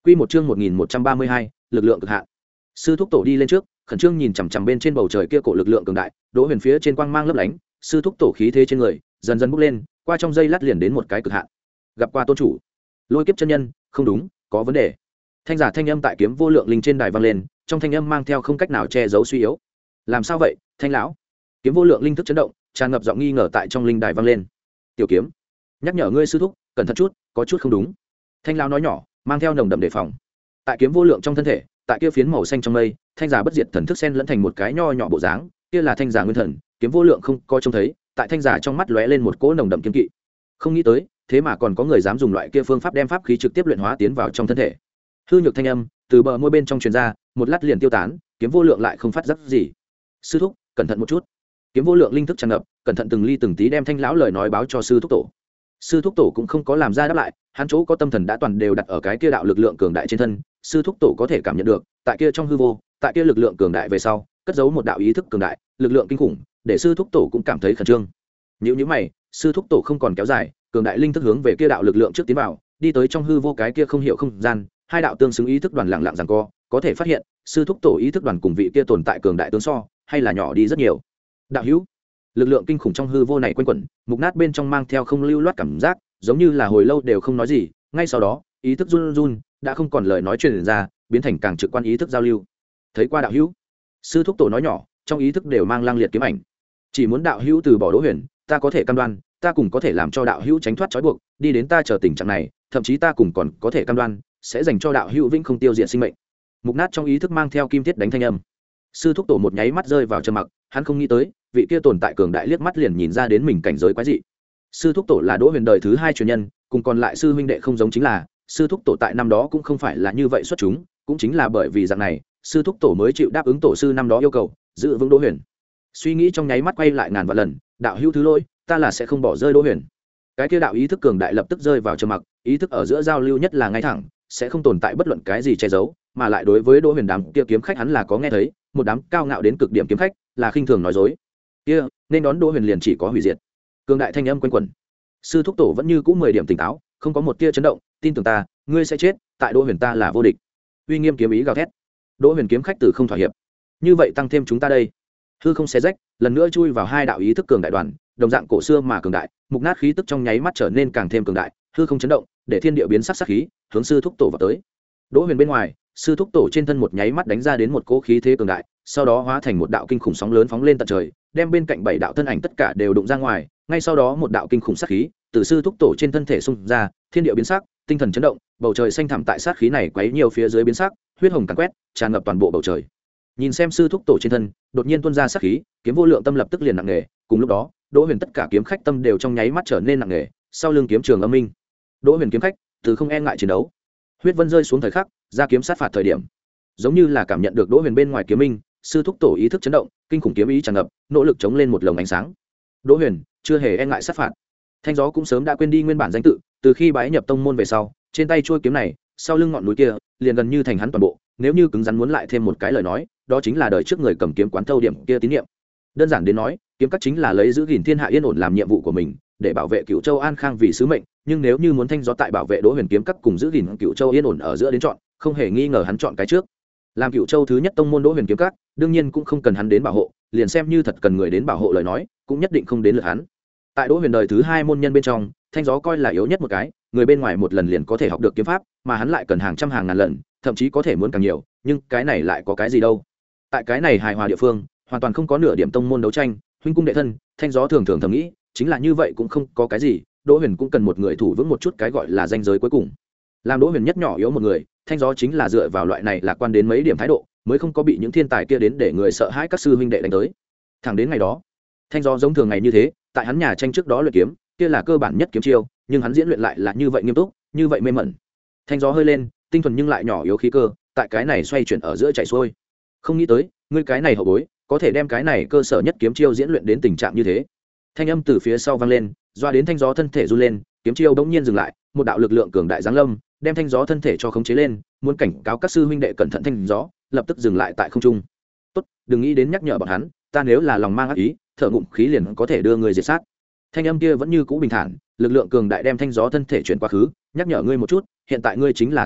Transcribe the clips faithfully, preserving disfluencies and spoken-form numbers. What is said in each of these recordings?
Quy một chương một nghìn một trăm ba mươi hai, lực lượng cực hạn. Sư thúc tổ đi lên trước, khẩn trương nhìn chằm chằm bên trên bầu trời kia cổ lực lượng cường đại, Đỗ Huyền phía trên quang mang lấp lánh, sư thúc tổ khí thế trên người dần dần bốc lên, qua trong giây lát liền đến một cái cực hạn. Gặp qua tôn chủ. Lôi kiếp chân nhân, không đúng, có vấn đề. Thanh giả thanh âm tại kiếm vô lượng linh trên đài vang lên, trong thanh âm mang theo không cách nào che giấu suy yếu. Làm sao vậy, Thanh lão? Kiếm vô lượng linh thức chấn động, tràn ngập giọng nghi ngờ tại trong linh đài vang lên. Tiểu kiếm, nhắc nhở ngươi sư thúc, cẩn thận chút, có chút không đúng. Thanh lão nói nhỏ, mang theo nồng đậm đề phòng. Tại kiếm vô lượng trong thân thể, tại kia phiến màu xanh trong mây, thanh giả bất diệt thần thức xen lẫn thành một cái nho nhỏ bộ dáng, kia là thanh giả nguyên thần, kiếm vô lượng không coi trông thấy, tại thanh giả trong mắt lóe lên một cỗ nồng đậm kiên kỵ. Không nghĩ tới, thế mà còn có người dám dùng loại kia phương pháp đem pháp khí trực tiếp luyện hóa tiến vào trong thân thể. Hư nhược thanh âm từ bờ môi bên trong truyền ra, một lát liền tiêu tán, kiếm vô lượng lại không phát giác gì. Sư thúc, cẩn thận một chút. Kiếm vô lượng linh thức tràn ngập, cẩn thận từng ly từng tí đem thanh lão lời nói báo cho sư thúc tổ. Sư thúc tổ cũng không có làm ra đáp lại, hắn chỗ có tâm thần đã toàn đều đặt ở cái kia đạo lực lượng cường đại trên thân, sư thúc tổ có thể cảm nhận được, tại kia trong hư vô, tại kia lực lượng cường đại về sau, cất giấu một đạo ý thức cường đại, lực lượng kinh khủng, để sư thúc tổ cũng cảm thấy khẩn trương. Nếu như mày, sư thúc tổ không còn kéo dài, cường đại linh thức hướng về kia đạo lực lượng trước tiến vào, đi tới trong hư vô cái kia không hiểu không gian, hai đạo tương xứng ý thức đoàn lặng lặng giằng co, có thể phát hiện, sư thúc tổ ý thức đoàn cùng vị kia tồn tại cường đại tướng so, hay là nhỏ đi rất nhiều. Đạo hữu, lực lượng kinh khủng trong hư vô này quanh quẩn, mục nát bên trong mang theo không lưu loát cảm giác, giống như là hồi lâu đều không nói gì, ngay sau đó, ý thức run run, đã không còn lời nói truyền ra, biến thành càng trực quan ý thức giao lưu. Thấy qua đạo hữu, sư thúc tổ nói nhỏ, trong ý thức đều mang lang liệt kiếm ảnh. Chỉ muốn đạo hữu từ bỏ Đỗ Huyền, ta có thể cam đoan, ta cùng có thể làm cho đạo hữu tránh thoát trói buộc, đi đến ta chờ tình trạng này, thậm chí ta cùng còn có thể cam đoan, sẽ dành cho đạo hữu vĩnh không tiêu diệt sinh mệnh. Mục nát trong ý thức mang theo kim thiết đánh thanh âm. Sư thúc tổ một nháy mắt rơi vào trầm mặc, hắn không nghĩ tới, vị kia tồn tại cường đại liếc mắt liền nhìn ra đến mình cảnh giới quái dị. Sư thúc tổ là Đỗ Huyền đời thứ hai truyền nhân, cùng còn lại sư huynh đệ không giống chính là, sư thúc tổ tại năm đó cũng không phải là như vậy xuất chúng, cũng chính là bởi vì dạng này, sư thúc tổ mới chịu đáp ứng tổ sư năm đó yêu cầu, giữ vững Đỗ Huyền. Suy nghĩ trong nháy mắt quay lại ngàn vạn lần, đạo hữu thứ lỗi, ta là sẽ không bỏ rơi Đỗ Huyền. Cái kia đạo ý thức cường đại lập tức rơi vào trầm mặc, ý thức ở giữa giao lưu nhất là ngay thẳng, sẽ không tồn tại bất luận cái gì che giấu, mà lại đối với Đỗ Huyền đám kia kiếm khách hắn là có nghe thấy, một đám cao ngạo đến cực điểm kiếm khách, là khinh thường nói dối. Kia, nên đón Đỗ Huyền liền chỉ có hủy diệt. Cường đại thanh âm quanh quẩn. Sư thúc tổ vẫn như cũ mười điểm tỉnh táo, không có một tia chấn động, tin tưởng ta, ngươi sẽ chết, tại Đỗ Huyền ta là vô địch. Uy nghiêm kiếm ý gào thét. Đỗ Huyền kiếm khách từ không thỏa hiệp. Như vậy tăng thêm chúng ta đây. Hư không xé rách, lần nữa chui vào hai đạo ý thức cường đại đoàn, đồng dạng cổ xưa mà cường đại, mục nát khí tức trong nháy mắt trở nên càng thêm cường đại, hư không chấn động, để thiên địa biến sắc sắc khí, hướng sư thúc tổ vào tới. Đỗ Huyền bên ngoài, sư thúc tổ trên thân một nháy mắt đánh ra đến một cỗ khí thế cường đại, sau đó hóa thành một đạo kinh khủng sóng lớn phóng lên tận trời, đem bên cạnh bảy đạo thân ảnh tất cả đều đụng ra ngoài, ngay sau đó một đạo kinh khủng sát khí từ sư thúc tổ trên thân thể xung ra, thiên địa biến sắc, tinh thần chấn động, bầu trời xanh thẳm tại sát khí này quấy nhiều phía dưới biến sắc, huyết hồng càn quét, tràn ngập toàn bộ bầu trời. Nhìn xem sư thúc tổ trên thân, đột nhiên tuôn ra sát khí, kiếm vô lượng tâm lập tức liền nặng nề, cùng lúc đó, Đỗ Huyền tất cả kiếm khách tâm đều trong nháy mắt trở nên nặng nề, sau lưng kiếm trường âm minh. Đỗ Huyền kiếm khách, từ không e ngại chiến đấu. Huyết vân rơi xuống thời khắc, ra kiếm sát phạt thời điểm. Giống như là cảm nhận được Đỗ Huyền bên ngoài kiếm minh, sư thúc tổ ý thức chấn động, kinh khủng kiếm ý tràn ngập, nỗ lực chống lên một lồng ánh sáng. Đỗ Huyền chưa hề e ngại sát phạt. Thanh gió cũng sớm đã quên đi nguyên bản danh tự, từ khi bái nhập tông môn về sau, trên tay chuôi kiếm này, sau lưng ngọn núi kia, liền gần như thành hắn toàn bộ, nếu như cứng rắn muốn lại thêm một cái lời nói, đó chính là đời trước người cầm kiếm quán thâu điểm kia tín nhiệm. Đơn giản đến nói, kiếm các chính là lấy giữ gìn thiên hạ yên ổn làm nhiệm vụ của mình, để bảo vệ Cửu Châu an khang vì sứ mệnh, nhưng nếu như muốn thanh gió tại bảo vệ Đỗ Huyền kiếm các cùng giữ gìn Cửu Châu yên ổn ở giữa đến chọn, không hề nghi ngờ hắn chọn cái trước. Làm Cửu Châu thứ nhất tông môn Đỗ Huyền kiếm các, đương nhiên cũng không cần hắn đến bảo hộ, liền xem như thật cần người đến bảo hộ lời nói, cũng nhất định không đến lượt hắn. Tại Đỗ Huyền đời thứ hai môn nhân bên trong, thanh gió coi là yếu nhất một cái, người bên ngoài một lần liền có thể học được kiếm pháp, mà hắn lại cần hàng trăm hàng ngàn lần, thậm chí có thể muốn càng nhiều, nhưng cái này lại có cái gì đâu? Tại cái này hài hòa địa phương, hoàn toàn không có nửa điểm tông môn đấu tranh, huynh cung đệ thân, thanh gió thường thường thầm nghĩ, chính là như vậy cũng không có cái gì, Đỗ Huyền cũng cần một người thủ vững một chút cái gọi là ranh giới cuối cùng. Làm Đỗ Huyền nhất nhỏ yếu một người, thanh gió chính là dựa vào loại này lạc quan đến mấy điểm thái độ, mới không có bị những thiên tài kia đến để người sợ hãi các sư huynh đệ đánh tới. Thẳng đến ngày đó, thanh gió giống thường ngày như thế, tại hắn nhà tranh trước đó luyện kiếm, kia là cơ bản nhất kiếm chiêu, nhưng hắn diễn luyện lại là như vậy nghiêm túc, như vậy mê mẩn. Thanh gió hơi lên, tinh thuần nhưng lại nhỏ yếu khí cơ, tại cái này xoay chuyển ở giữa chảy xuôi. Không nghĩ tới, ngươi cái này hậu bối, có thể đem cái này cơ sở nhất kiếm chiêu diễn luyện đến tình trạng như thế. Thanh âm từ phía sau vang lên, doa đến thanh gió thân thể run lên, kiếm chiêu bỗng nhiên dừng lại, một đạo lực lượng cường đại giáng lâm, đem thanh gió thân thể cho khống chế lên, muốn cảnh cáo các sư huynh đệ cẩn thận thanh gió, lập tức dừng lại tại không trung. Tốt, đừng nghĩ đến nhắc nhở bọn hắn, ta nếu là lòng mang ác ý, thở ngụm khí liền có thể đưa người diệt sát. Thanh âm kia vẫn như cũ bình thản, lực lượng cường đại đem thanh gió thân thể chuyển quá khứ, nhắc nhở ngươi một chút, hiện tại ngươi chính là tự bạo,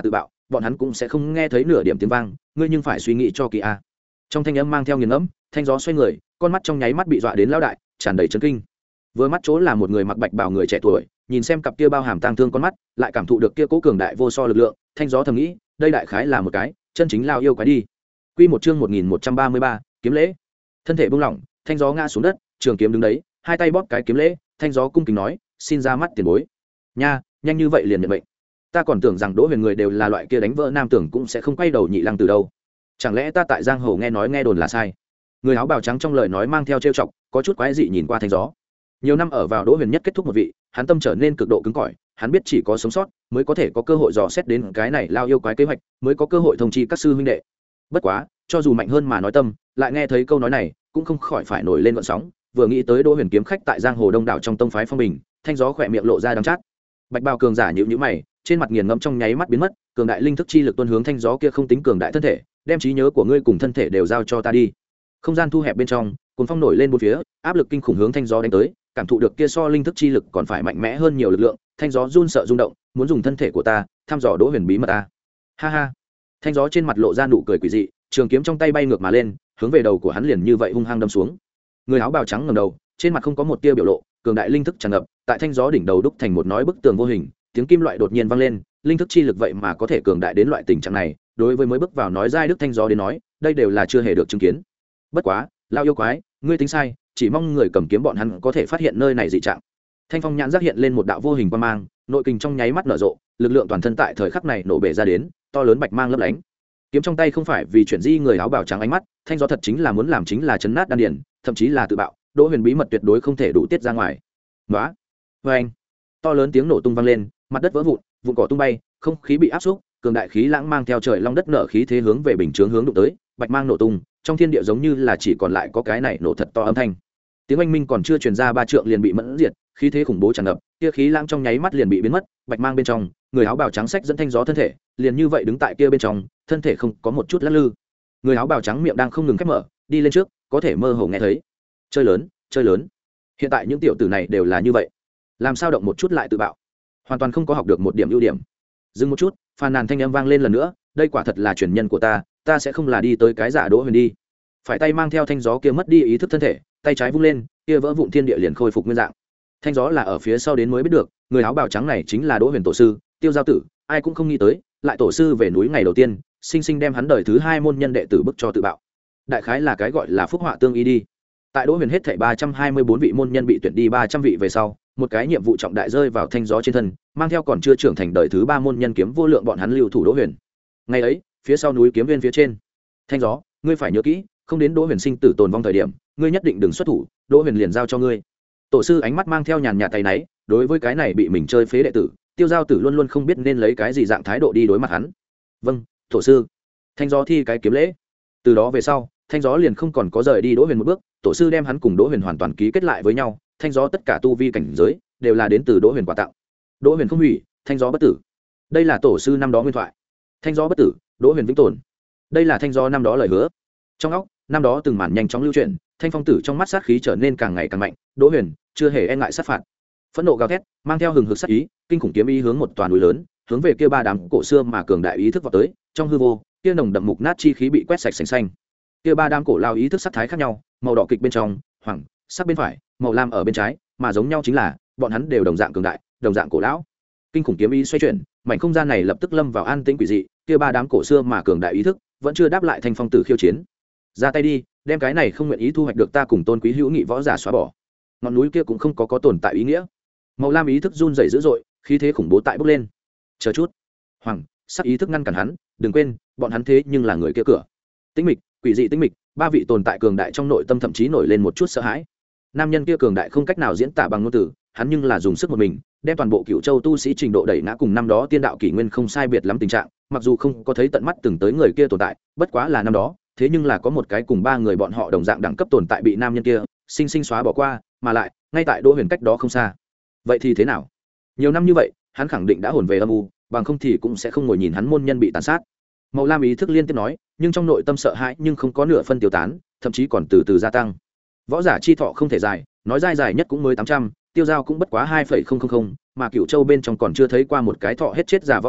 bọn hắn cũng sẽ không nghe thấy nửa điểm tiếng vang, ngươi nhưng phải suy nghĩ cho kỳ a. Trong thanh âm mang theo nghiền ngẫm, Thanh Gió xoay người, con mắt trong nháy mắt bị dọa đến lão đại, tràn đầy chấn kinh. Vừa mắt chỗ là một người mặc bạch bào người trẻ tuổi, nhìn xem cặp kia bao hàm tang thương con mắt, lại cảm thụ được kia cố cường đại vô so lực lượng, Thanh Gió thầm nghĩ, đây đại khái là một cái chân chính lao yêu quái đi. Quy một chương một nghìn một trăm ba mươi ba, kiếm lễ. Thân thể buông lỏng, Thanh Gió ngã xuống đất, trường kiếm đứng đấy, hai tay bóp cái kiếm lễ, Thanh Gió cung kính nói, xin ra mắt tiền bối. Nha, nhanh như vậy liền nhận mệnh. Ta còn tưởng rằng Đỗ Huyền người đều là loại kia đánh vỡ nam tưởng cũng sẽ không quay đầu nhị lăng từ đâu. Chẳng lẽ ta tại giang hồ nghe nói nghe đồn là sai? Người áo bào trắng trong lời nói mang theo trêu chọc, có chút quái dị nhìn qua Thanh Gió. Nhiều năm ở vào Đỗ Huyền nhất kết thúc một vị, hắn tâm trở nên cực độ cứng cỏi, hắn biết chỉ có sống sót mới có thể có cơ hội dò xét đến cái này lao yêu quái kế hoạch, mới có cơ hội thông chi các sư huynh đệ. Bất quá, cho dù mạnh hơn mà nói tâm, lại nghe thấy câu nói này, cũng không khỏi phải nổi lên gợn sóng, vừa nghĩ tới Đỗ Huyền kiếm khách tại giang hồ đông đảo trong tông phái phong bình, Thanh Gió khỏe miệng lộ ra đắng chát. Bạch bào cường giả nhíu nhíu mày, trên mặt nghiền ngẫm trong nháy mắt biến mất, cường đại linh thức chi lực tuôn hướng Thanh Gió kia không tính cường đại thân thể, đem trí nhớ của ngươi cùng thân thể đều giao cho ta đi. Không gian thu hẹp bên trong, cuồng phong nổi lên bốn phía, áp lực kinh khủng hướng Thanh Gió đánh tới, cảm thụ được kia so linh thức chi lực còn phải mạnh mẽ hơn nhiều lực lượng, Thanh Gió run sợ rung động, muốn dùng thân thể của ta thăm dò Đỗ Huyền bí mật ta. Ha ha. Thanh Gió trên mặt lộ ra nụ cười quỷ dị, trường kiếm trong tay bay ngược mà lên, hướng về đầu của hắn liền như vậy hung hăng đâm xuống. Người áo bào trắng ngẩng đầu, trên mặt không có một tia biểu lộ, cường đại linh thức tràn ngập, tại Thanh Gió đỉnh đầu đúc thành một nói bức tường vô hình, tiếng kim loại đột nhiên vang lên, linh thức chi lực vậy mà có thể cường đại đến loại tình trạng này, đối với mới bước vào nói giai đức Thanh Gió đến nói, đây đều là chưa hề được chứng kiến. Bất quá, lao yêu quái, ngươi tính sai, chỉ mong người cầm kiếm bọn hắn có thể phát hiện nơi này dị trạng. Thanh Phong nhãn giác hiện lên một đạo vô hình quang mang, nội kình trong nháy mắt nở rộ, lực lượng toàn thân tại thời khắc này nổ bể ra đến, to lớn bạch mang lấp lánh. Kiếm trong tay không phải vì chuyển di người áo bào trắng ánh mắt, Thanh Gió thật chính là muốn làm chính là chấn nát đan điền, thậm chí là tự bạo, Đỗ Huyền bí mật tuyệt đối không thể đủ tiết ra ngoài. Ngoá. Oeng. To lớn tiếng nổ tung vang lên, mặt đất vỡ vụn, vụn cỏ tung bay, không khí bị áp xúc, cường đại khí lãng mang theo trời long đất nở khí thế hướng về bình chướng hướng đụng tới, bạch mang nổ tung, trong thiên địa giống như là chỉ còn lại có cái này nổ thật to âm thanh. Tiếng oanh minh còn chưa truyền ra ba trượng liền bị mẫn diệt, khí thế khủng bố tràn ngập, kia khí lãng trong nháy mắt liền bị biến mất, bạch mang bên trong, người áo bào trắng sách dẫn Thanh Gió thân thể, liền như vậy đứng tại kia bên trong, thân thể không có một chút lắc lư. Người áo bào trắng miệng đang không ngừng khép mở, đi lên trước, có thể mơ hồ nghe thấy. Chơi lớn, chơi lớn. Hiện tại những tiểu tử này đều là như vậy, làm sao động một chút lại tự bạo, hoàn toàn không có học được một điểm ưu điểm. Dừng một chút, phàn nàn thanh âm vang lên lần nữa, đây quả thật là truyền nhân của ta, ta sẽ không là đi tới cái giả Đỗ Huyền đi. Phải tay mang theo Thanh Gió kia mất đi ý thức thân thể, tay trái vung lên, kia vỡ vụn thiên địa liền khôi phục nguyên dạng. Thanh Gió là ở phía sau đến mới biết được, người áo bào trắng này chính là Đỗ Huyền tổ sư, Tiêu Giao Tử, ai cũng không nghĩ tới, lại tổ sư về núi ngày đầu tiên, sinh sinh đem hắn đời thứ hai môn nhân đệ tử bức cho tự bạo. Đại khái là cái gọi là phúc họa tương y đi. Tại Đỗ Huyền hết thảy ba trăm hai mươi bốn vị môn nhân bị tuyển đi ba trăm vị về sau, một cái nhiệm vụ trọng đại rơi vào Thanh Gió trên thân, mang theo còn chưa trưởng thành đời thứ ba môn nhân kiếm vô lượng bọn hắn lưu thủ Đỗ Huyền. Ngày ấy, phía sau núi kiếm viên phía trên, Thanh Gió, ngươi phải nhớ kỹ, không đến Đỗ Huyền sinh tử tồn vong thời điểm, ngươi nhất định đừng xuất thủ, Đỗ Huyền liền giao cho ngươi. Tổ sư ánh mắt mang theo nhàn nhạt tay náy, đối với cái này bị mình chơi phế đệ tử, Tiêu Giao Tử luôn luôn không biết nên lấy cái gì dạng thái độ đi đối mặt hắn. Vâng, tổ sư. Thanh Gió thi cái kiếm lễ. Từ đó về sau, Thanh Gió liền không còn có rời đi Đỗ Huyền một bước, tổ sư đem hắn cùng Đỗ Huyền hoàn toàn ký kết lại với nhau, Thanh Gió tất cả tu vi cảnh giới đều là đến từ Đỗ Huyền quà tặng. Đỗ Huyền không hủy, Thanh Gió bất tử. Đây là tổ sư năm đó nguyên thoại. Thanh Gió bất tử, Đỗ Huyền vĩnh tồn. Đây là Thanh Gió năm đó lời hứa. Trong óc, năm đó từng màn nhanh chóng lưu chuyển, Thanh Phong Tử trong mắt sát khí trở nên càng ngày càng mạnh, Đỗ Huyền chưa hề e ngại sát phạt. Phẫn nộ gào thét, mang theo hừng hực sát ý, kinh khủng kiếm ý hướng một toàn núi lớn, hướng về kia ba đám cổ xưa mà cường đại ý thức vọt tới, trong hư vô, kia nồng đậm mục nát chi khí bị quét sạch sành xanh. Kia ba đám cổ lao ý thức sắc thái khác nhau, màu đỏ kịch bên trong, hoàng sắc bên phải, màu lam ở bên trái, mà giống nhau chính là bọn hắn đều đồng dạng cường đại, đồng dạng cổ lão. Kinh khủng kiếm ý xoay chuyển, mảnh không gian này lập tức lâm vào an tĩnh quỷ dị, kia ba đám cổ xưa mà cường đại ý thức vẫn chưa đáp lại Thanh Phong Tử khiêu chiến. Ra tay đi, đem cái này không nguyện ý thu hoạch được ta cùng tôn quý hữu nghị võ giả xóa bỏ. Ngọn núi kia cũng không có có tồn tại ý nghĩa. Màu lam ý thức run rẩy dữ dội, khí thế khủng bố tại bốc lên. Chờ chút. Hoàng sắc ý thức ngăn cản hắn, đừng quên, bọn hắn thế nhưng là người kia cửa. Tĩnh mịch, quỷ dị tĩnh mịch, ba vị tồn tại cường đại trong nội tâm thậm chí nổi lên một chút sợ hãi. Nam nhân kia cường đại không cách nào diễn tả bằng ngôn từ, hắn nhưng là dùng sức một mình, đem toàn bộ Cửu Châu tu sĩ trình độ đẩy ngã cùng năm đó tiên đạo kỷ nguyên không sai biệt lắm tình trạng, mặc dù không có thấy tận mắt từng tới người kia tồn tại, bất quá là năm đó, thế nhưng là có một cái cùng ba người bọn họ đồng dạng đẳng cấp tồn tại bị nam nhân kia sinh sinh xóa bỏ qua, mà lại ngay tại Đỗ Huyền cách đó không xa. Vậy thì thế nào? Nhiều năm như vậy, hắn khẳng định đã hồn về âm u, bằng không thì cũng sẽ không ngồi nhìn hắn môn nhân bị tàn sát. Màu lam ý thức liên tiếp nói, nhưng trong nội tâm sợ hãi nhưng không có nửa phân tiêu tán, thậm chí còn từ từ gia tăng. Võ giả chi thọ không thể dài, nói dài dài nhất cũng mới tám trăm, tiêu giao cũng bất quá hai phẩy không không không, mà Cửu Châu bên trong còn chưa thấy qua một cái thọ hết chết giả võ giả,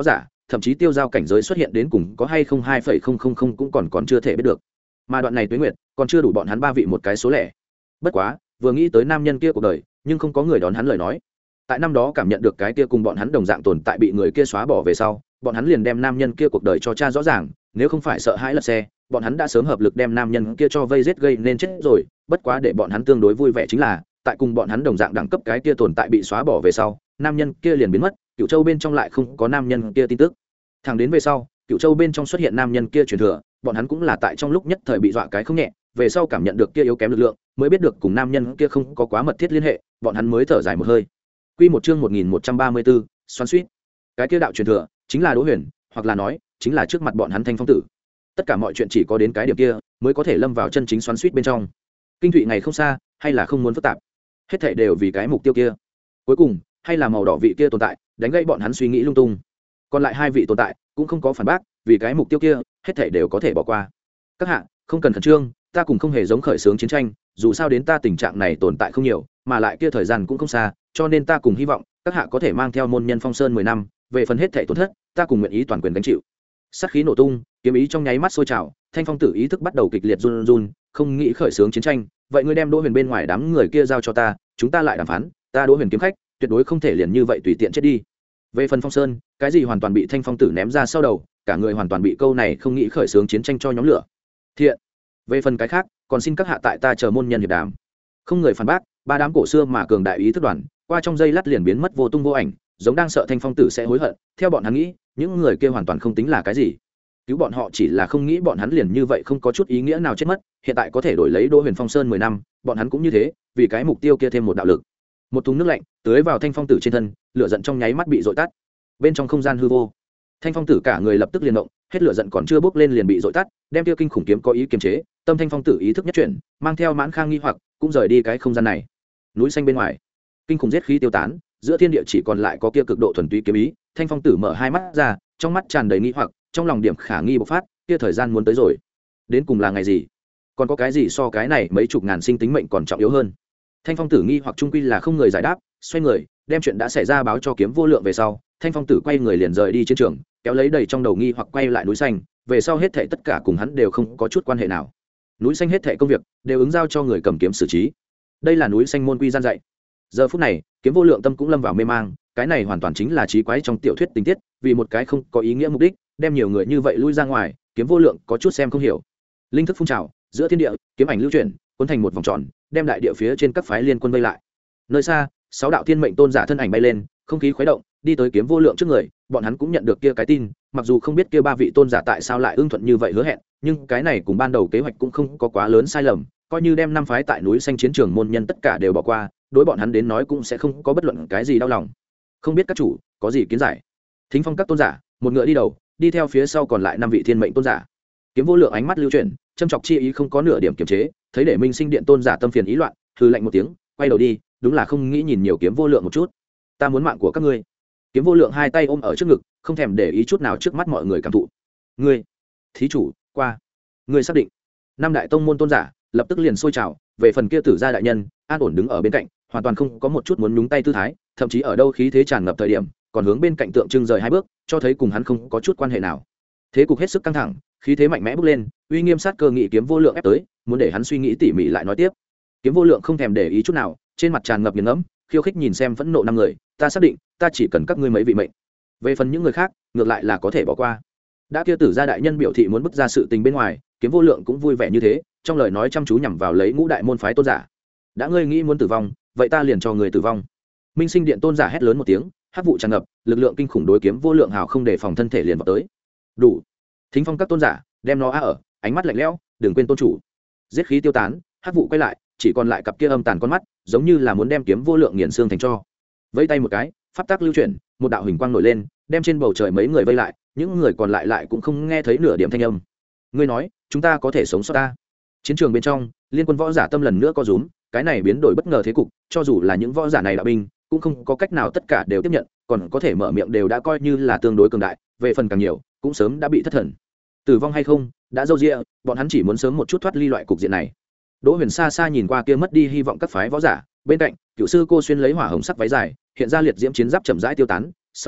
thậm chí tiêu giao cảnh giới xuất hiện đến cùng có hay không hai phẩy không không không cũng còn còn chưa thể biết được. Mà đoạn này Tuế Nguyệt còn chưa đủ bọn hắn ba vị một cái số lẻ. Bất quá, vừa nghĩ tới nam nhân kia cuộc đời, nhưng không có người đón hắn lời nói. Tại năm đó cảm nhận được cái kia cùng bọn hắn đồng dạng tồn tại bị người kia xóa bỏ về sau, bọn hắn liền đem nam nhân kia cuộc đời cho cha rõ ràng, nếu không phải sợ hãi lật xe, bọn hắn đã sớm hợp lực đem nam nhân kia cho vây giết gây nên chết rồi. Bất quá để bọn hắn tương đối vui vẻ chính là, tại cùng bọn hắn đồng dạng đẳng cấp cái kia tồn tại bị xóa bỏ về sau, nam nhân kia liền biến mất, Cựu Châu bên trong lại không có nam nhân kia tin tức. Thẳng đến về sau, Cựu Châu bên trong xuất hiện nam nhân kia truyền thừa, bọn hắn cũng là tại trong lúc nhất thời bị dọa cái không nhẹ, về sau cảm nhận được kia yếu kém lực lượng, mới biết được cùng nam nhân kia không có quá mật thiết liên hệ, bọn hắn mới thở dài một hơi. Quy một chương một nghìn một trăm ba mươi bốn, xoắn xuýt. Cái kia đạo truyền thừa chính là Đỗ Huyền, hoặc là nói, chính là trước mặt bọn hắn Thanh Phong tử. Tất cả mọi chuyện chỉ có đến cái điểm kia, mới có thể lâm vào chân chính xoắn xuýt bên trong. Kinh thụy ngày không xa, hay là không muốn phức tạp, hết thảy đều vì cái mục tiêu kia. Cuối cùng, hay là màu đỏ vị kia tồn tại, đánh gãy bọn hắn suy nghĩ lung tung. Còn lại hai vị tồn tại cũng không có phản bác, vì cái mục tiêu kia, hết thảy đều có thể bỏ qua. Các hạ, không cần khẩn trương, ta cùng không hề giống khởi xướng chiến tranh, dù sao đến ta tình trạng này tồn tại không nhiều, mà lại kia thời gian cũng không xa, cho nên ta cùng hy vọng các hạ có thể mang theo môn nhân Phong Sơn mười năm, về phần hết thảy tổn thất, ta cùng nguyện ý toàn quyền gánh chịu. Sát khí nổ tung, kiếm ý trong nháy mắt sôi trào, Thanh Phong tử ý thức bắt đầu kịch liệt run run, không nghĩ khởi xướng chiến tranh, vậy ngươi đem Đỗ Huyền bên ngoài đám người kia giao cho ta, chúng ta lại đàm phán, ta Đỗ Huyền kiếm khách, tuyệt đối không thể liền như vậy tùy tiện chết đi. Về phần Phong Sơn, cái gì hoàn toàn bị Thanh Phong tử ném ra sau đầu, cả người hoàn toàn bị câu này không nghĩ khởi xướng chiến tranh cho nhóm lửa. Thiện. Về phần cái khác, còn xin các hạ tại ta chờ môn nhân hiệp đàm. Không người phản bác, ba đám cổ xưa mà cường đại ý thức đoàn, qua trong giây lát liền biến mất vô tung vô ảnh, giống đang sợ Thanh Phong tử sẽ hối hận. Theo bọn hắn nghĩ, những người kia hoàn toàn không tính là cái gì. Cứu bọn họ chỉ là không nghĩ bọn hắn liền như vậy không có chút ý nghĩa nào chết mất, hiện tại có thể đổi lấy Đỗ Huyền Phong Sơn mười năm, bọn hắn cũng như thế, vì cái mục tiêu kia thêm một đạo lực. Một thùng nước lạnh tưới vào Thanh Phong tử trên thân, lửa giận trong nháy mắt bị dội tắt. Bên trong không gian hư vô, Thanh Phong tử cả người lập tức liền động, hết lửa giận còn chưa bốc lên liền bị dội tắt, đem kia kinh khủng kiếm có ý kiềm chế, tâm Thanh Phong tử ý thức nhất chuyển, mang theo mãn khang nghi hoặc, cũng rời đi cái không gian này. Núi xanh bên ngoài, kinh khủng giết khí tiêu tán, giữa thiên địa chỉ còn lại có kia cực độ thuần túy kiếm ý. Thanh Phong tử mở hai mắt ra, trong mắt tràn đầy nghi hoặc, trong lòng điểm khả nghi bộc phát, kia thời gian muốn tới rồi, đến cùng là ngày gì, còn có cái gì so cái này mấy chục ngàn sinh tính mệnh còn trọng yếu hơn. Thanh Phong tử nghi hoặc trung quy là không người giải đáp, xoay người đem chuyện đã xảy ra báo cho Kiếm Vô Lượng về sau, Thanh Phong tử quay người liền rời đi chiến trường, kéo lấy đầy trong đầu nghi hoặc quay lại núi xanh. Về sau hết thảy tất cả cùng hắn đều không có chút quan hệ nào. Núi xanh hết thảy công việc đều ứng giao cho người cầm kiếm xử trí, đây là núi xanh môn quy gian dạy. Giờ phút này, Kiếm Vô Lượng tâm cũng lâm vào mê mang, cái này hoàn toàn chính là trí quái trong tiểu thuyết tình tiết, vì một cái không có ý nghĩa mục đích, đem nhiều người như vậy lui ra ngoài. Kiếm Vô Lượng có chút xem không hiểu. Linh thức phun trào, giữa thiên địa, kiếm ảnh lưu chuyển, cuốn thành một vòng tròn, đem đại địa phía trên các phái liên quân vây lại. Nơi xa, sáu đạo thiên mệnh tôn giả thân ảnh bay lên, không khí khuấy động, đi tới Kiếm Vô Lượng trước người. Bọn hắn cũng nhận được kia cái tin, mặc dù không biết kia ba vị tôn giả tại sao lại ưng thuận như vậy hứa hẹn, nhưng cái này cùng ban đầu kế hoạch cũng không có quá lớn sai lầm, coi như đem năm phái tại núi xanh chiến trường môn nhân tất cả đều bỏ qua, đối bọn hắn đến nói cũng sẽ không có bất luận cái gì đau lòng. Không biết các chủ có gì kiến giải? Thính Phong các tôn giả, một ngựa đi đầu, đi theo phía sau còn lại năm vị thiên mệnh tôn giả. Kiếm Vô Lượng ánh mắt lưu chuyển, châm chọc chi ý không có nửa điểm kiềm chế, thấy để Minh Sinh điện tôn giả tâm phiền ý loạn, hừ lạnh một tiếng, quay đầu đi, đúng là không nghĩ nhìn nhiều Kiếm Vô Lượng một chút. Ta muốn mạng của các ngươi. Kiếm Vô Lượng hai tay ôm ở trước ngực, không thèm để ý chút nào trước mắt mọi người cảm thụ. Ngươi, thí chủ, qua. Ngươi xác định? Năm đại tông môn tôn giả lập tức liền sôi trào, về phần kia Tử gia đại nhân, an ổn đứng ở bên cạnh, hoàn toàn không có một chút muốn nhúng tay tư thái, thậm chí ở đâu khí thế tràn ngập thời điểm, còn hướng bên cạnh tượng trưng rời hai bước, cho thấy cùng hắn không có chút quan hệ nào. Thế cục hết sức căng thẳng, khí thế mạnh mẽ bốc lên, uy nghiêm sát cơ nghị Kiếm Vô Lượng ép tới, muốn để hắn suy nghĩ tỉ mỉ lại nói tiếp. Kiếm Vô Lượng không thèm để ý chút nào, trên mặt tràn ngập nghiền ngẫm, khiêu khích nhìn xem phẫn nộ năm người, ta xác định, ta chỉ cần các ngươi mấy vị mệnh. Về phần những người khác, ngược lại là có thể bỏ qua. Đã kia Tử gia đại nhân biểu thị muốn bức ra sự tình bên ngoài, Kiếm Vô Lượng cũng vui vẻ như thế, trong lời nói chăm chú nhằm vào lấy ngũ đại môn phái tôn giả. Đã ngươi nghĩ muốn tử vong, vậy ta liền cho người tử vong. Minh Sinh điện tôn giả hét lớn một tiếng, hắc vụ tràn ngập, lực lượng kinh khủng đối Kiếm Vô Lượng hào không để phòng thân thể liền vào tới. Đủ. Thính Phong các tôn giả đem nó á ở, ánh mắt lạnh lẽo, đừng quên tôn chủ. Giết khí tiêu tán, hắc vụ quay lại, chỉ còn lại cặp kia âm tàn con mắt, giống như là muốn đem Kiếm Vô Lượng nghiền xương thành tro. Vẫy tay một cái, pháp tắc lưu chuyển, một đạo hình quang nổi lên, đem trên bầu trời mấy người vây lại, những người còn lại lại cũng không nghe thấy nửa điểm thanh âm. Ngươi nói, chúng ta có thể sống sót ta? Chiến trường bên trong, liên quân võ giả tâm lần nữa co rúm, cái này biến đổi bất ngờ thế cục, cho dù là những võ giả này đạo binh, cũng không có cách nào tất cả đều tiếp nhận, còn có thể mở miệng đều đã coi như là tương đối cường đại, về phần càng nhiều, cũng sớm đã bị thất thần. Tử vong hay không, đã dâu dịa, bọn hắn chỉ muốn sớm một chút thoát ly loại cục diện này. Đỗ Huyền xa xa nhìn qua kia mất đi hy vọng các phái võ giả, bên cạnh, cựu sư cô xuyên lấy hỏa hồng sắc váy dài, hiện ra liệt diễm chiến giáp chậm rãi tiêu tán, sau lưng,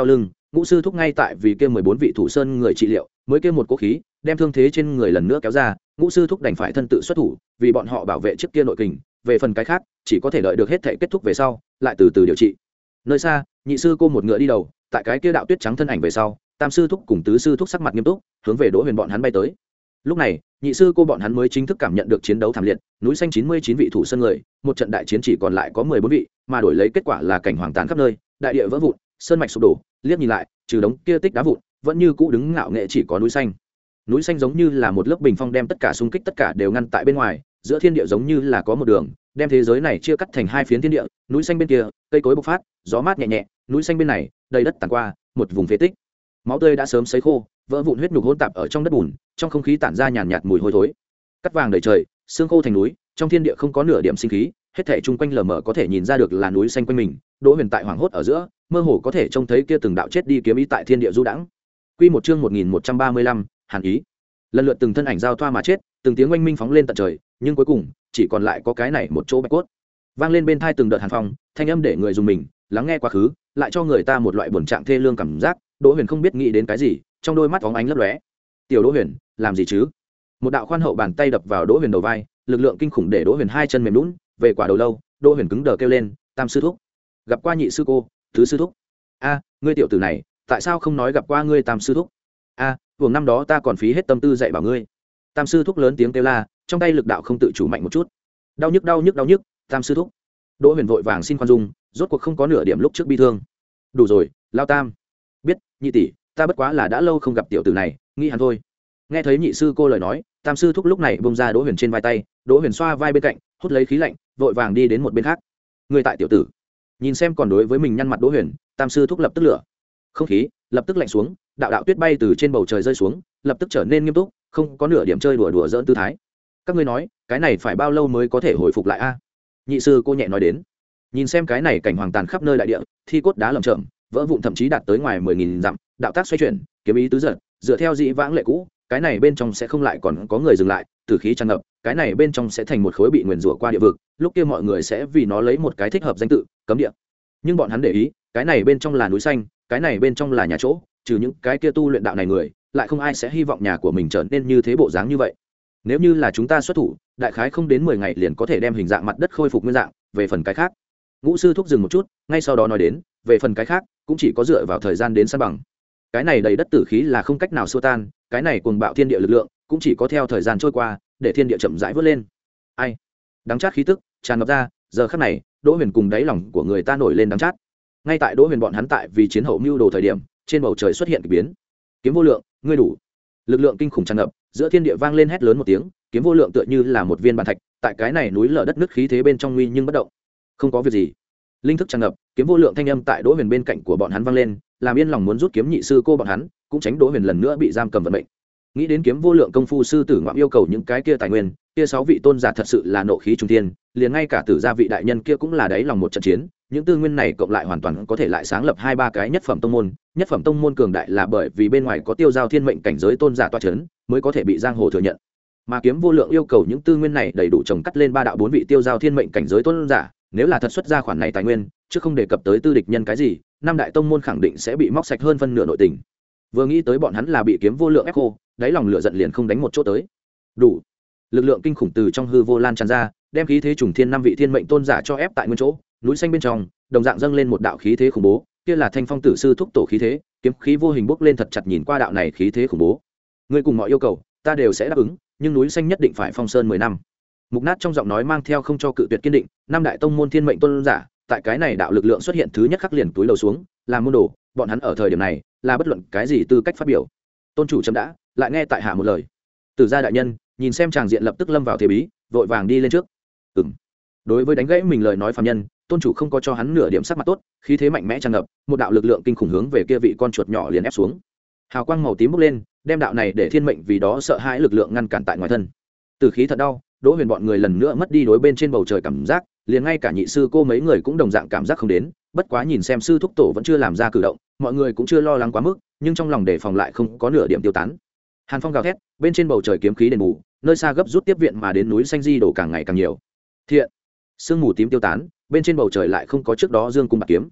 ngũ sư thúc ngay tại vì kia mười bốn vị thủ sơn người trị liệu mới kêu một cố khí đem thương thế trên người lần nữa kéo ra, ngũ sư thúc đành phải thân tự xuất thủ vì bọn họ bảo vệ trước kia nội kình. Về phần cái khác chỉ có thể đợi được hết thể kết thúc về sau lại từ từ điều trị. Nơi xa nhị sư cô một ngựa đi đầu, tại cái kia đạo tuyết trắng thân ảnh về sau, tam sư thúc cùng tứ sư thúc sắc mặt nghiêm túc hướng về Đỗ Huyền bọn hắn bay tới. Lúc này nhị sư cô bọn hắn mới chính thức cảm nhận được chiến đấu thảm liệt, núi xanh chín mươi chín vị thủ sơn người, một trận đại chiến chỉ còn lại có mười bốn vị, mà đổi lấy kết quả là cảnh hoàng tàn khắp nơi, đại địa vỡ vụn, sơn mạch sụp đổ. Liếc nhìn lại, trừ đống kia tích đá vụn, vẫn như cũ đứng ngạo nghệ chỉ có núi xanh. Núi xanh giống như là một lớp bình phong đem tất cả xung kích tất cả đều ngăn tại bên ngoài, giữa thiên địa giống như là có một đường đem thế giới này chia cắt thành hai phiến thiên địa. Núi xanh bên kia cây cối bộc phát, gió mát nhẹ nhẹ, núi xanh bên này đầy đất tàn qua, một vùng phế tích, máu tươi đã sớm sấy khô, vỡ vụn huyết nhục hỗn tạp ở trong đất bùn, trong không khí tản ra nhàn nhạt mùi hôi thối. Cắt vàng đầy trời, xương khô thành núi, trong thiên địa không có nửa điểm sinh khí, hết thảy chung quanh lờ mờ có thể nhìn ra được là núi xanh quanh mình. Đỗ Huyền tại hoàng hốt ở giữa, mơ hồ có thể trông thấy kia từng đạo chết đi kiếm ý tại thiên địa du đãng. Quy một chương một nghìn một trăm ba mươi lăm, Hàn ý. Lần lượt từng thân ảnh giao thoa mà chết, từng tiếng oanh minh phóng lên tận trời, nhưng cuối cùng chỉ còn lại có cái này một chỗ bạch cốt. Vang lên bên tai từng đợt hàn phong, thanh âm để người dùng mình, lắng nghe quá khứ, lại cho người ta một loại buồn trạng thê lương cảm giác. Đỗ Huyền không biết nghĩ đến cái gì, trong đôi mắt phóng ánh lấp lóe. Tiểu Đỗ Huyền, làm gì chứ? Một đạo khoan hậu bàn tay đập vào Đỗ Huyền đầu vai, lực lượng kinh khủng để Đỗ Huyền hai chân mềm nhũn, về quả đầu lâu, Đỗ Huyền cứng đờ kêu lên, "Tam sư thúc." Gặp qua nhị sư cô, thứ sư thúc. "A, ngươi tiểu tử này, tại sao không nói gặp qua ngươi tam sư thúc?" "A, à, hôm năm đó ta còn phí hết tâm tư dạy bảo ngươi." Tam sư thúc lớn tiếng kêu la, trong tay lực đạo không tự chủ mạnh một chút. "Đau nhức đau nhức đau nhức, tam sư thúc." Đỗ Huyền vội vàng xin khoan dung, rốt cuộc không có nửa điểm lúc trước bi thương. "Đủ rồi, lao tam." "Biết, nhị tỷ, ta bất quá là đã lâu không gặp tiểu tử này, nghĩ hắn thôi." Nghe thấy nhị sư cô lời nói, tam sư thúc lúc này bông ra Đỗ Huyền trên vai tay. Đỗ Huyền xoa vai bên cạnh, hút lấy khí lạnh, vội vàng đi đến một bên khác. "Người tại tiểu tử." Nhìn xem còn đối với mình nhăn mặt Đỗ Huyền, tam sư thúc lập tức lửa. Không khí lập tức lạnh xuống, đạo đạo tuyết bay từ trên bầu trời rơi xuống, lập tức trở nên nghiêm túc, không có nửa điểm chơi đùa đùa giỡn tư thái. "Các ngươi nói, cái này phải bao lâu mới có thể hồi phục lại a?" Nhị sư cô nhẹ nói đến. Nhìn xem cái này cảnh hoàng tàn khắp nơi đại địa, thi cốt đá lởm chởm, vỡ vụn thậm chí đạt tới ngoài mười nghìn dặm, đạo tác xoay chuyển, kiếm ý tứ giật, dựa theo dị vãng lệ cũ, cái này bên trong sẽ không lại còn có người dừng lại, tử khí tràn ngập, cái này bên trong sẽ thành một khối bị nguyền rủa qua địa vực, lúc kia mọi người sẽ vì nó lấy một cái thích hợp danh tự, cấm địa. Nhưng bọn hắn để ý, cái này bên trong là núi xanh, cái này bên trong là nhà chỗ, trừ những cái kia tu luyện đạo này người, lại không ai sẽ hy vọng nhà của mình trở nên như thế bộ dáng như vậy. Nếu như là chúng ta xuất thủ, đại khái không đến mười ngày liền có thể đem hình dạng mặt đất khôi phục nguyên dạng, về phần cái khác. Ngũ sư thúc dừng một chút, ngay sau đó nói đến, về phần cái khác, cũng chỉ có dựa vào thời gian đến san bằng. Cái này đầy đất tử khí là không cách nào xua tan, cái này cuồng bạo thiên địa lực lượng, cũng chỉ có theo thời gian trôi qua, để thiên địa chậm rãi vớt lên. Ai? Đắng chát khí tức tràn ngập ra, giờ khắc này, Đỗ Huyền cùng đáy lòng của người ta nổi lên đắng chát. Ngay tại Đỗ Huyền bọn hắn tại vì chiến hậu mưu đồ thời điểm, trên bầu trời xuất hiện kỳ biến. Kiếm vô lượng, ngươi đủ. Lực lượng kinh khủng tràn ngập, giữa thiên địa vang lên hét lớn một tiếng, kiếm vô lượng tựa như là một viên bàn thạch, tại cái này núi lở đất nứt khí thế bên trong nguy nhưng bất động. Không có việc gì. Linh thức tràn ngập, kiếm vô lượng thanh âm tại Đỗ Huyền bên cạnh của bọn hắn vang lên, làm yên lòng muốn rút kiếm nhị sư cô bọn hắn, cũng tránh Đỗ Huyền lần nữa bị giam cầm vận mệnh. Nghĩ đến kiếm vô lượng công phu sư tử ngoạm yêu cầu những cái kia tài nguyên, kia sáu vị tôn giả thật sự là nộ khí trung thiên, liền ngay cả tử gia vị đại nhân kia cũng là đáy lòng một trận chiến, những tư nguyên này cộng lại hoàn toàn có thể lại sáng lập hai ba cái nhất phẩm tông môn, nhất phẩm tông môn cường đại là bởi vì bên ngoài có tiêu giao thiên mệnh cảnh giới tôn giả tọa chấn, mới có thể bị giang hồ thừa nhận. Mà kiếm vô lượng yêu cầu những tư nguyên này đầy đủ trồng cắt lên ba đạo bốn vị tiêu giao thiên mệnh cảnh giới tôn giả, nếu là thật xuất ra khoản này tài nguyên, chứ không đề cập tới tư địch nhân cái gì, năm đại tông môn khẳng định sẽ bị móc sạch hơn phân nửa nội tình. Vừa nghĩ tới bọn hắn là bị kiếm vô lượng ép khô, đáy lòng lửa giận liền không đánh một chỗ tới. Đủ. Lực lượng kinh khủng từ trong hư vô lan tràn ra, đem khí thế trùng thiên năm vị thiên mệnh tôn giả cho ép tại nguyên chỗ, núi xanh bên trong, đồng dạng dâng lên một đạo khí thế khủng bố, kia là Thanh Phong tử sư thúc tổ khí thế, kiếm khí vô hình bốc lên thật chặt nhìn qua đạo này khí thế khủng bố. Ngươi cùng mọi yêu cầu, ta đều sẽ đáp ứng, nhưng núi xanh nhất định phải phong sơn mười năm. Mục Nát trong giọng nói mang theo không cho cự tuyệt kiên định, năm đại tông môn thiên mệnh tôn giả, tại cái này đạo lực lượng xuất hiện thứ nhất khắc liền túi lầu xuống, làm môn đồ, bọn hắn ở thời điểm này, là bất luận cái gì tư cách phát biểu. Tôn chủ chấm đã, lại nghe tại hạ một lời. Tử gia đại nhân, nhìn xem tràng diện lập tức lâm vào thế bí, vội vàng đi lên trước. Ừm. Đối với đánh gãy mình lời nói phàm nhân, tôn chủ không có cho hắn nửa điểm sắc mặt tốt, khí thế mạnh mẽ tràn ngập, một đạo lực lượng kinh khủng hướng về kia vị con chuột nhỏ liền ép xuống. Hào quang màu tím bốc lên, đem đạo này để thiên mệnh vì đó sợ hãi lực lượng ngăn cản tại ngoài thân. Tử khí thật đau, Đỗ Huyền bọn người lần nữa mất đi đối bên trên bầu trời cảm giác, liền ngay cả nhị sư cô mấy người cũng đồng dạng cảm giác không đến, bất quá nhìn xem sư thúc tổ vẫn chưa làm ra cử động, mọi người cũng chưa lo lắng quá mức, nhưng trong lòng đề phòng lại không có nửa điểm tiêu tán. Hàn phong gào thét, bên trên bầu trời kiếm khí đền bù, nơi xa gấp rút tiếp viện mà đến núi xanh di đổ càng ngày càng nhiều. Thiện, sương mù tím tiêu tán, bên trên bầu trời lại không có trước đó dương cung bạc kiếm.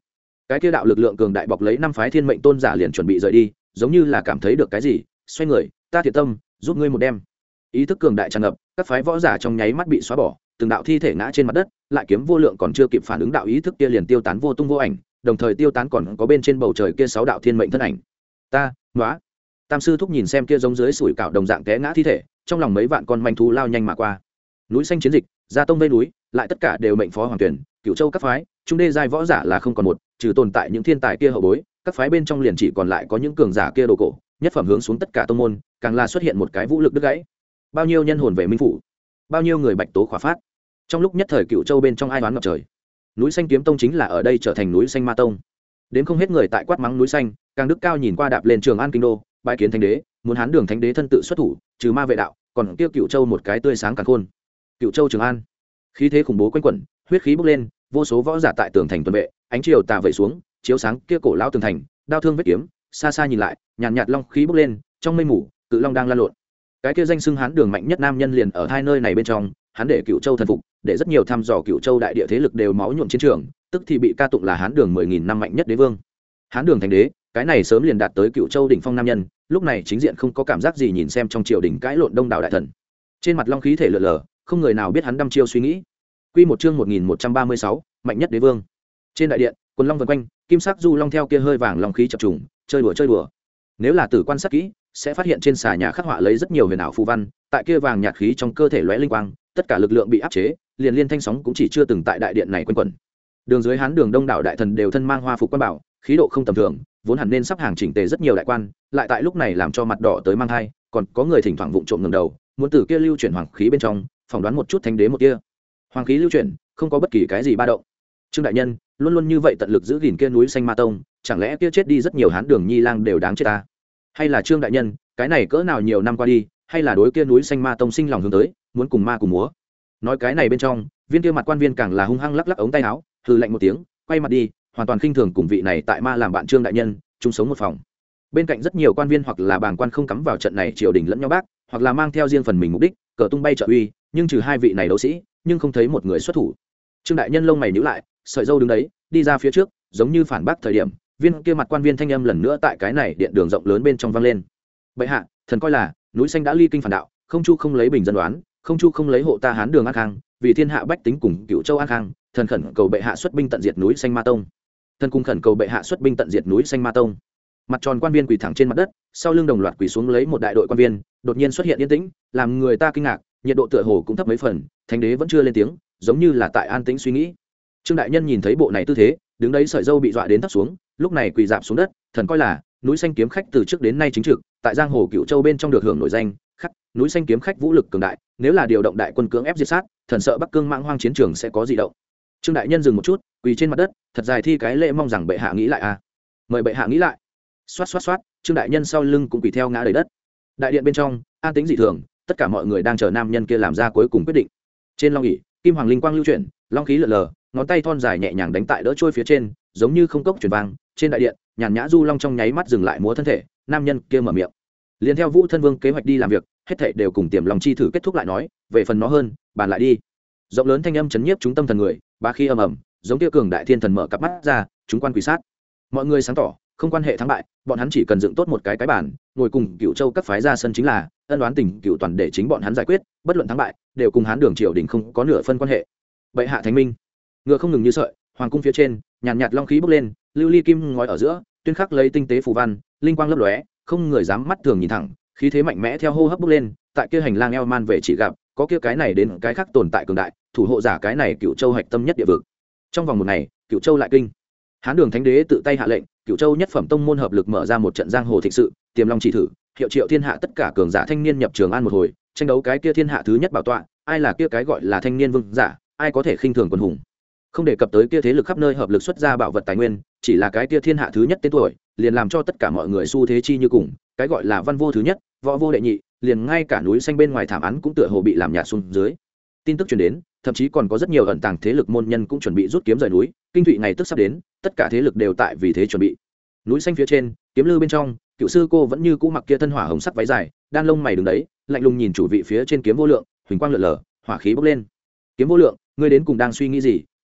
cái kia đạo lực lượng cường đại bọc lấy năm phái thiên mệnh tôn giả liền chuẩn bị rời đi, giống như là cảm thấy được cái gì, xoay người, ta thiệt tâm giúp ngươi một đêm. Ý thức cường đại tràn ngập, các phái võ giả trong nháy mắt bị xóa bỏ, từng đạo thi thể ngã trên mặt đất, lại kiếm vô lượng còn chưa kịp phản ứng đạo ý thức kia liền tiêu tán vô tung vô ảnh, đồng thời tiêu tán còn có bên trên bầu trời kia sáu đạo thiên mệnh thân ảnh. Ta, ngóa. Tam sư thúc nhìn xem kia giống dưới sủi cảo đồng dạng té ngã thi thể, trong lòng mấy vạn con manh thú lao nhanh mà qua. Núi xanh chiến dịch, gia tông vây núi, lại tất cả đều mệnh phó hoàng tuyển, Cửu Châu các phái, trung đê giai võ giả là không còn một, trừ tồn tại những thiên tài kia hậu bối, các phái bên trong liền chỉ còn lại có những cường giả kia đồ cổ, nhất phẩm hướng xuống tất cả tông môn, càng là xuất hiện một cái vũ lực đứt gãy. Bao nhiêu nhân hồn về minh phủ, bao nhiêu người bạch tố khỏa phát. Trong lúc nhất thời Cửu Châu bên trong ai đoán ngập trời. Núi xanh kiếm tông chính là ở đây trở thành núi xanh ma tông. Đến không hết người tại quát mắng núi xanh, càng đức cao nhìn qua đạp lên Trường An kinh đô, bái kiến thánh đế, muốn Hán Đường thánh đế thân tự xuất thủ, trừ ma vệ đạo, còn kia Cửu Châu một cái tươi sáng càn khôn. Cửu Châu Trường An, khí thế khủng bố quanh quẩn, huyết khí bốc lên, vô số võ giả tại tường thành tuần vệ, ánh chiều tà vẩy xuống, chiếu sáng kia cổ lão tường thành, đao thương vết kiếm, xa xa nhìn lại, nhàn nhạt, nhạt long khí bốc lên, trong mây mù, cự long đang lan lộn. Cái kia danh xưng Hán Đường mạnh nhất nam nhân liền ở hai nơi này bên trong, hắn để Cửu Châu thần phục, để rất nhiều thăm dò Cửu Châu đại địa thế lực đều máu nhuộm chiến trường, tức thì bị ca tụng là Hán Đường mười nghìn năm mạnh nhất đế vương. Hán Đường thành đế, cái này sớm liền đạt tới Cửu Châu đỉnh phong nam nhân, lúc này chính diện không có cảm giác gì nhìn xem trong triều đình cãi lộn đông đảo đại thần. Trên mặt long khí thể lượn lờ, không người nào biết hắn đăm chiêu suy nghĩ. Quy một chương một nghìn một trăm ba mươi sáu, mạnh nhất đế vương. Trên đại điện, quần long vần quanh, kim sắc du long theo kia hơi vàng long khí chập trùng, chơi đùa chơi đùa. Nếu là tử quan sát kỹ, sẽ phát hiện trên xà nhà khắc họa lấy rất nhiều huyền ảo phù văn, tại kia vàng nhạt khí trong cơ thể lóe linh quang, tất cả lực lượng bị áp chế, liền liên thanh sóng cũng chỉ chưa từng tại đại điện này quanh quẩn. Đường dưới Hán Đường đông đảo đại thần đều thân mang hoa phục quan bảo, khí độ không tầm thường, vốn hẳn nên sắp hàng chỉnh tề rất nhiều đại quan, lại tại lúc này làm cho mặt đỏ tới mang hai, còn có người thỉnh thoảng vụng trộm ngẩng đầu, muốn từ kia lưu chuyển hoàng khí bên trong, phỏng đoán một chút thánh đế một kia. Hoàng khí lưu chuyển, không có bất kỳ cái gì ba động. Trương đại nhân, luôn luôn như vậy tận lực giữ gìn kia núi xanh ma tông, chẳng lẽ kia chết đi rất nhiều Hán Đường nhi lang đều đáng chết ta? Hay là Trương đại nhân, cái này cỡ nào nhiều năm qua đi, hay là đối kia núi xanh ma tông sinh lòng hướng tới, muốn cùng ma cùng múa? Nói cái này bên trong, viên kia mặt quan viên càng là hung hăng lắc lắc ống tay áo, hừ lạnh một tiếng, quay mặt đi, hoàn toàn khinh thường cùng vị này tại ma làm bạn Trương đại nhân, chung sống một phòng. Bên cạnh rất nhiều quan viên hoặc là bàng quan không cắm vào trận này triều đình lẫn nhau bác, hoặc là mang theo riêng phần mình mục đích, cờ tung bay trợ uy, nhưng trừ hai vị này đấu sĩ, nhưng không thấy một người xuất thủ. Trương đại nhân lông mày nhíu lại, sợi râu đứng đấy, đi ra phía trước, giống như phản bác thời điểm, viên kia mặt quan viên thanh âm lần nữa tại cái này điện đường rộng lớn bên trong vang lên. Bệ hạ, thần coi là núi xanh đã ly kinh phản đạo, không chu không lấy bình dân đoán, không chu không lấy hộ ta Hán Đường an khang, vì thiên hạ bách tính cùng Cửu Châu an khang, thần khẩn cầu bệ hạ xuất binh tận diệt núi xanh ma tông. Thần cung khẩn cầu bệ hạ xuất binh tận diệt núi xanh ma tông. Mặt tròn quan viên quỳ thẳng trên mặt đất, sau lưng đồng loạt quỳ xuống lấy một đại đội quan viên, đột nhiên xuất hiện yên tĩnh, làm người ta kinh ngạc, nhiệt độ tựa hồ cũng thấp mấy phần, thánh đế vẫn chưa lên tiếng, giống như là tại an tĩnh suy nghĩ. Trương đại nhân nhìn thấy bộ này tư thế, đứng đấy sợi râu bị dọa đến thấp xuống, lúc này quỳ rạp xuống đất, thần coi là núi xanh kiếm khách từ trước đến nay chính trực, tại giang hồ Cửu Châu bên trong được hưởng nổi danh, khắc, núi xanh kiếm khách vũ lực cường đại, nếu là điều động đại quân cưỡng ép diệt sát, thần sợ Bắc Cương Mãng Hoang chiến trường sẽ có dị động. Trương đại nhân dừng một chút, quỳ trên mặt đất, thật dài thi cái lễ mong rằng bệ hạ nghĩ lại a. Mời bệ hạ nghĩ lại. Xoát xoát xoát, Trương đại nhân sau lưng cũng quỳ theo ngã đầy đất. Đại điện bên trong, an tĩnh dị thường, tất cả mọi người đang chờ nam nhân kia làm ra cuối cùng quyết định. Trên long ỷ, kim hoàng linh quang lưu chuyển, long khí lượn lờ, ngón tay thon dài nhẹ nhàng đánh tại đỡ trôi phía trên, giống như không cốc truyền vang. Trên đại điện, nhàn nhã du long trong nháy mắt dừng lại múa thân thể, nam nhân kia mở miệng. Liên theo Vũ Thân Vương kế hoạch đi làm việc, hết thảy đều cùng tiềm lòng chi thử kết thúc lại nói, về phần nó hơn, bàn lại đi. Rộng lớn thanh âm chấn nhiếp chúng tâm thần người, ba khi âm ầm, giống kia cường đại thiên thần mở cặp mắt ra, chúng quan quỳ sát. Mọi người sáng tỏ, không quan hệ thắng bại, bọn hắn chỉ cần dựng tốt một cái cái bàn, ngồi cùng Cửu Châu các phái ra sân chính là, ân oán tình cửu toàn để chính bọn hắn giải quyết, bất luận thắng bại, đều cùng Hán Đường triều đình không có nửa phân quan hệ. Bệ hạ thánh minh, ngựa không ngừng như sợi, hoàng cung phía trên, nhàn nhạt long khí bốc lên, lưu ly kim ngói ở giữa, tuyên khắc lấy tinh tế phù văn, linh quang lấp lóe, không người dám mắt thường nhìn thẳng, khí thế mạnh mẽ theo hô hấp bốc lên, tại kia hành lang eo man về chỉ gặp, có kia cái này đến cái khác tồn tại cường đại, thủ hộ giả cái này Cửu Châu hạch tâm nhất địa vực. Trong vòng một ngày, Cửu Châu lại kinh. Hán Đường thánh đế tự tay hạ lệnh, Cửu Châu nhất phẩm tông môn hợp lực mở ra một trận giang hồ thịnh sự, tiềm long chỉ thử, hiệu triệu thiên hạ tất cả cường giả thanh niên nhập Trường An một hồi, tranh đấu cái kia thiên hạ thứ nhất bảo tọa, ai là kia cái gọi là thanh niên vương giả, ai có thể khinh thường quân hùng. Không đề cập tới kia thế lực khắp nơi hợp lực xuất ra bảo vật tài nguyên, chỉ là cái kia thiên hạ thứ nhất tên tuổi, liền làm cho tất cả mọi người xu thế chi như cùng, cái gọi là văn vô thứ nhất, võ vô đệ nhị, liền ngay cả núi xanh bên ngoài thảm án cũng tựa hồ bị làm nhạt xuống dưới. Tin tức truyền đến, thậm chí còn có rất nhiều ẩn tàng thế lực môn nhân cũng chuẩn bị rút kiếm rời núi, kinh thụy ngày tức sắp đến, tất cả thế lực đều tại vì thế chuẩn bị. Núi xanh phía trên, kiếm lư bên trong, Cựu sư cô vẫn như cũ mặc kia thân hỏa hồng sắc váy dài, đan lông mày đứng đấy, lạnh lùng nhìn chủ vị phía trên kiếm vô lượng, huỳnh quang lượn lờ, hỏa khí bốc lên. Kiếm vô lượng, ngươi đến cùng đang suy nghĩ gì?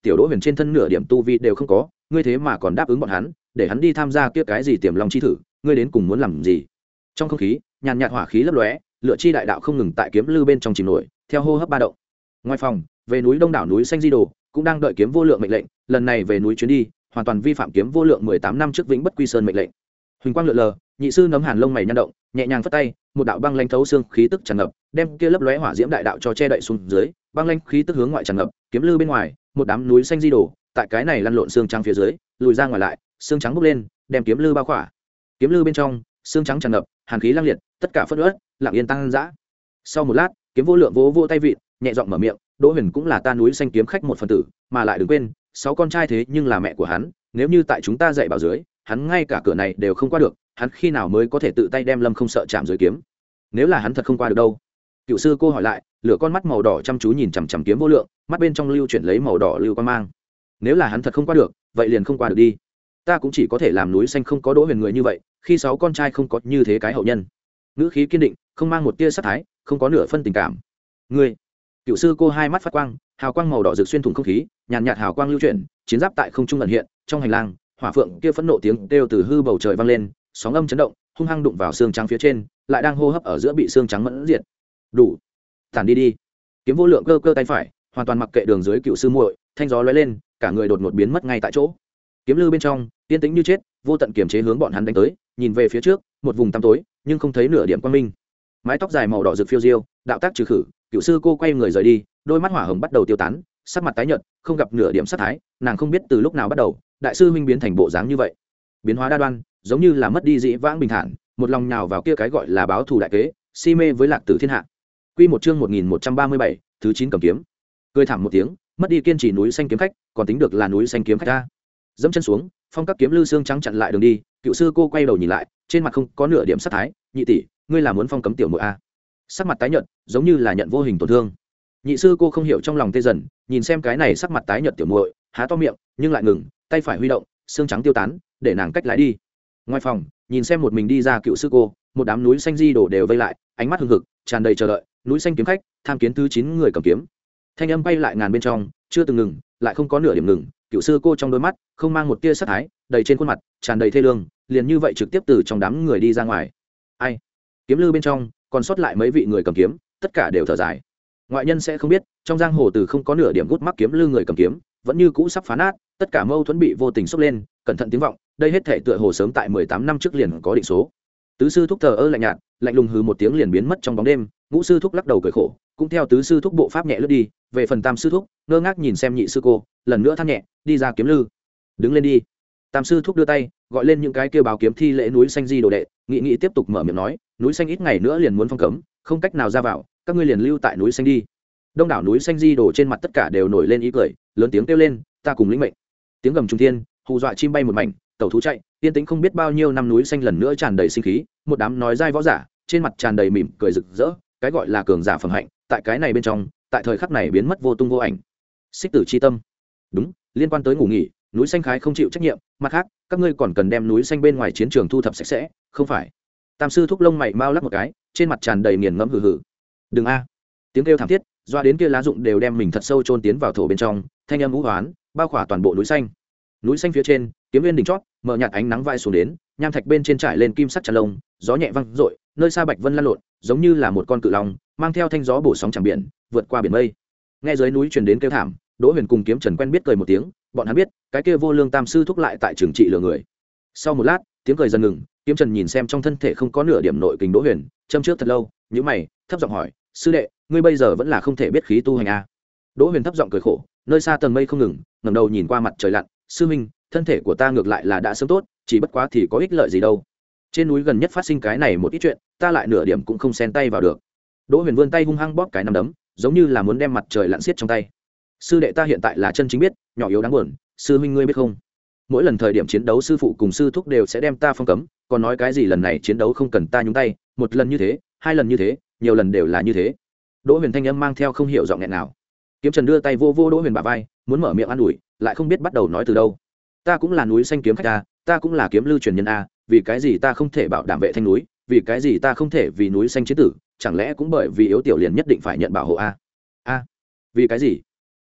tiểu đỗ huyền trên thân nửa điểm tu vi đều không có, ngươi thế mà còn đáp ứng bọn hắn để hắn đi tham gia kia cái gì tiềm long chi thử, ngươi đến cùng muốn làm gì? Trong không khí nhàn nhạt hỏa khí lấp lóe, lửa chi đại đạo không ngừng tại kiếm lư bên trong chìm nổi, theo hô hấp ba động. Ngoài phòng, về núi đông đảo núi xanh di đồ cũng đang đợi kiếm vô lượng mệnh lệnh, lần này về núi chuyến đi hoàn toàn vi phạm kiếm vô lượng mười tám năm trước vĩnh bất quy sơn mệnh lệnh. Huỳnh quang lượn lờ, nhị sư nấm hàn lông mày nhăn động, nhẹ nhàng phất tay, một đạo băng lanh thấu xương khí tức tràn ngập, đem kia lấp lóe hỏa diễm đại đạo cho che đậy xuống dưới, băng lanh khí tức hướng ngoại tràn ngập, kiếm lư bên ngoài, một đám núi xanh di đổ, tại cái này lăn lộn xương trắng phía dưới, lùi ra ngoài lại, xương trắng bốc lên, đem kiếm lư bao khỏa. Kiếm lư bên trong, xương trắng tràn ngập, hàn khí lang liệt, tất cả phất uất, lặng yên tăng dã. Sau một lát, kiếm vô lượng vỗ vỗ tay vịn, nhẹ giọng mở miệng, Đỗ Huyền cũng là ta núi xanh kiếm khách một phần tử, mà lại đừng quên, sáu con trai thế nhưng là mẹ của hắn, nếu như tại chúng ta dạy bảo dưới, hắn ngay cả cửa này đều không qua được, hắn khi nào mới có thể tự tay đem Lâm Không Sợ chạm dưới kiếm? Nếu là hắn thật không qua được đâu? Cựu sư cô hỏi lại, lửa con mắt màu đỏ chăm chú nhìn chằm chằm kiếm vô lượng, mắt bên trong lưu chuyển lấy màu đỏ lưu quan mang. Nếu là hắn thật không qua được, vậy liền không qua được đi. Ta cũng chỉ có thể làm núi xanh không có Đỗ Huyền người như vậy, khi sáu con trai không có như thế cái hậu nhân. Ngữ khí kiên định, không mang một tia sát thái, không có nửa phân tình cảm. Ngươi, cựu sư cô hai mắt phát quang, hào quang màu đỏ rực xuyên thủng không khí, nhàn nhạt hào quang lưu chuyển, chiến giáp tại không trung ẩn hiện, trong hành lang, hỏa phượng kia phẫn nộ tiếng kêu từ hư bầu trời vang lên, sóng âm chấn động, hung hăng đụng vào xương trắng phía trên, lại đang hô hấp ở giữa bị xương trắng mẫn diệt. Đủ, tản đi đi. Kiếm vô lượng cơ cơ tay phải, hoàn toàn mặc kệ đường dưới cựu sư muội, thanh gió lóe lên, cả người đột ngột biến mất ngay tại chỗ. Kiếm lư bên trong, yên tĩnh như chết, vô tận kiềm chế hướng bọn hắn đánh tới, nhìn về phía trước, một vùng tăm tối, nhưng không thấy nửa điểm quang minh. Mái tóc dài màu đỏ rực phiêu diêu, đạo tác trừ khử, cựu sư cô quay người rời đi, đôi mắt hỏa hồng bắt đầu tiêu tán, sắc mặt tái nhợt, không gặp nửa điểm sát thái, nàng không biết từ lúc nào bắt đầu, đại sư huynh biến thành bộ dáng như vậy, biến hóa đa đoan, giống như là mất đi dĩ vãng bình thản, một lòng nhào vào kia cái gọi là báo thù đại kế, si mê với lạc tử thiên hạ. Quy một chương một nghìn một trăm ba mươi bảy, thứ chín cầm kiếm. Cười thảm một tiếng, mất đi kiên trì núi xanh kiếm khách, còn tính được là núi xanh kiếm khách ta. Dẫm chân xuống, phong các kiếm lư xương trắng chặn lại đường đi, cựu sư cô quay đầu nhìn lại, trên mặt không có nửa điểm sát thái, nhị tỷ, ngươi là muốn phong cấm tiểu muội a? Sắc mặt tái nhợt, giống như là nhận vô hình tổn thương. Nhị sư cô không hiểu trong lòng tê dần, nhìn xem cái này sắc mặt tái nhợt tiểu muội, há to miệng, nhưng lại ngừng, tay phải huy động, xương trắng tiêu tán, để nàng cách lái đi. Ngoài phòng, nhìn xem một mình đi ra cựu sư cô, một đám núi xanh di đổ đều vây lại, ánh mắt hừng hực, tràn đầy chờ đợi. Núi xanh kiếm khách, tham kiến thứ chín người cầm kiếm. Thanh âm bay lại ngàn bên trong, chưa từng ngừng, lại không có nửa điểm ngừng. Cựu sư cô trong đôi mắt không mang một tia sát thái, đầy trên khuôn mặt tràn đầy thê lương, liền như vậy trực tiếp từ trong đám người đi ra ngoài. Ai? Kiếm lư bên trong còn sót lại mấy vị người cầm kiếm, tất cả đều thở dài. Ngoại nhân sẽ không biết, trong giang hồ từ không có nửa điểm gút mắc kiếm lư người cầm kiếm, vẫn như cũ sắp phá nát, tất cả mâu thuẫn bị vô tình xốc lên, cẩn thận tiếng vọng, đây hết thể tựa hồ sớm tại mười tám năm trước liền có định số. Tứ sư thúc thờ ơ lạnh nhạt, lạnh lùng hừ một tiếng liền biến mất trong bóng đêm, ngũ sư thúc lắc đầu cười khổ, cũng theo tứ sư thúc bộ pháp nhẹ lướt đi, về phần tam sư thúc, ngơ ngác nhìn xem nhị sư cô, lần nữa than nhẹ, đi ra kiếm lư. Đứng lên đi. Tam sư thúc đưa tay, gọi lên những cái kêu báo kiếm thi lễ núi xanh di đồ đệ, nghị nghị tiếp tục mở miệng nói, núi xanh ít ngày nữa liền muốn phong cấm, không cách nào ra vào, các ngươi liền lưu tại núi xanh đi. Đông đảo núi xanh di đồ trên mặt tất cả đều nổi lên ý cười, lớn tiếng kêu lên, ta cùng lĩnh mệnh. Tiếng gầm trung thiên, hù dọa chim bay một mảnh, tẩu thú chạy, yên tĩnh không biết bao nhiêu năm núi xanh lần nữa tràn đầy sinh khí, một đám nói dai võ giả, trên mặt tràn đầy mỉm cười rực rỡ, cái gọi là cường giả phẩm hạnh, tại cái này bên trong, tại thời khắc này biến mất vô tung vô ảnh. Xích tử chi tâm. Đúng, liên quan tới ngủ nghỉ, núi xanh khái không chịu trách nhiệm, mặt khác, các ngươi còn cần đem núi xanh bên ngoài chiến trường thu thập sạch sẽ, không phải? Tam sư thúc lông mày mau lắc một cái, trên mặt tràn đầy nghiền ngẫm hừ hừ. Đừng a. Tiếng kêu thảm thiết, doa đến kia lá rụng đều đem mình thật sâu chôn tiến vào thổ bên trong, thanh âm u hoán, bao khỏa toàn bộ núi xanh. Núi xanh phía trên, kiếm nguyên đỉnh chót, mở nhạt ánh nắng vai xuống đến, nham thạch bên trên trải lên kim sắc tràn lông, gió nhẹ văng rội, nơi xa bạch vân lan lộn, giống như là một con cự long, mang theo thanh gió bổ sóng chẳng biển, vượt qua biển mây. Nghe dưới núi truyền đến kêu thảm, Đỗ Huyền cùng Kiếm Trần quen biết cười một tiếng, bọn hắn biết, cái kia vô lương tam sư thúc lại tại trường trị lừa người. Sau một lát, tiếng cười dần ngừng, Kiếm Trần nhìn xem trong thân thể không có nửa điểm nội kình Đỗ Huyền, châm trước thật lâu, nhíu mày, thấp giọng hỏi, sư đệ, ngươi bây giờ vẫn là không thể biết khí tu hành à? Đỗ Huyền thấp giọng cười khổ, nơi xa tầng mây không ngừng, ngẩng đầu nhìn qua mặt trời lặn, sư minh, thân thể của ta ngược lại là đã sớm tốt, chỉ bất quá thì có ích lợi gì đâu. Trên núi gần nhất phát sinh cái này một ít chuyện, ta lại nửa điểm cũng không xen tay vào được. Đỗ Huyền vươn tay hung hăng bóp cái nắm đấm, giống như là muốn đem mặt trời lặn xiết trong tay. Sư đệ ta hiện tại là chân chính biết, nhỏ yếu đáng buồn, sư huynh ngươi biết không? Mỗi lần thời điểm chiến đấu sư phụ cùng sư thúc đều sẽ đem ta phong cấm, còn nói cái gì lần này chiến đấu không cần ta nhúng tay, một lần như thế, hai lần như thế, nhiều lần đều là như thế. Đỗ Huyền thanh âm mang theo không hiểu giọng nghẹn nào. Kiếm Trần đưa tay vô vô Đỗ Huyền bả vai, muốn mở miệng an ủi, lại không biết bắt đầu nói từ đâu. Ta cũng là núi xanh kiếm khách a, ta cũng là kiếm lưu truyền nhân a, vì cái gì ta không thể bảo đảm vệ thanh núi, vì cái gì ta không thể vì núi xanh chiến tử, chẳng lẽ cũng bởi vì yếu tiểu liền nhất định phải nhận bảo hộ a? A, vì cái gì?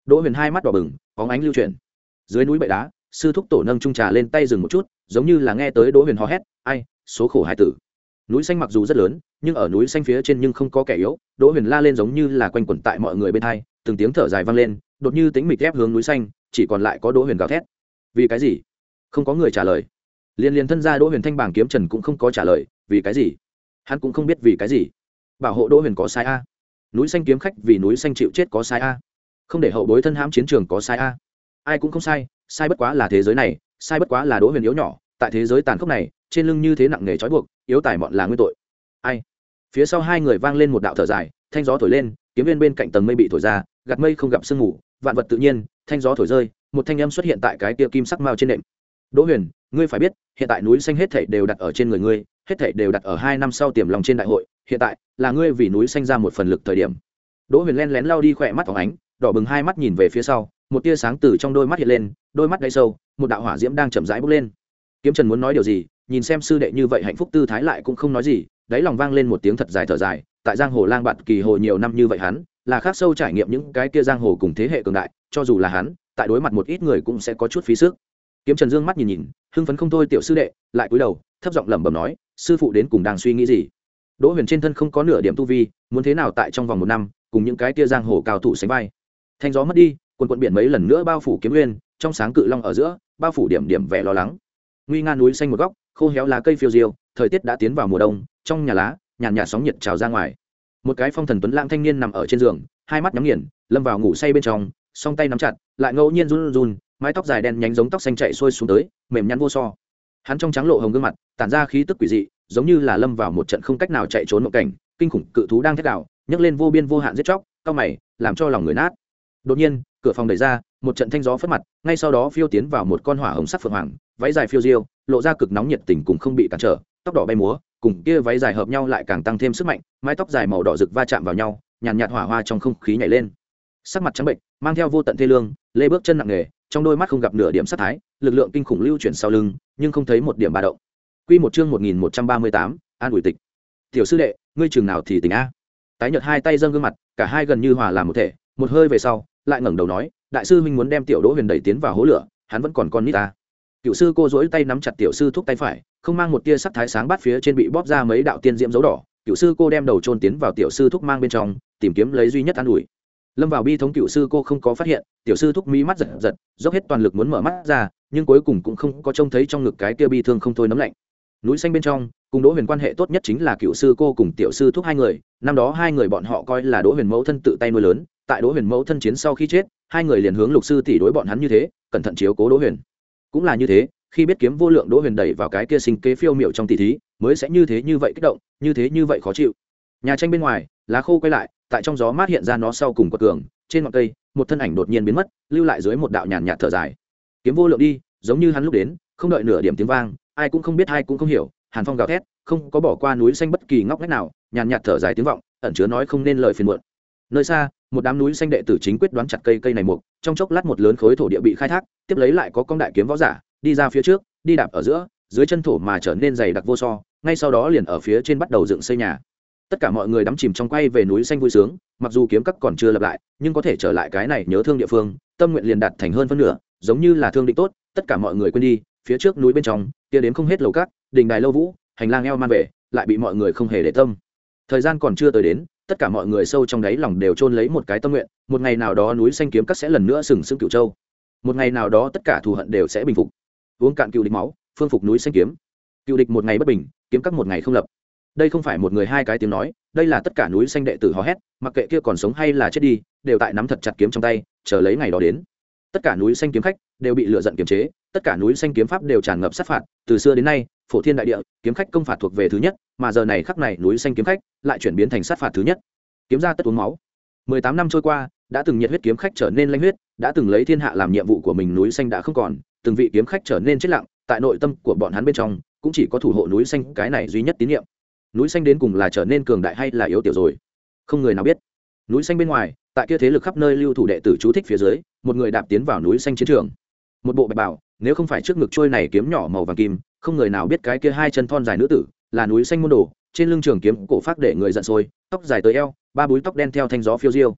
Đỗ Huyền hai mắt đỏ bừng óng ánh lưu chuyển. Dưới núi bệ đá, sư thúc tổ nâng chung trà lên tay dừng một chút, giống như là nghe tới Đỗ Huyền hò hét, ai số khổ hải tử. Núi xanh mặc dù rất lớn, nhưng ở núi xanh phía trên nhưng không có kẻ yếu. Đỗ Huyền la lên giống như là quanh quẩn tại mọi người bên hai, từng tiếng thở dài vang lên, đột như tĩnh mịch ép hướng núi xanh, chỉ còn lại có Đỗ Huyền gào thét. Vì cái gì? Không có người trả lời. Liên liên thân gia Đỗ Huyền thanh bảng kiếm trần cũng không có trả lời, vì cái gì? Hắn cũng không biết vì cái gì. Bảo hộ Đỗ Huyền có sai a? Núi xanh kiếm khách vì núi xanh chịu chết có sai a? Không để hậu bối thân hãm chiến trường có sai a? Ai cũng không sai, sai bất quá là thế giới này, sai bất quá là Đỗ Huyền yếu nhỏ, tại thế giới tàn khốc này, trên lưng như thế nặng nề trói buộc, yếu tài mọn là nguyên tội. Ai? Phía sau hai người vang lên một đạo thở dài, thanh gió thổi lên, kiếm viên bên cạnh tầng mây bị thổi ra, gạt mây không gặp sương mù, vạn vật tự nhiên, thanh gió thổi rơi, một thanh âm xuất hiện tại cái kia kim sắc mao trên nệm. Đỗ Huyền, ngươi phải biết, hiện tại núi xanh hết thảy đều đặt ở trên người ngươi, hết thảy đều đặt ở hai năm sau tiềm lòng trên đại hội, hiện tại là ngươi vì núi xanh ra một phần lực thời điểm. Đỗ Huyền lén lén lau đi khỏe mắt phóng ánh, đỏ bừng hai mắt nhìn về phía sau, một tia sáng từ trong đôi mắt hiện lên, đôi mắt đáy sâu, một đạo hỏa diễm đang chậm rãi bốc lên. Kiếm Trần muốn nói điều gì, nhìn xem sư đệ như vậy hạnh phúc tư thái lại cũng không nói gì, đáy lòng vang lên một tiếng thật dài thở dài, tại giang hồ lang bạt kỳ hồ nhiều năm như vậy hắn, là khác sâu trải nghiệm những cái kia giang hồ cùng thế hệ cường đại, cho dù là hắn, tại đối mặt một ít người cũng sẽ có chút phí sức. Kiếm Trần dương mắt nhìn nhìn, hưng phấn không thôi tiểu sư đệ, lại cúi đầu, thấp giọng lẩm bẩm nói, sư phụ đến cùng đang suy nghĩ gì? Đỗ Huyền trên thân không có nửa điểm tu vi, muốn thế nào tại trong vòng một năm, cùng những cái kia giang hồ cao thủ sánh vai. Thanh gió mất đi, quần quần biển mấy lần nữa bao phủ kiếm nguyên, trong sáng cự long ở giữa, bao phủ điểm điểm vẻ lo lắng. Nguy nga núi xanh một góc, khô héo lá cây phiêu diêu, thời tiết đã tiến vào mùa đông, trong nhà lá, nhàn nhạt sóng nhiệt trào ra ngoài. Một cái phong thần tuấn lãng thanh niên nằm ở trên giường, hai mắt nhắm nghiền, lâm vào ngủ say bên trong, song tay nắm chặt, lại ngẫu nhiên run run, mái tóc dài đen nhánh giống tóc xanh chạy xuôi xuống tới, mềm nhăn vô so. Hắn trong trắng lộ hồng gương mặt, tản ra khí tức quỷ dị, giống như là lâm vào một trận không cách nào chạy trốn một cảnh, kinh khủng cự thú đang thét đảo, nhấc lên vô biên vô hạn giết chóc, cau mày, làm cho lòng người nát. Đột nhiên, cửa phòng đẩy ra, một trận thanh gió phất mặt, ngay sau đó phiêu tiến vào một con hỏa hồng sắc phượng hoàng, váy dài phiêu diêu, lộ ra cực nóng nhiệt tình cùng không bị cản trở, tóc đỏ bay múa, cùng kia váy dài hợp nhau lại càng tăng thêm sức mạnh, mái tóc dài màu đỏ rực va chạm vào nhau, nhàn nhạt hỏa hoa trong không khí nhảy lên. Sắc mặt trắng bệnh, mang theo vô tận thê lương, lê bước chân nặng nề, trong đôi mắt không gặp nửa điểm sát thái, lực lượng kinh khủng lưu chuyển sau lưng, nhưng không thấy một điểm ba động. Quy một chương một nghìn một trăm ba mươi tám, An ủi tịch. Tiểu sư đệ, ngươi chừng nào thì tỉnh a? Tái nhợt hai tay dâng gương mặt, cả hai gần như hòa làm một thể, một hơi về sau, lại ngẩng đầu nói, đại sư huynh muốn đem tiểu Đỗ Huyền đẩy tiến vào hố lửa, hắn vẫn còn con nít ta. Cựu sư cô duỗi tay nắm chặt tiểu sư thúc tay phải, không mang một tia sắc thái sáng bát phía trên bị bóp ra mấy đạo tiên diễm dấu đỏ. Cựu sư cô đem đầu chôn tiến vào tiểu sư thúc mang bên trong, tìm kiếm lấy duy nhất an ủi. Lâm vào bi thống, cựu sư cô không có phát hiện, tiểu sư thúc mí mắt giật giật, dốc hết toàn lực muốn mở mắt ra, nhưng cuối cùng cũng không có trông thấy trong ngực cái kia bi thương không thôi nấm lạnh. Núi xanh bên trong, cùng Đỗ Huyền quan hệ tốt nhất chính là cựu sư cô cùng tiểu sư thúc hai người. Năm đó hai người bọn họ coi là Đỗ Huyền mẫu thân tự tay nuôi lớn, tại Đỗ Huyền mẫu thân chiến sau khi chết, hai người liền hướng lục sư tỷ đối bọn hắn như thế, cẩn thận chiếu cố Đỗ Huyền. Cũng là như thế, khi biết kiếm vô lượng Đỗ Huyền đẩy vào cái kia sinh kế phiêu miểu trong tỷ thí, mới sẽ như thế như vậy kích động, như thế như vậy khó chịu. Nhà tranh bên ngoài, lá khô quay lại, tại trong gió mát hiện ra nó sau cùng quật cường, trên ngọn cây, một thân ảnh đột nhiên biến mất, lưu lại dưới một đạo nhàn nhạt thở dài. Kiếm vô lượng đi, giống như hắn lúc đến, không đợi nửa điểm tiếng vang, ai cũng không biết ai cũng không hiểu, hàn phong gào thét, không có bỏ qua núi xanh bất kỳ ngóc ngách nào, nhàn nhạt thở dài tiếng vọng, ẩn chứa nói không nên lời phiền muộn. Nơi xa, một đám núi xanh đệ tử chính quyết đoán chặt cây cây này mục, trong chốc lát một lớn khối thổ địa bị khai thác, tiếp lấy lại có con đại kiếm võ giả đi ra phía trước, đi đạp ở giữa, dưới chân thổ mà trở nên dày đặc vô so, ngay sau đó liền ở phía trên bắt đầu dựng xây nhà. Tất cả mọi người đắm chìm trong quay về núi xanh vui sướng, mặc dù kiếm các còn chưa lập lại, nhưng có thể trở lại cái này nhớ thương địa phương, tâm nguyện liền đạt thành hơn phân nửa, giống như là thương định tốt, tất cả mọi người quên đi, phía trước núi bên trong, kia đến không hết lầu cát, đình đài lâu vũ, hành lang eo man về, lại bị mọi người không hề để tâm. Thời gian còn chưa tới đến, tất cả mọi người sâu trong đáy lòng đều chôn lấy một cái tâm nguyện, một ngày nào đó núi xanh kiếm các sẽ lần nữa sừng sững Cửu Châu. Một ngày nào đó tất cả thù hận đều sẽ bình phục. Uống cạn cựu địch máu, phương phục núi xanh kiếm. Cựu địch một ngày bất bình, kiếm các một ngày không lập. Đây không phải một người hai cái tiếng nói, đây là tất cả núi xanh đệ tử hò hét, mặc kệ kia còn sống hay là chết đi, đều tại nắm thật chặt kiếm trong tay, chờ lấy ngày đó đến. Tất cả núi xanh kiếm khách đều bị lựa giận kiềm chế, tất cả núi xanh kiếm pháp đều tràn ngập sát phạt, từ xưa đến nay, phổ thiên đại địa, kiếm khách công phạt thuộc về thứ nhất, mà giờ này khắc này núi xanh kiếm khách lại chuyển biến thành sát phạt thứ nhất. Kiếm ra tất uống máu. mười tám năm trôi qua, đã từng nhiệt huyết kiếm khách trở nên lanh huyết, đã từng lấy thiên hạ làm nhiệm vụ của mình núi xanh đã không còn, từng vị kiếm khách trở nên chết lặng, tại nội tâm của bọn hắn bên trong, cũng chỉ có thủ hộ núi xanh cái này duy nhất tín nhiệm. Núi xanh đến cùng là trở nên cường đại hay là yếu tiểu rồi, không người nào biết. Núi xanh bên ngoài, tại kia thế lực khắp nơi lưu thủ đệ tử chú thích phía dưới, một người đạp tiến vào núi xanh chiến trường. Một bộ bạch bào, nếu không phải trước ngực trôi này kiếm nhỏ màu vàng kim, không người nào biết cái kia hai chân thon dài nữ tử là núi xanh môn đồ, trên lưng trường kiếm cổ phát để người giận sôi, tóc dài tới eo, ba búi tóc đen theo thanh gió phiêu diêu.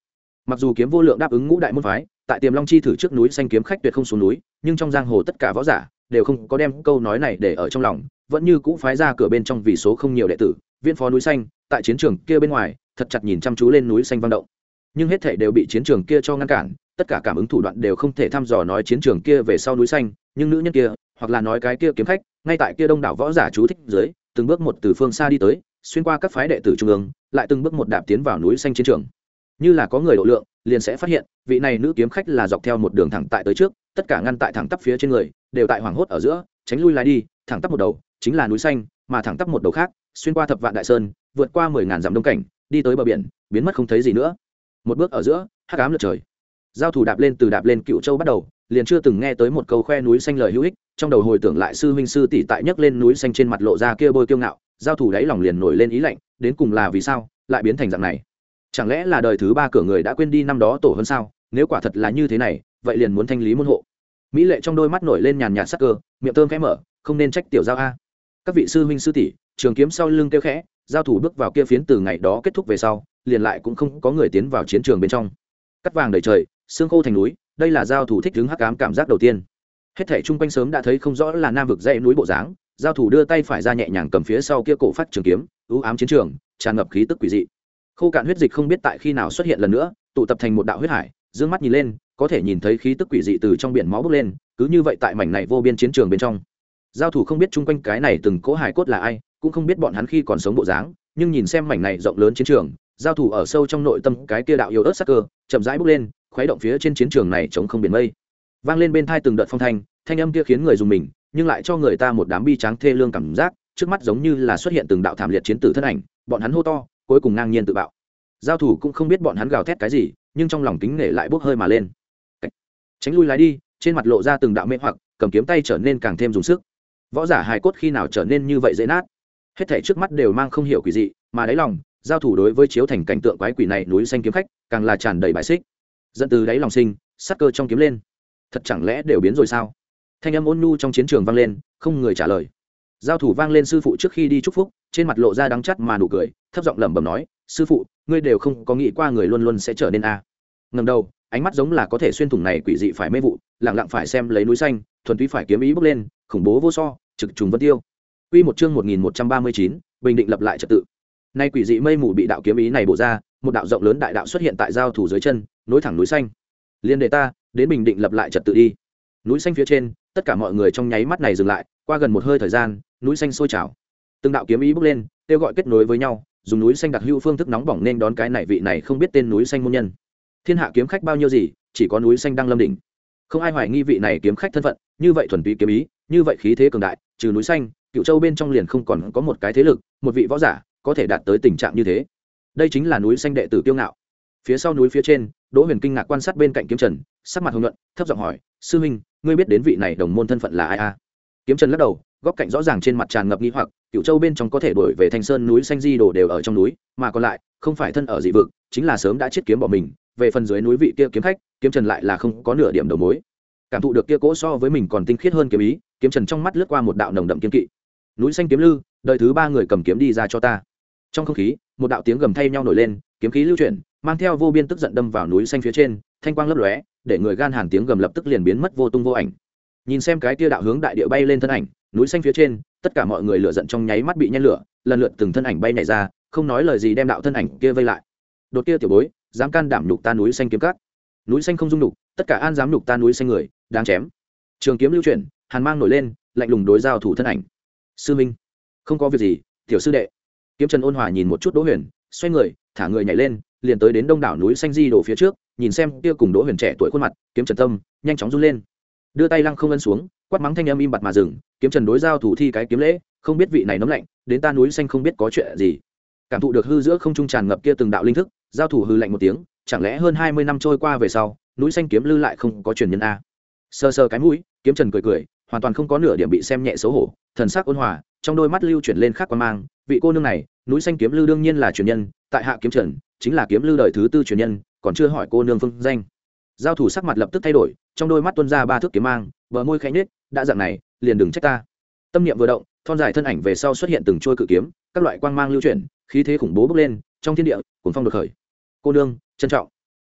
mặc dù kiếm vô lượng đáp ứng ngũ đại môn phái tại tiềm long chi thử trước núi xanh kiếm khách tuyệt không xuống núi, nhưng trong giang hồ tất cả võ giả đều không có đem câu nói này để ở trong lòng, vẫn như cũ phái ra cửa bên trong vì số không nhiều đệ tử viên phó núi xanh tại chiến trường kia bên ngoài thật chặt nhìn chăm chú lên núi xanh vang động. Nhưng hết thảy đều bị chiến trường kia cho ngăn cản, tất cả cảm ứng thủ đoạn đều không thể thăm dò nói chiến trường kia về sau núi xanh, nhưng nữ nhân kia hoặc là nói cái kia kiếm khách ngay tại kia đông đảo võ giả chú thích dưới từng bước một từ phương xa đi tới, xuyên qua các phái đệ tử trung ương, lại từng bước một đạp tiến vào núi xanh chiến trường. Như là có người độ lượng liền sẽ phát hiện vị này nữ kiếm khách là dọc theo một đường thẳng tại tới trước, tất cả ngăn tại thẳng tắp phía trên người đều tại hoảng hốt ở giữa tránh lui lại đi, thẳng tắp một đầu chính là núi xanh, mà thẳng tắp một đầu khác xuyên qua thập vạn đại sơn, vượt qua mười ngàn dặm đông cảnh, đi tới bờ biển, biến mất không thấy gì nữa. Một bước ở giữa hắc ám lượt trời. Giao thủ đạp lên từ đạp lên Cựu Châu bắt đầu, liền chưa từng nghe tới một câu khoe núi xanh lời hữu ích, trong đầu hồi tưởng lại sư huynh sư tỷ tại nhấc lên núi xanh trên mặt lộ ra kia bôi kiêu ngạo, giao thủ đáy lòng liền nổi lên ý lạnh, đến cùng là vì sao lại biến thành dạng này? Chẳng lẽ là đời thứ ba cửa người đã quên đi năm đó tổ hơn sao? Nếu quả thật là như thế này, vậy liền muốn thanh lý môn hộ. Mỹ lệ trong đôi mắt nổi lên nhàn nhạt sắc cơ, miệng thơm khẽ mở, không nên trách tiểu giao a. Các vị sư huynh sư tỷ, trường kiếm sau lưng kêu khẽ, giao thủ bước vào kia phiến từ ngày đó kết thúc về sau, liền lại cũng không có người tiến vào chiến trường bên trong. Cắt vàng đầy trời, xương khô thành núi, đây là giao thủ thích đứng hắc ám cảm giác đầu tiên. Hết thảy chung quanh sớm đã thấy không rõ là nam vực dãy núi bộ dáng, giao thủ đưa tay phải ra nhẹ nhàng cầm phía sau kia cổ phát trường kiếm, u ám chiến trường tràn ngập khí tức quỷ dị. Khô cạn huyết dịch không biết tại khi nào xuất hiện lần nữa, tụ tập thành một đạo huyết hải, dương mắt nhìn lên, có thể nhìn thấy khí tức quỷ dị từ trong biển máu bốc lên, cứ như vậy tại mảnh này vô biên chiến trường bên trong. Giao thủ không biết chung quanh cái này từng cỗ hải cốt là ai, cũng không biết bọn hắn khi còn sống bộ dáng, nhưng nhìn xem mảnh này rộng lớn chiến trường, giao thủ ở sâu trong nội tâm cái kia đạo yêu ớt sắc cơ chậm rãi bốc lên, khuấy động phía trên chiến trường này chống không biển mây, vang lên bên thai từng đợt phong thanh, thanh âm kia khiến người dùng mình, nhưng lại cho người ta một đám bi tráng thê lương cảm giác, trước mắt giống như là xuất hiện từng đạo thảm liệt chiến tử thân ảnh, bọn hắn hô to, cuối cùng ngang nhiên tự bạo. Giao thủ cũng không biết bọn hắn gào thét cái gì, nhưng trong lòng kính nể lại bốc hơi mà lên. Tránh lui lái đi, trên mặt lộ ra từng đạo mê hoặc, cầm kiếm tay trở nên càng thêm dùng sức. Võ giả hài cốt khi nào trở nên như vậy dễ nát? Hết thảy trước mắt đều mang không hiểu quỷ dị, mà đáy lòng, giao thủ đối với chiếu thành cảnh tượng quái quỷ này núi xanh kiếm khách, càng là tràn đầy bài xích. Dẫn từ đáy lòng sinh, sát cơ trong kiếm lên. Thật chẳng lẽ đều biến rồi sao? Thanh âm ôn nhu trong chiến trường vang lên, không người trả lời. Giao thủ vang lên sư phụ trước khi đi chúc phúc, trên mặt lộ ra đắng chắt mà nụ cười, thấp giọng lẩm bẩm nói, sư phụ, ngươi đều không có nghĩ qua người luôn luôn sẽ trở nên a. Ngẩng đầu, ánh mắt giống là có thể xuyên thủng này quỷ dị phải mê vụ, lặng lặng phải xem lấy núi xanh, thuần túy phải kiếm ý bốc lên, khủng bố vô so, trực trùng vân tiêu. Quy một chương một nghìn một trăm ba mươi chín, bình định lập lại trật tự. Nay quỷ dị mây mù bị đạo kiếm ý này bổ ra, một đạo rộng lớn đại đạo xuất hiện tại giao thủ dưới chân, nối thẳng núi xanh. Liên để ta đến bình định lập lại trật tự đi. Núi xanh phía trên, tất cả mọi người trong nháy mắt này dừng lại, qua gần một hơi thời gian, núi xanh sôi trào. Từng đạo kiếm ý bốc lên, kêu gọi kết nối với nhau, dùng núi xanh đặc hữu phương thức nóng bỏng nên đón cái này vị này không biết tên núi xanh môn nhân. Thiên hạ kiếm khách bao nhiêu gì, chỉ có núi xanh đang lâm đỉnh. Không ai hoài nghi vị này kiếm khách thân phận, như vậy thuần túy kiếm ý, như vậy khí thế cường đại, trừ núi xanh, Cựu Châu bên trong liền không còn có một cái thế lực, một vị võ giả có thể đạt tới tình trạng như thế. Đây chính là núi xanh đệ tử kiêu ngạo. Phía sau núi phía trên, Đỗ Huyền kinh ngạc quan sát bên cạnh Kiếm Trần, sắc mặt hồng nhuận, thấp giọng hỏi, sư huynh, ngươi biết đến vị này đồng môn thân phận là ai a? Kiếm Trần lắc đầu, góc cạnh rõ ràng trên mặt tràn ngập nghi hoặc, Cựu Châu bên trong có thể đổi về Thanh Sơn núi xanh di đồ đều ở trong núi, mà còn lại, không phải thân ở dị vực, chính là sớm đã chết kiếm bỏ mình, về phần dưới núi vị kia kiếm khách, Kiếm Trần lại là không có nửa điểm đầu mối. Cảm thụ được kia cỗ so với mình còn tinh khiết hơn kiếm ý, Kiếm Trần trong mắt lướt qua một đạo nồng đậm kiên kỵ. Núi xanh kiếm lư, đời thứ ba người cầm kiếm đi ra cho ta. Trong không khí, một đạo tiếng gầm thay nhau nổi lên, kiếm khí lưu chuyển, mang theo vô biên tức giận đâm vào núi xanh phía trên, thanh quang lấp lóe, để người gan hàn tiếng gầm lập tức liền biến mất vô tung vô ảnh. Nhìn xem cái kia đạo hướng đại địa bay lên thân ảnh, núi xanh phía trên, tất cả mọi người lửa giận trong nháy mắt bị nhen lửa, lần lượt từng thân ảnh bay nhảy ra, không nói lời gì đem đạo thân ảnh kia vây lại. Đột kia tiểu bối, dám can đảm nhục ta núi xanh kiếm cắt. Núi xanh không dung nhục, tất cả an dám nhục ta núi xanh người, đáng chém. Trường kiếm lưu chuyển, hàn mang nổi lên, lạnh lùng đối giao thủ thân ảnh. Sư minh, không có việc gì, tiểu sư đệ. Kiếm Trần ôn hòa nhìn một chút Đỗ Huyền, xoay người, thả người nhảy lên, liền tới đến đông đảo núi xanh di đổ phía trước, nhìn xem kia cùng Đỗ Huyền trẻ tuổi khuôn mặt, Kiếm Trần tâm nhanh chóng run lên, đưa tay lăng không ấn xuống, quát mắng thanh âm im bặt mà dừng. Kiếm Trần đối giao thủ thi cái kiếm lễ, không biết vị này nóng lạnh, đến ta núi xanh không biết có chuyện gì. Cảm thụ được hư giữa không trung tràn ngập kia từng đạo linh thức, giao thủ hư lạnh một tiếng, chẳng lẽ hơn hai mươi năm trôi qua về sau, núi xanh kiếm lư lại không có truyền nhân a? Sơ sơ cái mũi, Kiếm Trần cười cười, hoàn toàn không có nửa điểm bị xem nhẹ xấu hổ, thần sắc ôn hòa, trong đôi mắt lưu chuyển lên khác quan mang, vị cô nương này, núi xanh kiếm lư đương nhiên là truyền nhân, tại hạ Kiếm Trần chính là kiếm lư đời thứ tư truyền nhân, còn chưa hỏi cô nương phương danh. Giao thủ sắc mặt lập tức thay đổi, trong đôi mắt tuôn ra ba thước kiếm mang, bờ môi khẽ nhếch, đã dạng này, liền đừng trách ta. Tâm niệm vừa động, thon dài thân ảnh về sau xuất hiện từng trôi cự kiếm, các loại quang mang lưu chuyển, khí thế khủng bố bốc lên, trong thiên địa, cuồng phong đột khởi. Cô nương, trân trọng.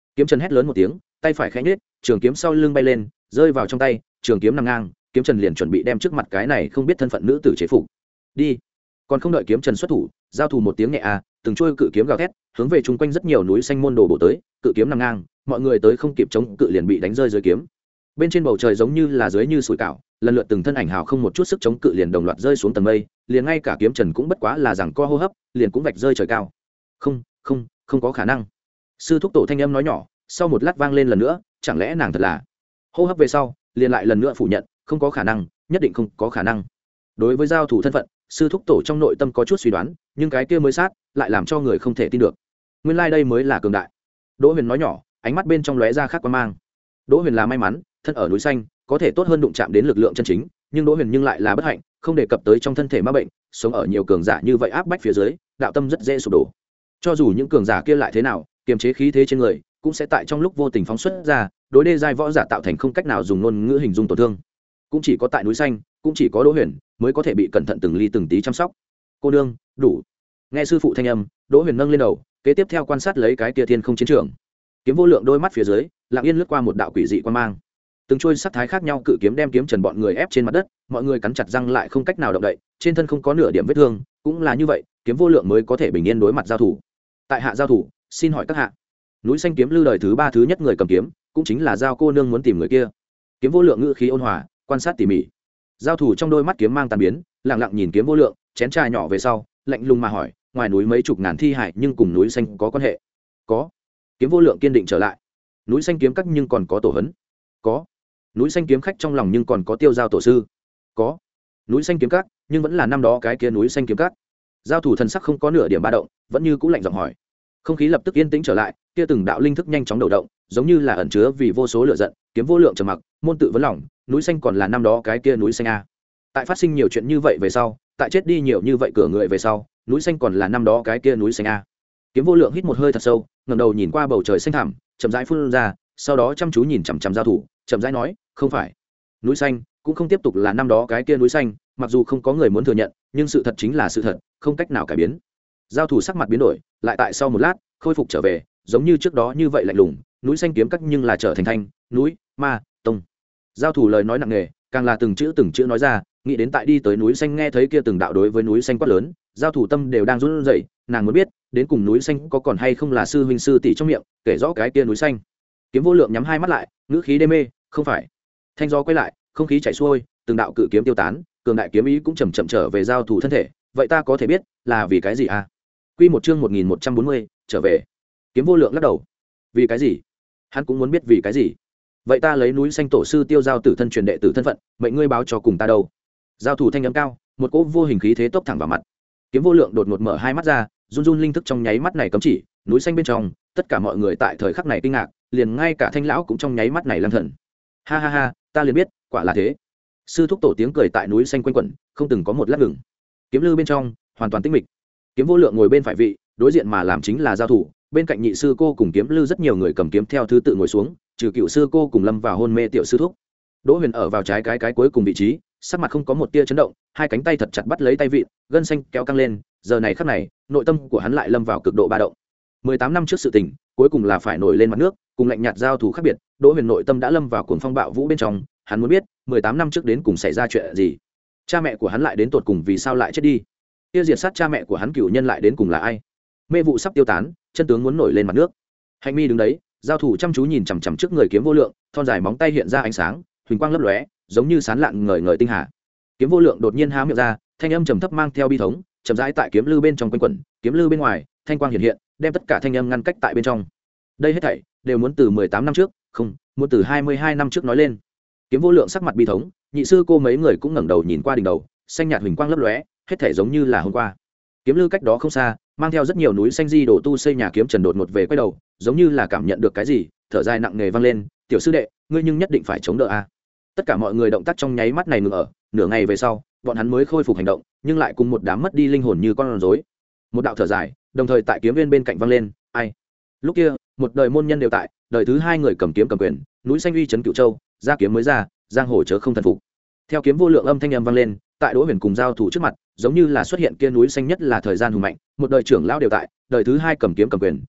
Kiếm Trần hét lớn một tiếng, tay phải khẽ nhếch, trường kiếm sau lưng bay lên, rơi vào trong tay, trường kiếm nằm ngang, Kiếm Trần liền chuẩn bị đem trước mặt cái này không biết thân phận nữ tử chế phục. Đi. Còn không đợi Kiếm Trần xuất thủ, giao thủ một tiếng nhẹ a, từng trôi cự kiếm gào thét, hướng về chung quanh rất nhiều núi xanh môn đồ bổ tới, cự kiếm nằm ngang, mọi người tới không kịp chống cự liền bị đánh rơi dưới kiếm. Bên trên bầu trời giống như là dưới như sủi cảo, lần lượt từng thân ảnh hào không một chút sức chống cự liền đồng loạt rơi xuống tầng mây, liền ngay cả Kiếm Trần cũng bất quá là rằng co hô hấp, liền cũng vạch rơi trời cao. Không, không, không có khả năng. Sư thúc tổ thanh âm nói nhỏ, sau một lát vang lên lần nữa, chẳng lẽ nàng thật là? Hô hấp về sau, liền lại lần nữa phủ nhận, không có khả năng, nhất định không có khả năng. Đối với giao thủ thân phận, sư thúc tổ trong nội tâm có chút suy đoán, nhưng cái kia mới sát, lại làm cho người không thể tin được. Nguyên lai like đây mới là cường đại. Đỗ Huyền nói nhỏ, ánh mắt bên trong lóe ra khác quan mang. Đỗ Huyền là may mắn, thân ở núi xanh, có thể tốt hơn đụng chạm đến lực lượng chân chính, nhưng Đỗ Huyền nhưng lại là bất hạnh, không đề cập tới trong thân thể ma bệnh, sống ở nhiều cường giả như vậy áp bách phía dưới, đạo tâm rất dễ sụp đổ. Cho dù những cường giả kia lại thế nào, kiềm chế khí thế trên người, cũng sẽ tại trong lúc vô tình phóng xuất ra, đối đê giai võ giả tạo thành không cách nào dùng ngôn ngữ hình dung tổn thương. Cũng chỉ có tại núi xanh, cũng chỉ có Đỗ Huyền mới có thể bị cẩn thận từng ly từng tí chăm sóc. Cô nương, đủ. Nghe sư phụ thanh âm, Đỗ Huyền nâng lên đầu, kế tiếp theo quan sát lấy cái kia thiên không chiến trường. Kiếm vô lượng đôi mắt phía dưới, lặng yên lướt qua một đạo quỷ dị quan mang. Từng trôi sắc thái khác nhau cự kiếm đem Kiếm Trần bọn người ép trên mặt đất, mọi người cắn chặt răng lại không cách nào động đậy, trên thân không có nửa điểm vết thương, cũng là như vậy, Kiếm vô lượng mới có thể bình yên đối mặt giao thủ. Tại hạ giao thủ, xin hỏi các hạ. Núi xanh kiếm lưu đời thứ ba thứ nhất người cầm kiếm, cũng chính là giao cô nương muốn tìm người kia. Kiếm vô lượng ngữ khí ôn hòa, quan sát tỉ mỉ. Giao thủ trong đôi mắt kiếm mang tàn biến, lặng lặng nhìn Kiếm vô lượng, chén trà nhỏ về sau, lạnh lùng mà hỏi, ngoài núi mấy chục ngàn thi hải nhưng cùng núi xanh có quan hệ? Có. Kiếm vô lượng kiên định trở lại. Núi xanh kiếm các nhưng còn có tổ hấn? Có. Núi xanh kiếm khách trong lòng nhưng còn có tiêu giao tổ sư? Có. Núi xanh kiếm các nhưng vẫn là năm đó cái kia núi xanh kiếm các? Giao thủ thần sắc không có nửa điểm ba động, vẫn như cũ lạnh giọng hỏi. Không khí lập tức yên tĩnh trở lại, kia từng đạo linh thức nhanh chóng đầu động, giống như là ẩn chứa vì vô số lửa giận. Kiếm vô lượng trầm mặc, môn tự vấn lòng, núi xanh còn là năm đó cái kia núi xanh a. Tại phát sinh nhiều chuyện như vậy về sau, tại chết đi nhiều như vậy cửa người về sau, núi xanh còn là năm đó cái kia núi xanh a. Kiếm vô lượng hít một hơi thật sâu, ngẩng đầu nhìn qua bầu trời xanh thẳm, chậm rãi phun ra, sau đó chăm chú nhìn chằm chằm giao thủ, chậm rãi nói, không phải. Núi xanh cũng không tiếp tục là năm đó cái kia núi xanh, mặc dù không có người muốn thừa nhận, nhưng sự thật chính là sự thật, không cách nào cải biến. Giao thủ sắc mặt biến đổi, lại tại sau một lát, khôi phục trở về, giống như trước đó như vậy lạnh lùng, núi xanh kiếm cắt nhưng là trở thành thanh, núi, ma, tông. Giao thủ lời nói nặng nề, càng là từng chữ từng chữ nói ra, nghĩ đến tại đi tới núi xanh nghe thấy kia từng đạo đối với núi xanh quát lớn, giao thủ tâm đều đang run rẩy, nàng muốn biết, đến cùng núi xanh có còn hay không là sư huynh sư tỷ trong miệng, kể rõ cái kia núi xanh. Kiếm vô lượng nhắm hai mắt lại, ngữ khí đê mê, không phải. Thanh gió quay lại, không khí chảy xuôi, từng đạo cự kiếm tiêu tán, cường đại kiếm ý cũng chậm chậm trở về giao thủ thân thể, vậy ta có thể biết, là vì cái gì à? Quy một chương một nghìn một trăm bốn mươi, trở về. Kiếm vô lượng lắc đầu. Vì cái gì? Hắn cũng muốn biết vì cái gì. Vậy ta lấy núi xanh tổ sư tiêu giao tử thân truyền đệ tử thân phận, mệnh ngươi báo cho cùng ta đâu? Giao thủ thanh âm cao, một cỗ vô hình khí thế tốc thẳng vào mặt. Kiếm vô lượng đột ngột mở hai mắt ra, run run linh thức trong nháy mắt này cấm chỉ, núi xanh bên trong, tất cả mọi người tại thời khắc này kinh ngạc, liền ngay cả Thanh lão cũng trong nháy mắt này lăng thần. Ha ha ha, ta liền biết, quả là thế. Sư thúc tổ tiếng cười tại núi xanh quanh quẩn, không từng có một lát ngừng. Kiếm lư bên trong, hoàn toàn tĩnh mịch. Kiếm vô lượng ngồi bên phải vị, đối diện mà làm chính là giao thủ, bên cạnh nhị sư cô cùng kiếm lư rất nhiều người cầm kiếm theo thứ tự ngồi xuống, trừ cựu sư cô cùng lâm vào hôn mê tiểu sư thúc. Đỗ Huyền ở vào trái cái cái cuối cùng vị trí, sắc mặt không có một tia chấn động, hai cánh tay thật chặt bắt lấy tay vịn, gân xanh kéo căng lên, giờ này khắc này, nội tâm của hắn lại lâm vào cực độ ba động. mười tám năm trước sự tình, cuối cùng là phải nổi lên mặt nước, cùng lạnh nhạt giao thủ khác biệt, Đỗ Huyền nội tâm đã lâm vào cuồng phong bạo vũ bên trong, hắn muốn biết, mười tám năm trước đến cùng xảy ra chuyện gì? Cha mẹ của hắn lại đến tột cùng vì sao lại chết đi? Tiêu diệt sát cha mẹ của hắn cửu nhân lại đến cùng là ai? Mê vụ sắp tiêu tán, chân tướng muốn nổi lên mặt nước. Hạnh Mi đứng đấy, giao thủ chăm chú nhìn chằm chằm trước người kiếm vô lượng, thon dài móng tay hiện ra ánh sáng, huỳnh quang lấp lóe, giống như sán lạn ngời ngời tinh hà. Kiếm vô lượng đột nhiên há miệng ra, thanh âm trầm thấp mang theo bi thống, chậm rãi tại kiếm lư bên trong quanh quẩn, kiếm lư bên ngoài, thanh quang hiện hiện, đem tất cả thanh âm ngăn cách tại bên trong. Đây hết thảy đều muốn từ mười tám năm trước, không, muốn từ hai mươi hai năm trước nói lên. Kiếm vô lượng sắc mặt bi thống, nhị sư cô mấy người cũng ngẩng đầu nhìn qua đỉnh đầu, xanh nhạt huỳnh quang lấp lóe, hết thảy giống như là hôm qua. Kiếm lư cách đó không xa, mang theo rất nhiều núi xanh di đổ tu xây nhà kiếm Trần đột một về quay đầu, giống như là cảm nhận được cái gì, thở dài nặng nề vang lên, "Tiểu sư đệ, ngươi nhưng nhất định phải chống đỡ a." Tất cả mọi người động tác trong nháy mắt này ngừng ở, nửa ngày về sau, bọn hắn mới khôi phục hành động, nhưng lại cùng một đám mất đi linh hồn như con rối. Một đạo thở dài, đồng thời tại kiếm viên bên cạnh vang lên, "Ai?" Lúc kia, một đời môn nhân đều tại, đời thứ hai người cầm kiếm cầm quyền, núi xanh uy trấn Cửu Châu, ra kiếm mới ra, giang hồ chớ không thần phục. Theo kiếm vô lượng âm thanh âm vang lên, tại Đỗ Huyền cùng giao thủ trước mặt, giống như là xuất hiện kia núi xanh nhất là thời gian hùng mạnh, một đời trưởng lão đều tại, đời thứ hai cầm kiếm cầm quyền,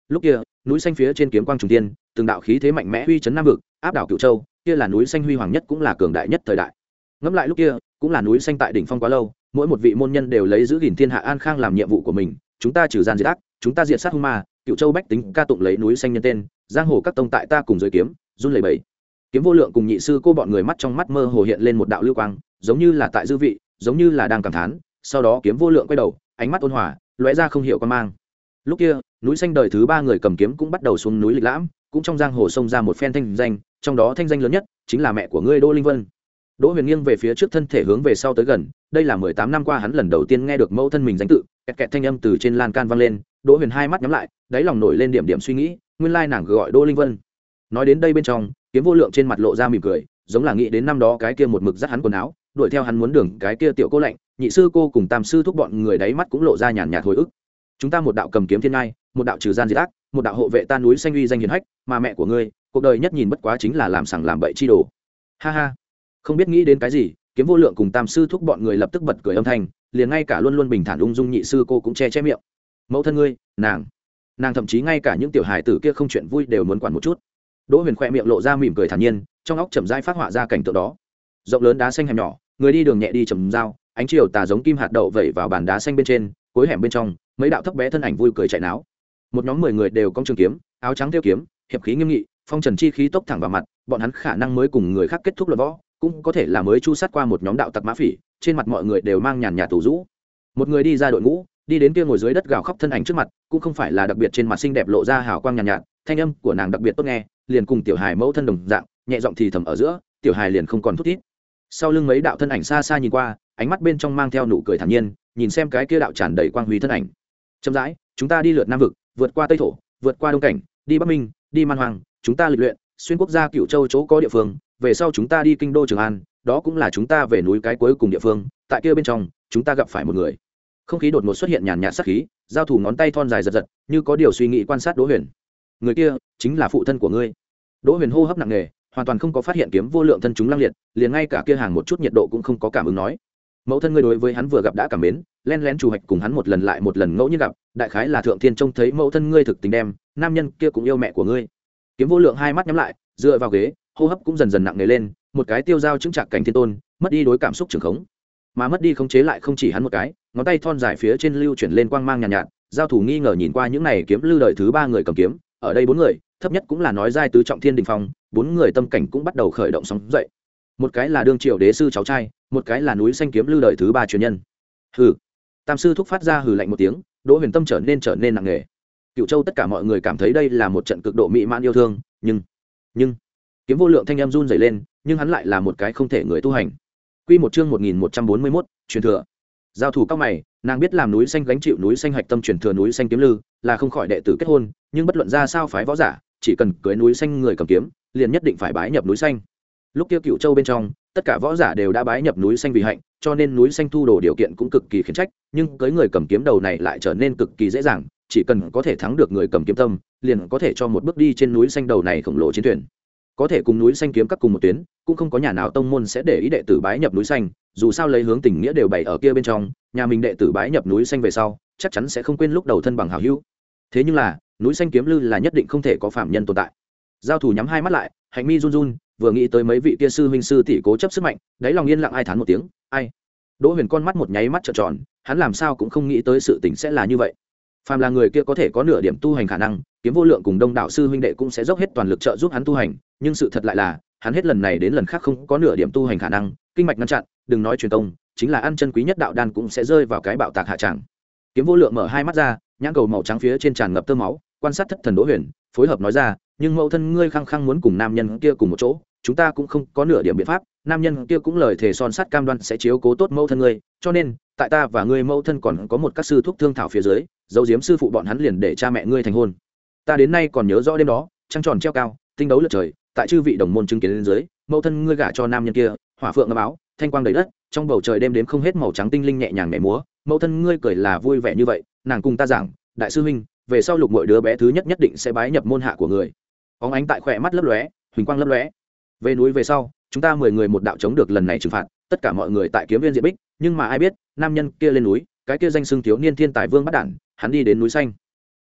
lúc kia núi xanh phía trên kiếm quang trùng tiên, từng đạo khí thế mạnh mẽ uy chấn nam vực, áp đảo Cửu Châu, kia là núi xanh huy hoàng nhất cũng là cường đại nhất thời đại. Ngẫm lại lúc kia, cũng là núi xanh tại đỉnh phong quá lâu, mỗi một vị môn nhân đều lấy giữ gìn thiên hạ an khang làm nhiệm vụ của mình, chúng ta trừ gian diệt ác, chúng ta diệt sát hung ma, Cửu Châu bách tính ca tụng lấy núi xanh nhân tên, giang hồ các tông tại ta cùng dưới kiếm, run lẩy bẩy. Kiếm Vô Lượng cùng nhị sư cô bọn người mắt trong mắt mơ hồ hiện lên một đạo lưu quang, giống như là tại dư vị, giống như là đang cảm thán, sau đó Kiếm Vô Lượng quay đầu, ánh mắt ôn hòa, lóe ra không hiểu quan mang. Lúc kia, núi xanh đời thứ ba người cầm kiếm cũng bắt đầu xuống núi lịch lãm, cũng trong giang hồ xông ra một phen thanh danh, trong đó thanh danh lớn nhất chính là mẹ của ngươi Đỗ Linh Vân. Đỗ Huyền nghiêng về phía trước, thân thể hướng về sau tới gần, đây là mười tám năm qua hắn lần đầu tiên nghe được mẫu thân mình danh tự, kẹt kẹt thanh âm từ trên lan can vang lên, Đỗ Huyền hai mắt nhắm lại, đáy lòng nổi lên điểm điểm suy nghĩ, nguyên lai nàng gọi Đỗ Linh Vân. Nói đến đây bên trong, Kiếm Vô Lượng trên mặt lộ ra mỉm cười, giống là nghĩ đến năm đó cái kia một mực dắt hắn quần áo, đuổi theo hắn muốn đường cái kia tiểu cô lạnh, nhị sư cô cùng tam sư thúc bọn người đáy mắt cũng lộ ra nhàn nhạt hồi ức. Chúng ta một đạo cầm kiếm thiên ngai, một đạo trừ gian diệt ác, một đạo hộ vệ ta núi xanh uy danh hiển hách, mà mẹ của ngươi, cuộc đời nhất nhìn bất quá chính là làm sằng làm bậy chi đồ. Ha ha. Không biết nghĩ đến cái gì, Kiếm Vô Lượng cùng tam sư thúc bọn người lập tức bật cười âm thanh, liền ngay cả luôn luôn bình thản ung dung nhị sư cô cũng che che miệng. Mẫu thân ngươi, nàng, nàng thậm chí ngay cả những tiểu hài tử kia không chuyện vui đều muốn quản một chút. Đỗ Huyền khoe miệng lộ ra mỉm cười thản nhiên, trong óc chậm rãi phát họa ra cảnh tượng đó. Rộng lớn đá xanh hẻm nhỏ, người đi đường nhẹ đi chầm dao, ánh chiều tà giống kim hạt đậu vẩy vào bàn đá xanh bên trên, cuối hẻm bên trong, mấy đạo thấp bé thân ảnh vui cười chạy náo. Một nhóm mười người đều cong trường kiếm, áo trắng thêu kiếm, hiệp khí nghiêm nghị, phong trần chi khí tốc thẳng vào mặt, bọn hắn khả năng mới cùng người khác kết thúc luận võ, cũng có thể là mới chu sát qua một nhóm đạo tặc mã phỉ, trên mặt mọi người đều mang nhàn nhạt tủ rũ. Một người đi ra đội ngũ, đi đến kia ngồi dưới đất gào khóc thân ảnh trước mặt, cũng không phải là đặc biệt trên mặt xinh đẹp lộ ra hào quang nhàn nhạt, nhạt, thanh âm của nàng đặc biệt tốt nghe, liền cùng tiểu hài mẫu thân đồng dạng, nhẹ giọng thì thầm ở giữa, tiểu hài liền không còn thút thít. Sau lưng mấy đạo thân ảnh xa xa nhìn qua, ánh mắt bên trong mang theo nụ cười thản nhiên, nhìn xem cái kia đạo tràn đầy quang huy thân ảnh. Chậm rãi, chúng ta đi lượt Nam vực, vượt qua Tây thổ, vượt qua Đông cảnh, đi Bắc Minh, đi Man Hoàng, chúng ta lịch luyện, xuyên quốc gia Cửu Châu chỗ có địa phương, về sau chúng ta đi kinh đô Trường An, đó cũng là chúng ta về núi cái cuối cùng địa phương, tại kia bên trong, chúng ta gặp phải một người. Không khí đột ngột xuất hiện nhàn nhạt sát khí, giao thủ ngón tay thon dài giật giật, như có điều suy nghĩ quan sát Đỗ Huyền. Người kia chính là phụ thân của ngươi. Đỗ Huyền hô hấp nặng nề, hoàn toàn không có phát hiện Kiếm Vô Lượng thân chúng lăng liệt, liền ngay cả kia hàng một chút nhiệt độ cũng không có cảm ứng nói. Mẫu thân ngươi đối với hắn vừa gặp đã cảm mến, len lén chủ hạch cùng hắn một lần lại một lần ngẫu nhiên gặp, đại khái là thượng thiên trông thấy mẫu thân ngươi thực tình đem, nam nhân kia cũng yêu mẹ của ngươi. Kiếm Vô Lượng hai mắt nhắm lại, dựa vào ghế, hô hấp cũng dần dần nặng nề lên, một cái tiêu dao chứng trạc cảnh thiên tôn, mất đi đối cảm xúc trường khống, mà mất đi khống chế lại không chỉ hắn một cái, ngón tay thon dài phía trên lưu chuyển lên quang mang nhàn nhạt, nhạt, giao thủ nghi ngờ nhìn qua những này kiếm lưu đời thứ ba người cầm kiếm, ở đây bốn người, thấp nhất cũng là nói giai tứ trọng thiên đỉnh phong, bốn người tâm cảnh cũng bắt đầu khởi động sóng dậy. Một cái là đương triều đế sư cháu trai, một cái là núi xanh kiếm lưu đời thứ ba truyền nhân. Hừ. Tam sư thúc phát ra hừ lạnh một tiếng, Đỗ Huyền tâm trở nên trở nên nặng nề. Cựu Châu tất cả mọi người cảm thấy đây là một trận cực độ mỹ mãn yêu thương, nhưng nhưng Kiếm Vô Lượng thanh em run rẩy lên, nhưng hắn lại là một cái không thể người tu hành. Quy một chương một nghìn một trăm bốn mươi mốt, truyền thừa. Giao thủ cao mày, nàng biết làm núi xanh gánh chịu núi xanh hạch tâm truyền thừa núi xanh kiếm lư, là không khỏi đệ tử kết hôn, nhưng bất luận ra sao phái võ giả, chỉ cần cưới núi xanh người cầm kiếm, liền nhất định phải bái nhập núi xanh. Lúc kia Cựu Châu bên trong, tất cả võ giả đều đã bái nhập núi xanh vì hạnh, cho nên núi xanh thu đồ điều kiện cũng cực kỳ khiển trách, nhưng cưới người cầm kiếm đầu này lại trở nên cực kỳ dễ dàng, chỉ cần có thể thắng được người cầm kiếm tâm, liền có thể cho một bước đi trên núi xanh đầu này khổng lồ chiến thuyền. Có thể cùng núi xanh kiếm các cùng một tuyến, cũng không có nhà nào tông môn sẽ để ý đệ tử bái nhập núi xanh, dù sao lấy hướng tình nghĩa đều bày ở kia bên trong, nhà mình đệ tử bái nhập núi xanh về sau, chắc chắn sẽ không quên lúc đầu thân bằng hảo hữu. Thế nhưng là, núi xanh kiếm lư là nhất định không thể có phạm nhân tồn tại. Giao thủ nhắm hai mắt lại, hạnh mi run run, vừa nghĩ tới mấy vị kia sư huynh sư tỷ cố chấp sức mạnh, đáy lòng yên lặng ai thán một tiếng, ai. Đỗ Huyền con mắt một nháy mắt trợn tròn, hắn làm sao cũng không nghĩ tới sự tình sẽ là như vậy. Phàm là người kia có thể có nửa điểm tu hành khả năng, Kiếm Vô Lượng cùng đông đảo sư huynh đệ cũng sẽ dốc hết toàn lực trợ giúp hắn tu hành, nhưng sự thật lại là, hắn hết lần này đến lần khác không có nửa điểm tu hành khả năng, kinh mạch ngăn chặn, đừng nói truyền công, chính là ăn chân quý nhất đạo đan cũng sẽ rơi vào cái bạo tạc hạ tràng. Kiếm Vô Lượng mở hai mắt ra, nhãn cầu màu trắng phía trên tràn ngập tơ máu, quan sát thất thần Đỗ Huyền, phối hợp nói ra, nhưng mẫu thân ngươi khăng khăng muốn cùng nam nhân kia cùng một chỗ, chúng ta cũng không có nửa điểm biện pháp, nam nhân kia cũng lời thề son sắt cam đoan sẽ chiếu cố tốt mẫu thân ngươi, cho nên, tại ta và ngươi mẫu thân còn có một các sư thúc thương thảo phía dưới, dấu diếm sư phụ bọn hắn liền để cha mẹ ngươi thành hôn. Ta đến nay còn nhớ rõ đêm đó, trăng tròn treo cao, tinh đấu lượt trời, tại chư vị đồng môn chứng kiến lên dưới, mẫu thân ngươi gả cho nam nhân kia, hỏa phượng ngâm áo, thanh quang đầy đất, trong bầu trời đêm đếm không hết màu trắng tinh linh nhẹ nhàng nhảy múa, mẫu thân ngươi cười là vui vẻ như vậy, nàng cùng ta giảng, đại sư huynh, về sau lục mọi đứa bé thứ nhất nhất định sẽ bái nhập môn hạ của người. Óng ánh tại khỏe mắt lấp lóe, huỳnh quang lấp lóe. Về núi về sau, chúng ta mười người một đạo chống được lần này trừng phạt, tất cả mọi người tại kiếm viên diện bích, nhưng mà ai biết, nam nhân kia lên núi, cái kia danh xưng thiếu niên thiên tài vương bắt đản, hắn đi đến núi xanh.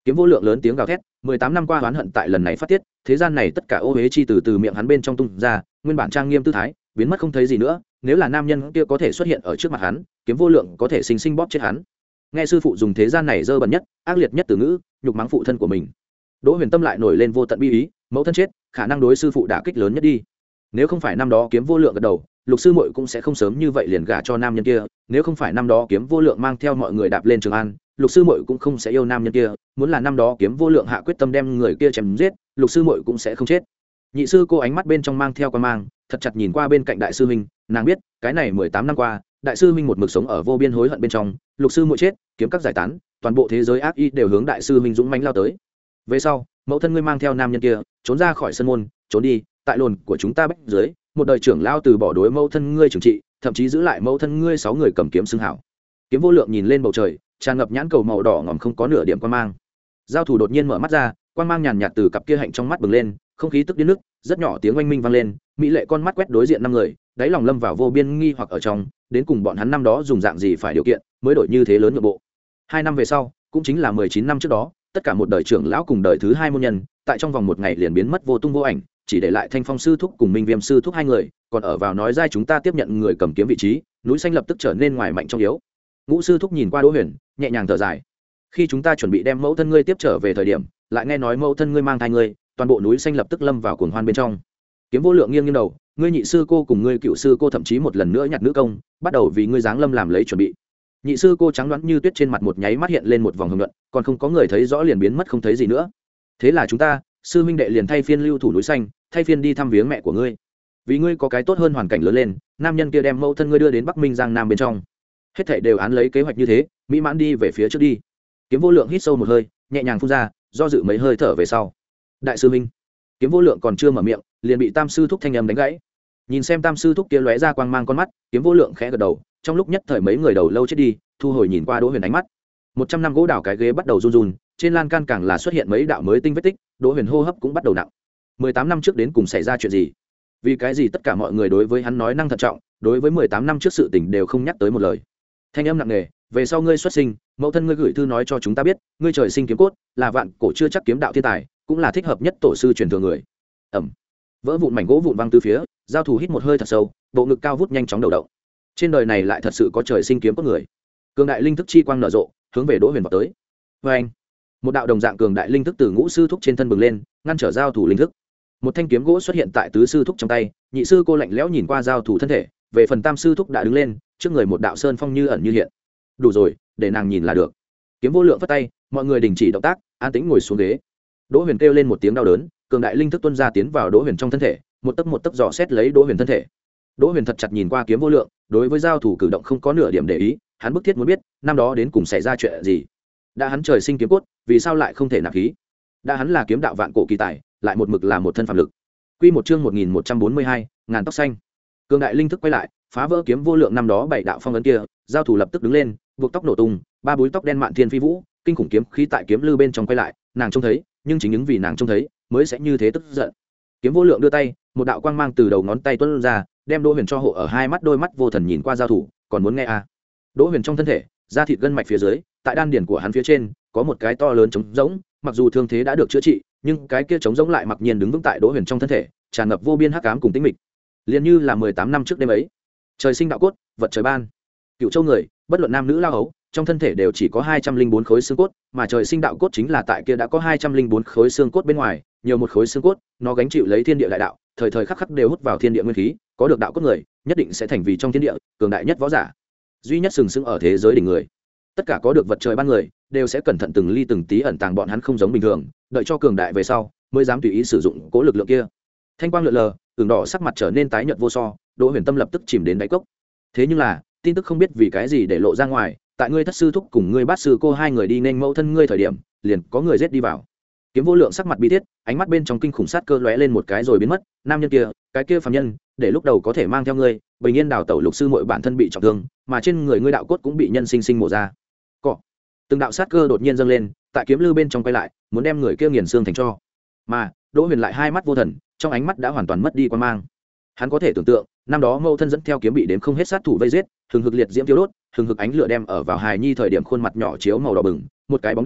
Kiếm Vô Lượng lớn tiếng gào thét, mười tám năm qua oán hận tại lần này phát tiết, thế gian này tất cả ô uế chi từ từ miệng hắn bên trong tung ra, nguyên bản trang nghiêm tư thái biến mất không thấy gì nữa. Nếu là nam nhân kia có thể xuất hiện ở trước mặt hắn, Kiếm Vô Lượng có thể sinh sinh bóp chết hắn. Nghe sư phụ dùng thế gian này dơ bẩn nhất, ác liệt nhất từ ngữ, nhục mắng phụ thân của mình. Đỗ Huyền tâm lại nổi lên vô tận bi ý, mẫu thân chết, khả năng đối sư phụ đả kích lớn nhất đi. Nếu không phải năm đó Kiếm Vô Lượng gật đầu, Lục sư muội cũng sẽ không sớm như vậy liền gả cho nam nhân kia. Nếu không phải năm đó Kiếm Vô Lượng mang theo mọi người đạp lên Trường An, Lục sư muội cũng không sẽ yêu nam nhân kia. Muốn là năm đó Kiếm Vô Lượng hạ quyết tâm đem người kia chém giết, Lục sư muội cũng sẽ không chết. Nhị sư cô ánh mắt bên trong mang theo quan mang, thật chặt nhìn qua bên cạnh đại sư huynh, nàng biết, cái này mười tám năm qua, đại sư huynh một mực sống ở vô biên hối hận bên trong, Lục sư muội chết, kiếm các giải tán, toàn bộ thế giới ác y đều hướng đại sư huynh dũng mãnh lao tới. Về sau, mẫu thân ngươi mang theo nam nhân kia, trốn ra khỏi sân môn, trốn đi, tại lồn của chúng ta bách dưới, một đời trưởng lao từ bỏ đối mẫu thân ngươi trưởng trị, thậm chí giữ lại mẫu thân ngươi sáu người cầm kiếm xưng hảo. Kiếm Vô Lượng nhìn lên bầu trời, tràn ngập nhãn cầu màu đỏ ngòm không có nửa điểm quan mang. Giao thủ đột nhiên mở mắt ra, quan mang nhàn nhạt từ cặp kia hạnh trong mắt bừng lên, không khí tức điên nước, rất nhỏ tiếng oanh minh vang lên, mỹ lệ con mắt quét đối diện năm người, đáy lòng lâm vào vô biên nghi hoặc ở trong, đến cùng bọn hắn năm đó dùng dạng gì phải điều kiện mới đổi như thế lớn nội bộ. Hai năm về sau, cũng chính là mười chín năm trước đó, tất cả một đời trưởng lão cùng đời thứ hai môn nhân, tại trong vòng một ngày liền biến mất vô tung vô ảnh, chỉ để lại Thanh Phong sư thúc cùng Minh Viêm sư thúc hai người, còn ở vào nói dai chúng ta tiếp nhận người cầm kiếm vị trí, núi xanh lập tức trở nên ngoài mạnh trong yếu. Ngũ sư thúc nhìn qua Đỗ Huyền, nhẹ nhàng thở dài. Khi chúng ta chuẩn bị đem mẫu thân ngươi tiếp trở về thời điểm, lại nghe nói mẫu thân ngươi mang thai ngươi, toàn bộ núi xanh lập tức lâm vào cuồng hoan bên trong. Kiếm Vô Lượng nghiêng nghiêng đầu, ngươi nhị sư cô cùng ngươi cựu sư cô thậm chí một lần nữa nhặt nữ công, bắt đầu vì ngươi giáng lâm làm lấy chuẩn bị. Nhị sư cô trắng đoán như tuyết trên mặt một nháy mắt hiện lên một vòng hồng nhuận, còn không có người thấy rõ liền biến mất không thấy gì nữa. Thế là chúng ta, sư huynh đệ liền thay phiên lưu thủ núi xanh, thay phiên đi thăm viếng mẹ của ngươi. Vì ngươi có cái tốt hơn hoàn cảnh lớn lên, nam nhân kia đem mẫu thân ngươi đưa đến Bắc Minh Giang Nam bên trong. Hết thảy đều án lấy kế hoạch như thế, mỹ mãn đi về phía trước đi. Kiếm Vô Lượng hít sâu một hơi, nhẹ nhàng phun ra, do dự mấy hơi thở về sau. Đại sư huynh. Kiếm Vô Lượng còn chưa mở miệng, liền bị Tam sư thúc thanh âm đánh gãy. Nhìn xem Tam sư thúc kia lóe ra quang mang con mắt, Kiếm Vô Lượng khẽ gật đầu, trong lúc nhất thời mấy người đầu lâu chết đi, thu hồi nhìn qua Đỗ Huyền ánh mắt. Một trăm năm gỗ đào cái ghế bắt đầu run run, trên lan can càng là xuất hiện mấy đạo mới tinh vết tích, Đỗ Huyền hô hấp cũng bắt đầu nặng. Mười tám năm trước đến cùng xảy ra chuyện gì? Vì cái gì tất cả mọi người đối với hắn nói năng thận trọng, đối với mười tám năm trước sự tình đều không nhắc tới một lời. Thanh âm nặng nề, về sau ngươi xuất sinh, mẫu thân ngươi gửi thư nói cho chúng ta biết, ngươi trời sinh kiếm cốt, là vạn cổ chưa chắc kiếm đạo thiên tài, cũng là thích hợp nhất tổ sư truyền thừa người. Ẩm. Vỡ vụn mảnh gỗ vụn văng từ phía, giao thủ hít một hơi thật sâu, bộ ngực cao vút nhanh chóng đầu động. Trên đời này lại thật sự có trời sinh kiếm cốt người. Cường đại linh thức chi quang nở rộ, hướng về Đỗ Huyền vào tới. Và anh, một đạo đồng dạng cường đại linh thức từ ngũ sư thúc trên thân bừng lên, ngăn trở giao thủ linh thức. Một thanh kiếm gỗ xuất hiện tại tứ sư thúc trong tay, nhị sư cô lạnh lẽo nhìn qua giao thủ thân thể, về phần tam sư thúc đã đứng lên, trước người một đạo sơn phong như ẩn như hiện. Đủ rồi, để nàng nhìn là được. Kiếm Vô Lượng phất tay, mọi người đình chỉ động tác, an tĩnh ngồi xuống ghế. Đỗ Huyền kêu lên một tiếng đau đớn, cường đại linh thức tuôn ra tiến vào Đỗ Huyền trong thân thể, một tấc một tấc dò xét lấy Đỗ Huyền thân thể. Đỗ Huyền thật chặt nhìn qua Kiếm Vô Lượng, đối với giao thủ cử động không có nửa điểm để ý, hắn bức thiết muốn biết, năm đó đến cùng xảy ra chuyện gì. Đã hắn trời sinh kiếm cốt, vì sao lại không thể nạp khí? Đã hắn là kiếm đạo vạn cổ kỳ tài, lại một mực là một thân phàm lực. Quy một chương một nghìn một trăm bốn mươi hai, ngàn tóc xanh. Cường đại linh thức quay lại, phá vỡ Kiếm Vô Lượng năm đó bảy đạo phong ấn kia, giao thủ lập tức đứng lên, buộc tóc nổ tung, ba búi tóc đen mạn thiên phi vũ, kinh khủng kiếm khí tại kiếm lư bên trong quay lại, nàng trông thấy, nhưng chính những vì nàng trông thấy, mới sẽ như thế tức giận. Kiếm Vô Lượng đưa tay, một đạo quang mang từ đầu ngón tay tuôn ra, đem Đỗ Huyền cho hộ ở hai mắt, đôi mắt vô thần nhìn qua giao thủ, còn muốn nghe à? Đỗ Huyền trong thân thể, da thịt gân mạch phía dưới, tại đan điền của hắn phía trên, có một cái to lớn trống rỗng, mặc dù thương thế đã được chữa trị, nhưng cái kia trống rỗng lại mặc nhiên đứng vững tại Đỗ Huyền trong thân thể, tràn ngập vô biên hắc ám cùng tĩnh mịch. Liền như là mười tám năm trước đêm ấy, trời sinh đạo cốt, vật trời ban. Cựu châu người, bất luận nam nữ lao hấu, trong thân thể đều chỉ có hai trăm linh bốn khối xương cốt, mà trời sinh đạo cốt chính là tại kia đã có hai trăm linh bốn khối xương cốt bên ngoài, nhiều một khối xương cốt, nó gánh chịu lấy thiên địa đại đạo, thời thời khắc khắc đều hút vào thiên địa nguyên khí, có được đạo cốt người, nhất định sẽ thành vì trong thiên địa cường đại nhất võ giả, duy nhất sừng sững ở thế giới đỉnh người. Tất cả có được vật trời ban người, đều sẽ cẩn thận từng ly từng tí ẩn tàng bọn hắn không giống bình thường, đợi cho cường đại về sau, mới dám tùy ý sử dụng cố lực lượng kia. Thanh quang lượn lờ, ửng đỏ sắc mặt trở nên tái nhợt vô so, Đỗ Huyền tâm lập tức chìm đến đáy cốc. Thế nhưng là, tin tức không biết vì cái gì để lộ ra ngoài, tại ngươi thất sư thúc cùng ngươi bát sư cô hai người đi nên mẫu thân ngươi thời điểm, liền có người giết đi vào. Kiếm Vô Lượng sắc mặt bi thiết, ánh mắt bên trong kinh khủng sát cơ lóe lên một cái rồi biến mất, nam nhân kia, cái kia phàm nhân, để lúc đầu có thể mang theo ngươi, bình yên đào tẩu lục sư muội bản thân bị trọng thương, mà trên người ngươi đạo cốt cũng bị nhân sinh sinh mổ ra. Cọ. Từng đạo sát cơ đột nhiên dâng lên, tại kiếm lư bên trong quay lại, muốn đem người kia nghiền xương thành tro. Mà, Đỗ Huyền lại hai mắt vô thần, trong ánh mắt đã hoàn toàn mất đi quan mang. Hắn có thể tưởng tượng, năm đó mẫu thân dẫn theo kiếm bị đếm không hết sát thủ vây giết, hừng hực liệt diễm thiêu đốt, hừng hực ánh lửa đem ở vào hài nhi thời điểm khuôn mặt nhỏ chiếu màu đỏ bừng, một cái bóng đen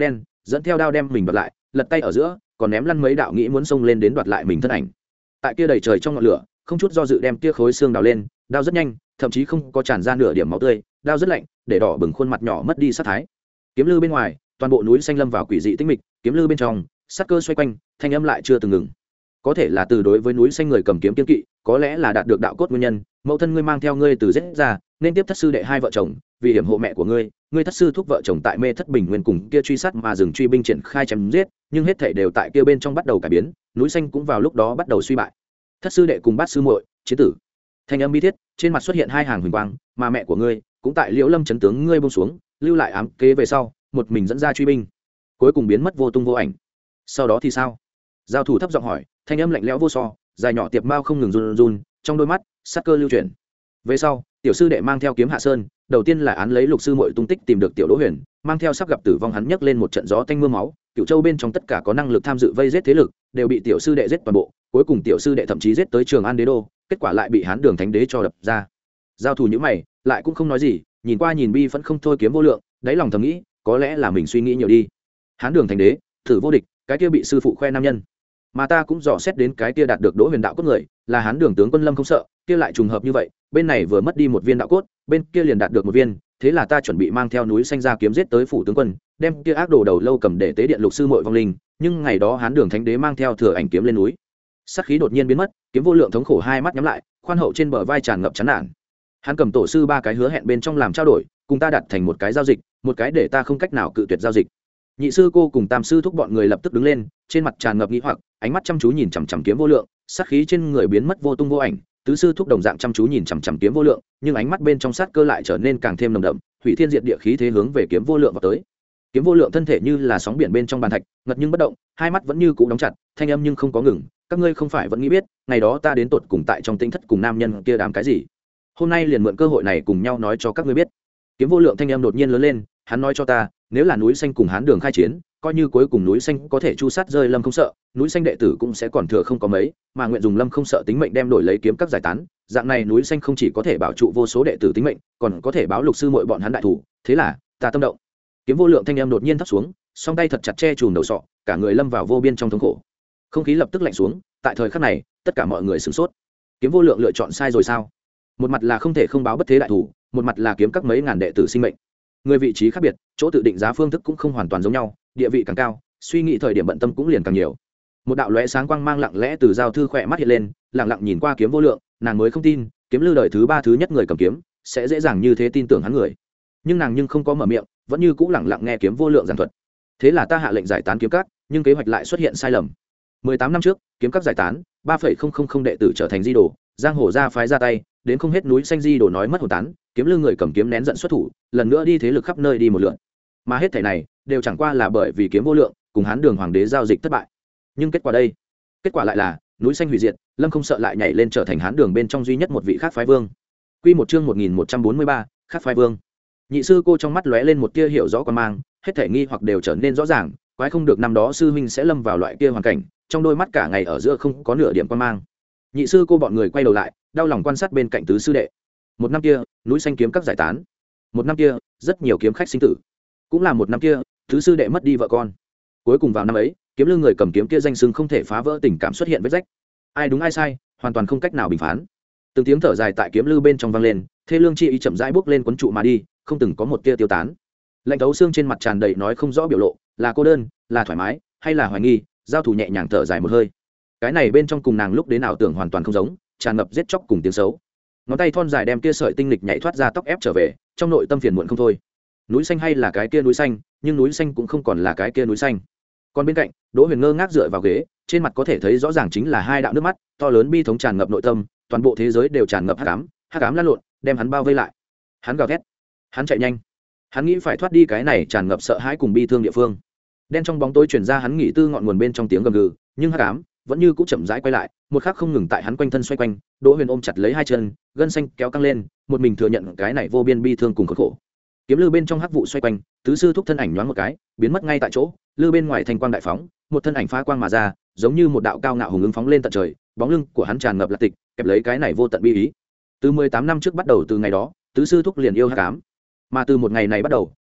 dẫn theo đao đem mình đoạt lại, lật tay ở giữa còn ném lăn mấy đạo nghĩ muốn xông lên đến đoạt lại mình thân ảnh. Tại kia đầy trời trong ngọn lửa, không chút do dự đem kia khối xương đào lên, đao rất nhanh, thậm chí không có tràn ra nửa điểm máu tươi, đao rất lạnh, để đỏ bừng khuôn mặt nhỏ mất đi sát thái. Kiếm lư bên ngoài, toàn bộ núi xanh lâm vào quỷ dị tĩnh mịch, kiếm lư bên trong, sát cơ xoay quanh, thanh âm lại chưa từng ngừng. Có thể là từ đối với núi xanh người cầm kiếm kiên kỵ, có lẽ là đạt được đạo cốt nguyên nhân, mẫu thân ngươi mang theo ngươi từ giết ra, nên tiếp thất sư đệ hai vợ chồng, vì hiểm hộ mẹ của ngươi, ngươi thất sư thúc vợ chồng tại mê thất bình nguyên cùng kia truy sát mà dừng truy binh triển khai chém giết, nhưng hết thảy đều tại kia bên trong bắt đầu cải biến, núi xanh cũng vào lúc đó bắt đầu suy bại. Thất sư đệ cùng bát sư muội chiến tử. Thanh âm bi thiết, trên mặt xuất hiện hai hàng huỳnh quang, mà mẹ của ngươi cũng tại Liễu Lâm chấn tướng ngươi buông xuống, lưu lại ám kế về sau, một mình dẫn ra truy binh, cuối cùng biến mất vô tung vô ảnh. Sau đó thì sao? Giao thủ thấp giọng hỏi, thanh âm lạnh lẽo vô so, dài nhỏ tiệp mao không ngừng run run, trong đôi mắt sát cơ lưu chuyển. Về sau, tiểu sư đệ mang theo kiếm hạ sơn, đầu tiên là án lấy lục sư muội tung tích tìm được tiểu Đỗ Huyền, mang theo sắp gặp tử vong hắn nhấc lên một trận gió tanh mưa máu, Cửu Châu bên trong tất cả có năng lực tham dự vây giết thế lực, đều bị tiểu sư đệ giết toàn bộ, cuối cùng tiểu sư đệ thậm chí giết tới Trường An Đế đô, kết quả lại bị Hán Đường Thánh Đế cho đập ra. Giao thủ những mày, lại cũng không nói gì, nhìn qua nhìn bi vẫn không thôi kiếm vô lượng, đáy lòng thầm nghĩ, có lẽ là mình suy nghĩ nhiều đi. Hán Đường Thánh Đế, thử vô địch, cái kia bị sư phụ khoe nam nhân, mà ta cũng dò xét đến cái kia đạt được Đỗ Huyền đạo cốt người, là Hán Đường tướng quân Lâm không sợ, kia lại trùng hợp như vậy, bên này vừa mất đi một viên đạo cốt, bên kia liền đạt được một viên, thế là ta chuẩn bị mang theo núi xanh ra kiếm giết tới phủ tướng quân, đem kia ác đồ đầu lâu cầm để tế điện lục sư muội vong linh, nhưng ngày đó Hán Đường Thánh Đế mang theo thừa ảnh kiếm lên núi. Sát khí đột nhiên biến mất, kiếm vô lượng thống khổ hai mắt nhắm lại, khoan hậu trên bờ vai tràn ngập chán nản. Hắn cầm tổ sư ba cái hứa hẹn bên trong làm trao đổi, cùng ta đặt thành một cái giao dịch, một cái để ta không cách nào cự tuyệt giao dịch. Nhị sư cô cùng tam sư thúc bọn người lập tức đứng lên, trên mặt tràn ngập nghi hoặc, ánh mắt chăm chú nhìn chằm chằm kiếm vô lượng, sát khí trên người biến mất vô tung vô ảnh. Tứ sư thúc đồng dạng chăm chú nhìn chằm chằm kiếm vô lượng, nhưng ánh mắt bên trong sát cơ lại trở nên càng thêm nồng đậm, hủy thiên diệt địa khí thế hướng về kiếm vô lượng vào tới. Kiếm vô lượng thân thể như là sóng biển bên trong bàn thạch, ngật nhưng bất động, hai mắt vẫn như cũ đóng chặt, thanh âm nhưng không có ngừng. Các ngươi không phải vẫn nghĩ biết, ngày đó ta đến tột cùng tại trong tinh thất cùng nam nhân kia đàm cái gì? Hôm nay liền mượn cơ hội này cùng nhau nói cho các ngươi biết. Kiếm vô lượng thanh âm đột nhiên lớn lên, hắn nói cho ta, nếu là núi xanh cùng Hán Đường khai chiến, coi như cuối cùng núi xanh có thể chu sát rơi Lâm không sợ, núi xanh đệ tử cũng sẽ còn thừa không có mấy, mà nguyện dùng Lâm không sợ tính mệnh đem đổi lấy kiếm các giải tán, dạng này núi xanh không chỉ có thể bảo trụ vô số đệ tử tính mệnh, còn có thể báo lục sư muội bọn hắn đại thủ, thế là ta tâm động. Kiếm vô lượng thanh âm đột nhiên thấp xuống, song tay thật chặt che chùm đầu sọ, cả người lâm vào vô biên trong thống khổ. Không khí lập tức lạnh xuống, tại thời khắc này, tất cả mọi người sửng sốt. Kiếm vô lượng lựa chọn sai rồi sao? Một mặt là không thể không báo bất thế đại thủ, một mặt là kiếm các mấy ngàn đệ tử sinh mệnh. Người vị trí khác biệt, chỗ tự định giá phương thức cũng không hoàn toàn giống nhau, địa vị càng cao, suy nghĩ thời điểm bận tâm cũng liền càng nhiều. Một đạo lóe sáng quang mang lặng lẽ từ giao thư khỏe mắt hiện lên, lặng lặng nhìn qua kiếm vô lượng, nàng mới không tin, kiếm lư đời thứ ba thứ nhất người cầm kiếm, sẽ dễ dàng như thế tin tưởng hắn người. Nhưng nàng nhưng không có mở miệng, vẫn như cũ lặng lặng nghe kiếm vô lượng giảng thuật. Thế là ta hạ lệnh giải tán kiếm các, nhưng kế hoạch lại xuất hiện sai lầm. mười tám năm trước, kiếm các giải tán, ba phẩy không không không đệ tử trở thành di đồ, giang hồ ra phái ra tay, đến không hết núi xanh di đồ nói mất hồn tán, kiếm lư người cầm kiếm nén giận xuất thủ, lần nữa đi thế lực khắp nơi đi một lượt. Mà hết thảy này đều chẳng qua là bởi vì kiếm vô lượng cùng Hán Đường hoàng đế giao dịch thất bại. Nhưng kết quả đây, kết quả lại là núi xanh hủy diệt, Lâm không sợ lại nhảy lên trở thành Hán Đường bên trong duy nhất một vị khác phái vương. Quy một chương một nghìn một trăm bốn mươi ba, khác phái vương. Nhị sư cô trong mắt lóe lên một tia hiểu rõ quan mang, hết thảy nghi hoặc đều trở nên rõ ràng, quái không được năm đó sư huynh sẽ lâm vào loại kia hoàn cảnh, trong đôi mắt cả ngày ở giữa không có nửa điểm quan mang. Nhị sư cô bọn người quay đầu lại, đau lòng quan sát bên cạnh tứ sư đệ. Một năm kia, núi xanh kiếm các giải tán. Một năm kia, rất nhiều kiếm khách sinh tử. Cũng là một năm kia, tứ sư đệ mất đi vợ con. Cuối cùng vào năm ấy, kiếm lư người cầm kiếm kia danh xưng không thể phá vỡ, tình cảm xuất hiện vết rách. Ai đúng ai sai, hoàn toàn không cách nào bình phán. Từng tiếng thở dài tại kiếm lư bên trong vang lên, thê lương chi ý chậm rãi bước lên quấn trụ mà đi, không từng có một tia tiêu tán. Lạnh thấu xương trên mặt tràn đầy nói không rõ biểu lộ, là cô đơn, là thoải mái, hay là hoài nghi. Giao thủ nhẹ nhàng thở dài một hơi, cái này bên trong cùng nàng lúc đến ảo tưởng hoàn toàn không giống, tràn ngập giết chóc cùng tiếng xấu. Ngón tay thon dài đem kia sợi tinh lịch nhảy thoát ra tóc ép trở về, trong nội tâm phiền muộn không thôi. Núi xanh hay là cái kia núi xanh, nhưng núi xanh cũng không còn là cái kia núi xanh. Còn bên cạnh, Đỗ Huyền ngơ ngác dựa vào ghế, trên mặt có thể thấy rõ ràng chính là hai đạo nước mắt to lớn bi thống tràn ngập nội tâm, toàn bộ thế giới đều tràn ngập hắc ám, hắc ám lăn lộn, đem hắn bao vây lại. Hắn gào thét, hắn chạy nhanh, hắn nghĩ phải thoát đi cái này tràn ngập sợ hãi cùng bi thương địa phương. Đen trong bóng tối truyền ra hắn nghỉ tư ngọn nguồn bên trong tiếng gầm gừ, nhưng hắc ám vẫn như cũ chậm rãi quay lại, một khắc không ngừng tại hắn quanh thân xoay quanh. Đỗ Huyền ôm chặt lấy hai chân, gân xanh kéo căng lên, một mình thừa nhận cái này vô biên bi thương cùng khốn khổ. Kiếm lư bên trong hắc vụ xoay quanh, tứ sư thúc thân ảnh nhoáng một cái, biến mất ngay tại chỗ. Lư bên ngoài thành quang đại phóng, một thân ảnh phá quang mà ra, giống như một đạo cao ngạo hùng ứng phóng lên tận trời, bóng lưng của hắn tràn ngập lạc tịch, kẹp lấy cái này vô tận bi ý. Từ mười tám năm trước bắt đầu, từ ngày đó, tứ sư thúc liền yêu hắc ám, mà từ một ngày này bắt đầu,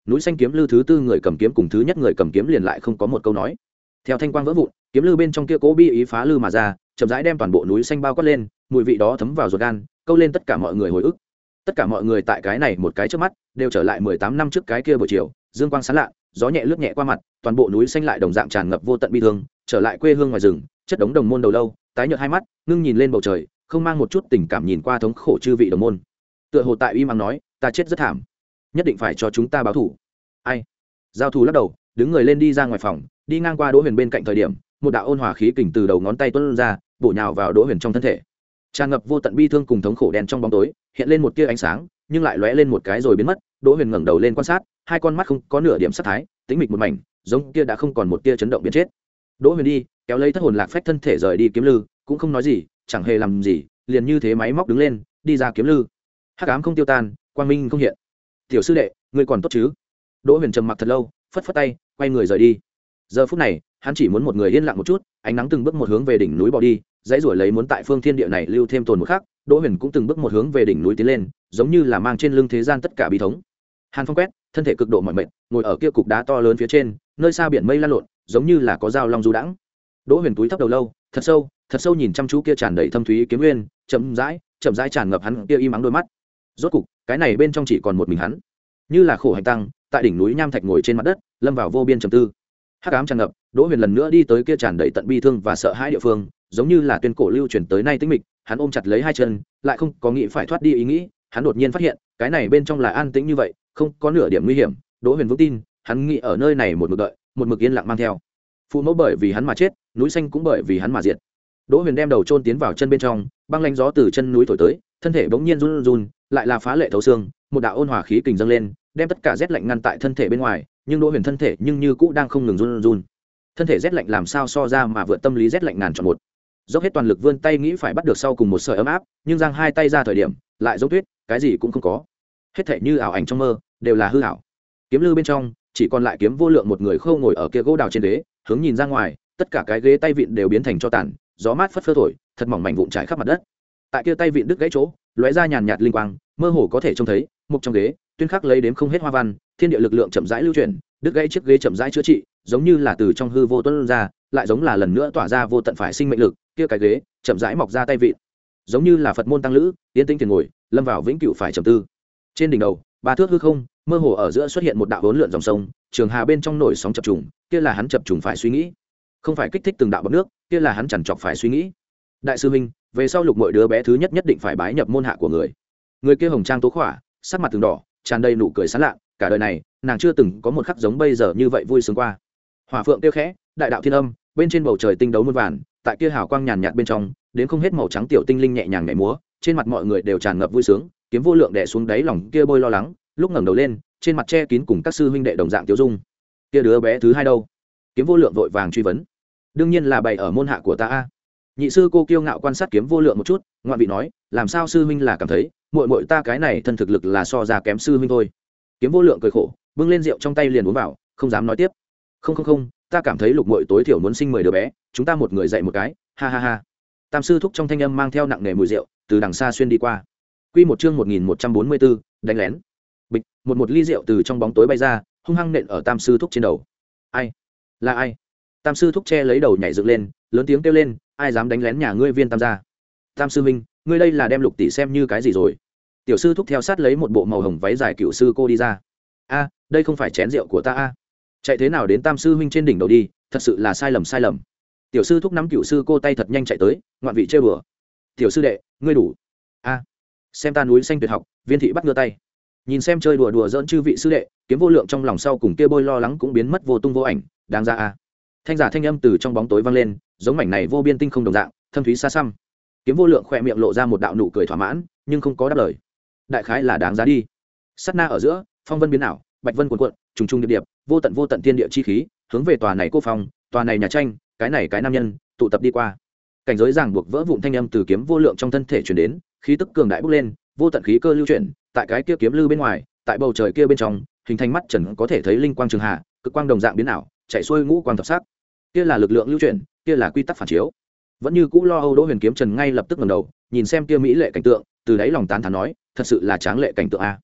núi xanh kiếm lư thứ tư người cầm kiếm cùng thứ nhất người cầm kiếm liền lại không có một câu nói. Theo thanh quang vỡ vụn, kiếm lư bên trong kia cố bi ý phá lư mà ra, chậm rãi đem toàn bộ núi xanh bao quát lên, mùi vị đó thấm vào ruột gan, câu lên tất cả mọi người hồi ức. Tất cả mọi người tại cái này một cái trước mắt đều trở lại mười tám năm trước cái kia buổi chiều, dương quang sáng lạ, gió nhẹ lướt nhẹ qua mặt, toàn bộ núi xanh lại đồng dạng tràn ngập vô tận bi thương, trở lại quê hương ngoài rừng, chất đống đồng môn đầu lâu, tái nhợt hai mắt, ngưng nhìn lên bầu trời, không mang một chút tình cảm nhìn qua thống khổ chư vị đồng môn. Tựa hồ tại uy mắng nói, ta chết rất thảm, nhất định phải cho chúng ta báo thù. Ai? Giao thù lắc đầu, đứng người lên đi ra ngoài phòng, đi ngang qua Đỗ Huyền bên cạnh thời điểm, một đạo ôn hòa khí kình từ đầu ngón tay tuôn ra, bổ nhào vào Đỗ Huyền trong thân thể. Tràn ngập vô tận bi thương cùng thống khổ đen trong bóng tối, hiện lên một tia ánh sáng, nhưng lại lóe lên một cái rồi biến mất. Đỗ Huyền ngẩng đầu lên quan sát, hai con mắt không có nửa điểm sát thái, tĩnh mịch một mảnh, giống kia đã không còn một tia chấn động biến chết. Đỗ Huyền đi, kéo lấy thất hồn lạc phách thân thể rời đi kiếm lư, cũng không nói gì, chẳng hề làm gì, liền như thế máy móc đứng lên, đi ra kiếm lư. Hắc ám không tiêu tan, quang minh không hiện. Tiểu sư đệ, ngươi còn tốt chứ? Đỗ Huyền trầm mặc thật lâu, phất phất tay, quay người rời đi. Giờ phút này, hắn chỉ muốn một người yên lặng một chút, ánh nắng từng bước một hướng về đỉnh núi bỏ đi, dãy rủi lấy muốn tại phương thiên địa này lưu thêm tồn một khắc. Đỗ Huyền cũng từng bước một hướng về đỉnh núi tiến lên, giống như là mang trên lưng thế gian tất cả bi thống. Hàn Phong quét, thân thể cực độ mỏi mệt, ngồi ở kia cục đá to lớn phía trên, nơi xa biển mây lan lộn, giống như là có dao long du đãng. Đỗ Huyền túi thấp đầu lâu, thật sâu, thật sâu nhìn chăm chú kia tràn đầy thâm thúy kiếm nguyên, chậm rãi, chậm rãi tràn ngập hắn kia im ắng đôi mắt. Rốt cục, cái này bên trong chỉ còn một mình hắn, như là khổ hành tăng, tại đỉnh núi nham thạch ngồi trên mặt đất, lâm vào vô biên trầm tư. Hắc ám tràn ngập, Đỗ Huyền lần nữa đi tới kia tràn đầy tận bi thương và sợ hãi địa phương, giống như là tuyên cổ lưu truyền tới nay tĩnh mịch, hắn ôm chặt lấy hai chân, lại không có nghĩ phải thoát đi ý nghĩ, hắn đột nhiên phát hiện, cái này bên trong là an tĩnh như vậy, không có nửa điểm nguy hiểm. Đỗ Huyền vững tin, hắn nghĩ ở nơi này một mực đợi, một mực yên lặng mang theo. Phụ mẫu bởi vì hắn mà chết, núi xanh cũng bởi vì hắn mà diệt. Đỗ Huyền đem đầu chôn tiến vào chân bên trong, băng lãnh gió từ chân núi thổi tới, thân thể bỗng nhiên run run, lại là phá lệ thấu xương, một đạo ôn hòa khí kình dâng lên, đem tất cả rét lạnh ngăn tại thân thể bên ngoài, nhưng Đỗ Huyền thân thể nhưng như cũ đang không ngừng run run. Thân thể rét lạnh làm sao so ra mà vượt tâm lý rét lạnh ngàn chọn một. Dốc hết toàn lực vươn tay nghĩ phải bắt được sau cùng một sợi ấm áp, nhưng giang hai tay ra thời điểm, lại giống tuyết, cái gì cũng không có. Hết thảy như ảo ảnh trong mơ, đều là hư ảo. Kiếm lư bên trong, chỉ còn lại Kiếm Vô Lượng một người khô ngồi ở kia gỗ đào trên ghế, hướng nhìn ra ngoài, tất cả cái ghế tay vịn đều biến thành tro tàn, gió mát phất phơ thổi, thật mỏng mảnh vụn trải khắp mặt đất. Tại kia tay vịn đứt gãy chỗ, lóe ra nhàn nhạt linh quang, mơ hồ có thể trông thấy, mục trong ghế, tuyên khắc lấy đếm không hết hoa văn, thiên địa lực lượng chậm rãi lưu chuyển, đứt gãy chiếc ghế chậm rãi chữa trị, giống như là từ trong hư vô tuôn ra, lại giống là lần nữa tỏa ra vô tận phải sinh mệnh lực, kia cái ghế chậm rãi mọc ra tay vịn, giống như là Phật môn tăng lữ, yên tĩnh tiền ngồi, lâm vào vĩnh cửu phải trầm tư. Trên đỉnh đầu, ba thước hư không, mơ hồ ở giữa xuất hiện một đạo hỗn lượn dòng sông, trường hà bên trong nổi sóng chập trùng, kia là hắn chập trùng phải suy nghĩ, không phải kích thích từng đạo bọt nước, kia là hắn chằn chọc phải suy nghĩ. Đại sư huynh, về sau Lục Muội đứa bé thứ nhất nhất định phải bái nhập môn hạ của người. Người kia hồng trang tố khỏa, sắc mặt từng đỏ, tràn đầy nụ cười sán lạ, cả đời này, nàng chưa từng có một khắc giống bây giờ như vậy vui sướng qua. Hỏa phượng tiêu khẽ, đại đạo thiên âm, bên trên bầu trời tinh đấu muôn vàn, tại kia hào quang nhàn nhạt bên trong, đến không hết màu trắng tiểu tinh linh nhẹ nhàng nhảy múa, trên mặt mọi người đều tràn ngập vui sướng. Kiếm Vô Lượng đè xuống đáy lòng kia bôi lo lắng, lúc ngẩng đầu lên, trên mặt che kín cùng các sư huynh đệ đồng dạng tiêu dung. Kia đứa bé thứ hai đâu? Kiếm Vô Lượng vội vàng truy vấn. Đương nhiên là bày ở môn hạ của ta a. Nhị sư cô kiêu ngạo quan sát Kiếm Vô Lượng một chút, ngoạn vị nói, làm sao sư huynh là cảm thấy, muội muội ta cái này thân thực lực là so ra kém sư huynh thôi. Kiếm Vô Lượng cười khổ, bưng lên rượu trong tay liền uống vào, không dám nói tiếp. Không không không, ta cảm thấy Lục muội tối thiểu muốn sinh mười đứa bé, chúng ta một người dạy một cái, ha ha ha. Tam sư thúc trong thanh âm mang theo nặng nề mùi rượu, từ đằng xa xuyên đi qua. Quy một chương một nghìn một trăm bốn mươi bốn, đánh lén. Bịch, một một ly rượu từ trong bóng tối bay ra, hung hăng nện ở Tam sư thúc trên đầu. Ai? Là ai? Tam sư thúc che lấy đầu nhảy dựng lên, lớn tiếng kêu lên, ai dám đánh lén nhà ngươi Viên Tam gia? Tam sư huynh, ngươi đây là đem Lục tỷ xem như cái gì rồi? Tiểu sư thúc theo sát lấy một bộ màu hồng váy dài cựu sư cô đi ra. A, đây không phải chén rượu của ta a. Chạy thế nào đến Tam sư huynh trên đỉnh đầu đi, thật sự là sai lầm sai lầm. Tiểu sư thúc nắm cựu sư cô tay thật nhanh chạy tới, ngoạn vị chơi bừa. Tiểu sư đệ, ngươi đủ. A, xem ta núi xanh tuyệt học, Viên thị bắt ngửa tay. Nhìn xem chơi đùa đùa giỡn chư vị sư đệ, Kiếm Vô Lượng trong lòng sau cùng kia bôi lo lắng cũng biến mất vô tung vô ảnh, đáng ra a. Thanh giả thanh âm từ trong bóng tối vang lên, giống mảnh này vô biên tinh không đồng dạng, thâm thúy xa xăm. Kiếm Vô Lượng khẽ miệng lộ ra một đạo nụ cười thỏa mãn, nhưng không có đáp lời. Đại khái là đáng giá đi. Sát na ở giữa, phong vân biến ảo, bạch vân cuộn cuộn, trùng trùng điệp điệp, vô tận vô tận thiên địa chi khí, hướng về tòa này cô phong, tòa này nhà tranh, cái này cái nam nhân, tụ tập đi qua. Cảnh giới ràng buộc vỡ vụn thanh âm từ Kiếm Vô Lượng trong thân thể truyền đến, khí tức cường đại bốc lên, vô tận khí cơ lưu chuyển, tại cái kia kiếm lư bên ngoài, tại bầu trời kia bên trong, hình thành mắt trần có thể thấy linh quang trường hạ, cực quang đồng dạng biến ảo, chạy xuôi ngũ quang thập sắc. Kia là lực lượng lưu chuyển, kia là quy tắc phản chiếu. Vẫn như cũ lo âu Đỗ Huyền Kiếm Trần ngay lập tức ngẩng đầu, nhìn xem kia mỹ lệ cảnh tượng, từ đáy lòng tán thán nói, thật sự là tráng lệ cảnh tượng a.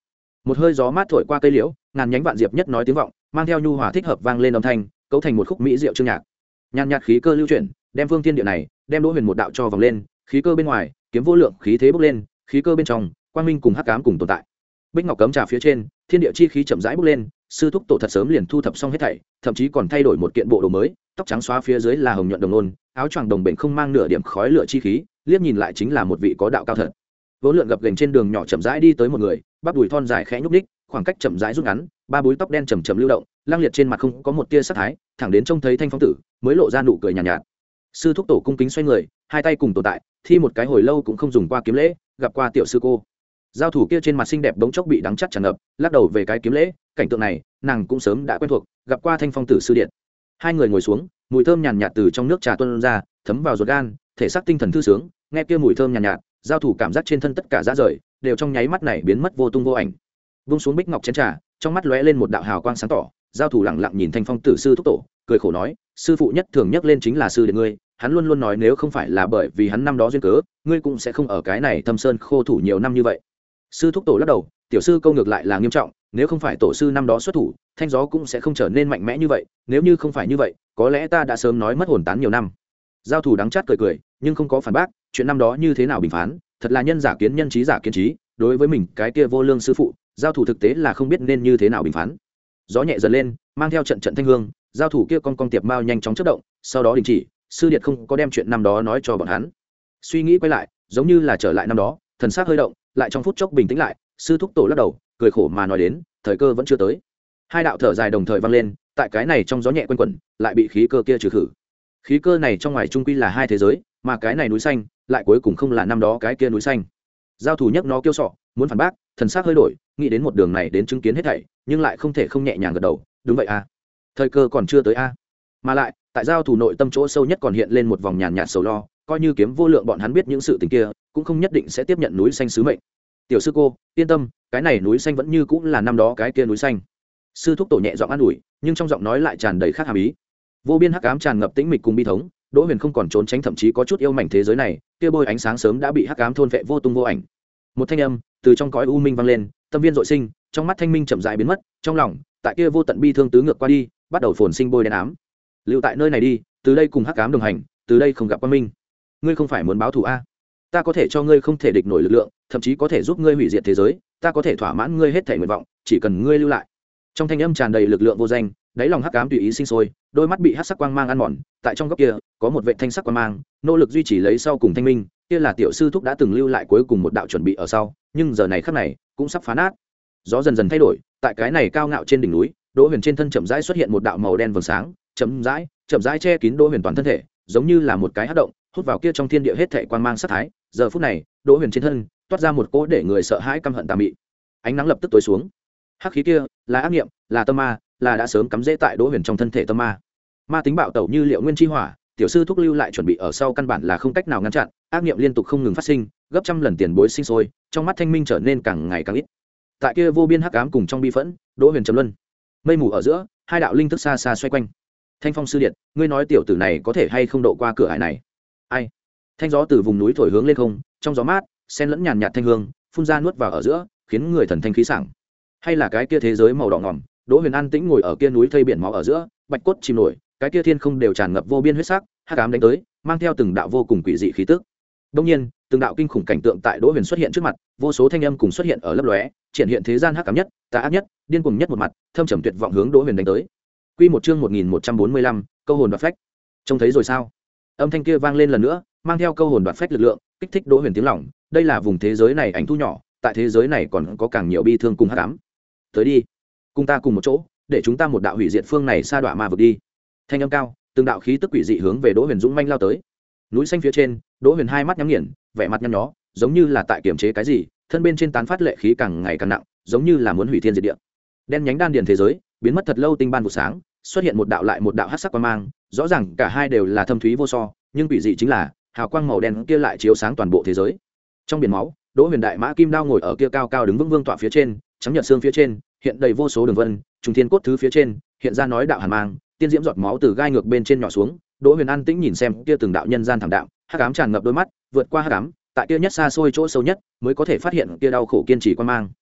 một hơi gió mát thổi qua cây liễu, ngàn nhánh vạn diệp nhất nói tiếng vọng, mang theo nhu hòa thích hợp vang lên âm thanh, cấu thành một khúc mỹ diệu chương nhạc. Nhàn nhạt khí cơ lưu chuyển, đem phương thiên địa này, đem Đỗ Huyền một đạo cho vòng lên, khí cơ bên ngoài, kiếm vô lượng khí thế bốc lên, khí cơ bên trong, quang minh cùng hắc ám cùng tồn tại. Bích ngọc cấm trà phía trên, thiên địa chi khí chậm rãi bốc lên, sư thúc tổ thật sớm liền thu thập xong hết thảy, thậm chí còn thay đổi một kiện bộ đồ mới, tóc trắng xóa phía dưới là hồng nhuận đồng nôn, áo choàng đồng bệnh không mang nửa điểm khói lửa chi khí, liếc nhìn lại chính là một vị có đạo cao thật. Vốn lượn gập ghềnh trên đường nhỏ chậm rãi đi tới một người, bắp đùi thon dài khẽ nhúc nhích, khoảng cách chậm rãi rút ngắn, ba búi tóc đen chầm chậm lưu động, lang liệt trên mặt không có một tia sắc thái, thẳng đến trông thấy Thanh Phong tử, mới lộ ra nụ cười nhàn nhạt, nhạt. Sư thúc tổ cung kính xoay người, hai tay cùng tồn tại, thi một cái hồi lâu cũng không dùng qua kiếm lễ, gặp qua tiểu sư cô. Giao thủ kia trên mặt xinh đẹp bỗng chốc bị đắng chắt tràn ngập, lắc đầu về cái kiếm lễ, cảnh tượng này, nàng cũng sớm đã quen thuộc, gặp qua Thanh Phong tử sư điện. Hai người ngồi xuống, mùi thơm nhàn nhạt từ trong nước trà tuôn ra, thấm vào ruột gan, thể xác tinh thần thư sướng, nghe kia mùi thơm nhàn nhạt, nhạt, giao thủ cảm giác trên thân tất cả rã rời, đều trong nháy mắt này biến mất vô tung vô ảnh. Vung xuống bích ngọc chén trà, trong mắt lóe lên một đạo hào quang sáng tỏ, giao thủ lặng lặng nhìn Thanh Phong tử sư thúc tổ, cười khổ nói, sư phụ nhất thường nhắc lên chính là sư điện ngươi, hắn luôn luôn nói nếu không phải là bởi vì hắn năm đó duyên cớ, ngươi cũng sẽ không ở cái này thâm sơn khô thủ nhiều năm như vậy. Sư thúc tổ lắc đầu, tiểu sư câu ngược lại là nghiêm trọng, nếu không phải tổ sư năm đó xuất thủ, thanh gió cũng sẽ không trở nên mạnh mẽ như vậy, nếu như không phải như vậy, có lẽ ta đã sớm nói mất hồn tán nhiều năm. Giao thủ đắng chát cười cười, nhưng không có phản bác, chuyện năm đó như thế nào bình phán, thật là nhân giả kiến nhân trí giả kiến trí, đối với mình cái kia vô lương sư phụ, giao thủ thực tế là không biết nên như thế nào bình phán. Gió nhẹ dần lên, mang theo trận trận thanh hương, giao thủ kia con con tiệp mao nhanh chóng chớp động, sau đó đình chỉ, sư điệt không có đem chuyện năm đó nói cho bọn hắn. Suy nghĩ quay lại, giống như là trở lại năm đó, thần sắc hơi động, lại trong phút chốc bình tĩnh lại, sư thúc tổ lắc đầu, cười khổ mà nói đến, thời cơ vẫn chưa tới. Hai đạo thở dài đồng thời vang lên, tại cái này trong gió nhẹ quanh quẩn, lại bị khí cơ kia trừ khử. Khí cơ này trong ngoài trung quy là hai thế giới, mà cái này núi xanh, lại cuối cùng không là năm đó cái kia núi xanh. Giao thủ nhấc nó kêu sọ, muốn phản bác, thần sắc hơi đổi, nghĩ đến một đường này đến chứng kiến hết thảy, nhưng lại không thể không nhẹ nhàng gật đầu, đúng vậy a, thời cơ còn chưa tới a. Mà lại, tại giao thủ nội tâm chỗ sâu nhất còn hiện lên một vòng nhàn nhạt sầu lo, coi như kiếm vô lượng bọn hắn biết những sự tình kia, cũng không nhất định sẽ tiếp nhận núi xanh sứ mệnh. Tiểu sư cô, yên tâm, cái này núi xanh vẫn như cũng là năm đó cái kia núi xanh. Sư thúc tổ nhẹ giọng an ủi, nhưng trong giọng nói lại tràn đầy khác hàm ý. Vô biên hắc ám tràn ngập tĩnh mịch cùng bi thống, Đỗ Huyền không còn trốn tránh, thậm chí có chút yêu mảnh thế giới này, kia bôi ánh sáng sớm đã bị hắc ám thôn vệ vô tung vô ảnh. Một thanh âm từ trong cõi u minh vang lên, tâm viên dội sinh, trong mắt thanh minh chậm rãi biến mất, trong lòng, tại kia vô tận bi thương tứ ngược qua đi, bắt đầu phồn sinh bôi đen ám. Lưu tại nơi này đi, từ đây cùng hắc ám đồng hành, từ đây không gặp quang minh. Ngươi không phải muốn báo thù a? Ta có thể cho ngươi không thể địch nổi lực lượng, thậm chí có thể giúp ngươi hủy diệt thế giới, ta có thể thỏa mãn ngươi hết thể nguyện vọng, chỉ cần ngươi lưu lại. Trong thanh âm tràn đầy lực lượng vô danh, đáy lòng hắc ám tùy ý sinh sôi, đôi mắt bị hắc sắc quang mang ăn mòn, tại trong góc kia có một vệt thanh sắc quang mang, nỗ lực duy trì lấy sau cùng thanh minh, kia là tiểu sư thúc đã từng lưu lại cuối cùng một đạo chuẩn bị ở sau, nhưng giờ này khắc này cũng sắp phá nát. Gió dần dần thay đổi, tại cái này cao ngạo trên đỉnh núi, Đỗ Huyền trên thân chậm rãi xuất hiện một đạo màu đen vầng sáng, chậm rãi, chậm rãi che kín Đỗ Huyền toàn thân thể, giống như là một cái hắc động, hút vào kia trong thiên địa hết thảy quang mang sát thái. Giờ phút này, Đỗ Huyền trên thân toát ra một cỗ để người sợ hãi căm hận tà mị. Ánh nắng lập tức tối xuống. Hắc khí kia là ác niệm, là tâm ma, là đã sớm cắm rễ tại Đỗ Huyền trong thân thể tâm ma. Ma tính bạo tẩu như liệu nguyên chi hỏa, tiểu sư thúc lưu lại chuẩn bị ở sau căn bản là không cách nào ngăn chặn, ác niệm liên tục không ngừng phát sinh, gấp trăm lần tiền bối sinh sôi, trong mắt thanh minh trở nên càng ngày càng ít. Tại kia vô biên hắc ám cùng trong bi phẫn, Đỗ Huyền trầm luân. Mây mù ở giữa, hai đạo linh thức xa xa xoay quanh. Thanh Phong sư điện, ngươi nói tiểu tử này có thể hay không độ qua cửa ải này? Ai? Thanh gió từ vùng núi thổi hướng lên không, trong gió mát, xen lẫn nhàn nhạt thanh hương, phun ra nuốt vào ở giữa, khiến người thần thanh khí sảng. Hay là cái kia thế giới màu đỏ ngòm, Đỗ Huyền an tĩnh ngồi ở kia núi thây biển máu ở giữa, bạch cốt chìm nổi, cái kia thiên không đều tràn ngập vô biên huyết sắc, hắc ám đánh tới, mang theo từng đạo vô cùng quỷ dị khí tức. Đương nhiên, từng đạo kinh khủng cảnh tượng tại Đỗ Huyền xuất hiện trước mặt, vô số thanh âm cùng xuất hiện ở lấp lóe, triển hiện thế gian hắc ám nhất, tà ác nhất, điên cuồng nhất một mặt, thâm trầm tuyệt vọng hướng Đỗ Huyền đánh tới. Quy một chương một nghìn một trăm bốn mươi lăm, câu hồn đoạt phách. Trông thấy rồi sao? Âm thanh kia vang lên lần nữa, mang theo câu hồn đoạt phách lực lượng, kích thích Đỗ Huyền tiếng lòng, đây là vùng thế giới này ảnh thu nhỏ, tại thế giới này còn có càng nhiều bi thương cùng hắc ám. Tới đi, cùng ta cùng một chỗ, để chúng ta một đạo hủy diệt phương này sa đọa ma vực đi. Thanh âm cao, từng đạo khí tức quỷ dị hướng về Đỗ Huyền dũng manh lao tới. Núi xanh phía trên, Đỗ Huyền hai mắt nhắm nghiền, vẻ mặt nhăn nhó, giống như là tại kiềm chế cái gì, thân bên trên tán phát lệ khí càng ngày càng nặng, giống như là muốn hủy thiên diệt địa. Đen nhánh đan điền thế giới, biến mất thật lâu tinh ban vụ sáng, xuất hiện một đạo lại một đạo hắc sắc quang mang, rõ ràng cả hai đều là thâm thúy vô so, nhưng quỷ dị chính là, hào quang màu đen kia lại chiếu sáng toàn bộ thế giới. Trong biển máu, Đỗ Huyền đại mã kim đao ngồi ở kia cao cao đứng vững vương tọa phía trên, trắng nhợt xương phía trên, hiện đầy vô số đường vân, trùng thiên cốt thứ phía trên, hiện ra nói đạo hàn mang, tiên diễm giọt máu từ gai ngược bên trên nhỏ xuống. Đỗ Huyền an tĩnh nhìn xem kia từng đạo nhân gian thảm đạo, hắc ám tràn ngập đôi mắt, vượt qua hắc ám, tại kia nhất xa xôi chỗ sâu nhất, mới có thể phát hiện kia đau khổ kiên trì quan mang.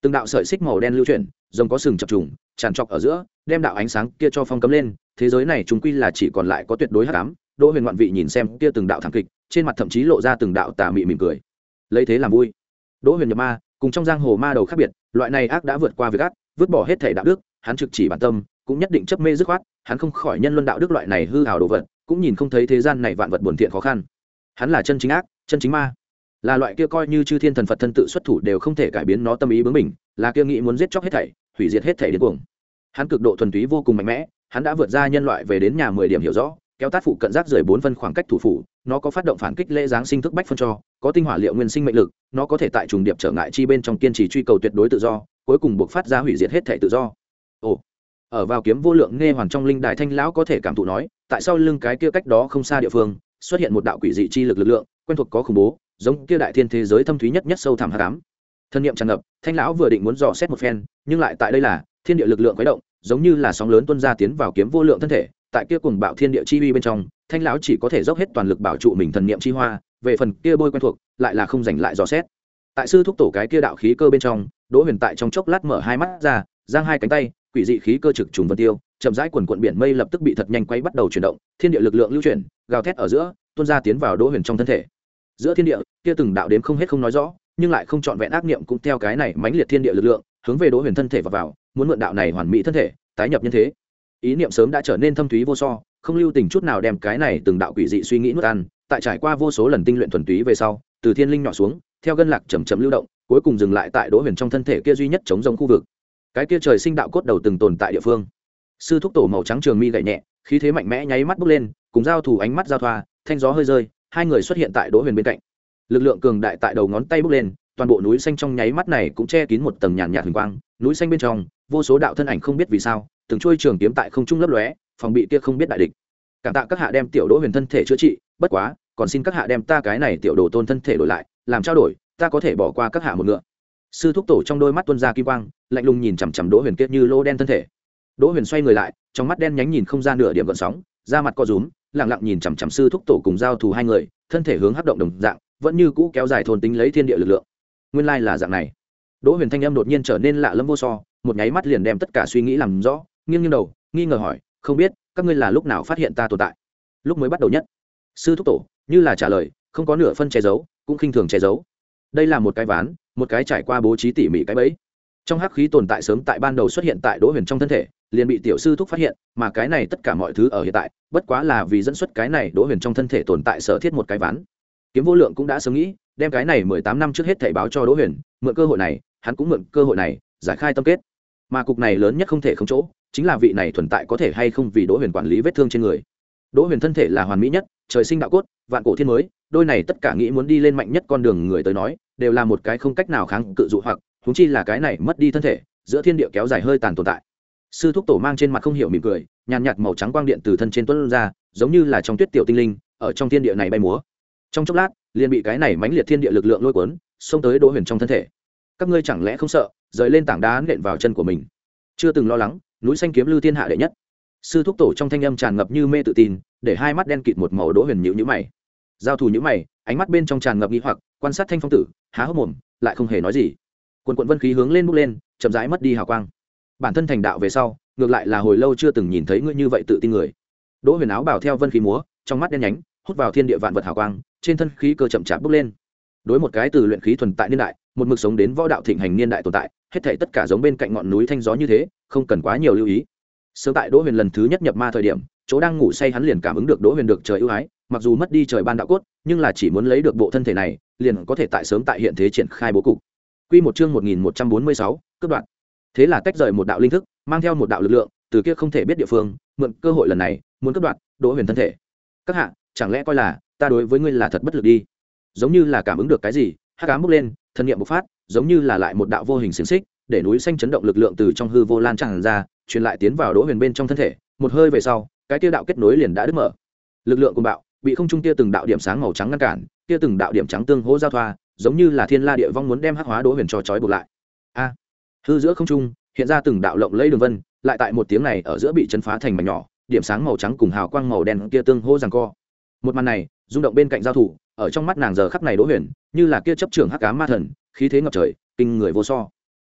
từng đạo sợi xích màu đen lưu chuyển, rồng có sừng chập trùng tràn trọc ở giữa, đem đạo ánh sáng kia cho phong cấm lên. Thế giới này chúng quy là chỉ còn lại có tuyệt đối hắc ám. Đỗ Huyền ngoạn vị nhìn xem kia từng đạo thảm kịch, trên mặt thậm chí lộ ra từng đạo tà mị mỉm cười, lấy thế làm vui. Đỗ Huyền nhập ma, cùng trong giang hồ ma đầu khác biệt, loại này ác đã vượt qua việc ác, vứt bỏ hết thể đạo đức, hắn trực chỉ bản tâm, cũng nhất định chấp mê dứt khoát, hắn không khỏi nhân luân đạo đức loại này hư ảo đồ vật, cũng nhìn không thấy thế gian này vạn vật buồn thiện khó khăn. Hắn là chân chính ác, chân chính ma, là loại kia coi như chư thiên thần Phật thân tự xuất thủ đều không thể cải biến nó tâm ý bướng mình, là kia nghĩ muốn giết chóc hết thảy, hủy diệt hết thảy điên cuồng. Hắn cực độ thuần túy vô cùng mạnh mẽ, hắn đã vượt ra nhân loại về đến nhà mười điểm hiểu rõ, kéo tát phụ cận rác rưởi bốn phân khoảng cách thủ phủ, nó có phát động phản kích lễ giáng sinh thức bách phân cho, có tinh hỏa liệu nguyên sinh mệnh lực, nó có thể tại trùng điệp trở ngại chi bên trong kiên trì truy cầu tuyệt đối tự do, cuối cùng buộc phát ra hủy diệt hết thảy tự do. Ồ, ở vào kiếm vô lượng nghe hoàn trong linh đài thanh lão có thể cảm thụ nói, tại sao lưng cái kia cách đó không xa địa phương xuất hiện một đạo quỷ dị chi lực lực lượng, quen thuộc có khủng bố, giống kia đại thiên thế giới thâm thúy nhất nhất sâu thẳm hắc ám. Thân niệm tràn ngập, thanh lão vừa định muốn dò xét một phen, nhưng lại tại đây là thiên địa lực lượng quấy động, giống như là sóng lớn tuôn ra tiến vào kiếm vô lượng thân thể, tại kia cùng bạo thiên địa chi uy bên trong, thanh lão chỉ có thể dốc hết toàn lực bảo trụ mình thần niệm chi hoa, về phần kia bôi quen thuộc, lại là không dành lại dò xét. Tại sư thúc tổ cái kia đạo khí cơ bên trong, Đỗ Huyền tại trong chốc lát mở hai mắt ra, giang hai cánh tay, quỷ dị khí cơ trực trùng vân tiêu, chậm rãi quần quần biển mây lập tức bị thật nhanh quay bắt đầu chuyển động, thiên địa lực lượng lưu chuyển, gào thét ở giữa, tuôn ra tiến vào Đỗ Huyền trong thân thể. Giữa thiên địa, kia từng đạo đếm không hết không nói rõ, nhưng lại không trọn vẹn ác niệm cũng theo cái này mãnh liệt thiên địa lực lượng, hướng về Đỗ Huyền thân thể vào vào, muốn mượn đạo này hoàn mỹ thân thể, tái nhập nhân thế. Ý niệm sớm đã trở nên thâm thúy vô so, không lưu tình chút nào đem cái này từng đạo quỷ dị suy nghĩ nuốt ăn, tại trải qua vô số lần tinh luyện thuần túy về sau, từ thiên linh nhỏ xuống, theo gân lạc chậm chậm lưu động, cuối cùng dừng lại tại Đỗ Huyền trong thân thể kia duy nhất chống rông khu vực. Cái kia trời sinh đạo cốt đầu từng tồn tại địa phương. Sư thúc tổ màu trắng trường mi gảy nhẹ, khí thế mạnh mẽ nháy mắt bốc lên, cùng giao thủ ánh mắt giao thoa, thanh gió hơi rơi, hai người xuất hiện tại Đỗ Huyền bên cạnh. Lực lượng cường đại tại đầu ngón tay bốc lên, toàn bộ núi xanh trong nháy mắt này cũng che kín một tầng nhàn nhạt huỳnh quang, núi xanh bên trong, vô số đạo thân ảnh không biết vì sao, từng chuôi trường kiếm tại không trung lấp lóe, phòng bị kia không biết đại địch. Cảm tạ các hạ đem tiểu Đỗ Huyền thân thể chữa trị, bất quá, còn xin các hạ đem ta cái này tiểu đồ tôn thân thể đổi lại, làm trao đổi, ta có thể bỏ qua các hạ một ngựa. Sư thúc tổ trong đôi mắt tuôn ra kim quang, lạnh lùng nhìn chằm chằm Đỗ Huyền kia như lô đen thân thể. Đỗ Huyền xoay người lại, trong mắt đen nhánh nhìn không ra nửa điểm gợn sóng, da mặt co rúm, lặng lặng nhìn chằm chằm sư thúc tổ cùng giao thủ hai người, thân thể hướng hấp động đồng dạng, vẫn như cũ kéo dài thôn tính lấy thiên địa lực lượng. Nguyên lai là dạng này. Đỗ Huyền thanh âm đột nhiên trở nên lạ lẫm vô so, một nháy mắt liền đem tất cả suy nghĩ làm rõ, nghiêng nghiêng đầu, nghi ngờ hỏi, không biết các ngươi là lúc nào phát hiện ta tồn tại? Lúc mới bắt đầu nhất. Sư thúc tổ như là trả lời, không có nửa phân che giấu, cũng khinh thường che giấu. Đây là một cái ván, một cái trải qua bố trí tỉ mỉ cái bẫy. Trong hắc khí tồn tại sớm tại ban đầu xuất hiện tại Đỗ Huyền trong thân thể, liền bị tiểu sư thúc phát hiện, mà cái này tất cả mọi thứ ở hiện tại, bất quá là vì dẫn xuất cái này Đỗ Huyền trong thân thể tồn tại sở thiết một cái ván. Kiếm Vô Lượng cũng đã sớm nghĩ, đem cái này mười tám năm trước hết thảy báo cho Đỗ Huyền, mượn cơ hội này, hắn cũng mượn cơ hội này, giải khai tâm kết. Mà cục này lớn nhất không thể không chỗ, chính là vị này thuần tại có thể hay không vì Đỗ Huyền quản lý vết thương trên người. Đỗ Huyền thân thể là hoàn mỹ nhất, trời sinh đạo cốt, vạn cổ thiên mới, đôi này tất cả nghĩ muốn đi lên mạnh nhất con đường người tới nói, đều là một cái không cách nào kháng cự dụ hoặc, huống chi là cái này mất đi thân thể, giữa thiên địa kéo dài hơi tàn tồn tại. Sư thúc tổ mang trên mặt không hiểu mỉm cười, nhàn nhạt màu trắng quang điện từ thân trên tuôn ra, giống như là trong tuyết tiểu tinh linh, ở trong thiên địa này bay múa. Trong chốc lát, liền bị cái này mãnh liệt thiên địa lực lượng lôi cuốn, xông tới Đỗ Huyền trong thân thể. Các ngươi chẳng lẽ không sợ, rời lên tảng đá nện vào chân của mình? Chưa từng lo lắng, núi xanh kiếm lưu thiên hạ đệ nhất. Sư thúc tổ trong thanh âm tràn ngập như mê tự tin, để hai mắt đen kịt một màu. Đỗ Huyền nhíu nhíu mày. Giao thủ nhíu mày, ánh mắt bên trong tràn ngập nghi hoặc, quan sát Thanh Phong tử, há hốc mồm, lại không hề nói gì. Quần quần vân khí hướng lên bốc lên, chậm rãi mất đi hào quang. Bản thân thành đạo về sau, ngược lại là hồi lâu chưa từng nhìn thấy ngươi như vậy tự tin người. Đỗ Huyền áo bào theo vân khí múa, trong mắt đen nhánh, hút vào thiên địa vạn vật hào quang, trên thân khí cơ chậm chạp bốc lên. Đối một cái từ luyện khí thuần tại niên đại, một mực sống đến võ đạo thịnh hành niên đại tồn tại, hết thảy tất cả giống bên cạnh ngọn núi thanh gió như thế, không cần quá nhiều lưu ý. Sớm tại Đỗ Huyền lần thứ nhất nhập ma thời điểm, chỗ đang ngủ say hắn liền cảm ứng được Đỗ Huyền được trời ưu ái, mặc dù mất đi trời ban đạo cốt, nhưng là chỉ muốn lấy được bộ thân thể này, liền có thể tại sớm tại hiện thế triển khai bố cục. Quy một chương một nghìn một trăm bốn mươi sáu, cướp đoạn. Thế là tách rời một đạo linh thức, mang theo một đạo lực lượng, từ kia không thể biết địa phương, mượn cơ hội lần này, muốn cướp đoạt Đỗ Huyền thân thể. Các hạ, chẳng lẽ coi là ta đối với ngươi là thật bất lực đi? Giống như là cảm ứng được cái gì, hắc ám bốc lên, thân niệm bộc phát, giống như là lại một đạo vô hình xiển xích, để núi xanh chấn động lực lượng từ trong hư vô lan tràn ra, truyền lại tiến vào Đỗ Huyền bên trong thân thể. Một hơi về sau, cái kia đạo kết nối liền đã đứt mở. Lực lượng cuồng bạo, bị không trung kia từng đạo điểm sáng màu trắng ngăn cản, kia từng đạo điểm trắng tương hỗ giao thoa, giống như là thiên la địa vong muốn đem hắc hóa Đỗ Huyền cho trói buộc lại. A! Hư giữa không trung hiện ra từng đạo lộng lẫy đường vân, lại tại một tiếng này ở giữa bị chấn phá thành mảnh nhỏ, điểm sáng màu trắng cùng hào quang màu đen kia tương hỗ giằng co. Một màn này, rung động bên cạnh giao thủ, ở trong mắt nàng giờ khắc này Đỗ Huyền, như là kia chấp trưởng hắc ám ma thần, khí thế ngập trời, kinh người vô so.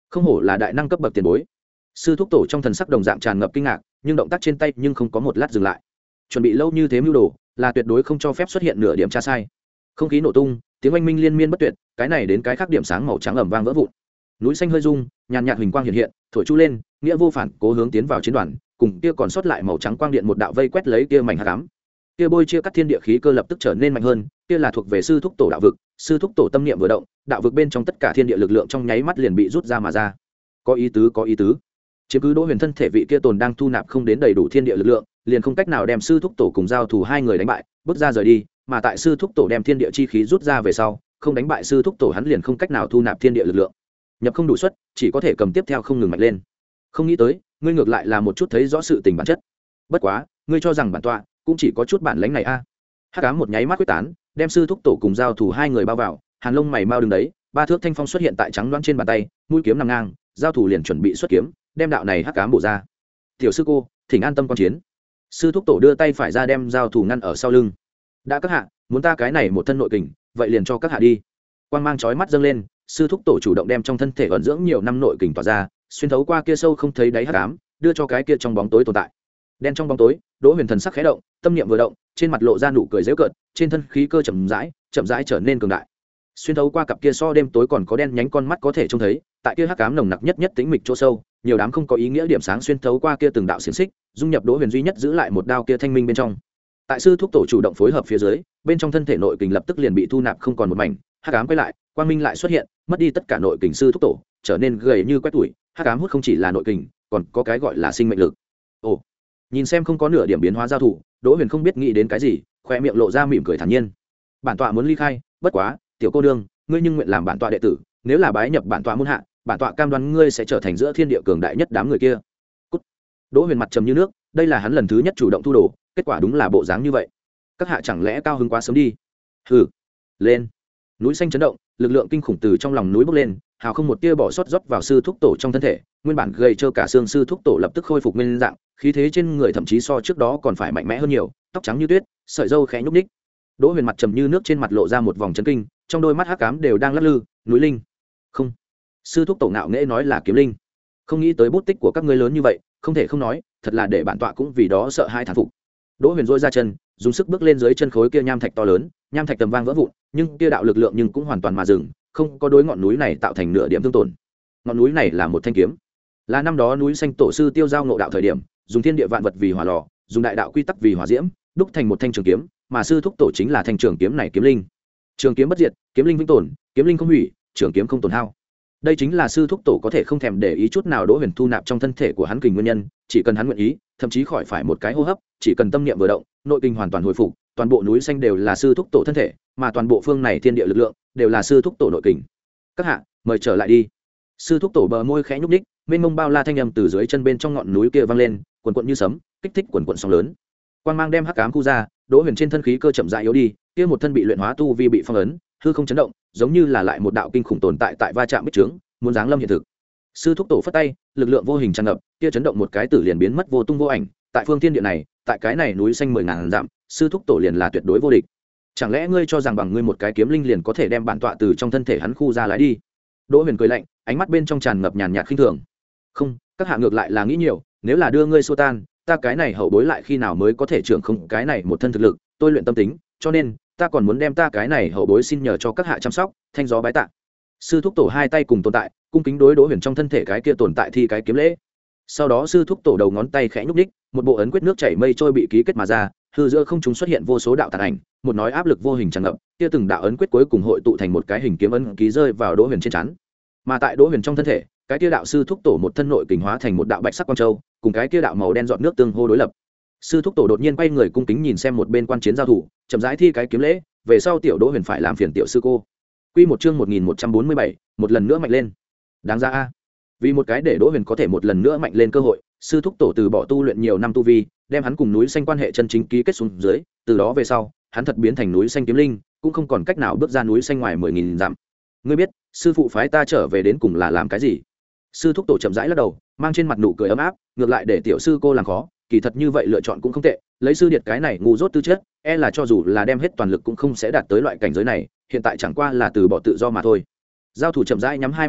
không hổ là đại năng cấp bậc tiền bối. Sư thúc tổ trong thần sắc đồng dạng tràn ngập kinh ngạc, nhưng động tác trên tay nhưng không có một lát dừng lại. Chuẩn bị lâu như thế mưu đồ là tuyệt đối không cho phép xuất hiện nửa điểm tra sai. Không khí nổ tung, tiếng oanh minh liên miên bất tuyệt, cái này đến cái khác điểm sáng màu trắng ầm vang vỡ vụn. Núi xanh hơi rung, nhàn nhạt huỳnh quang hiện hiện, thổi chu lên, nghĩa vô phản cố hướng tiến vào chiến đoàn, cùng kia còn sót lại màu trắng quang điện một đạo vây quét lấy kia mảnh hắc ám. Kia bôi chia cắt thiên địa khí cơ lập tức trở nên mạnh hơn, kia là thuộc về sư thúc tổ đạo vực, sư thúc tổ tâm niệm vừa động, đạo vực bên trong tất cả thiên địa lực lượng trong nháy mắt liền bị rút ra mà ra. Có ý tứ, có ý tứ. Chiếm cứ Đỗ Huyền thân thể vị kia tồn đang thu nạp không đến đầy đủ thiên địa lực lượng, liền không cách nào đem sư thúc tổ cùng giao thủ hai người đánh bại, bước ra rời đi, mà tại sư thúc tổ đem thiên địa chi khí rút ra về sau, không đánh bại sư thúc tổ hắn liền không cách nào thu nạp thiên địa lực lượng. Nhập không đủ suất, chỉ có thể cầm tiếp theo không ngừng mạnh lên. Không nghĩ tới, ngươi ngược lại là một chút thấy rõ sự tình bản chất. Bất quá, ngươi cho rằng bản tọa cũng chỉ có chút bản lãnh này a? À. Hắc ám một nháy mắt quyết tán, đem sư thúc tổ cùng giao thủ hai người bao vào, hàn lông mày mau đứng đấy, ba thước thanh phong xuất hiện tại trắng đoán trên bàn tay, mũi kiếm nằm ngang, giao thủ liền chuẩn bị xuất kiếm, đem đạo này hắc ám bổ ra. Tiểu sư cô, thỉnh an tâm quan chiến. Sư thúc tổ đưa tay phải ra đem giao thủ ngăn ở sau lưng. Đã các hạ muốn ta cái này một thân nội kình, vậy liền cho các hạ đi. Quang mang chói mắt dâng lên, sư thúc tổ chủ động đem trong thân thể ẩn dưỡng nhiều năm nội kình tỏa ra, xuyên thấu qua kia sâu không thấy đáy hắc ám, đưa cho cái kia trong bóng tối tồn tại. Đen trong bóng tối, Đỗ Huyền thần sắc khẽ động, tâm niệm vừa động, trên mặt lộ ra nụ cười giễu cợt, trên thân khí cơ chậm rãi, chậm rãi trở nên cường đại. Xuyên thấu qua cặp kia so đêm tối còn có đen nhánh con mắt có thể trông thấy, tại kia hắc ám nồng nặc nhất nhất tĩnh mịch chỗ sâu, nhiều đám không có ý nghĩa điểm sáng xuyên thấu qua kia từng đạo xiển xích, dung nhập Đỗ Huyền duy nhất giữ lại một đao kia thanh minh bên trong. Tại sư thúc tổ chủ động phối hợp phía dưới, bên trong thân thể nội kình lập tức liền bị thu nạp không còn một mảnh, hắc ám quay lại, quang minh lại xuất hiện, mất đi tất cả nội kình sư thúc tổ, trở nên gầy như quét tuổi, hắc ám hút không chỉ là nội kình, còn có cái gọi là sinh mệnh lực. Ồ, nhìn xem không có nửa điểm biến hóa giao thủ, Đỗ Huyền không biết nghĩ đến cái gì, khoe miệng lộ ra mỉm cười thản nhiên. Bản tọa muốn ly khai, bất quá, tiểu cô đương, ngươi nhưng nguyện làm bản tọa đệ tử, nếu là bái nhập bản tọa môn hạ, bản tọa cam đoan ngươi sẽ trở thành giữa thiên địa cường đại nhất đám người kia. Cút. Đỗ Huyền mặt trầm như nước, đây là hắn lần thứ nhất chủ động thu đồ, kết quả đúng là bộ dáng như vậy. Các hạ chẳng lẽ cao hứng quá sớm đi? Hừ. Lên. Núi xanh chấn động, lực lượng kinh khủng từ trong lòng núi bốc lên, hào không một tia bỏ sót rót vào sư thúc tổ trong thân thể, nguyên bản gầy trơ cả xương sư thúc tổ lập tức khôi phục nguyên dạng, khí thế trên người thậm chí so trước đó còn phải mạnh mẽ hơn nhiều, tóc trắng như tuyết, sợi râu khẽ nhúc nhích. Đỗ Huyền mặt trầm như nước, trên mặt lộ ra một vòng chấn kinh, trong đôi mắt hắc ám đều đang lắc lư. Núi linh. Không. Sư thúc tổ ngạo nghễ nói là kiếm linh. Không nghĩ tới bút tích của các ngươi lớn như vậy, không thể không nói, thật là để bản tọa cũng vì đó sợ hai thán phục. Đỗ Huyền rỗi ra chân, dùng sức bước lên dưới chân khối kia nham thạch to lớn, nham thạch tầm vang vỡ vụn, nhưng kia đạo lực lượng nhưng cũng hoàn toàn mà dừng, không có đối ngọn núi này tạo thành nửa điểm thương tổn. Ngọn núi này là một thanh kiếm, là năm đó núi xanh tổ sư tiêu giao ngộ đạo thời điểm, dùng thiên địa vạn vật vì hỏa lò, dùng đại đạo quy tắc vì hỏa diễm, đúc thành một thanh trường kiếm, mà sư thúc tổ chính là thanh trường kiếm này kiếm linh. Trường kiếm bất diệt, kiếm linh vĩnh tồn, kiếm linh không hủy, trường kiếm không tổn hao. Đây chính là sư thúc tổ có thể không thèm để ý chút nào Đỗ Huyền thu nạp trong thân thể của hắn kình nguyên nhân, chỉ cần hắn nguyện ý, thậm chí khỏi phải một cái hô hấp, chỉ cần tâm niệm vừa động, nội kinh hoàn toàn hồi phục, toàn bộ núi xanh đều là sư thúc tổ thân thể, mà toàn bộ phương này thiên địa lực lượng đều là sư thúc tổ nội kình. Các hạ, mời trở lại đi. Sư thúc tổ bờ môi khẽ nhúc nhích, mênh mông bao la thanh âm từ dưới chân bên trong ngọn núi kia vang lên, quần quần như sấm, kích thích quần quần sóng lớn. Quang mang đem hắc ám khu ra, Đỗ Huyền trên thân khí cơ chậm rãi yếu đi, kia một thân bị luyện hóa tu vi bị phong ấn, hư không chấn động, giống như là lại một đạo kinh khủng tồn tại tại va chạm bích trướng, muốn giáng lâm hiện thực. Sư thúc tổ phất tay, lực lượng vô hình tràn ngập, kia chấn động một cái tử liền biến mất vô tung vô ảnh, tại phương thiên địa này, tại cái này núi xanh mười ngàn dặm, sư thúc tổ liền là tuyệt đối vô địch. Chẳng lẽ ngươi cho rằng bằng ngươi một cái kiếm linh liền có thể đem bản tọa từ trong thân thể hắn khu ra lái đi? Đỗ Huyền cười lạnh, ánh mắt bên trong tràn ngập nhàn nhạt khinh thường. Không, các hạ ngược lại là nghĩ nhiều, nếu là đưa ngươi xua tan, ta cái này hậu bối lại khi nào mới có thể trưởng không cái này một thân thực lực, tôi luyện tâm tính, cho nên ta còn muốn đem ta cái này hậu bối xin nhờ cho các hạ chăm sóc, thanh gió bái tạ. Sư thúc tổ hai tay cùng tồn tại, cung kính đối Đỗ Huyền trong thân thể cái kia tồn tại thi cái kiếm lễ. Sau đó sư thúc tổ đầu ngón tay khẽ nhúc nhích, một bộ ấn quyết nước chảy mây trôi bị ký kết mà ra, hư giữa không trung xuất hiện vô số đạo tàn ảnh, một nói áp lực vô hình tràn ngập, kia từng đạo ấn quyết cuối cùng hội tụ thành một cái hình kiếm ấn ký rơi vào Đỗ Huyền trên trán. Mà tại Đỗ Huyền trong thân thể, cái kia đạo sư thúc tổ một thân nội kình hóa thành một đạo bạch sắc quang châu, cùng cái kia đạo màu đen giọt nước tương hô đối lập. Sư thúc tổ đột nhiên quay người cung kính nhìn xem một bên quan chiến giao thủ, chậm rãi thi cái kiếm lễ, về sau tiểu Đỗ Huyền phải làm phiền tiểu sư cô. Quy một chương một nghìn một trăm bốn mươi bảy, một lần nữa mạnh lên. Đáng ra a. Vì một cái để Đỗ Huyền có thể một lần nữa mạnh lên cơ hội, sư thúc tổ từ bỏ tu luyện nhiều năm tu vi, đem hắn cùng núi xanh quan hệ chân chính ký kết xuống dưới, từ đó về sau, hắn thật biến thành núi xanh kiếm linh, cũng không còn cách nào bước ra núi xanh ngoài mười nghìn dặm. Ngươi biết, sư phụ phái ta trở về đến cùng là làm cái gì? Sư thúc tổ chậm rãi lắc đầu, mang trên mặt nụ cười ấm áp, ngược lại để tiểu sư cô làm khó, kỳ thật như vậy lựa chọn cũng không tệ, lấy sư điệt cái này ngu dốt tư chất, e là cho dù là đem hết toàn lực cũng không sẽ đạt tới loại cảnh giới này, hiện tại chẳng qua là từ bỏ tự do mà thôi. Giao thủ chậm rãi nhắm hai mắt lại,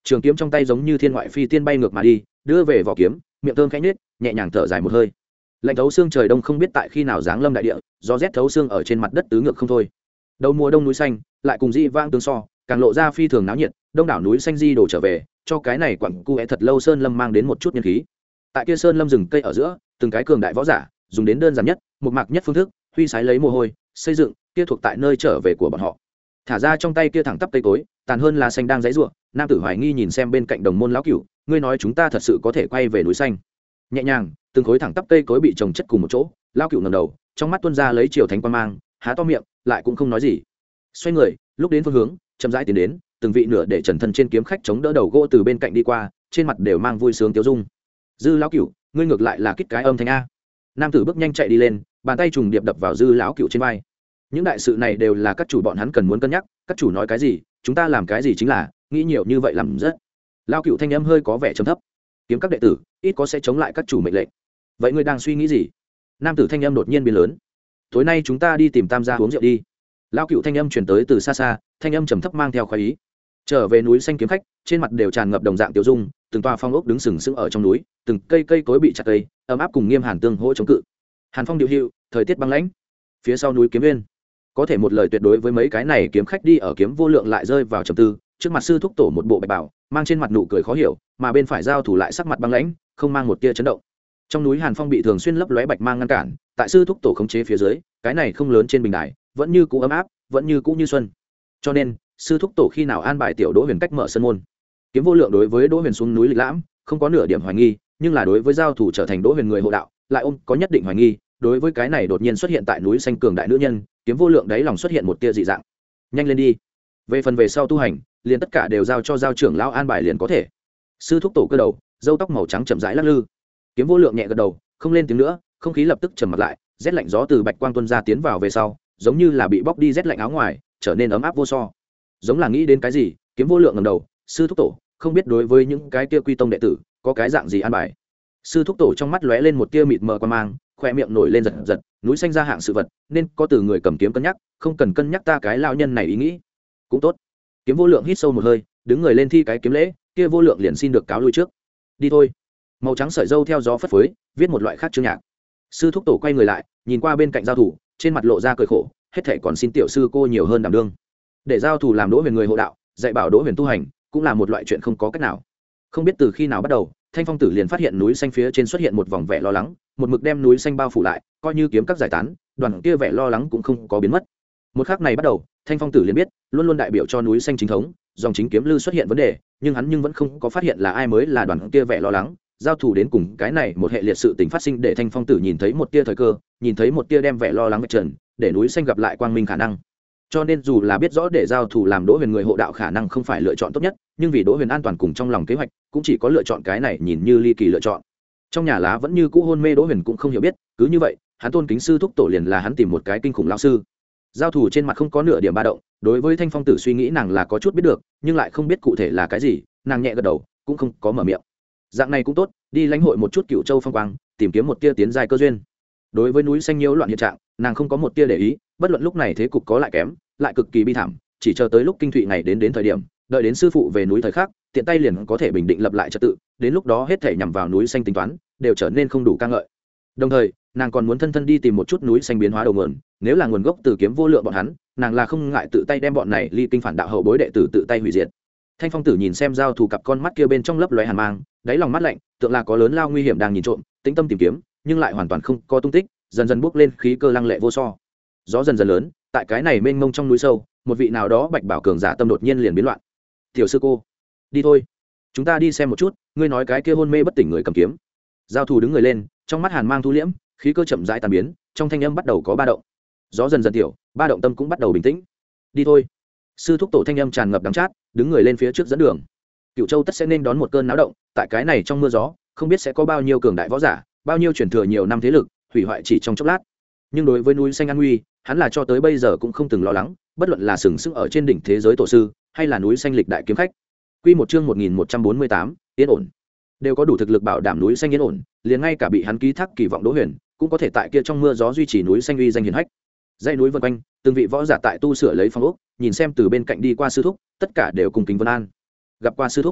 trường kiếm trong tay giống như thiên ngoại phi tiên bay ngược mà đi, đưa về vỏ kiếm, miệng thơm khẽ nhếch, nhẹ nhàng thở dài một hơi. Lạnh thấu xương trời đông không biết tại khi nào giáng lâm đại địa, gió rét thấu xương ở trên mặt đất tứ ngược không thôi. Đầu mùa đông núi xanh, lại cùng dị vãng tương so, càng lộ ra phi thường náo nhiệt, đông đảo núi xanh di đổ trở về, cho cái này quặng cu é thật lâu sơn lâm mang đến một chút nhân khí. Tại kia sơn lâm rừng cây ở giữa, từng cái cường đại võ giả, dùng đến đơn giản nhất, một mạc nhất phương thức, huy sái lấy mồ hôi, xây dựng, kia thuộc tại nơi trở về của bọn họ. Thả ra trong tay kia thẳng tắp cây cối, tàn hơn là xanh đang giãy giụa, nam tử hoài nghi nhìn xem bên cạnh đồng môn lão cửu, ngươi nói chúng ta thật sự có thể quay về núi xanh? Nhẹ nhàng, từng khối thẳng tắp cây cối bị chồng chất cùng một chỗ, lão cửu ngẩng đầu, trong mắt tuôn ra lấy chiều thánh quan mang, há to miệng, lại cũng không nói gì. Xoay người, lúc đến phương hướng, chậm rãi tiến đến, từng vị nửa để trần thân trên kiếm khách chống đỡ đầu gỗ từ bên cạnh đi qua, trên mặt đều mang vui sướng tiêu dung. Dư lão cửu, ngươi ngược lại là kích cái âm thanh a. Nam tử bước nhanh chạy đi lên, bàn tay trùng điệp đập vào dư lão cửu trên vai. Những đại sự này đều là các chủ bọn hắn cần muốn cân nhắc, các chủ nói cái gì chúng ta làm cái gì chính là, nghĩ nhiều như vậy làm rất. Lão cửu thanh âm hơi có vẻ trầm thấp. Kiếm các đệ tử ít có sẽ chống lại các chủ mệnh lệnh. Vậy ngươi đang suy nghĩ gì? Nam tử thanh âm đột nhiên biến lớn. Tối nay chúng ta đi tìm Tam gia uống rượu đi. Lão cửu thanh âm truyền tới từ xa xa, thanh âm trầm thấp mang theo khoái ý. Trở về núi xanh kiếm khách, trên mặt đều tràn ngập đồng dạng tiêu dung, từng tòa phong ốc đứng sừng sững ở trong núi, từng cây cây cối bị chặt cây, ấm áp cùng nghiêm hàn tương hỗ chống cự. Hàn phong điệu hữu, thời tiết băng lãnh. Phía sau núi kiếm nguyên, có thể một lời tuyệt đối với mấy cái này kiếm khách đi ở kiếm vô lượng lại rơi vào trầm tư, trước mặt sư thúc tổ một bộ bạch bảo, mang trên mặt nụ cười khó hiểu, mà bên phải giao thủ lại sắc mặt băng lãnh, không mang một tia chấn động. Trong núi hàn phong bị thường xuyên lấp lóe bạch mang ngăn cản, tại sư thúc tổ khống chế phía dưới, cái này không lớn trên bình đài, vẫn như cũ ấm áp, vẫn như cũ như xuân. Cho nên, sư thúc tổ khi nào an bài tiểu Đỗ Huyền cách mở sân môn. Kiếm vô lượng đối với Đỗ Huyền xuống núi lịch lãm, không có nửa điểm hoài nghi, nhưng là đối với giao thủ trở thành Đỗ Huyền người hộ đạo, lại ôm có nhất định hoài nghi. Đối với cái này đột nhiên xuất hiện tại núi xanh cường đại nữ nhân, kiếm vô lượng đáy lòng xuất hiện một tia dị dạng. Nhanh lên đi. Về phần về sau tu hành, liền tất cả đều giao cho giao trưởng lão an bài liền có thể. Sư thúc tổ cơ đầu, râu tóc màu trắng chậm rãi lắc lư. Kiếm vô lượng nhẹ gật đầu, không lên tiếng nữa, không khí lập tức trầm mặt lại, rét lạnh gió từ bạch quang tuôn ra tiến vào về sau, giống như là bị bóc đi rét lạnh áo ngoài, trở nên ấm áp vô so. Giống là nghĩ đến cái gì, kiếm vô lượng ngẩng đầu, sư thúc tổ, không biết đối với những cái kia quy tông đệ tử, có cái dạng gì an bài. Sư thúc tổ trong mắt lóe lên một tia mịt mờ quan mang, khoe miệng nổi lên giật giật, núi xanh ra hạng sự vật, nên có từ người cầm kiếm cân nhắc, không cần cân nhắc ta cái lão nhân này ý nghĩ. Cũng tốt. Kiếm vô lượng hít sâu một hơi, đứng người lên thi cái kiếm lễ, kia vô lượng liền xin được cáo lui trước. Đi thôi. Màu trắng sợi râu theo gió phất phới, viết một loại khác chương nhạc. Sư thúc tổ quay người lại, nhìn qua bên cạnh giao thủ, trên mặt lộ ra cười khổ, hết thảy còn xin tiểu sư cô nhiều hơn đảm đương. Để giao thủ làm Đỗ Huyền người hộ đạo, dạy bảo Đỗ Huyền tu hành, cũng là một loại chuyện không có cách nào. Không biết từ khi nào bắt đầu, Thanh Phong Tử liền phát hiện núi xanh phía trên xuất hiện một vòng vẻ lo lắng, một mực đem núi xanh bao phủ lại, coi như kiếm các giải tán, đoàn kia vẻ lo lắng cũng không có biến mất. Một khắc này bắt đầu, Thanh Phong Tử liền biết, luôn luôn đại biểu cho núi xanh chính thống, dòng chính kiếm lưu xuất hiện vấn đề, nhưng hắn nhưng vẫn không có phát hiện là ai mới là đoàn kia vẻ lo lắng. Giao thủ đến cùng cái này một hệ liệt sự tình phát sinh để Thanh Phong Tử nhìn thấy một tia thời cơ, nhìn thấy một tia đem vẻ lo lắng vạch trần, để núi xanh gặp lại quang minh khả năng. Cho nên dù là biết rõ để giao thủ làm Đỗ Huyền người hộ đạo khả năng không phải lựa chọn tốt nhất, nhưng vì Đỗ Huyền an toàn cùng trong lòng kế hoạch, cũng chỉ có lựa chọn cái này nhìn như ly kỳ lựa chọn. Trong nhà lá vẫn như cũ hôn mê Đỗ Huyền cũng không hiểu biết, cứ như vậy, hắn tôn kính sư thúc tổ liền là hắn tìm một cái kinh khủng lão sư. Giao thủ trên mặt không có nửa điểm ba động, đối với Thanh Phong Tử suy nghĩ nàng là có chút biết được, nhưng lại không biết cụ thể là cái gì, nàng nhẹ gật đầu, cũng không có mở miệng. Dạng này cũng tốt, đi lãnh hội một chút Cựu Châu phong quang, tìm kiếm một tia tiến giai cơ duyên. Đối với núi xanh nhiễu loạn hiện trạng, nàng không có một tia để ý, bất luận lúc này thế cục có lại kém, lại cực kỳ bi thảm, chỉ chờ tới lúc kinh thụy ngày đến đến thời điểm, đợi đến sư phụ về núi thời khắc, tiện tay liền có thể bình định lập lại trật tự, đến lúc đó hết thể nhằm vào núi xanh tính toán, đều trở nên không đủ ca ngợi. Đồng thời, nàng còn muốn thân thân đi tìm một chút núi xanh biến hóa đầu nguồn, nếu là nguồn gốc từ kiếm vô lượng bọn hắn, nàng là không ngại tự tay đem bọn này ly kinh phản đạo hậu bối đệ tử tự tay hủy diệt. Thanh Phong Tử nhìn xem giao thủ cặp con mắt kia bên trong lấp lóe hàn mang, đáy lòng mắt lạnh, tượng là có lớn lao nguy hiểm đang nhìn trộm, tĩnh tâm tìm kiếm, nhưng lại hoàn toàn không có tung tích, dần dần bước lên khí cơ lăng lệ vô so. Gió dần dần lớn, tại cái này mênh mông trong núi sâu, một vị nào đó bạch bảo cường giả tâm đột nhiên liền biến loạn. Tiểu sư cô, đi thôi, chúng ta đi xem một chút, ngươi nói cái kia hôn mê bất tỉnh người cầm kiếm. Giao thủ đứng người lên, trong mắt hàn mang thu liễm, khí cơ chậm rãi tan biến, trong thanh âm bắt đầu có ba động. Gió dần dần tiểu, ba động tâm cũng bắt đầu bình tĩnh. Đi thôi. Sư thúc tổ thanh âm tràn ngập đắng chát, đứng người lên phía trước dẫn đường. Cựu Châu tất sẽ nên đón một cơn náo động, tại cái này trong mưa gió, không biết sẽ có bao nhiêu cường đại võ giả, bao nhiêu truyền thừa nhiều năm thế lực, hủy hoại chỉ trong chốc lát. Nhưng đối với núi xanh an nguy, hắn là cho tới bây giờ cũng không từng lo lắng, bất luận là sừng sững ở trên đỉnh thế giới tổ sư, hay là núi xanh lịch đại kiếm khách. Quy một chương một nghìn một trăm bốn mươi tám, yên ổn. Đều có đủ thực lực bảo đảm núi xanh yên ổn, liền ngay cả bị hắn ký thác kỳ vọng Đỗ Huyền, cũng có thể tại kia trong mưa gió duy trì núi xanh uy danh hiển hách. Dãy núi vần quanh, từng vị võ giả tại tu sửa lấy phong ốc, nhìn xem từ bên cạnh đi qua sư thúc, tất cả đều cùng kính vân an. Gặp qua sư thúc.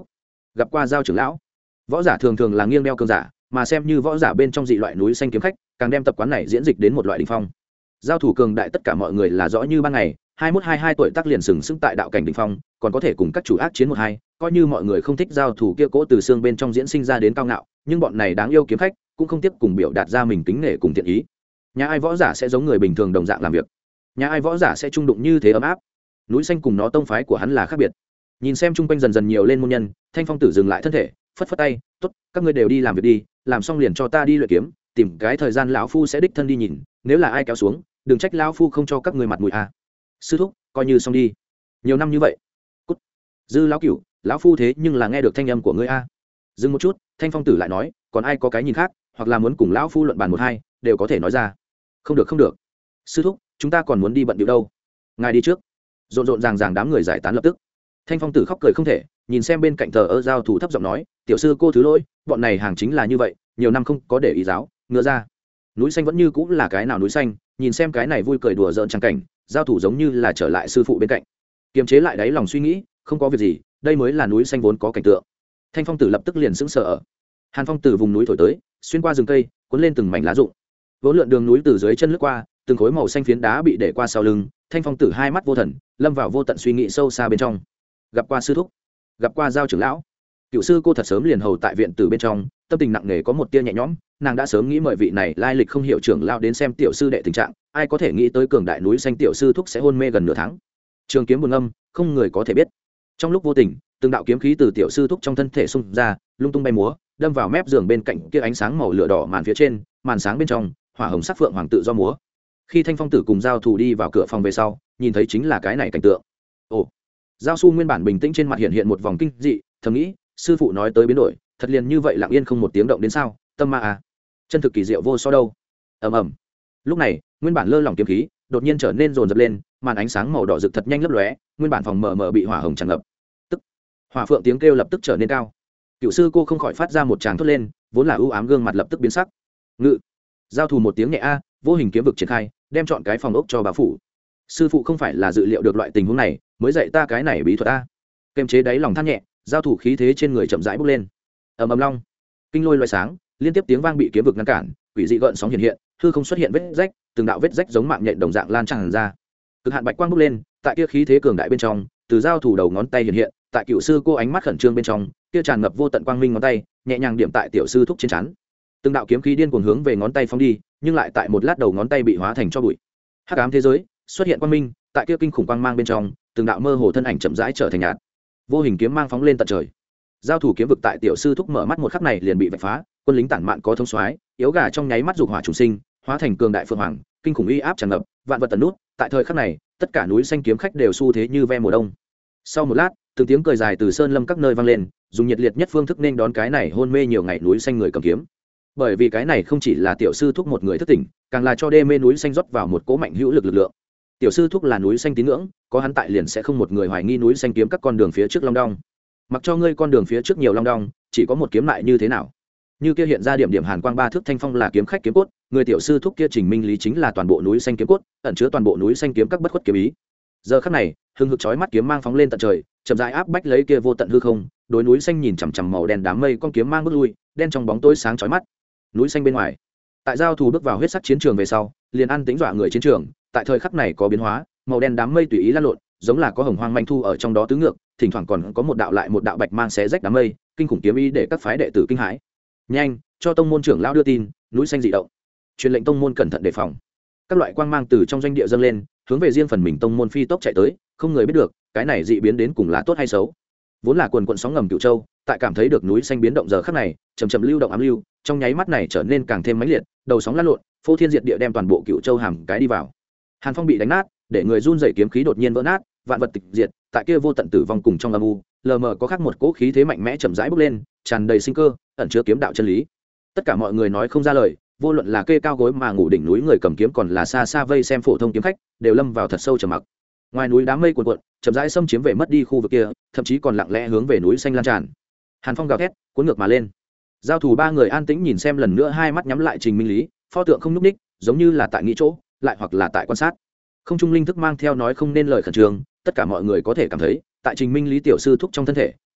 gặp qua giao trưởng lão. Võ giả thường thường là nghiêng đeo cường giả, mà xem như võ giả bên trong dị loại núi xanh kiếm khách, càng đem tập quán này diễn dịch đến một loại đỉnh phong. Giao thủ cường đại tất cả mọi người là rõ như ban ngày, hai mốt hai hai tuổi tác liền sừng sững tại đạo cảnh đỉnh phong, còn có thể cùng các chủ ác chiến một hai, coi như mọi người không thích giao thủ kia cỗ từ xương bên trong diễn sinh ra đến cao ngạo, nhưng bọn này đáng yêu kiếm khách cũng không tiếp cùng biểu đạt ra mình kính nể cùng thiện ý. Nhà ai võ giả sẽ giống người bình thường đồng dạng làm việc, nhà ai võ giả sẽ trung đụng như thế ấm áp. Núi xanh cùng nó tông phái của hắn là khác biệt. Nhìn xem chung quanh dần dần nhiều lên môn nhân, Thanh Phong Tử dừng lại thân thể, phất phất tay, tốt, các ngươi đều đi làm việc đi, làm xong liền cho ta đi luyện kiếm, tìm cái thời gian lão phu sẽ đích thân đi nhìn, nếu là ai kéo xuống, đừng trách lão phu không cho các ngươi mặt mũi à. Sư thúc, coi như xong đi. Nhiều năm như vậy. Cút. Dư lão cửu, lão phu thế nhưng là nghe được thanh âm của ngươi a. Dừng một chút, Thanh Phong Tử lại nói, còn ai có cái nhìn khác, hoặc là muốn cùng lão phu luận bàn một hai, đều có thể nói ra. Không được không được. Sư thúc, chúng ta còn muốn đi bận điệu đâu. Ngài đi trước. Rộn rộn ràng ràng đám người giải tán lập tức. Thanh Phong Tử khóc cười không thể, nhìn xem bên cạnh thờ ơ giao thủ thấp giọng nói, tiểu sư cô thứ lỗi, bọn này hàng chính là như vậy, nhiều năm không có để ý giáo, ngựa ra. Núi xanh vẫn như cũng là cái nào núi xanh, nhìn xem cái này vui cười đùa giỡn trang cảnh, giao thủ giống như là trở lại sư phụ bên cạnh. Kiềm chế lại đáy lòng suy nghĩ, không có việc gì, đây mới là núi xanh vốn có cảnh tượng. Thanh Phong Tử lập tức liền sững sờ ở. Hàn Phong từ vùng núi thổi tới, xuyên qua rừng cây, cuốn lên từng mảnh lá rụng. Vốn lượn đường núi từ dưới chân lướt qua, từng khối màu xanh phiến đá bị để qua sau lưng, Thanh Phong Tử hai mắt vô thần, lâm vào vô tận suy nghĩ sâu xa bên trong. Gặp qua sư thúc, gặp qua giao trưởng lão. Cựu sư cô thật sớm liền hầu tại viện tử bên trong, tâm tình nặng nề có một tia nhẹ nhõm, nàng đã sớm nghĩ mời vị này lai lịch không hiểu trưởng lão đến xem tiểu sư đệ tình trạng, ai có thể nghĩ tới cường đại núi xanh tiểu sư thúc sẽ hôn mê gần nửa tháng. Trường kiếm buồn âm, không người có thể biết. Trong lúc vô tình, từng đạo kiếm khí từ tiểu sư thúc trong thân thể xung ra, lung tung bay múa, đâm vào mép giường bên cạnh kia ánh sáng màu lửa đỏ màn phía trên, màn sáng bên trong, hỏa hồng sắc phượng hoàng tự do múa. Khi Thanh Phong Tử cùng giao thủ đi vào cửa phòng về sau, nhìn thấy chính là cái này cảnh tượng. Ồ, giao su nguyên bản bình tĩnh trên mặt hiện hiện một vòng kinh dị, thầm nghĩ, sư phụ nói tới biến đổi, thật liền như vậy lặng yên không một tiếng động đến sao? Tâm ma à, chân thực kỳ diệu vô so đâu. Ầm ầm. Lúc này, nguyên bản lơ lỏng kiếm khí đột nhiên trở nên rồn rập lên, màn ánh sáng màu đỏ rực thật nhanh lấp lóe, nguyên bản phòng mờ mờ bị hỏa hồng tràn ngập. Tức, hỏa phượng tiếng kêu lập tức trở nên cao. Cựu sư cô không khỏi phát ra một tràng thốt lên, vốn là ưu ám gương mặt lập tức biến sắc. Ngự, giao thủ một tiếng nhẹ a, vô hình kiếm vực triển khai, đem chọn cái phòng ốc cho bà phủ. Sư phụ không phải là dự liệu được loại tình huống này, mới dạy ta cái này bí thuật a. Kềm chế đáy lòng than nhẹ, giao thủ khí thế trên người chậm rãi bốc lên. Ầm ầm long, kinh lôi loé sáng, liên tiếp tiếng vang bị kiếm vực ngăn cản, quỷ dị gợn sóng hiện hiện, hư không xuất hiện vết rách, từng đạo vết rách giống mạng nhện đồng dạng lan tràn ra. Cực hạn bạch quang bốc lên, tại kia khí thế cường đại bên trong, từ giao thủ đầu ngón tay hiện hiện, tại cựu sư cô ánh mắt khẩn trương bên trong, kia tràn ngập vô tận quang minh ngón tay, nhẹ nhàng điểm tại tiểu sư thúc trên trán. Từng đạo kiếm khí điên cuồng hướng về ngón tay phóng đi, nhưng lại tại một lát đầu ngón tay bị hóa thành cho bụi. Hắc ám thế giới xuất hiện quang minh, tại kia kinh khủng quang mang bên trong, từng đạo mơ hồ thân ảnh chậm rãi trở thành nhạt. Vô hình kiếm mang phóng lên tận trời. Giao thủ kiếm vực tại tiểu sư thúc mở mắt một khắc này liền bị vạch phá, quân lính tản mạn có thông soái, yếu gà trong nháy mắt dục hỏa trùng sinh, hóa thành cường đại phượng hoàng, kinh khủng uy áp tràn ngập, vạn vật tận nút. Tại thời khắc này, tất cả núi xanh kiếm khách đều xu thế như ve mùa đông. Sau một lát, từng tiếng cười dài từ sơn lâm các nơi vang lên, dùng nhiệt liệt nhất phương thức nên đón cái này hôn mê nhiều ngày núi xanh người cầm kiếm. Bởi vì cái này không chỉ là tiểu sư thúc một người thức tỉnh, càng là cho đê mê núi xanh rót vào một cỗ mạnh hữu lực lực lượng. Tiểu sư thúc là núi xanh tín ngưỡng, có hắn tại liền sẽ không một người hoài nghi núi xanh kiếm các con đường phía trước long đong. Mặc cho ngươi con đường phía trước nhiều long đong, chỉ có một kiếm lại như thế nào? Như kia hiện ra điểm điểm hàn quang ba thước thanh phong là kiếm khách kiếm cốt, người tiểu sư thúc kia trình minh lý chính là toàn bộ núi xanh kiếm cốt, ẩn chứa toàn bộ núi xanh kiếm các bất khuất kiếm ý. Giờ khắc này, hừng hực chói mắt kiếm mang phóng lên tận trời, chậm rãi áp bách lấy kia vô tận hư không, đối núi xanh nhìn chằm chằm màu đen đám mây con kiếm mang bước lui, đen trong bóng tối sáng chói mắt. Núi xanh bên ngoài, tại giao thủ bước vào huyết sắc chiến trường về sau, liền ăn tính dọa người chiến trường, tại thời khắc này có biến hóa, màu đen đám mây tùy ý lan lộn, giống là có hồng hoang manh thu ở trong đó tứ ngược, thỉnh thoảng còn có một đạo lại một đạo bạch mang xé rách đám mây, kinh khủng kiếm ý để các phái đệ tử kinh hãi. Nhanh, cho tông môn trưởng lão đưa tin, núi xanh dị động. Truyền lệnh tông môn cẩn thận đề phòng. Các loại quang mang từ trong doanh địa dâng lên, hướng về riêng phần mình tông môn phi tốc chạy tới, không người biết được cái này dị biến đến cùng là tốt hay xấu. Vốn là quần quần sóng ngầm Cửu Châu, tại cảm thấy được núi xanh biến động giờ khắc này, chậm chậm lưu động ám lưu, trong nháy mắt này trở nên càng thêm mãnh liệt, đầu sóng lăn lộn, phô thiên diệt địa đem toàn bộ Cửu Châu hàm cái đi vào. Hàn Phong bị đánh nát, để người run rẩy kiếm khí đột nhiên vỡ nát, vạn vật tịch diệt, tại kia vô tận tử vong cùng trong âm u, lờ mờ có khác một cỗ khí thế mạnh mẽ chậm rãi bốc lên, tràn đầy sinh cơ, ẩn chứa kiếm đạo chân lý. Tất cả mọi người nói không ra lời, vô luận là kê cao gối mà ngủ đỉnh núi người cầm kiếm còn là xa xa vây xem phổ thông kiếm khách, đều lâm vào thật sâu trầm mặc. Ngoài núi đám mây cuồn cuộn, chậm rãi xâm chiếm về mất đi khu vực kia, thậm chí còn lặng lẽ hướng về núi xanh lan tràn. Hàn Phong gào thét, cuốn ngược mà lên. Giao thủ ba người an tĩnh nhìn xem lần nữa, hai mắt nhắm lại Trình Minh Lý, pho tượng không nhúc ních, giống như là tại nghĩ chỗ, lại hoặc là tại quan sát. Không trung linh thức mang theo nói không nên lời khẩn trương, tất cả mọi người có thể cảm thấy, tại Trình Minh Lý tiểu sư thúc trong thân thể,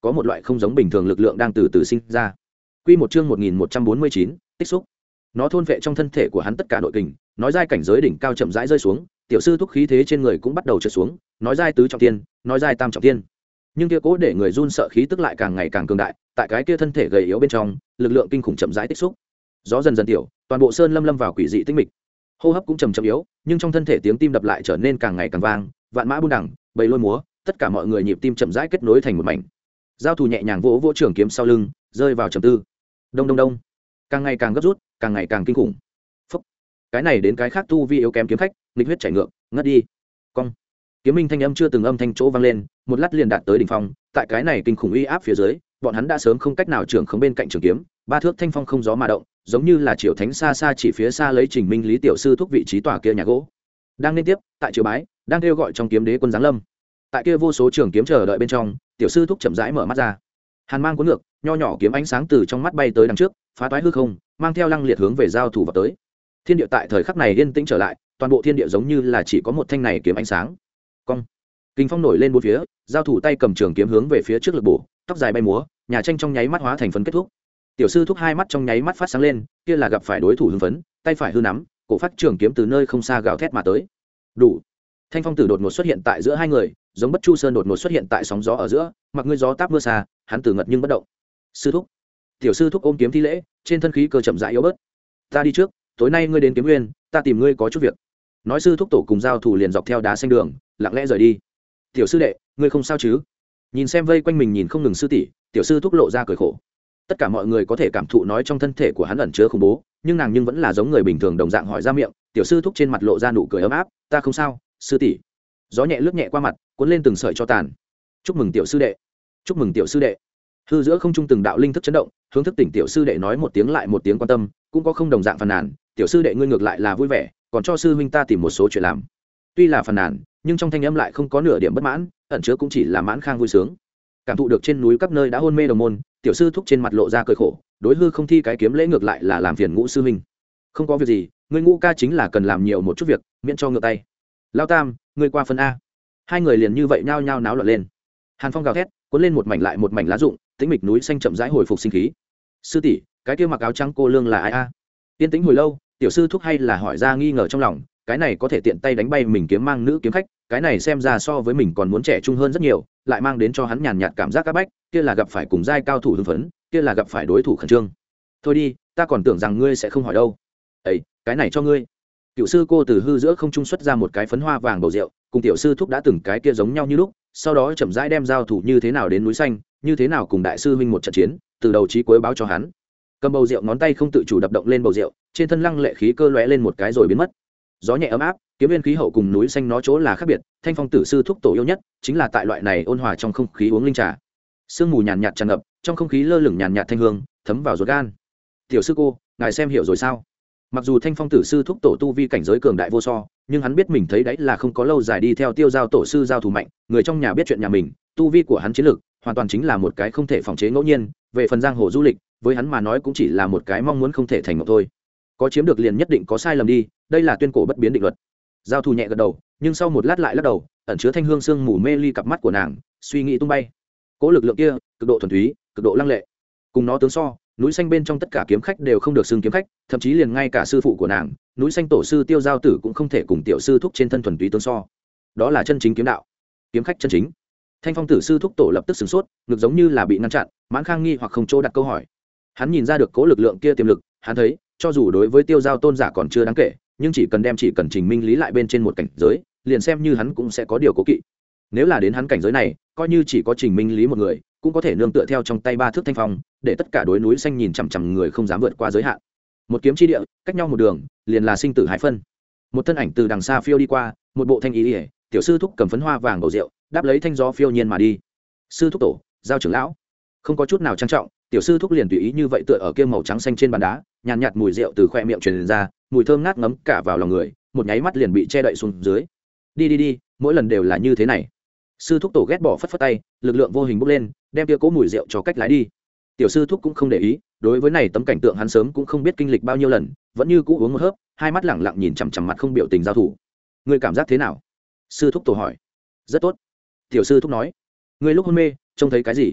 có một loại không giống bình thường lực lượng đang từ từ sinh ra. Quy một chương một nghìn một trăm bốn mươi chín, tích xúc. Nó thôn vệ trong thân thể của hắn tất cả nội kình, nói giai cảnh giới đỉnh cao chậm rãi rơi xuống, tiểu sư thúc khí thế trên người cũng bắt đầu trượt xuống, nói giai tứ trọng thiên, nói giai tam trọng thiên. Nhưng kia cố để người run sợ khí tức lại càng ngày càng cường đại, tại cái kia thân thể gầy yếu bên trong, lực lượng kinh khủng chậm rãi tích xúc. Gió dần dần tiểu, toàn bộ sơn lâm lâm vào quỷ dị tĩnh mịch. Hô hấp cũng trầm trầm yếu, nhưng trong thân thể tiếng tim đập lại trở nên càng ngày càng vang, vạn mã buôn đẳng, bầy lôi múa, tất cả mọi người nhịp tim chậm rãi kết nối thành một mảnh. Giao thủ nhẹ nhàng vỗ vỗ trường kiếm sau lưng, rơi vào trầm tư. Đông đông đông, càng ngày càng gấp rút, càng ngày càng kinh khủng. Phúc. Cái này đến cái khác tu vi yếu kém kiếm khách, nghịch huyết chảy ngược, ngất đi. Cong. Kiếm minh thanh âm chưa từng âm thanh chỗ vang lên, một lát liền đạt tới đỉnh phong, tại cái này kinh khủng uy áp phía dưới, bọn hắn đã sớm không cách nào trưởng khống bên cạnh trường kiếm, ba thước thanh phong không gió mà động, giống như là triều thánh xa xa chỉ phía xa lấy Trình Minh Lý tiểu sư thúc vị trí tòa kia nhà gỗ. Đang liên tiếp, tại triều bái, đang kêu gọi trong kiếm đế quân giáng lâm. Tại kia vô số trường kiếm chờ đợi bên trong, tiểu sư thúc chậm rãi mở mắt ra. Hàn mang cuốn ngược, nho nhỏ kiếm ánh sáng từ trong mắt bay tới đằng trước, phá toái hư không, mang theo lăng liệt hướng về giao thủ vào tới. Thiên địa tại thời khắc này yên tĩnh trở lại, toàn bộ thiên địa giống như là chỉ có một thanh này kiếm ánh sáng. Cong. Kinh phong nổi lên bốn phía, giao thủ tay cầm trường kiếm hướng về phía trước lực bổ, tóc dài bay múa, nhà tranh trong nháy mắt hóa thành phấn kết thúc. Tiểu sư thúc hai mắt trong nháy mắt phát sáng lên, kia là gặp phải đối thủ hưng phấn, tay phải hư nắm, cổ phát trường kiếm từ nơi không xa gào thét mà tới. Đủ. Thanh phong tử đột ngột xuất hiện tại giữa hai người, giống bất chu sơn đột ngột xuất hiện tại sóng gió ở giữa, mặc ngươi gió táp mưa xa, hắn từ ngật nhưng bất động. Sư thúc. Tiểu sư thúc ôm kiếm thi lễ, trên thân khí cơ chậm rãi yếu bớt. Ta đi trước, tối nay ngươi đến kiếm nguyên, ta tìm ngươi có chút việc. Nói sư thúc tổ cùng giao thủ liền dọc theo đá xanh đường, lặng lẽ rời đi. Tiểu sư đệ, ngươi không sao chứ? Nhìn xem vây quanh mình nhìn không ngừng sư tỷ, tiểu sư thúc lộ ra cười khổ. Tất cả mọi người có thể cảm thụ nói trong thân thể của hắn ẩn chứa khủng bố, nhưng nàng nhưng vẫn là giống người bình thường đồng dạng hỏi ra miệng. Tiểu sư thúc trên mặt lộ ra nụ cười ấm áp, ta không sao, sư tỷ. Gió nhẹ lướt nhẹ qua mặt, cuốn lên từng sợi cho tàn. Chúc mừng tiểu sư đệ, chúc mừng tiểu sư đệ. Hư giữa không trung từng đạo linh thức chấn động, hướng thức tỉnh tiểu sư đệ nói một tiếng lại một tiếng quan tâm, cũng có không đồng dạng phàn nàn. Tiểu sư đệ ngươi ngược lại là vui vẻ, còn cho sư huynh ta tìm một số chuyện làm. Tuy là phàn nàn, nhưng trong thanh âm lại không có nửa điểm bất mãn, ẩn chứa cũng chỉ là mãn khang vui sướng. Cảm thụ được trên núi các nơi đã hôn mê đồng môn, tiểu sư thúc trên mặt lộ ra cười khổ, đối hư không thi cái kiếm lễ ngược lại là làm phiền ngũ sư huynh. Không có việc gì, ngươi ngũ ca chính là cần làm nhiều một chút việc, miễn cho ngựa tay. Lao tam, ngươi qua phân a. Hai người liền như vậy nhao nhao náo loạn lên. Hàn phong gào thét, cuốn lên một mảnh lại một mảnh lá rụng, tĩnh mịch núi xanh chậm rãi hồi phục sinh khí. Sư tỷ, cái kia mặc áo trắng cô lương là ai a? Tiên tĩnh hồi lâu, tiểu sư thúc hay là hỏi ra nghi ngờ trong lòng, cái này có thể tiện tay đánh bay mình kiếm mang nữ kiếm khách, cái này xem ra so với mình còn muốn trẻ trung hơn rất nhiều, lại mang đến cho hắn nhàn nhạt cảm giác áp bách, kia là gặp phải cùng giai cao thủ hưng phấn, kia là gặp phải đối thủ khẩn trương. Thôi đi, ta còn tưởng rằng ngươi sẽ không hỏi đâu. Ấy, cái này cho ngươi. Cựu sư cô từ hư giữa không trung xuất ra một cái phấn hoa vàng bầu rượu, cùng tiểu sư thúc đã từng cái kia giống nhau như lúc, sau đó chậm rãi đem giao thủ như thế nào đến núi xanh, như thế nào cùng đại sư huynh một trận chiến, từ đầu chí cuối báo cho hắn. Cầm bầu rượu ngón tay không tự chủ đập động lên bầu rượu, trên thân lăng lệ khí cơ lóe lên một cái rồi biến mất. Gió nhẹ ấm áp, kiếm viên khí hậu cùng núi xanh nó chỗ là khác biệt, thanh phong tử sư thúc tổ yêu nhất chính là tại loại này ôn hòa trong không khí uống linh trà. Sương mù nhàn nhạt tràn ngập, trong không khí lơ lửng nhàn nhạt thanh hương, thấm vào ruột gan. Tiểu sư cô, ngài xem hiểu rồi sao? Mặc dù thanh phong tử sư thúc tổ tu vi cảnh giới cường đại vô so, nhưng hắn biết mình thấy đấy là không có lâu dài đi theo tiêu giao tổ sư giao thủ mạnh, người trong nhà biết chuyện nhà mình, tu vi của hắn chiến lược hoàn toàn chính là một cái không thể phòng chế ngẫu nhiên. Về phần giang hồ du lịch, với hắn mà nói cũng chỉ là một cái mong muốn không thể thành mộng thôi. Có chiếm được liền nhất định có sai lầm đi, đây là tuyên cổ bất biến định luật. Giao thủ nhẹ gật đầu, nhưng sau một lát lại lắc đầu, ẩn chứa thanh hương sương mù mê ly cặp mắt của nàng, suy nghĩ tung bay. Cố lực lượng kia, cực độ thuần túy, cực độ lăng lệ. Cùng nó tướng so, núi xanh bên trong tất cả kiếm khách đều không được xưng kiếm khách, thậm chí liền ngay cả sư phụ của nàng, núi xanh tổ sư Tiêu Giao Tử cũng không thể cùng tiểu sư thúc trên thân thuần túy tướng so. Đó là chân chính kiếm đạo, kiếm khách chân chính. Thanh phong tử sư thúc tổ lập tức sửng sốt, ngực giống như là bị ngăn chặn, mãn khang nghi hoặc không chỗ đặt câu hỏi. Hắn nhìn ra được cố lực lượng kia tiềm lực, hắn thấy, cho dù đối với Tiêu Giao tôn giả còn chưa đáng kể, nhưng chỉ cần đem chỉ cần Trình Minh Lý lại bên trên một cảnh giới, liền xem như hắn cũng sẽ có điều cố kỵ. Nếu là đến hắn cảnh giới này, coi như chỉ có Trình Minh Lý một người, cũng có thể nương tựa theo trong tay ba thước thanh phong, để tất cả đối núi xanh nhìn chằm chằm người không dám vượt qua giới hạn. Một kiếm chi địa, cách nhau một đường, liền là sinh tử hai phân. Một thân ảnh từ đằng xa phiêu đi qua, một bộ thanh ý ỉa, tiểu sư thúc cầm phấn hoa vàng bầu rượu, đáp lấy thanh gió phiêu nhiên mà đi. Sư thúc tổ, giao trưởng lão, không có chút nào trang trọng, tiểu sư thúc liền tùy ý như vậy tựa ở kia màu trắng xanh trên bàn đá, nhàn nhạt, nhạt mùi rượu từ khoe miệng truyền ra, mùi thơm ngát ngấm cả vào lòng người, một nháy mắt liền bị che đậy xuống dưới. Đi đi đi, mỗi lần đều là như thế này. Sư thúc tổ ghét bỏ phất phất tay, lực lượng vô hình bốc lên, đem kia cố mùi rượu cho cách lái đi. Tiểu sư thúc cũng không để ý, đối với này tấm cảnh tượng hắn sớm cũng không biết kinh lịch bao nhiêu lần, vẫn như cũ uống một hớp, hai mắt lẳng lặng nhìn chằm chằm mặt không biểu tình giao thủ. Ngươi cảm giác thế nào? Sư thúc tổ hỏi. Rất tốt. Tiểu sư thúc nói. Ngươi lúc hôn mê trông thấy cái gì?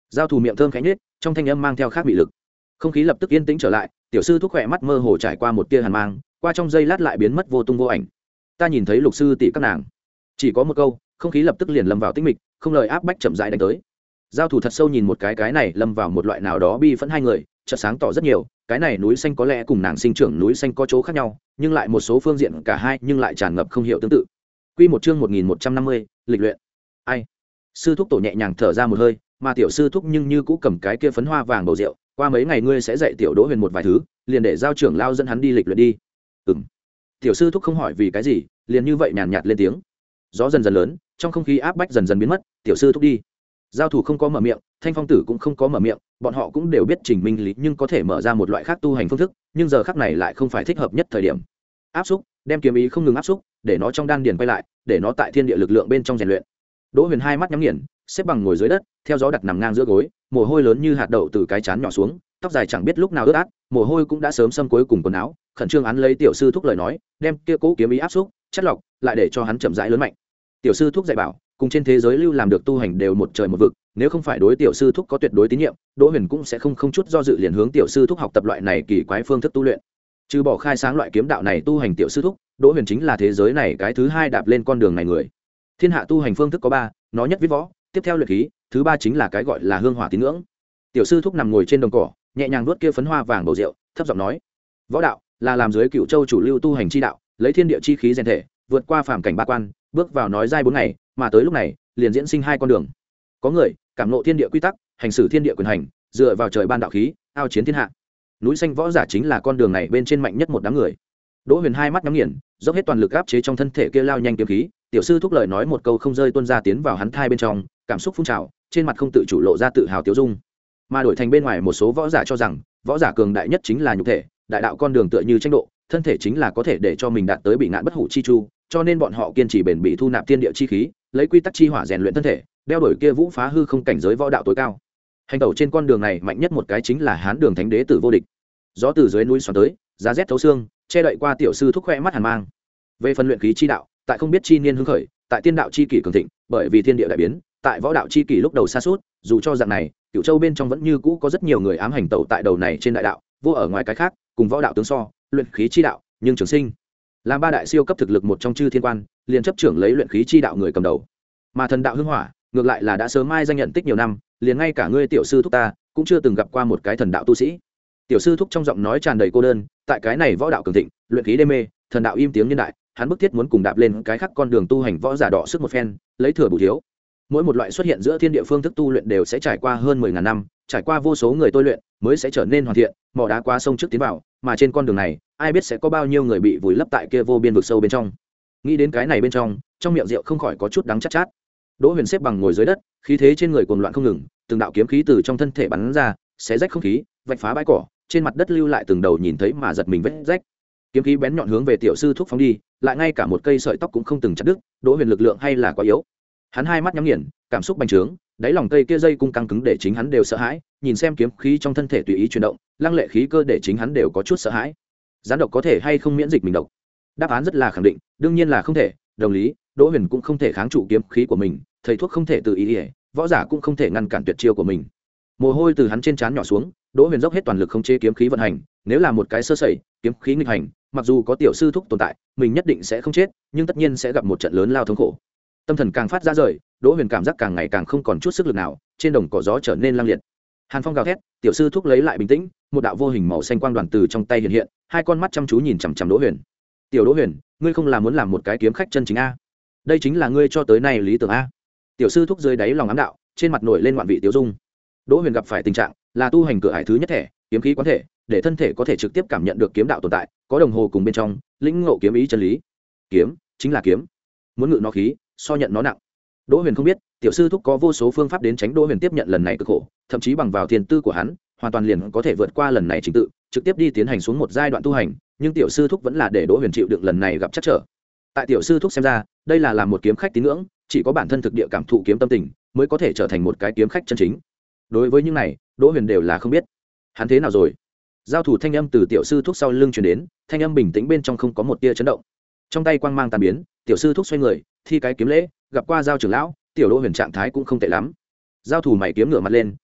giao thủ miệng thơm khẽ nhếch, trong thanh âm mang theo khác bị lực. Không khí lập tức yên tĩnh trở lại, tiểu sư thúc khỏe mắt mơ hồ trải qua một tia hàn mang, qua trong giây lát lại biến mất vô tung vô ảnh. Ta nhìn thấy lục sư tỷ các nàng, chỉ có một câu, không khí lập tức liền lâm vào tĩnh mịch, không lời áp bách chậm rãi đánh tới. Giao thủ thật sâu nhìn một cái cái này lâm vào một loại nào đó bi phẫn hai người, chợt sáng tỏ rất nhiều, cái này núi xanh có lẽ cùng nàng sinh trưởng núi xanh có chỗ khác nhau, nhưng lại một số phương diện cả hai nhưng lại tràn ngập không hiểu tương tự. Quy một chương một nghìn một trăm năm mươi, lịch luyện. Ai? Sư thúc tổ nhẹ nhàng thở ra một hơi, mà tiểu sư thúc nhưng như cũ cầm cái kia phấn hoa vàng bầu rượu, qua mấy ngày ngươi sẽ dạy tiểu Đỗ Huyền một vài thứ, liền để giao trưởng lao dẫn hắn đi lịch luyện đi. Ừm. Tiểu sư thúc không hỏi vì cái gì, liền như vậy nhàn nhạt lên tiếng. Gió dần dần lớn, trong không khí áp bách dần dần biến mất, tiểu sư thúc đi. Giao thủ không có mở miệng, Thanh Phong tử cũng không có mở miệng, bọn họ cũng đều biết trình minh lý nhưng có thể mở ra một loại khác tu hành phương thức, nhưng giờ khắc này lại không phải thích hợp nhất thời điểm. Áp xúc, đem kiếm ý không ngừng áp xúc, để nó trong đan điền quay lại, để nó tại thiên địa lực lượng bên trong rèn luyện. Đỗ Huyền hai mắt nhắm nghiền, xếp bằng ngồi dưới đất, theo gió đặt nằm ngang giữa gối, mồ hôi lớn như hạt đậu từ cái trán nhỏ xuống, tóc dài chẳng biết lúc nào ướt át, mồ hôi cũng đã sớm xâm cuối cùng quần áo, khẩn trương án lấy tiểu sư thúc lời nói, đem kia cố kiếm ý áp xúc, chất lọc, lại để cho hắn chậm rãi lớn mạnh. Tiểu sư thúc dạy bảo, cùng trên thế giới lưu làm được tu hành đều một trời một vực, nếu không phải đối tiểu sư thúc có tuyệt đối tín nhiệm, Đỗ Huyền cũng sẽ không không chút do dự liền hướng tiểu sư thúc học tập loại này kỳ quái phương thức tu luyện. Trừ bỏ khai sáng loại kiếm đạo này tu hành tiểu sư thúc, Đỗ Huyền chính là thế giới này cái thứ hai đạp lên con đường này người. Thiên hạ tu hành phương thức có ba, nó nhất viết võ, tiếp theo luyện khí, thứ ba chính là cái gọi là hương hỏa tín ngưỡng. Tiểu sư thúc nằm ngồi trên đồng cỏ, nhẹ nhàng nuốt kia phấn hoa vàng bầu rượu, thấp giọng nói: "Võ đạo là làm dưới Cựu Châu chủ lưu tu hành chi đạo, lấy thiên địa chi khí rèn thể, vượt qua phàm cảnh ba quan, bước vào nói giai bốn ngày, mà tới lúc này, liền diễn sinh hai con đường. Có người cảm ngộ thiên địa quy tắc, hành xử thiên địa quyền hành, dựa vào trời ban đạo khí, ao chiến thiên hạ. Núi xanh võ giả chính là con đường này bên trên mạnh nhất một đám người." Đỗ Huyền hai mắt nhắm nghiền, dốc hết toàn lực áp chế trong thân thể kia lao nhanh kiếm khí, tiểu sư thúc lời nói một câu không rơi tuôn ra tiến vào hắn thai bên trong, cảm xúc phun trào, trên mặt không tự chủ lộ ra tự hào tiêu dung. Mà đổi thành bên ngoài một số võ giả cho rằng, võ giả cường đại nhất chính là nhục thể, đại đạo con đường tựa như tranh độ, thân thể chính là có thể để cho mình đạt tới bị ngạn bất hủ chi chu, cho nên bọn họ kiên trì bền bỉ thu nạp thiên địa chi khí, lấy quy tắc chi hỏa rèn luyện thân thể, đeo đuổi kia vũ phá hư không cảnh giới võ đạo tối cao. Hành tẩu trên con đường này mạnh nhất một cái chính là Hán Đường Thánh Đế Tử vô địch. Gió từ dưới núi xoắn tới, giá rét thấu xương, che đậy qua tiểu sư thúc khoe mắt hàn mang. Về phần luyện khí chi đạo, tại không biết chi niên hưng khởi, tại tiên đạo chi kỷ cường thịnh, bởi vì thiên địa đại biến, tại võ đạo chi kỷ lúc đầu xa suốt, dù cho dạng này, Cửu Châu bên trong vẫn như cũ có rất nhiều người ám hành tẩu tại đầu này trên đại đạo, vô ở ngoài cái khác, cùng võ đạo tướng so, luyện khí chi đạo, nhưng trường sinh làm ba đại siêu cấp thực lực một trong chư thiên quan, liền chấp trưởng lấy luyện khí chi đạo người cầm đầu. Mà thần đạo hưng hỏa, ngược lại là đã sớm mai danh nhận tích nhiều năm, liền ngay cả ngươi tiểu sư thúc ta cũng chưa từng gặp qua một cái thần đạo tu sĩ. Tiểu sư thúc trong giọng nói tràn đầy cô đơn, tại cái này võ đạo cường thịnh, luyện khí đê mê, thần đạo im tiếng nhân đại, hắn bức thiết muốn cùng đạp lên cái khác con đường tu hành võ giả đỏ sức một phen, lấy thừa bù thiếu. Mỗi một loại xuất hiện giữa thiên địa phương thức tu luyện đều sẽ trải qua hơn mười ngàn năm, trải qua vô số người tôi luyện, mới sẽ trở nên hoàn thiện, mỏ đá qua sông trước tiến vào, mà trên con đường này, ai biết sẽ có bao nhiêu người bị vùi lấp tại kia vô biên vực sâu bên trong. Nghĩ đến cái này bên trong, trong miệng rượu không khỏi có chút đắng chát chát. Đỗ Huyền xếp bằng ngồi dưới đất, khí thế trên người cuồng loạn không ngừng, từng đạo kiếm khí từ trong thân thể bắn ra, xé rách không khí, vạch phá bãi cỏ, trên mặt đất lưu lại từng đầu nhìn thấy mà giật mình vết rách. Kiếm khí bén nhọn hướng về tiểu sư thúc phóng đi, lại ngay cả một cây sợi tóc cũng không từng chặt đứt. Đỗ Huyền lực lượng hay là quá yếu. Hắn hai mắt nhắm nghiền, cảm xúc bành trướng, đáy lòng cây kia dây cung căng cứng để chính hắn đều sợ hãi, nhìn xem kiếm khí trong thân thể tùy ý chuyển động, lăng lệ khí cơ để chính hắn đều có chút sợ hãi. Gián độc có thể hay không miễn dịch mình độc? Đáp án rất là khẳng định, đương nhiên là không thể. Đồng lý, Đỗ Huyền cũng không thể kháng trụ kiếm khí của mình, thầy thuốc không thể tự ý, ý võ giả cũng không thể ngăn cản tuyệt chiêu của mình. Mồ hôi từ hắn trên trán nhỏ xuống, Đỗ Huyền dốc hết toàn lực khống chế kiếm khí vận hành, nếu là một cái sơ sẩy, kiếm khí nghịch hành, mặc dù có tiểu sư thúc tồn tại, mình nhất định sẽ không chết, nhưng tất nhiên sẽ gặp một trận lớn lao thống khổ. Tâm thần càng phát ra rời, Đỗ Huyền cảm giác càng ngày càng không còn chút sức lực nào, trên đồng cỏ gió trở nên lang liệt. Hàn phong gào thét, tiểu sư thúc lấy lại bình tĩnh, một đạo vô hình màu xanh quang đoàn từ trong tay hiện hiện, hai con mắt chăm chú nhìn chằm chằm Đỗ Huyền. "Tiểu Đỗ Huyền, ngươi không là muốn làm một cái kiếm khách chân chính a? Đây chính là ngươi cho tới nay lý tưởng a?" Tiểu sư thúc dưới đáy lòng ám đạo, trên mặt nổi lên ngoạn vị tiêu dung. Đỗ Huyền gặp phải tình trạng là tu hành cửa ải thứ nhất thể, kiếm khí quán thể, để thân thể có thể trực tiếp cảm nhận được kiếm đạo tồn tại, có đồng hồ cùng bên trong, lĩnh ngộ kiếm ý chân lý. Kiếm chính là kiếm, muốn ngự nó khí, so nhận nó nặng. Đỗ Huyền không biết, tiểu sư thúc có vô số phương pháp đến tránh Đỗ Huyền tiếp nhận lần này cực khổ, thậm chí bằng vào thiên tư của hắn, hoàn toàn liền có thể vượt qua lần này trình tự, trực tiếp đi tiến hành xuống một giai đoạn tu hành, nhưng tiểu sư thúc vẫn là để Đỗ Huyền chịu đựng lần này gặp trắc trở. Tại tiểu sư thúc xem ra, đây là làm một kiếm khách tín ngưỡng, chỉ có bản thân thực địa cảm thụ kiếm tâm tình, mới có thể trở thành một cái kiếm khách chân chính. Đối với những này, Đỗ Huyền đều là không biết. Hắn thế nào rồi? Giao thủ thanh âm từ tiểu sư thúc sau lưng truyền đến, thanh âm bình tĩnh bên trong không có một tia chấn động. Trong tay quang mang tàn biến, tiểu sư thúc xoay người, thi cái kiếm lễ, gặp qua giao trưởng lão, tiểu Đỗ Huyền trạng thái cũng không tệ lắm. Giao thủ mày kiếm ngửa mặt lên,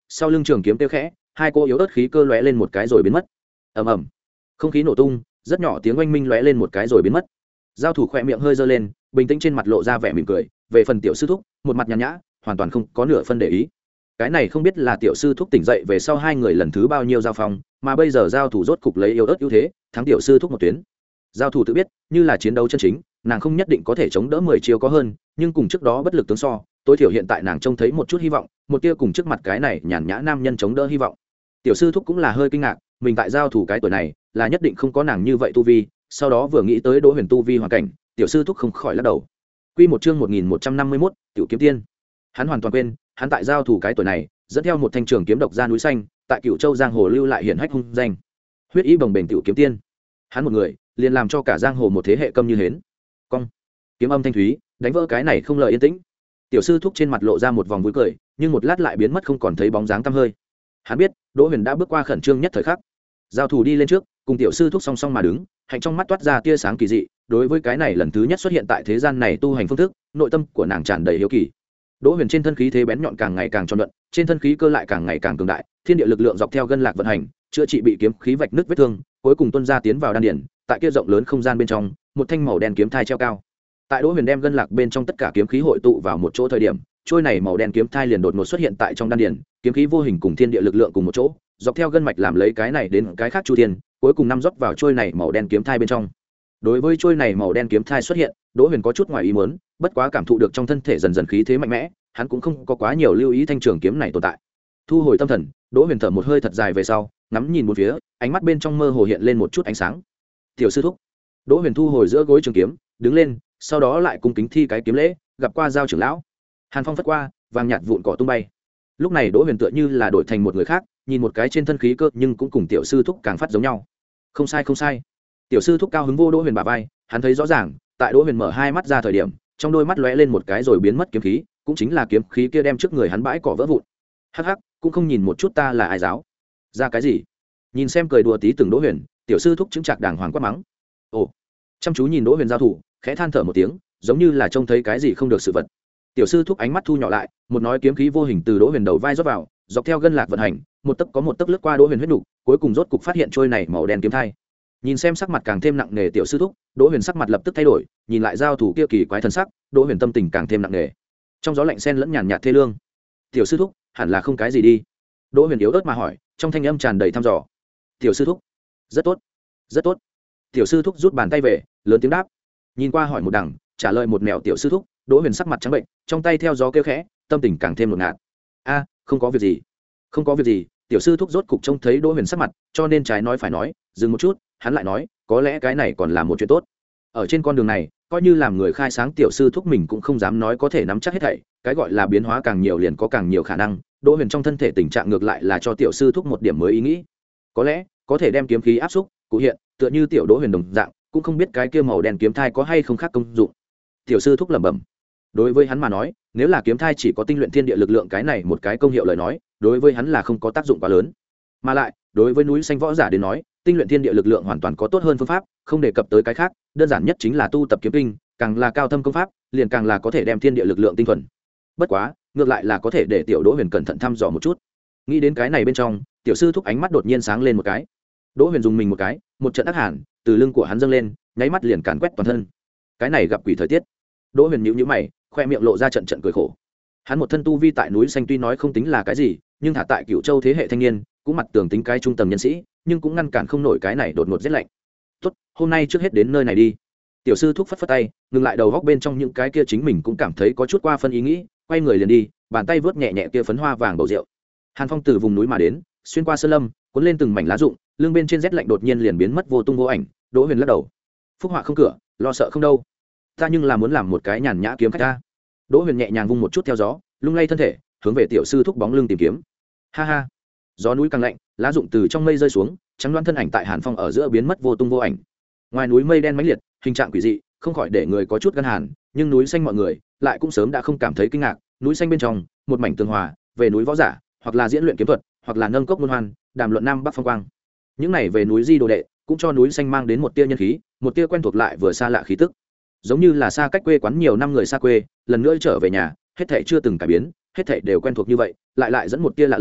sau lưng trường kiếm tiêu khẽ, hai cô yếu ớt khí cơ lóe lên một cái rồi biến mất. Ầm ầm, không khí nổ tung, rất nhỏ tiếng oanh minh lóe lên một cái rồi biến mất. Giao thủ khỏe miệng hơi giơ lên, bình tĩnh trên mặt lộ ra vẻ mỉm cười. Về phần tiểu sư thúc, một mặt nhàn nhã, hoàn toàn không có nửa phân để ý. Cái này không biết là tiểu sư thúc tỉnh dậy về sau hai người lần thứ bao nhiêu giao phong, mà bây giờ giao thủ rốt cục lấy yếu ớt ưu thế, thắng tiểu sư thúc một tuyến. Giao thủ tự biết, như là chiến đấu chân chính, nàng không nhất định có thể chống đỡ mười chiêu có hơn, nhưng cùng trước đó bất lực tướng so, tối thiểu hiện tại nàng trông thấy một chút hy vọng, một tia cùng trước mặt cái này nhàn nhã nam nhân chống đỡ hy vọng. Tiểu sư thúc cũng là hơi kinh ngạc, mình tại giao thủ cái tuổi này, là nhất định không có nàng như vậy tu vi, sau đó vừa nghĩ tới Đỗ Huyền tu vi hoàn cảnh, tiểu sư thúc không khỏi lắc đầu. Quy một chương một nghìn một trăm năm mươi mốt, Tiểu kiếm tiên. Hắn hoàn toàn quên, hắn tại giao thủ cái tuổi này, dẫn theo một thanh trường kiếm độc ra núi xanh, tại Cửu Châu giang hồ lưu lại hiển hách hung danh. Huyết ý bồng bềnh Tiểu kiếm tiên. Hắn một người, liền làm cho cả giang hồ một thế hệ câm như hến. Cong. Kiếm âm thanh thúy, đánh vỡ cái này không lời yên tĩnh. Tiểu sư thúc trên mặt lộ ra một vòng vui cười, nhưng một lát lại biến mất không còn thấy bóng dáng tăm hơi. Hắn biết, Đỗ Huyền đã bước qua khẩn trương nhất thời khắc. Giao thủ đi lên trước, cùng tiểu sư thúc song song mà đứng, hạnh trong mắt toát ra tia sáng kỳ dị, đối với cái này lần thứ nhất xuất hiện tại thế gian này tu hành phương thức, nội tâm của nàng tràn đầy hiếu kỳ. Đỗ Huyền trên thân khí thế bén nhọn càng ngày càng tròn luận, trên thân khí cơ lại càng ngày càng cường đại, thiên địa lực lượng dọc theo gân lạc vận hành, chữa trị bị kiếm khí vạch nứt vết thương, cuối cùng tuôn ra tiến vào đan điển, tại kia rộng lớn không gian bên trong, một thanh màu đen kiếm thai treo cao. Tại Đỗ Huyền đem gân lạc bên trong tất cả kiếm khí hội tụ vào một chỗ thời điểm, trôi này màu đen kiếm thai liền đột ngột xuất hiện tại trong đan điển, kiếm khí vô hình cùng thiên địa lực lượng cùng một chỗ, dọc theo gân mạch làm lấy cái này đến cái khác chu thiên, cuối cùng năm rót vào trôi này màu đen kiếm thai bên trong. Đối với trôi này màu đen kiếm thai xuất hiện, Đỗ Huyền có chút ngoài ý muốn, bất quá cảm thụ được trong thân thể dần dần khí thế mạnh mẽ, hắn cũng không có quá nhiều lưu ý thanh trường kiếm này tồn tại. Thu hồi tâm thần, Đỗ Huyền thở một hơi thật dài về sau, ngắm nhìn một phía, ánh mắt bên trong mơ hồ hiện lên một chút ánh sáng. Tiểu sư thúc. Đỗ Huyền thu hồi giữa gối trường kiếm, đứng lên, sau đó lại cung kính thi cái kiếm lễ, gặp qua giao trưởng lão. Hàn phong phất qua, vàng nhạt vụn cỏ tung bay. Lúc này Đỗ Huyền tựa như là đổi thành một người khác, nhìn một cái trên thân khí cơ nhưng cũng cùng tiểu sư thúc càng phát giống nhau. Không sai không sai. Tiểu sư thúc cao hứng vô Đỗ Huyền bả vai, hắn thấy rõ ràng, tại Đỗ Huyền mở hai mắt ra thời điểm, trong đôi mắt lóe lên một cái rồi biến mất kiếm khí, cũng chính là kiếm khí kia đem trước người hắn bãi cỏ vỡ vụn. Hắc hắc, cũng không nhìn một chút ta là ai giáo. Ra cái gì? Nhìn xem cười đùa tí từng Đỗ Huyền, tiểu sư thúc chứng trạc đàng hoàng quát mắng. Ồ. Chăm chú nhìn Đỗ Huyền giao thủ, khẽ than thở một tiếng, giống như là trông thấy cái gì không được sự vật. Tiểu sư thúc ánh mắt thu nhỏ lại, một nói kiếm khí vô hình từ Đỗ Huyền đầu vai rót vào, dọc theo gân lạc vận hành, một tấc có một tấc lướt qua Đỗ Huyền huyết nục, cuối cùng rốt cục phát hiện trôi này màu đen kiếm thai. Nhìn xem sắc mặt càng thêm nặng nề tiểu sư thúc, Đỗ Huyền sắc mặt lập tức thay đổi, nhìn lại giao thủ kia kỳ quái thần sắc, Đỗ Huyền tâm tình càng thêm nặng nề. Trong gió lạnh xen lẫn nhàn nhạt thê lương. Tiểu sư thúc, hẳn là không cái gì đi. Đỗ Huyền yếu ớt mà hỏi, trong thanh âm tràn đầy thăm dò. Tiểu sư thúc, rất tốt, rất tốt. Tiểu sư thúc rút bàn tay về, lớn tiếng đáp. Nhìn qua hỏi một đằng, trả lời một mẹo tiểu sư thúc, Đỗ Huyền sắc mặt trắng bệnh, trong tay theo gió kêu khẽ, tâm tình càng thêm ngột ngạt. A, không có việc gì, không có việc gì. Tiểu sư thúc rốt cục trông thấy Đỗ Huyền sắc mặt, cho nên trái nói phải nói, dừng một chút, hắn lại nói, có lẽ cái này còn là một chuyện tốt. Ở trên con đường này, coi như làm người khai sáng tiểu sư thúc mình cũng không dám nói có thể nắm chắc hết thảy, cái gọi là biến hóa càng nhiều liền có càng nhiều khả năng. Đỗ Huyền trong thân thể tình trạng ngược lại là cho tiểu sư thúc một điểm mới ý nghĩ. Có lẽ, có thể đem kiếm khí áp xúc, cụ hiện, tựa như tiểu Đỗ Huyền đồng dạng, cũng không biết cái kia màu đen kiếm thai có hay không khác công dụng. Tiểu sư thúc lẩm bẩm. Đối với hắn mà nói, nếu là kiếm thai chỉ có tinh luyện thiên địa lực lượng cái này một cái công hiệu lời nói, đối với hắn là không có tác dụng quá lớn. Mà lại, đối với núi xanh võ giả đến nói, tinh luyện thiên địa lực lượng hoàn toàn có tốt hơn phương pháp, không đề cập tới cái khác, đơn giản nhất chính là tu tập kiếm kinh, càng là cao thâm công pháp, liền càng là có thể đem thiên địa lực lượng tinh thuần. Bất quá, ngược lại là có thể để tiểu Đỗ Huyền cẩn thận thăm dò một chút. Nghĩ đến cái này bên trong, tiểu sư thúc ánh mắt đột nhiên sáng lên một cái. Đỗ Huyền dùng mình một cái, một trận ác hàn từ lưng của hắn dâng lên, nháy mắt liền càn quét toàn thân. Cái này gặp quỷ thời tiết. Đỗ Huyền nhíu nhíu mày, khoe miệng lộ ra trận trận cười khổ. Hắn một thân tu vi tại núi xanh tuy nói không tính là cái gì, nhưng thả tại Cửu Châu thế hệ thanh niên, cũng mặt tường tính cái trung tầng nhân sĩ, nhưng cũng ngăn cản không nổi cái này đột ngột rét lạnh. Tốt, hôm nay trước hết đến nơi này đi. Tiểu sư thúc phất phất tay, ngừng lại đầu góc bên trong những cái kia chính mình cũng cảm thấy có chút qua phân ý nghĩ, quay người liền đi, bàn tay vớt nhẹ nhẹ kia phấn hoa vàng bầu rượu. Hàn phong từ vùng núi mà đến, xuyên qua sơn lâm, cuốn lên từng mảnh lá rụng, lưng bên trên rét lạnh đột nhiên liền biến mất vô tung vô ảnh. Đỗ Huyền lắc đầu. Phúc họa không cửa, lo sợ không đâu. Ta nhưng là muốn làm một cái nhàn nhã kiếm khách ta. Đỗ Huyền nhẹ nhàng vung một chút theo gió, lung lay thân thể, hướng về tiểu sư thúc bóng lưng tìm kiếm. Ha ha. Gió núi càng lạnh, lá rụng từ trong mây rơi xuống, trắng đoán thân ảnh tại Hàn Phong ở giữa biến mất vô tung vô ảnh. Ngoài núi mây đen mãnh liệt, hình trạng quỷ dị, không khỏi để người có chút gan hàn, nhưng núi xanh mọi người lại cũng sớm đã không cảm thấy kinh ngạc. Núi xanh bên trong, một mảnh tường hòa, về núi võ giả, hoặc là diễn luyện kiếm thuật, hoặc là nâng cốc luân hoan, đàm luận nam bắc phong quang. Những này về núi di đồ đệ, cũng cho núi xanh mang đến một tia nhân khí, một tia quen thuộc lại vừa xa lạ khí tức. Giống như là xa cách quê quán nhiều năm người xa quê, lần nữa trở về nhà, hết thảy chưa từng cải biến, hết thảy đều quen thuộc như vậy, lại lại dẫn một tia lạ lẫm,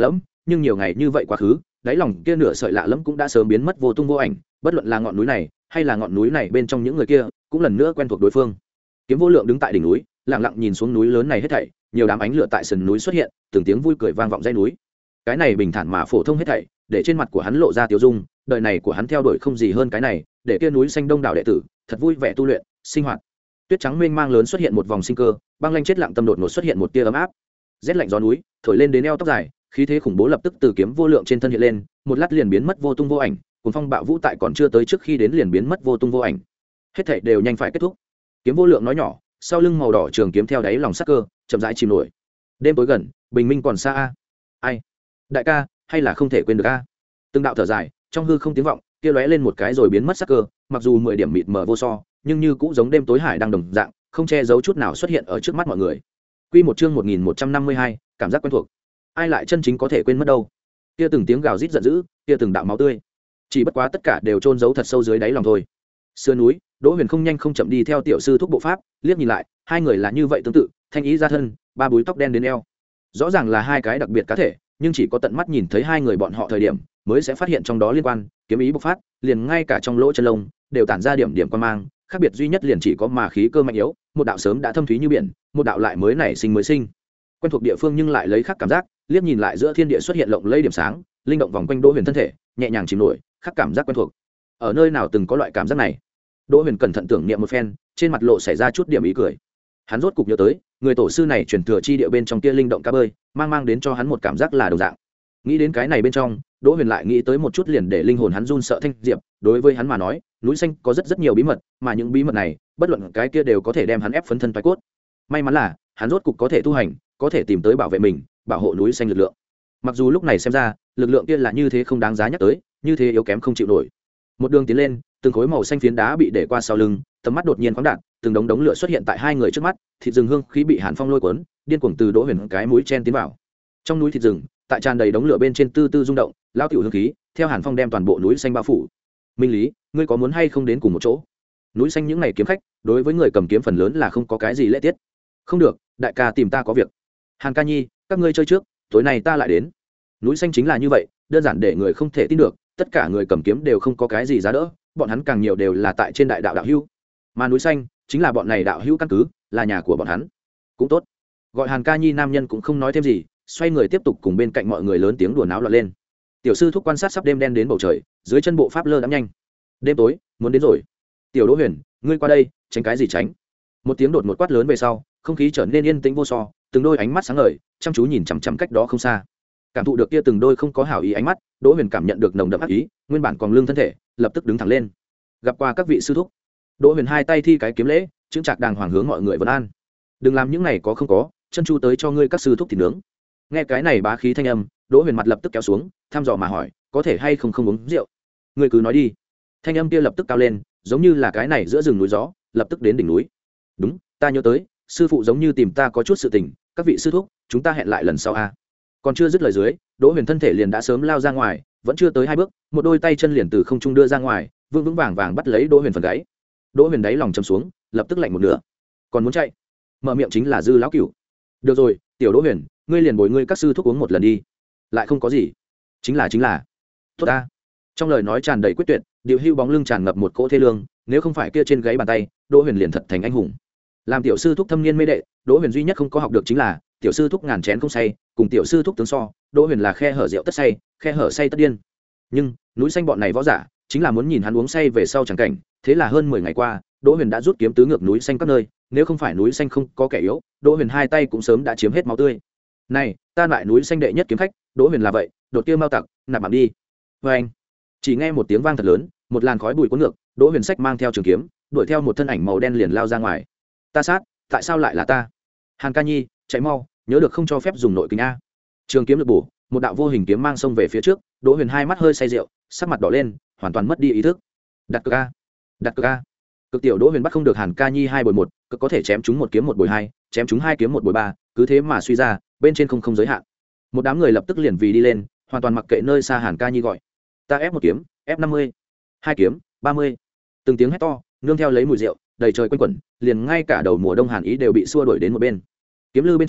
nhưng nhiều ngày như vậy quá khứ, đáy lòng kia nửa sợi lạ lẫm cũng đã sớm biến mất vô tung vô ảnh, bất luận là ngọn núi này hay là ngọn núi này bên trong những người kia cũng lần nữa quen thuộc đối phương. Kiếm Vô Lượng đứng tại đỉnh núi, lặng lặng nhìn xuống núi lớn này hết thảy, nhiều đám ánh lửa tại sườn núi xuất hiện, từng tiếng vui cười vang vọng dãy núi. Cái này bình thản mà phổ thông hết thảy, để trên mặt của hắn lộ ra tiêu dung, đời này của hắn theo đuổi không gì hơn cái này, để kia núi xanh đông đảo đệ tử thật vui vẻ tu luyện, sinh hoạt. Tuyết trắng mênh mang lớn xuất hiện một vòng sinh cơ, băng lanh chết lặng tâm đột ngột xuất hiện một tia ấm áp. Rét lạnh gió núi, thổi lên đến eo tóc dài, khí thế khủng bố lập tức từ Kiếm Vô Lượng trên thân hiện lên, một lát liền biến mất vô tung vô ảnh, cuồng phong bạo vũ tại còn chưa tới trước khi đến liền biến mất vô tung vô ảnh. Hết thảy đều nhanh phải kết thúc. Kiếm Vô Lượng nói nhỏ, sau lưng màu đỏ trường kiếm theo đáy lòng sắc cơ, chậm rãi chìm nổi. Đêm tối gần, bình minh còn xa a. Ai? Đại ca, hay là không thể quên được a? Từng đạo thở dài, trong hư không tiếng vọng, kia lóe lên một cái rồi biến mất sắc cơ, mặc dù mười điểm mịt mờ vô so, nhưng như cũng giống đêm tối hải đang đồng dạng, không che giấu chút nào xuất hiện ở trước mắt mọi người. Quy một chương một nghìn một trăm năm mươi hai, cảm giác quen thuộc. Ai lại chân chính có thể quên mất đâu? Kia từng tiếng gào rít giận dữ, kia từng đạo máu tươi, chỉ bất quá tất cả đều chôn giấu thật sâu dưới đáy lòng thôi. Sườn núi, Đỗ Huyền không nhanh không chậm đi theo tiểu sư thúc bộ pháp, liếc nhìn lại, hai người là như vậy tương tự, thanh ý ra thân, ba búi tóc đen đến eo. Rõ ràng là hai cái đặc biệt cá thể, nhưng chỉ có tận mắt nhìn thấy hai người bọn họ thời điểm, mới sẽ phát hiện trong đó liên quan, kiếm ý bộc phát, liền ngay cả trong lỗ chân lông đều tản ra điểm điểm quan mang, khác biệt duy nhất liền chỉ có mà khí cơ mạnh yếu, một đạo sớm đã thâm thúy như biển, một đạo lại mới nảy sinh mới sinh. Quen thuộc địa phương nhưng lại lấy khác cảm giác, liếc nhìn lại giữa thiên địa xuất hiện lộng lẫy điểm sáng, linh động vòng quanh Đỗ Huyền thân thể, nhẹ nhàng chìm nổi, khác cảm giác quen thuộc. Ở nơi nào từng có loại cảm giác này? Đỗ Huyền cẩn thận tưởng niệm một phen, trên mặt lộ xảy ra chút điểm ý cười. Hắn rốt cục nhớ tới, người tổ sư này truyền thừa chi địa bên trong kia linh động cá bơi, mang mang đến cho hắn một cảm giác là đồng dạng. Nghĩ đến cái này bên trong, Đỗ Huyền lại nghĩ tới một chút liền để linh hồn hắn run sợ thanh diệp, đối với hắn mà nói, núi xanh có rất rất nhiều bí mật, mà những bí mật này, bất luận cái kia đều có thể đem hắn ép phấn thân phái cốt. May mắn là, hắn rốt cục có thể tu hành, có thể tìm tới bảo vệ mình, bảo hộ núi xanh lực lượng. Mặc dù lúc này xem ra, lực lượng kia là như thế không đáng giá nhắc tới, như thế yếu kém không chịu nổi. Một đường tiến lên, từng khối màu xanh phiến đá bị để qua sau lưng, tầm mắt đột nhiên khoáng đạt, từng đống đống lửa xuất hiện tại hai người trước mắt, thịt rừng hương khí bị hàn phong lôi cuốn, điên cuồng từ Đỗ Huyền cái mũi chen tiến vào. Trong núi thịt rừng, tại tràn đầy đống lửa bên trên tư tư rung động, lao tiểu hương khí theo hàn phong đem toàn bộ núi xanh bao phủ. Minh Lý, ngươi có muốn hay không đến cùng một chỗ? Núi xanh những ngày kiếm khách, đối với người cầm kiếm phần lớn là không có cái gì lễ tiết. Không được, đại ca tìm ta có việc. Hàn Ca Nhi, các ngươi chơi trước, tối nay ta lại đến. Núi xanh chính là như vậy, đơn giản để người không thể tin được, tất cả người cầm kiếm đều không có cái gì giá đỡ, bọn hắn càng nhiều đều là tại trên đại đạo đạo hữu, mà núi xanh chính là bọn này đạo hữu căn cứ, là nhà của bọn hắn. Cũng tốt. Gọi Hàn Ca Nhi nam nhân cũng không nói thêm gì, xoay người tiếp tục cùng bên cạnh mọi người lớn tiếng đùa náo loạn lên. Tiểu sư thúc quan sát sắp đêm đen đến bầu trời, dưới chân bộ pháp lơ đãng nhanh. Đêm tối, muốn đến rồi. Tiểu Đỗ Huyền, ngươi qua đây, tránh cái gì tránh? Một tiếng đột một quát lớn về sau, không khí trở nên yên tĩnh vô so, từng đôi ánh mắt sáng ngời, chăm chú nhìn chằm chằm cách đó không xa. Cảm thụ được kia từng đôi không có hảo ý ánh mắt, Đỗ Huyền cảm nhận được nồng đậm ác ý, nguyên bản còn lưng thân thể, lập tức đứng thẳng lên. Gặp qua các vị sư thúc. Đỗ Huyền hai tay thi cái kiếm lễ, chững chạc đàng hoàng hướng mọi người vân an. Đừng làm những này có không có, chân chu tới cho ngươi các sư thúc thịt nướng. Nghe cái này bá khí thanh âm, Đỗ Huyền mặt lập tức kéo xuống, thăm dò mà hỏi, có thể hay không không uống rượu? Ngươi cứ nói đi. Thanh âm kia lập tức cao lên, giống như là cái này giữa rừng núi gió, lập tức đến đỉnh núi. Đúng, ta nhớ tới, sư phụ giống như tìm ta có chút sự tình, các vị sư thúc, chúng ta hẹn lại lần sau a. Còn chưa dứt lời dưới, Đỗ Huyền thân thể liền đã sớm lao ra ngoài, vẫn chưa tới hai bước, một đôi tay chân liền từ không trung đưa ra ngoài, vững vững vàng vàng bắt lấy Đỗ Huyền phần gáy. Đỗ Huyền đáy lòng chầm xuống, lập tức lạnh một nửa. Còn muốn chạy? Mở miệng chính là Dư lão cửu. Được rồi, tiểu Đỗ Huyền, ngươi liền bồi ngươi các sư thúc uống một lần đi. Lại không có gì. Chính là chính là. Tốt ta. Trong lời nói tràn đầy quyết tuyệt, điệu hưu bóng lưng tràn ngập một cỗ thê lương, nếu không phải kia trên gáy bàn tay, Đỗ Huyền liền thật thành anh hùng. Làm tiểu sư thúc thâm niên mê đệ, Đỗ Huyền duy nhất không có học được chính là tiểu sư thúc ngàn chén không say, cùng tiểu sư thúc tướng so, Đỗ Huyền là khe hở rượu tất say, khe hở say tất điên. Nhưng núi xanh bọn này võ giả, chính là muốn nhìn hắn uống say về sau chẳng cảnh, thế là hơn mười ngày qua, Đỗ Huyền đã rút kiếm tứ ngược núi xanh các nơi, nếu không phải núi xanh không có kẻ yếu, Đỗ Huyền hai tay cũng sớm đã chiếm hết máu tươi. Này, ta lại núi xanh đệ nhất kiếm khách, Đỗ Huyền là vậy, đột kia mau tặc, nạp mạng đi. Và anh, chỉ nghe một tiếng vang thật lớn, một làn khói bụi cuốn ngược, Đỗ Huyền sách mang theo trường kiếm, đuổi theo một thân ảnh màu đen liền lao ra ngoài. Ta sát, tại sao lại là ta? Hàn Ca Nhi, chạy mau, nhớ được không cho phép dùng nội kình a. Trường kiếm lực bổ, một đạo vô hình kiếm mang xông về phía trước, Đỗ Huyền hai mắt hơi say rượu, sắc mặt đỏ lên, hoàn toàn mất đi ý thức. Đặt cược a, đặt cược a. Cực tiểu Đỗ Huyền bắt không được Hàn Ca Nhi hai bồi một, cực có thể chém chúng một kiếm một bồi hai, chém chúng hai kiếm một bồi ba, cứ thế mà suy ra, bên trên không không giới hạn. Một đám người lập tức liền vì đi lên, hoàn toàn mặc kệ nơi xa Hàn Ca Nhi gọi. Ta ép một kiếm, ép năm mươi, hai kiếm, ba mươi. Từng tiếng hét to, nương theo lấy mùi rượu, đầy trời quanh quẩn, liền ngay cả đầu mùa đông hàn ý đều bị xua đuổi đến một bên. Kiếm lư bên trong,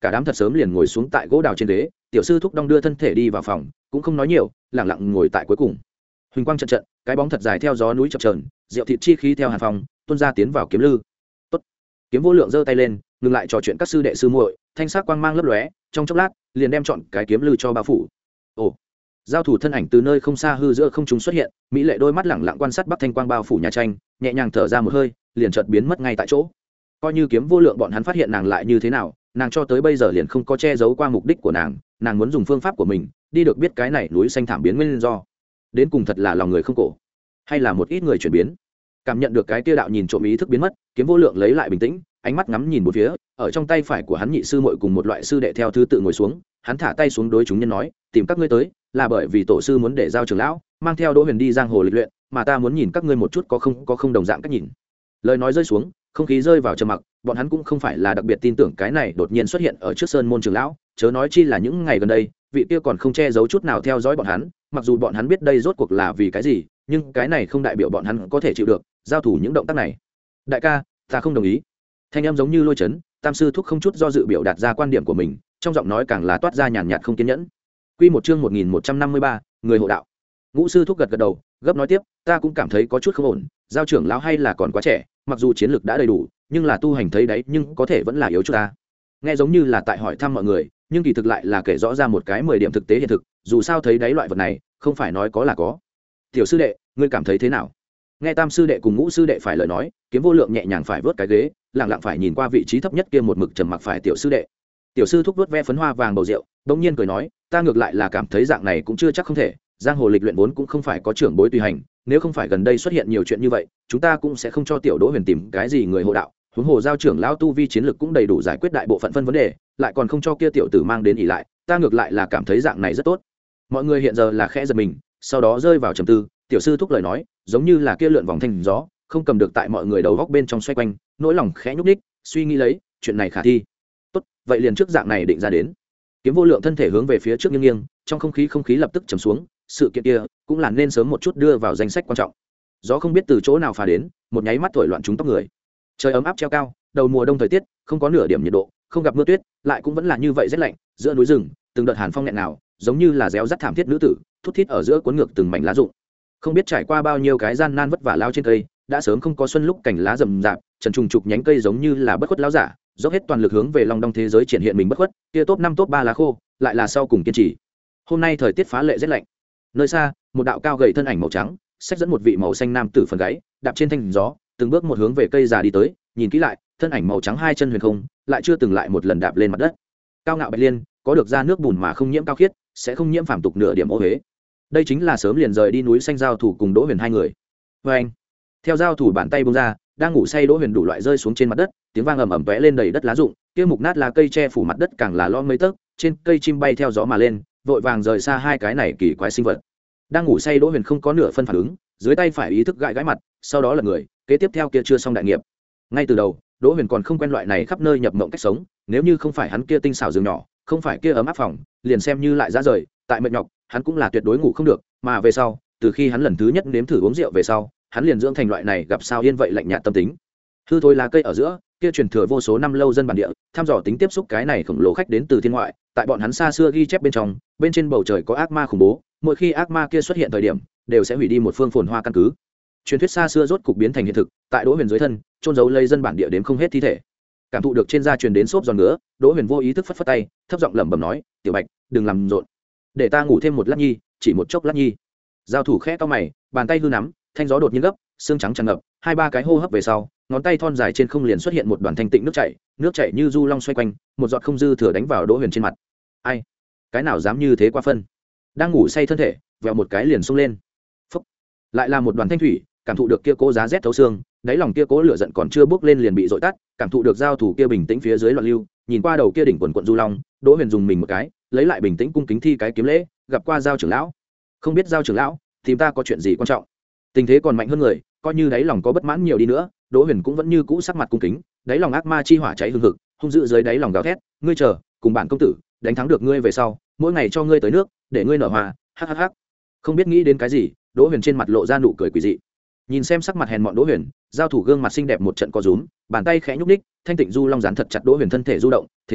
cả đám thật sớm liền ngồi xuống tại gỗ đào trên ghế. Tiểu sư thúc đong đưa thân thể đi vào phòng, cũng không nói nhiều, lẳng lặng ngồi tại cuối cùng. Huỳnh quang trận trận, cái bóng thật dài theo gió núi chập chờn, rượu thịt chi khí theo hàn phòng tuôn ra tiến vào kiếm lư. Tốt. Kiếm Vô Lượng giơ tay lên, ngừng lại trò chuyện các sư đệ sư muội, thanh sắc quang mang lấp lóe, trong chốc lát liền đem chọn cái kiếm lư cho bao phủ. Ồ. Giao thủ thân ảnh từ nơi không xa hư giữa không trung xuất hiện, mỹ lệ đôi mắt lẳng lặng quan sát bắc thanh quang bao phủ nhà tranh, nhẹ nhàng thở ra một hơi, liền chợt biến mất ngay tại chỗ. Coi như Kiếm Vô Lượng bọn hắn phát hiện nàng lại như thế nào, nàng cho tới bây giờ liền không có che giấu qua mục đích của nàng, nàng muốn dùng phương pháp của mình đi được biết cái này núi xanh thảm biến nguyên do. Đến cùng thật là lòng người không cổ, hay là một ít người chuyển biến. Cảm nhận được cái tia đạo nhìn trộm ý thức biến mất, Kiếm Vô Lượng lấy lại bình tĩnh, ánh mắt ngắm nhìn một phía, ở trong tay phải của hắn nhị sư muội cùng một loại sư đệ theo thứ tự ngồi xuống, hắn thả tay xuống đối chúng nhân nói, tìm các ngươi tới là bởi vì tổ sư muốn để Giao trưởng lão mang theo Đỗ Huyền đi giang hồ lịch luyện, mà ta muốn nhìn các ngươi một chút có không có không đồng dạng cách nhìn. Lời nói rơi xuống, không khí rơi vào trầm mặc, bọn hắn cũng không phải là đặc biệt tin tưởng cái này đột nhiên xuất hiện ở trước sơn môn trưởng lão, chớ nói chi là những ngày gần đây vị kia còn không che giấu chút nào theo dõi bọn hắn, mặc dù bọn hắn biết đây rốt cuộc là vì cái gì, nhưng cái này không đại biểu bọn hắn có thể chịu được giao thủ những động tác này. Đại ca, ta không đồng ý. Thanh em giống như lôi chấn, tam sư thúc không chút do dự biểu đạt ra quan điểm của mình, trong giọng nói càng là toát ra nhàn nhạt không kiên nhẫn. Quy một chương một nghìn một trăm năm mươi ba, người hộ đạo. Ngũ sư thúc gật gật đầu, gấp nói tiếp, ta cũng cảm thấy có chút không ổn, giao trưởng lão hay là còn quá trẻ, mặc dù chiến lược đã đầy đủ, nhưng là tu hành thấy đấy, nhưng có thể vẫn là yếu chút ta. Nghe giống như là tại hỏi thăm mọi người, nhưng kỳ thực lại là kể rõ ra một cái mười điểm thực tế hiện thực, dù sao thấy đấy loại vật này, không phải nói có là có. Tiểu sư đệ, ngươi cảm thấy thế nào? Nghe tam sư đệ cùng ngũ sư đệ phải lời nói, Kiếm Vô Lượng nhẹ nhàng phải vớt cái ghế, lặng lặng phải nhìn qua vị trí thấp nhất kia một mực trầm mặc phải tiểu sư đệ. Tiểu sư thúc vớt ve phấn hoa vàng bầu rượu, bỗng nhiên cười nói, ta ngược lại là cảm thấy dạng này cũng chưa chắc không thể, giang hồ lịch luyện vốn cũng không phải có trưởng bối tùy hành, nếu không phải gần đây xuất hiện nhiều chuyện như vậy, chúng ta cũng sẽ không cho tiểu Đỗ Huyền tìm cái gì người hộ đạo, huống hồ giao trưởng lão tu vi chiến lực cũng đầy đủ giải quyết đại bộ phận phân vấn đề, lại còn không cho kia tiểu tử mang đến ỷ lại, ta ngược lại là cảm thấy dạng này rất tốt. Mọi người hiện giờ là khẽ giật mình, sau đó rơi vào trầm tư, tiểu sư thúc lời nói giống như là kia lượn vòng thanh gió, không cầm được tại mọi người đầu góc bên trong xoay quanh, nỗi lòng khẽ nhúc nhích, suy nghĩ lấy chuyện này khả thi. Tốt, vậy liền trước dạng này định ra đến. Kiếm Vô Lượng thân thể hướng về phía trước nghiêng nghiêng, trong không khí không khí lập tức trầm xuống, sự kiện kia cũng là nên sớm một chút đưa vào danh sách quan trọng. Gió không biết từ chỗ nào phà đến, một nháy mắt thổi loạn chúng tóc người. Trời ấm áp treo cao, đầu mùa đông thời tiết, không có nửa điểm nhiệt độ, không gặp mưa tuyết, lại cũng vẫn là như vậy rét lạnh, giữa núi rừng, từng đợt hàn phong nghẹn nào, giống như là réo rắt thảm thiết nữ tử, thút thít ở giữa cuốn ngược từng mảnh lá rụng. Không biết trải qua bao nhiêu cái gian nan vất vả lao trên cây, đã sớm không có xuân lúc cảnh lá rậm rạp, trần trùng trục nhánh cây giống như là bất khuất lão giả, dốc hết toàn lực hướng về Long Đong thế giới triển hiện mình bất khuất, kia top năm top ba lá khô, lại là sau cùng kiên trì. Hôm nay thời tiết phá lệ rét lạnh. Nơi xa, một đạo cao gầy thân ảnh màu trắng, xách dẫn một vị màu xanh nam tử phần gáy, đạp trên thanh gió, từng bước một hướng về cây già đi tới, nhìn kỹ lại, thân ảnh màu trắng hai chân huyền không, lại chưa từng lại một lần đạp lên mặt đất. Cao ngạo bạch liên, có được ra nước bùn mà không nhiễm cao khiết, sẽ không nhiễm phàm tục nửa điểm ô huế. Đây chính là sớm liền rời đi núi xanh giao thủ cùng Đỗ Huyền hai người. Và anh, theo giao thủ bàn tay bung ra, đang ngủ say Đỗ Huyền đủ loại rơi xuống trên mặt đất, tiếng vang ầm ầm tóe lên đầy đất lá rụng, kia mục nát lá cây che phủ mặt đất càng là lo mấy tấc, trên cây chim bay theo gió mà lên, vội vàng rời xa hai cái này kỳ quái sinh vật. Đang ngủ say Đỗ Huyền không có nửa phân phản ứng, dưới tay phải ý thức gãi gãi mặt, sau đó là người, kế tiếp theo kia chưa xong đại nghiệp. Ngay từ đầu, Đỗ Huyền còn không quen loại này khắp nơi nhập mộng cách sống, nếu như không phải hắn kia tinh xảo giường nhỏ, không phải kia ấm áp phòng, liền xem như lại ra rời, tại mệt nhọc, hắn cũng là tuyệt đối ngủ không được, mà về sau, từ khi hắn lần thứ nhất nếm thử uống rượu về sau, hắn liền dưỡng thành loại này gặp sao yên vậy lạnh nhạt tâm tính. Hư thối lá cây ở giữa, kia truyền thừa vô số năm lâu dân bản địa, thăm dò tính tiếp xúc cái này khổng lồ khách đến từ thiên ngoại, tại bọn hắn xa xưa ghi chép bên trong, bên trên bầu trời có ác ma khủng bố, mỗi khi ác ma kia xuất hiện thời điểm, đều sẽ hủy đi một phương phồn hoa căn cứ. Truyền thuyết xa xưa rốt cục biến thành hiện thực, tại Đỗ Huyền dưới thân, trôn giấu lây dân bản địa đến không hết thi thể. Cảm thụ được trên da truyền đến xốp giòn nữa, Đỗ Huyền vô ý thức phất phất tay, thấp giọng lẩm bẩm nói, "Tiểu Bạch, đừng làm rộn, để ta ngủ thêm một lát nhi, chỉ một chốc lát nhi." Giao thủ khẽ cau mày, bàn tay hư nắm, thanh gió đột nhiên gấp, xương trắng tràn ngập, hai ba cái hô hấp về sau, ngón tay thon dài trên không liền xuất hiện một đoàn thanh tịnh nước chảy, nước chảy như du long xoay quanh, một giọt không dư thừa đánh vào Đỗ Huyền trên mặt. Ai, cái nào dám như thế qua phân? Đang ngủ say thân thể, vèo một cái liền xông lên. Phốc. Lại là một đoàn thanh thủy, cảm thụ được kia cố giá rét thấu xương, đáy lòng kia cố lửa giận còn chưa bước lên liền bị dội tắt, cảm thụ được giao thủ kia bình tĩnh phía dưới loạn lưu, nhìn qua đầu kia đỉnh quần quận du long, Đỗ Huyền dùng mình một cái, lấy lại bình tĩnh cung kính thi cái kiếm lễ, gặp qua giao trưởng lão. Không biết giao trưởng lão, tìm ta có chuyện gì quan trọng? Tình thế còn mạnh hơn người, coi như đáy lòng có bất mãn nhiều đi nữa, Đỗ Huyền cũng vẫn như cũ sắc mặt cung kính, đáy lòng ác ma chi hỏa cháy hừng hực, hung dữ dưới đáy lòng gào thét, ngươi chờ, cùng bản công tử, đánh thắng được ngươi về sau, mỗi ngày cho ngươi tới nước, để ngươi nở hoa, hắc hắc hắc. Không biết nghĩ đến cái gì, Đỗ Huyền trên mặt lộ ra nụ cười quỷ dị. Nhìn xem sắc mặt hèn mọn Đỗ Huyền, giao thủ gương mặt xinh đẹp một trận co rúm, bàn tay khẽ nhúc nhích, thanh tịnh du long dán thật chặt Đỗ Huyền thân thể du động, thế nào,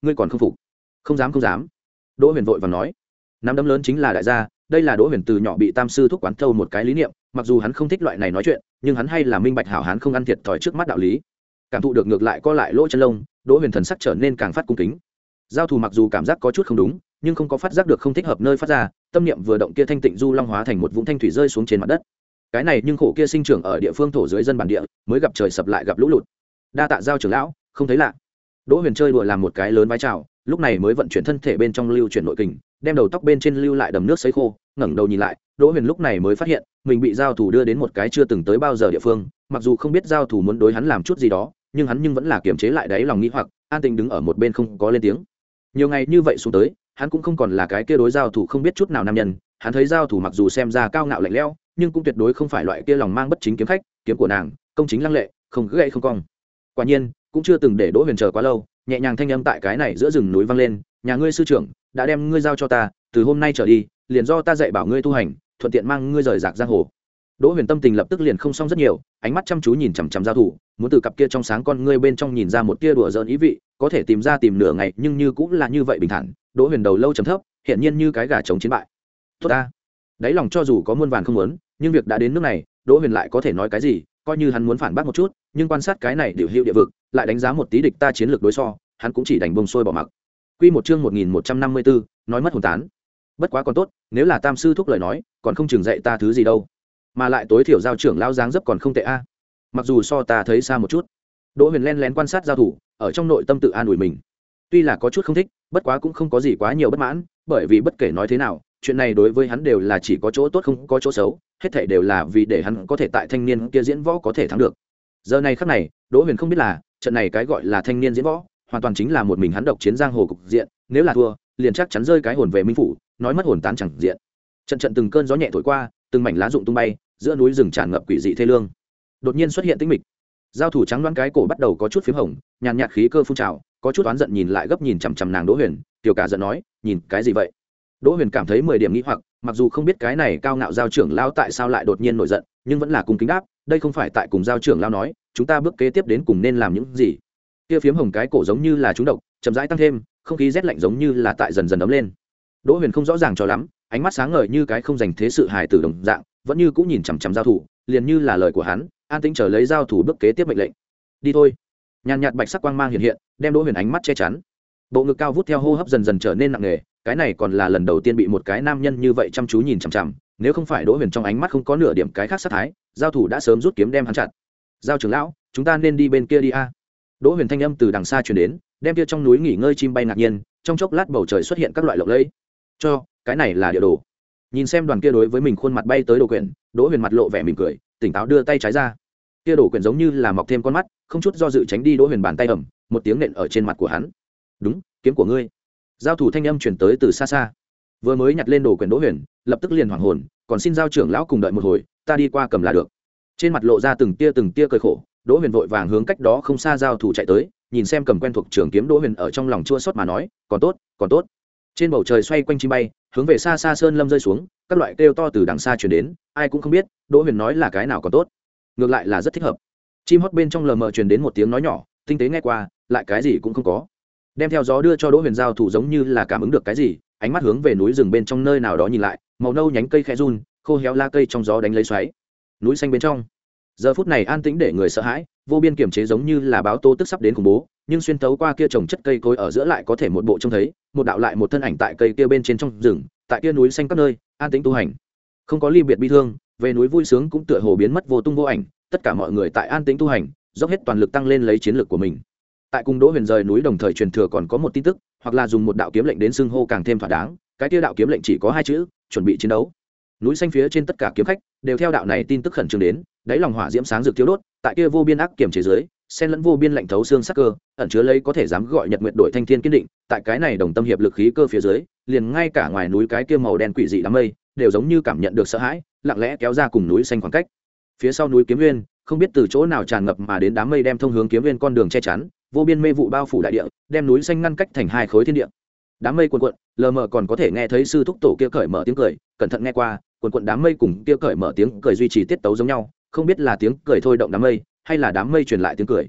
ngươi còn không phục? Không dám không dám. Đỗ Huyền vội vàng nói. Nắm đấm lớn chính là đại gia, đây là Đỗ Huyền từ nhỏ bị tam sư thúc quán thâu một cái lý niệm, mặc dù hắn không thích loại này nói chuyện, nhưng hắn hay là minh bạch hảo hán không ăn thiệt thòi trước mắt đạo lý. Cảm thụ được ngược lại co lại lỗ chân lông, Đỗ Huyền thần sắc trở nên càng phát cung kính. Giao thủ mặc dù cảm giác có chút không đúng, nhưng không có phát giác được không thích hợp nơi phát ra, tâm niệm vừa động kia thanh tịnh du long hóa thành một vũng thanh thủy rơi xuống trên mặt đất. Cái này nhưng khổ kia sinh trưởng ở địa phương thổ dưới dân bản địa, mới gặp trời sập lại gặp lũ lụt. Đa tạ Giao trưởng lão, không thấy lạ. Đỗ Huyền chơi đùa làm một cái lớn vai chào, lúc này mới vận chuyển thân thể bên trong lưu chuyển nội kình, đem đầu tóc bên trên lưu lại đầm nước sấy khô, ngẩng đầu nhìn lại, Đỗ Huyền lúc này mới phát hiện, mình bị giao thủ đưa đến một cái chưa từng tới bao giờ địa phương, mặc dù không biết giao thủ muốn đối hắn làm chút gì đó, nhưng hắn nhưng vẫn là kiềm chế lại đáy lòng nghĩ hoặc, an tĩnh đứng ở một bên không có lên tiếng. Nhiều ngày như vậy xuống tới, hắn cũng không còn là cái kia đối giao thủ không biết chút nào nam nhân, hắn thấy giao thủ mặc dù xem ra cao ngạo lạnh lẽo, nhưng cũng tuyệt đối không phải loại kia lòng mang bất chính kiếm khách, kiếm của nàng, công chính lăng lệ, không gãy không cong. Quả nhiên, cũng chưa từng để Đỗ Huyền chờ quá lâu, nhẹ nhàng thanh âm tại cái này giữa rừng núi vang lên, nhà ngươi sư trưởng đã đem ngươi giao cho ta, từ hôm nay trở đi, liền do ta dạy bảo ngươi tu hành, thuận tiện mang ngươi rời rạc giang hồ. Đỗ Huyền tâm tình lập tức liền không xong rất nhiều, ánh mắt chăm chú nhìn chằm chằm giao thủ, muốn từ cặp kia trong sáng con ngươi bên trong nhìn ra một tia đùa giỡn ý vị, có thể tìm ra tìm nửa ngày, nhưng như cũng là như vậy bình thản. Đỗ Huyền đầu lâu trầm thấp, hiện nhiên như cái gà chống chiến bại. Tốt ta, đáy lòng cho dù có muôn vàn không muốn, nhưng việc đã đến nước này, Đỗ Huyền lại có thể nói cái gì? Coi như hắn muốn phản bác một chút, nhưng quan sát cái này điều hữu địa vực, lại đánh giá một tí địch ta chiến lược đối so, hắn cũng chỉ đành bông xuôi bỏ mặc. Quy một chương một nghìn một trăm năm mươi bốn, nói mất hồn tán. Bất quá còn tốt, nếu là tam sư thúc lời nói, còn không chừng dạy ta thứ gì đâu. Mà lại tối thiểu giao trưởng lão dáng dấp còn không tệ a. Mặc dù so ta thấy xa một chút. Đỗ Huyền len lén quan sát giao thủ, ở trong nội tâm tự an ủi mình. Tuy là có chút không thích, bất quá cũng không có gì quá nhiều bất mãn, bởi vì bất kể nói thế nào, chuyện này đối với hắn đều là chỉ có chỗ tốt không có chỗ xấu, hết thảy đều là vì để hắn có thể tại thanh niên kia diễn võ có thể thắng được. Giờ này khắc này, Đỗ Huyền không biết là, trận này cái gọi là thanh niên diễn võ, hoàn toàn chính là một mình hắn độc chiến giang hồ cục diện, nếu là thua, liền chắc chắn rơi cái hồn về minh phủ, nói mất hồn tán chẳng diện. Trận trận từng cơn gió nhẹ thổi qua, từng mảnh lá rụng tung bay, giữa núi rừng tràn ngập quỷ dị thê lương. Đột nhiên xuất hiện tĩnh mịch. Giao thủ trắng đoán cái cổ bắt đầu có chút phím hồng, nhàn nhạt khí cơ phun trào, có chút oán giận nhìn lại gấp nhìn chằm chằm nàng Đỗ Huyền, tiểu cả giận nói, nhìn cái gì vậy? Đỗ Huyền cảm thấy mười điểm nghi hoặc, mặc dù không biết cái này cao ngạo giao trưởng lão tại sao lại đột nhiên nổi giận, nhưng vẫn là cùng kính đáp, đây không phải tại cùng giao trưởng lão nói, chúng ta bước kế tiếp đến cùng nên làm những gì? Kia phiếm hồng cái cổ giống như là trúng độc, chậm rãi tăng thêm, không khí rét lạnh giống như là tại dần dần ấm lên. Đỗ Huyền không rõ ràng cho lắm, ánh mắt sáng ngời như cái không dành thế sự hài tử đồng dạng, vẫn như cũng nhìn chằm chằm giao thủ, liền như là lời của hắn, an tĩnh chờ lấy giao thủ bước kế tiếp mệnh lệnh. Đi thôi. Nhàn nhạt bạch sắc quang mang hiện hiện, đem Đỗ Huyền ánh mắt che chắn. Bộ ngực cao vút theo hô hấp dần dần trở nên nặng nề, cái này còn là lần đầu tiên bị một cái nam nhân như vậy chăm chú nhìn chằm chằm, nếu không phải Đỗ Huyền trong ánh mắt không có nửa điểm cái khác sát thái, giao thủ đã sớm rút kiếm đem hắn chặt. Giao trưởng lão, chúng ta nên đi bên kia đi a. Đỗ Huyền thanh âm từ đằng xa truyền đến, đem kia trong núi nghỉ ngơi chim bay ngạc nhiên, trong chốc lát bầu trời xuất hiện các loại lộng lẫy. Cho, cái này là địa đồ. Nhìn xem đoàn kia đối với mình khuôn mặt bay tới đồ quyển, Đỗ Huyền mặt lộ vẻ mỉm cười, tỉnh táo đưa tay trái ra. Kia đồ quyển giống như là mọc thêm con mắt, không chút do dự tránh đi Đỗ Huyền bàn tay ẩm, một tiếng nện ở trên mặt của hắn. Đúng, kiếm của ngươi. Giao thủ thanh âm truyền tới từ xa xa. Vừa mới nhặt lên đồ quyển Đỗ Huyền, lập tức liền hoảng hồn, còn xin giao trưởng lão cùng đợi một hồi, ta đi qua cầm là được. Trên mặt lộ ra từng tia từng tia cười khổ, Đỗ Huyền vội vàng hướng cách đó không xa giao thủ chạy tới, nhìn xem cầm quen thuộc trường kiếm Đỗ Huyền ở trong lòng chua xót mà nói, còn tốt, còn tốt. Trên bầu trời xoay quanh chim bay, hướng về xa xa sơn lâm rơi xuống, các loại kêu to từ đằng xa truyền đến, ai cũng không biết Đỗ Huyền nói là cái nào còn tốt, ngược lại là rất thích hợp. Chim hót bên trong lờ mờ truyền đến một tiếng nói nhỏ, tinh tế nghe qua, lại cái gì cũng không có. Đem theo gió đưa cho Đỗ Huyền giao thủ giống như là cảm ứng được cái gì, ánh mắt hướng về núi rừng bên trong nơi nào đó nhìn lại, màu nâu nhánh cây khẽ run, khô héo lá cây trong gió đánh lấy xoáy. Núi xanh bên trong, giờ phút này an tĩnh để người sợ hãi, vô biên kiềm chế giống như là báo tố tức sắp đến khủng bố, nhưng xuyên tấu qua kia trồng chất cây cối ở giữa lại có thể một bộ trông thấy, một đạo lại một thân ảnh tại cây kia bên trên trong rừng, tại kia núi xanh các nơi, an tĩnh tu hành. Không có ly biệt bi thương, về núi vui sướng cũng tựa hồ biến mất vô tung vô ảnh, tất cả mọi người tại an tĩnh tu hành, dốc hết toàn lực tăng lên lấy chiến lược của mình. Tại cùng Đỗ Huyền rời núi đồng thời truyền thừa còn có một tin tức, hoặc là dùng một đạo kiếm lệnh đến xưng hô càng thêm thỏa đáng, cái kia đạo kiếm lệnh chỉ có hai chữ, chuẩn bị chiến đấu. Núi xanh phía trên tất cả kiếm khách đều theo đạo này tin tức khẩn trương đến, đáy lòng hỏa diễm sáng rực thiếu đốt, tại kia vô biên ác kiểm chế giới, xen lẫn vô biên lạnh thấu xương sắc cơ, ẩn chứa lấy có thể dám gọi nhật nguyệt đổi thanh thiên kiên định, tại cái này đồng tâm hiệp lực khí cơ phía dưới, liền ngay cả ngoài núi cái kia màu đen quỷ dị đám mây, đều giống như cảm nhận được sợ hãi, lặng lẽ kéo ra cùng núi xanh khoảng cách. Phía sau núi Kiếm Nguyên, không biết từ chỗ nào tràn ngập mà đến đám mây đem thông hướng Kiếm Nguyên con đường che chắn, vô biên mê vụ bao phủ đại địa, đem núi xanh ngăn cách thành hai khối thiên địa. Đám mây cuồn cuộn, lờ mờ còn có thể nghe thấy sư thúc tổ kia cởi mở tiếng cười, cẩn thận nghe qua, cuồn cuộn đám mây cùng kia cởi mở tiếng cười duy trì tiết tấu giống nhau, không biết là tiếng cười thôi động đám mây, hay là đám mây truyền lại tiếng cười.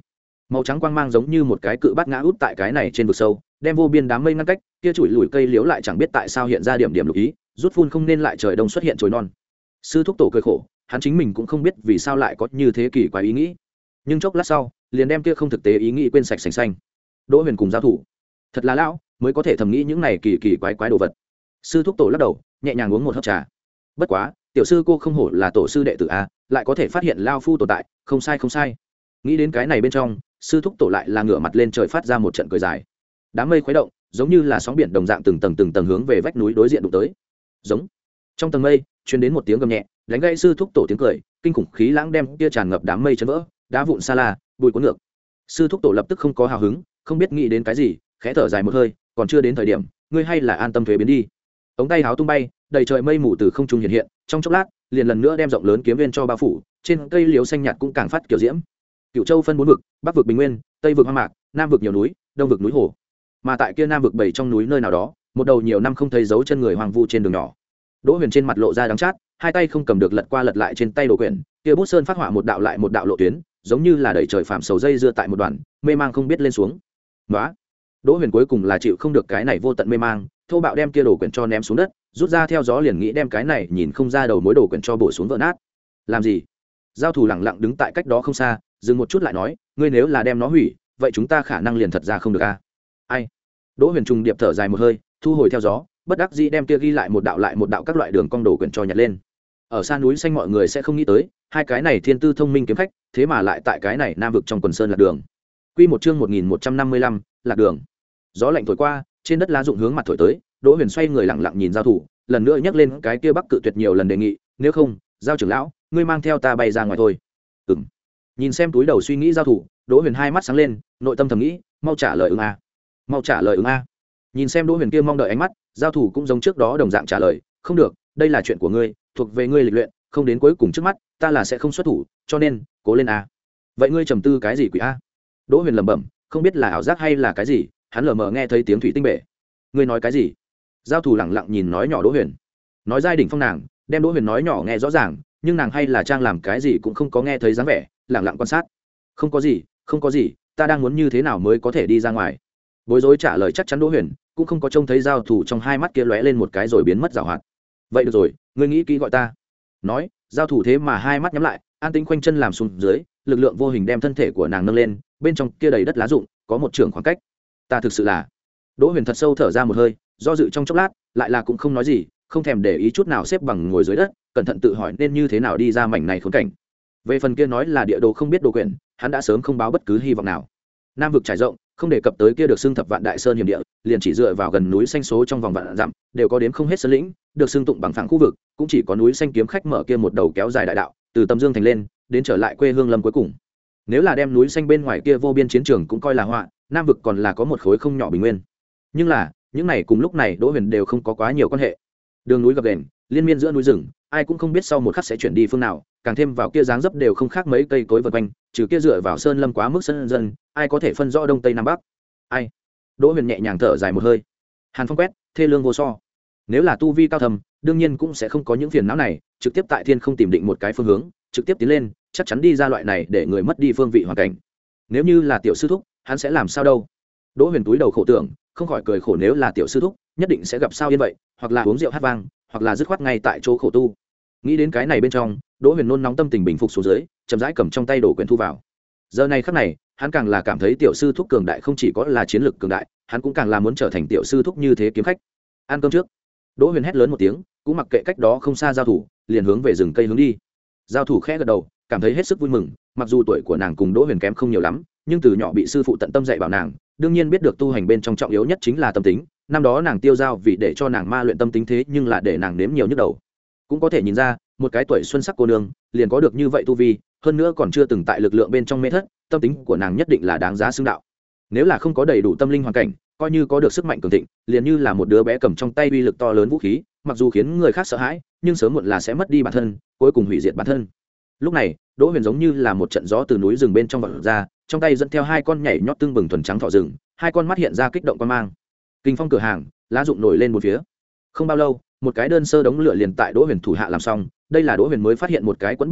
màu trắng quang mang giống như một cái cự bát ngã út tại cái này trên vực sâu, đem vô biên đám mây ngăn cách, kia chùi lùi cây liếu lại chẳng biết tại sao hiện ra điểm điểm lục ý, rút phun không nên lại trời đông xuất hiện chồi non. Sư thúc tổ cười khổ, hắn chính mình cũng không biết vì sao lại có như thế kỳ quái ý nghĩ, nhưng chốc lát sau liền đem kia không thực tế ý nghĩ quên sạch sành xanh. Đỗ Huyền cùng giao thủ, thật là lão mới có thể thầm nghĩ những này kỳ kỳ quái quái đồ vật. Sư thúc tổ lắc đầu, nhẹ nhàng uống một hớp trà. Bất quá, tiểu sư cô không hổ là tổ sư đệ tử a, lại có thể phát hiện lao phu tồn tại, không sai không sai. Nghĩ đến cái này bên trong, sư thúc tổ lại là ngửa mặt lên trời phát ra một trận cười dài. Đám mây khuấy động, giống như là sóng biển đồng dạng từng tầng từng tầng hướng về vách núi đối diện đụng tới. Giống. Trong tầng mây, truyền đến một tiếng gầm nhẹ, đánh gãy sư thúc tổ tiếng cười, kinh khủng khí lãng đem kia tràn ngập đám mây chấn vỡ, đá vụn xa la, bụi cuốn ngược. Sư thúc tổ lập tức không có hào hứng, không biết nghĩ đến cái gì, khẽ thở dài một hơi, còn chưa đến thời điểm, ngươi hay là an tâm thuế biến đi. Ống tay háo tung bay, đầy trời mây mù từ không trung hiện hiện, trong chốc lát, liền lần nữa đem rộng lớn kiếm viên cho bao phủ, trên cây liễu xanh nhạt cũng càng phát kiểu diễm. Cựu Châu phân bốn vực, Bắc vực Bình Nguyên, Tây vực Hoang Mạc, Nam vực nhiều núi, Đông vực núi hồ. Mà tại kia Nam vực bảy trong núi nơi nào đó, một đầu nhiều năm không thấy dấu chân người hoang vu trên đường nhỏ. Đỗ Huyền trên mặt lộ ra đắng chát, hai tay không cầm được lật qua lật lại trên tay đồ quyển, kia bút sơn phát họa một đạo lại một đạo lộ tuyến, giống như là đẩy trời phạm sầu dây dưa tại một đoạn, mê mang không biết lên xuống. Nóa. Đỗ Huyền cuối cùng là chịu không được cái này vô tận mê mang, thô bạo đem kia đồ quyển cho ném xuống đất, rút ra theo gió liền nghĩ đem cái này nhìn không ra đầu mối đồ quyển cho bổ xuống vỡ nát. Làm gì? Giao thủ lẳng lặng đứng tại cách đó không xa, dừng một chút lại nói, ngươi nếu là đem nó hủy, vậy chúng ta khả năng liền thật ra không được a. Ai? Đỗ Huyền trùng điệp thở dài một hơi, thu hồi theo gió, bất đắc dĩ đem kia ghi lại một đạo lại một đạo các loại đường cong đồ quyển cho nhặt lên. Ở xa núi xanh mọi người sẽ không nghĩ tới, hai cái này thiên tư thông minh kiếm khách, thế mà lại tại cái này Nam vực trong quần sơn lạc đường. Quy một chương một nghìn một trăm năm mươi lăm, lạc đường. Gió lạnh thổi qua, trên đất lá rụng hướng mặt thổi tới, Đỗ Huyền xoay người lặng lặng nhìn giao thủ, lần nữa nhắc lên cái kia Bắc cự tuyệt nhiều lần đề nghị, nếu không, giao trưởng lão, ngươi mang theo ta bay ra ngoài thôi. Ừm. Nhìn xem túi đầu suy nghĩ giao thủ, Đỗ Huyền hai mắt sáng lên, nội tâm thầm nghĩ, mau trả lời ứng a. Mau trả lời ứng a. Nhìn xem Đỗ Huyền kia mong đợi ánh mắt, giao thủ cũng giống trước đó đồng dạng trả lời, không được, đây là chuyện của ngươi, thuộc về ngươi lịch luyện, không đến cuối cùng trước mắt, ta là sẽ không xuất thủ, cho nên, cố lên a. Vậy ngươi trầm tư cái gì quỷ a? Đỗ Huyền lẩm bẩm, không biết là ảo giác hay là cái gì, hắn lờ mờ nghe thấy tiếng thủy tinh bể. Ngươi nói cái gì? Giao thủ lẳng lặng nhìn nói nhỏ Đỗ Huyền, nói giai đỉnh phong nàng, đem Đỗ Huyền nói nhỏ nghe rõ ràng, nhưng nàng hay là trang làm cái gì cũng không có nghe thấy dáng vẻ, lẳng lặng quan sát. Không có gì, không có gì, ta đang muốn như thế nào mới có thể đi ra ngoài. Bối rối trả lời chắc chắn Đỗ Huyền cũng không có trông thấy giao thủ trong hai mắt kia lóe lên một cái rồi biến mất giảo hoạt. Vậy được rồi, ngươi nghĩ kỹ gọi ta. Nói, giao thủ thế mà hai mắt nhắm lại, an tĩnh khoanh chân làm xuống dưới, lực lượng vô hình đem thân thể của nàng nâng lên, bên trong kia đầy đất lá rụng, có một trường khoảng cách. Ta thực sự là. Đỗ Huyền thật sâu thở ra một hơi, do dự trong chốc lát, lại là cũng không nói gì, không thèm để ý chút nào xếp bằng ngồi dưới đất, cẩn thận tự hỏi nên như thế nào đi ra mảnh này khốn cảnh. Về phần kia nói là địa đồ không biết đồ quyển, hắn đã sớm không báo bất cứ hy vọng nào. Nam vực trải rộng, không đề cập tới kia được xưng thập vạn đại sơn hiểm địa, liền chỉ dựa vào gần núi xanh số trong vòng vạn dặm, đều có đến không hết sơn lĩnh, được xưng tụng bằng phẳng khu vực, cũng chỉ có núi xanh kiếm khách mở kia một đầu kéo dài đại đạo, từ Tâm Dương thành lên, đến trở lại quê hương Lâm cuối cùng. Nếu là đem núi xanh bên ngoài kia vô biên chiến trường cũng coi là họa, Nam vực còn là có một khối không nhỏ bình nguyên. Nhưng là, những này cùng lúc này Đỗ Huyền đều không có quá nhiều quan hệ. Đường núi gập ghềnh, liên miên giữa núi rừng, ai cũng không biết sau một khắc sẽ chuyển đi phương nào, càng thêm vào kia dáng dấp đều không khác mấy cây cối vần quanh, trừ kia dựa vào sơn lâm quá mức sân dân, ai có thể phân rõ đông tây nam bắc. Ai? Đỗ Huyền nhẹ nhàng thở dài một hơi. Hàn phong quét, thê lương vô so. Nếu là tu vi cao thầm, đương nhiên cũng sẽ không có những phiền não này, trực tiếp tại thiên không tìm định một cái phương hướng, trực tiếp tiến lên, chắc chắn đi ra loại này để người mất đi phương vị hoàn cảnh. Nếu như là tiểu sư thúc, hắn sẽ làm sao đâu? Đỗ Huyền túi đầu khổ tưởng, không khỏi cười khổ, nếu là tiểu sư thúc, nhất định sẽ gặp sao yên vậy, hoặc là uống rượu hát vang, hoặc là dứt khoát ngay tại chỗ khổ tu. Nghĩ đến cái này bên trong, Đỗ Huyền nôn nóng tâm tình bình phục xuống dưới, chậm rãi cầm trong tay đồ quyển thu vào. Giờ này khắc này, hắn càng là cảm thấy tiểu sư thúc cường đại, không chỉ có là chiến lược cường đại, hắn cũng càng là muốn trở thành tiểu sư thúc như thế kiếm khách. Ăn cơm trước. Đỗ Huyền hét lớn một tiếng, cũng mặc kệ cách đó không xa giao thủ, liền hướng về rừng cây hướng đi. Giao thủ khẽ gật đầu, cảm thấy hết sức vui mừng, mặc dù tuổi của nàng cùng Đỗ Huyền kém không nhiều lắm, nhưng từ nhỏ bị sư phụ tận tâm dạy bảo nàng, đương nhiên biết được tu hành bên trong trọng yếu nhất chính là tâm tính. Năm đó nàng tiêu dao vì để cho nàng ma luyện tâm tính, thế nhưng là để nàng nếm nhiều nhức đầu. Cũng có thể nhìn ra, một cái tuổi xuân sắc cô nương liền có được như vậy tu vi, hơn nữa còn chưa từng tại lực lượng bên trong mê thất, tâm tính của nàng nhất định là đáng giá xưng đạo. Nếu là không có đầy đủ tâm linh hoàn cảnh, coi như có được sức mạnh cường thịnh, liền như là một đứa bé cầm trong tay uy lực to lớn vũ khí, mặc dù khiến người khác sợ hãi, nhưng sớm muộn là sẽ mất đi bản thân, cuối cùng hủy diệt bản thân. Lúc này, Đỗ Huyền giống như là một trận gió từ núi rừng bên trong vọt ra, trong tay dẫn theo hai con nhảy nhót tương bừng thuần trắng thỏ rừng, hai con mắt hiện ra kích động quan mang. Kinh phong cửa hàng, lá rụng nổi lên một phía. Không bao lâu, một cái đơn sơ đống lửa liền tại Đỗ Huyền thủ hạ làm xong, đây là Đỗ Huyền mới phát hiện một cái quẫn bách hiện trạng,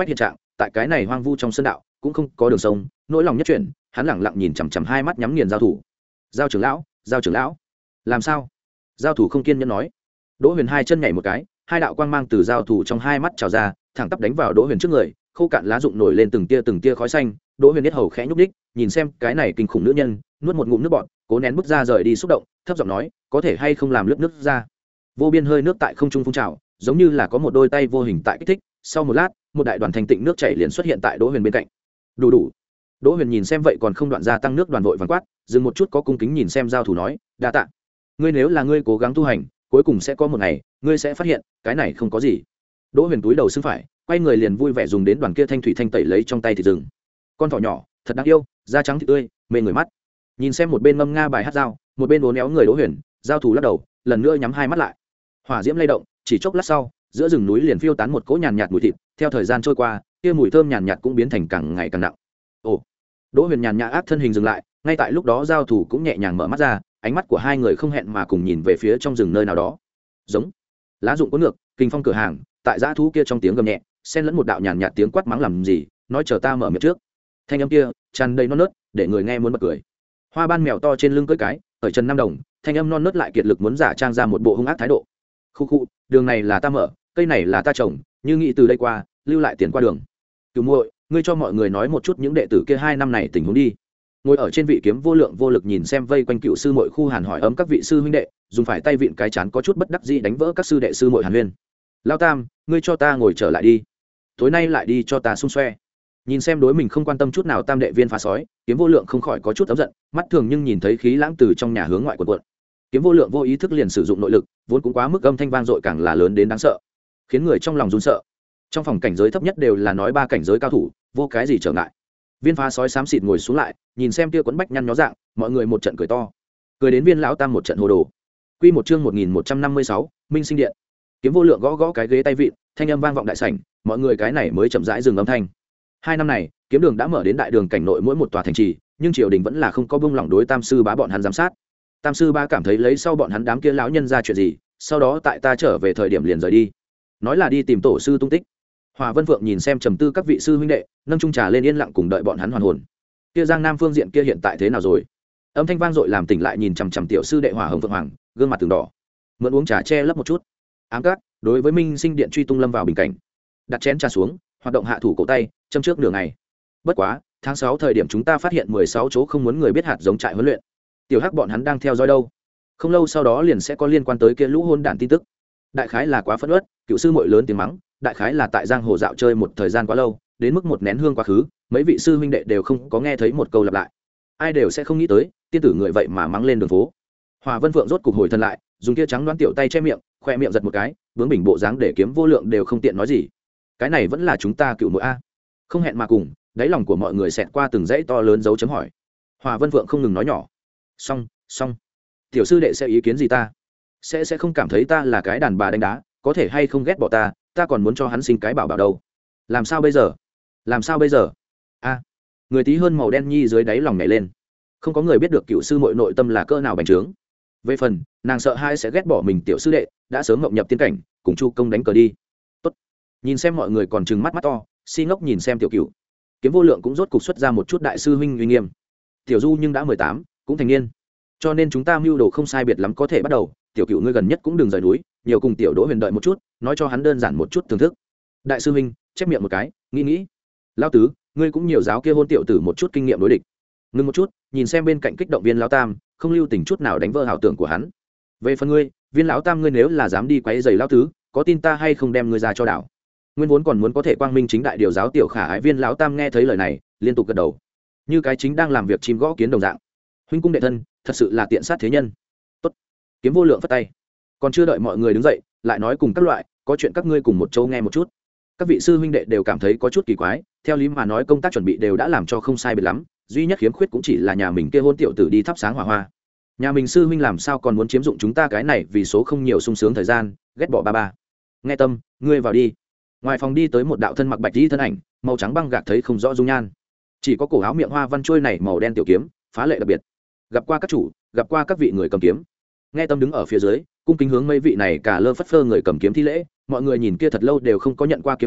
tại cái này hoang vu trong sân đạo cũng không có đường sông, nỗi lòng nhất chuyển, hắn lẳng lặng nhìn chằm chằm hai mắt nhắm nghiền giao thủ. Giao trưởng lão, giao trưởng lão, làm sao? Giao thủ không kiên nhẫn nói. Đỗ Huyền hai chân nhảy một cái, hai đạo quang mang từ giao thủ trong hai mắt trào ra, thẳng tắp đánh vào Đỗ Huyền trước người, khô cạn lá rụng nổi lên từng tia từng tia khói xanh. Đỗ Huyền biết hầu khẽ nhúc đích, nhìn xem cái này kinh khủng nữ nhân, nuốt một ngụm nước bọt, cố nén bứt ra rời đi xúc động, thấp giọng nói, có thể hay không làm lướt nước ra. Vô biên hơi nước tại không trung phun trào, giống như là có một đôi tay vô hình tại kích thích. Sau một lát, một đại đoàn thanh tịnh nước chảy liền xuất hiện tại Đỗ Huyền bên cạnh. Đủ đủ. Đỗ Huyền nhìn xem vậy còn không đoạn ra tăng nước đoàn vội vàng quát, dừng một chút có cung kính nhìn xem giao thủ nói, đa tạ. Ngươi nếu là ngươi cố gắng tu hành, cuối cùng sẽ có một ngày, ngươi sẽ phát hiện, cái này không có gì. Đỗ Huyền túi đầu xương phải, quay người liền vui vẻ dùng đến đoàn kia thanh thủy thanh tẩy lấy trong tay thịt rừng. Con thỏ nhỏ, thật đáng yêu, da trắng thịt tươi, mê người mắt. Nhìn xem một bên ngâm nga bài hát dao, một bên uốn éo người Đỗ Huyền, giao thủ lắc đầu, lần nữa nhắm hai mắt lại. Hỏa diễm lay động, chỉ chốc lát sau, giữa rừng núi liền phiêu tán một cỗ nhàn nhạt mùi thịt, theo thời gian trôi qua, kia mùi thơm nhàn nhạt cũng biến thành càng ngày càng nặng. Ồ. Đỗ Huyền nhàn nhã áp thân hình dừng lại, ngay tại lúc đó giao thủ cũng nhẹ nhàng mở mắt ra, ánh mắt của hai người không hẹn mà cùng nhìn về phía trong rừng nơi nào đó. Giống. Lá dụng cuốn ngược, kinh phong cửa hàng, tại dã thú kia trong tiếng gầm nhẹ, xen lẫn một đạo nhàn nhạt tiếng quát mắng làm gì, nói chờ ta mở miệng trước. Thanh âm kia tràn đầy non nớt, để người nghe muốn bật cười. Hoa ban mèo to trên lưng cưỡi cái, ở chân năm đồng, thanh âm non nớt lại kiệt lực muốn giả trang ra một bộ hung ác thái độ. Khu khu, đường này là ta mở, cây này là ta trồng, như nghĩ từ đây qua, lưu lại tiền qua đường. Cửu muội, ngươi cho mọi người nói một chút những đệ tử kia hai năm này tình huống đi. Ngồi ở trên vị kiếm vô lượng vô lực nhìn xem vây quanh cựu sư muội khu Hàn hỏi ấm các vị sư huynh đệ, dùng phải tay vịn cái chán có chút bất đắc dĩ đánh vỡ các sư đệ sư muội Hàn Huyên. Lao Tam, ngươi cho ta ngồi trở lại đi, tối nay lại đi cho ta xung xoe. Nhìn xem đối mình không quan tâm chút nào tam đệ viên phá sói, kiếm vô lượng không khỏi có chút ấm giận, mắt thường nhưng nhìn thấy khí lãng từ trong nhà hướng ngoại cuộn cuộn. Kiếm vô lượng vô ý thức liền sử dụng nội lực, vốn cũng quá mức âm thanh vang dội càng là lớn đến đáng sợ, khiến người trong lòng run sợ. Trong phòng cảnh giới thấp nhất đều là nói ba cảnh giới cao thủ, vô cái gì trở ngại. Viên phá sói xám xịt ngồi xuống lại, nhìn xem kia quấn bách nhăn nhó dạng, mọi người một trận cười to, cười đến viên lão tam một trận hồ đồ. Quy một chương một nghìn một trăm năm mươi sáu, Minh Sinh Điện. Kiếm vô lượng gõ gõ cái ghế tay vịn, thanh âm vang vọng đại sảnh, mọi người cái này mới chậm rãi dừng âm thanh. Hai năm này, kiếm đường đã mở đến đại đường cảnh nội mỗi một tòa thành trì, nhưng triều đình vẫn là không có buông lỏng đối tam sư bá bọn hắn giám sát. Tam sư bá cảm thấy lấy sau bọn hắn đám kia lão nhân ra chuyện gì, sau đó tại ta trở về thời điểm liền rời đi, nói là đi tìm tổ sư tung tích. Hòa Vân Phượng nhìn xem trầm tư các vị sư huynh đệ, nâng chung trà lên yên lặng cùng đợi bọn hắn hoàn hồn. Kia Giang Nam phương diện kia hiện tại thế nào rồi? Âm thanh vang dội làm tỉnh lại nhìn chằm chằm tiểu sư đệ Hỏa Hồng Phượng Hoàng, gương mặt từng đỏ. Mượn uống trà che lấp một chút. Ám cát, đối với Minh Sinh Điện truy tung lâm vào bình cảnh. Đặt chén trà xuống, hoạt động hạ thủ cổ tay, châm trước nửa ngày. Bất quá, tháng sáu thời điểm chúng ta phát hiện mười sáu chỗ không muốn người biết hạt giống trại huấn luyện. Tiểu Hắc bọn hắn đang theo dõi đâu? Không lâu sau đó liền sẽ có liên quan tới kia lũ hôn đản tin tức. Đại khái là quá phẫn uất, cựu sư muội lớn tiếng mắng, đại khái là tại giang hồ dạo chơi một thời gian quá lâu, đến mức một nén hương quá khứ, mấy vị sư huynh đệ đều không có nghe thấy một câu lặp lại. Ai đều sẽ không nghĩ tới, tiên tử người vậy mà mắng lên đường phố. Hòa Vân Phượng rốt cục hồi thân lại, dùng kia trắng đoán tiểu tay che miệng, khoe miệng giật một cái, bướng bỉnh bộ dáng để kiếm vô lượng đều không tiện nói gì. Cái này vẫn là chúng ta cựu muội a. Không hẹn mà cùng, đáy lòng của mọi người xẹt qua từng dãy to lớn dấu chấm hỏi. Hòa Vân Phượng không ngừng nói nhỏ. Xong, xong. Tiểu sư đệ sẽ ý kiến gì ta? Sẽ sẽ không cảm thấy ta là cái đàn bà đánh đá, có thể hay không ghét bỏ ta, ta còn muốn cho hắn sinh cái bảo bảo đâu. Làm sao bây giờ? Làm sao bây giờ? A. Người tí hơn màu đen nhi dưới đáy lòng nhảy lên. Không có người biết được cựu sư muội nội tâm là cỡ nào bành trướng. Về phần, nàng sợ hai sẽ ghét bỏ mình tiểu sư đệ, đã sớm ngậm nhập tiên cảnh, cùng Chu Công đánh cờ đi. Tốt. Nhìn xem mọi người còn trừng mắt mắt to, si ngốc nhìn xem tiểu cựu. Kiếm vô lượng cũng rốt cục xuất ra một chút đại sư huynh uy nghiêm. Tiểu Du nhưng đã mười tám, cũng thành niên. Cho nên chúng ta mưu đồ không sai biệt lắm có thể bắt đầu, tiểu cựu ngươi gần nhất cũng đừng rời núi, nhiều cùng tiểu Đỗ Huyền đợi một chút, nói cho hắn đơn giản một chút thưởng thức. Đại sư huynh, chép miệng một cái, nghĩ nghĩ. Lão tứ, ngươi cũng nhiều giáo kia hôn tiểu tử một chút kinh nghiệm đối địch. Ngưng một chút, nhìn xem bên cạnh kích động viên lão tam, không lưu tình chút nào đánh vỡ ảo tưởng của hắn. Về phần ngươi, viên lão tam ngươi nếu là dám đi quấy rầy lão tứ, có tin ta hay không đem ngươi ra cho đảo. Nguyên vốn còn muốn có thể quang minh chính đại điều giáo tiểu khả ái viên lão tam nghe thấy lời này, liên tục gật đầu, như cái chính đang làm việc chim gõ kiến đồng dạng. Huynh cung đệ thân, thật sự là tiện sát thế nhân. Tốt. Kiếm vô lượng phất tay, còn chưa đợi mọi người đứng dậy, lại nói cùng các loại, có chuyện các ngươi cùng một chỗ nghe một chút. Các vị sư huynh đệ đều cảm thấy có chút kỳ quái, theo lý mà nói công tác chuẩn bị đều đã làm cho không sai biệt lắm, duy nhất khiếm khuyết cũng chỉ là nhà mình kia hôn tiểu tử đi thắp sáng hỏa hoa. Nhà mình sư huynh làm sao còn muốn chiếm dụng chúng ta cái này vì số không nhiều sung sướng thời gian, ghét bỏ ba ba. Nghe Tâm, ngươi vào đi. Ngoài phòng đi tới một đạo thân mặc bạch y thân ảnh, màu trắng băng gạc thấy không rõ dung nhan, chỉ có cổ áo miệng hoa văn trôi này màu đen tiểu kiếm, phá lệ đặc biệt. Gặp qua các chủ, gặp qua các vị người cầm kiếm. Nghe Tâm đứng ở phía dưới, cung kính hướng mấy vị này cả lơ phất phơ người cầm kiếm thi lễ, mọi người nhìn kia thật lâu đều không có nhận qua kiếm lễ,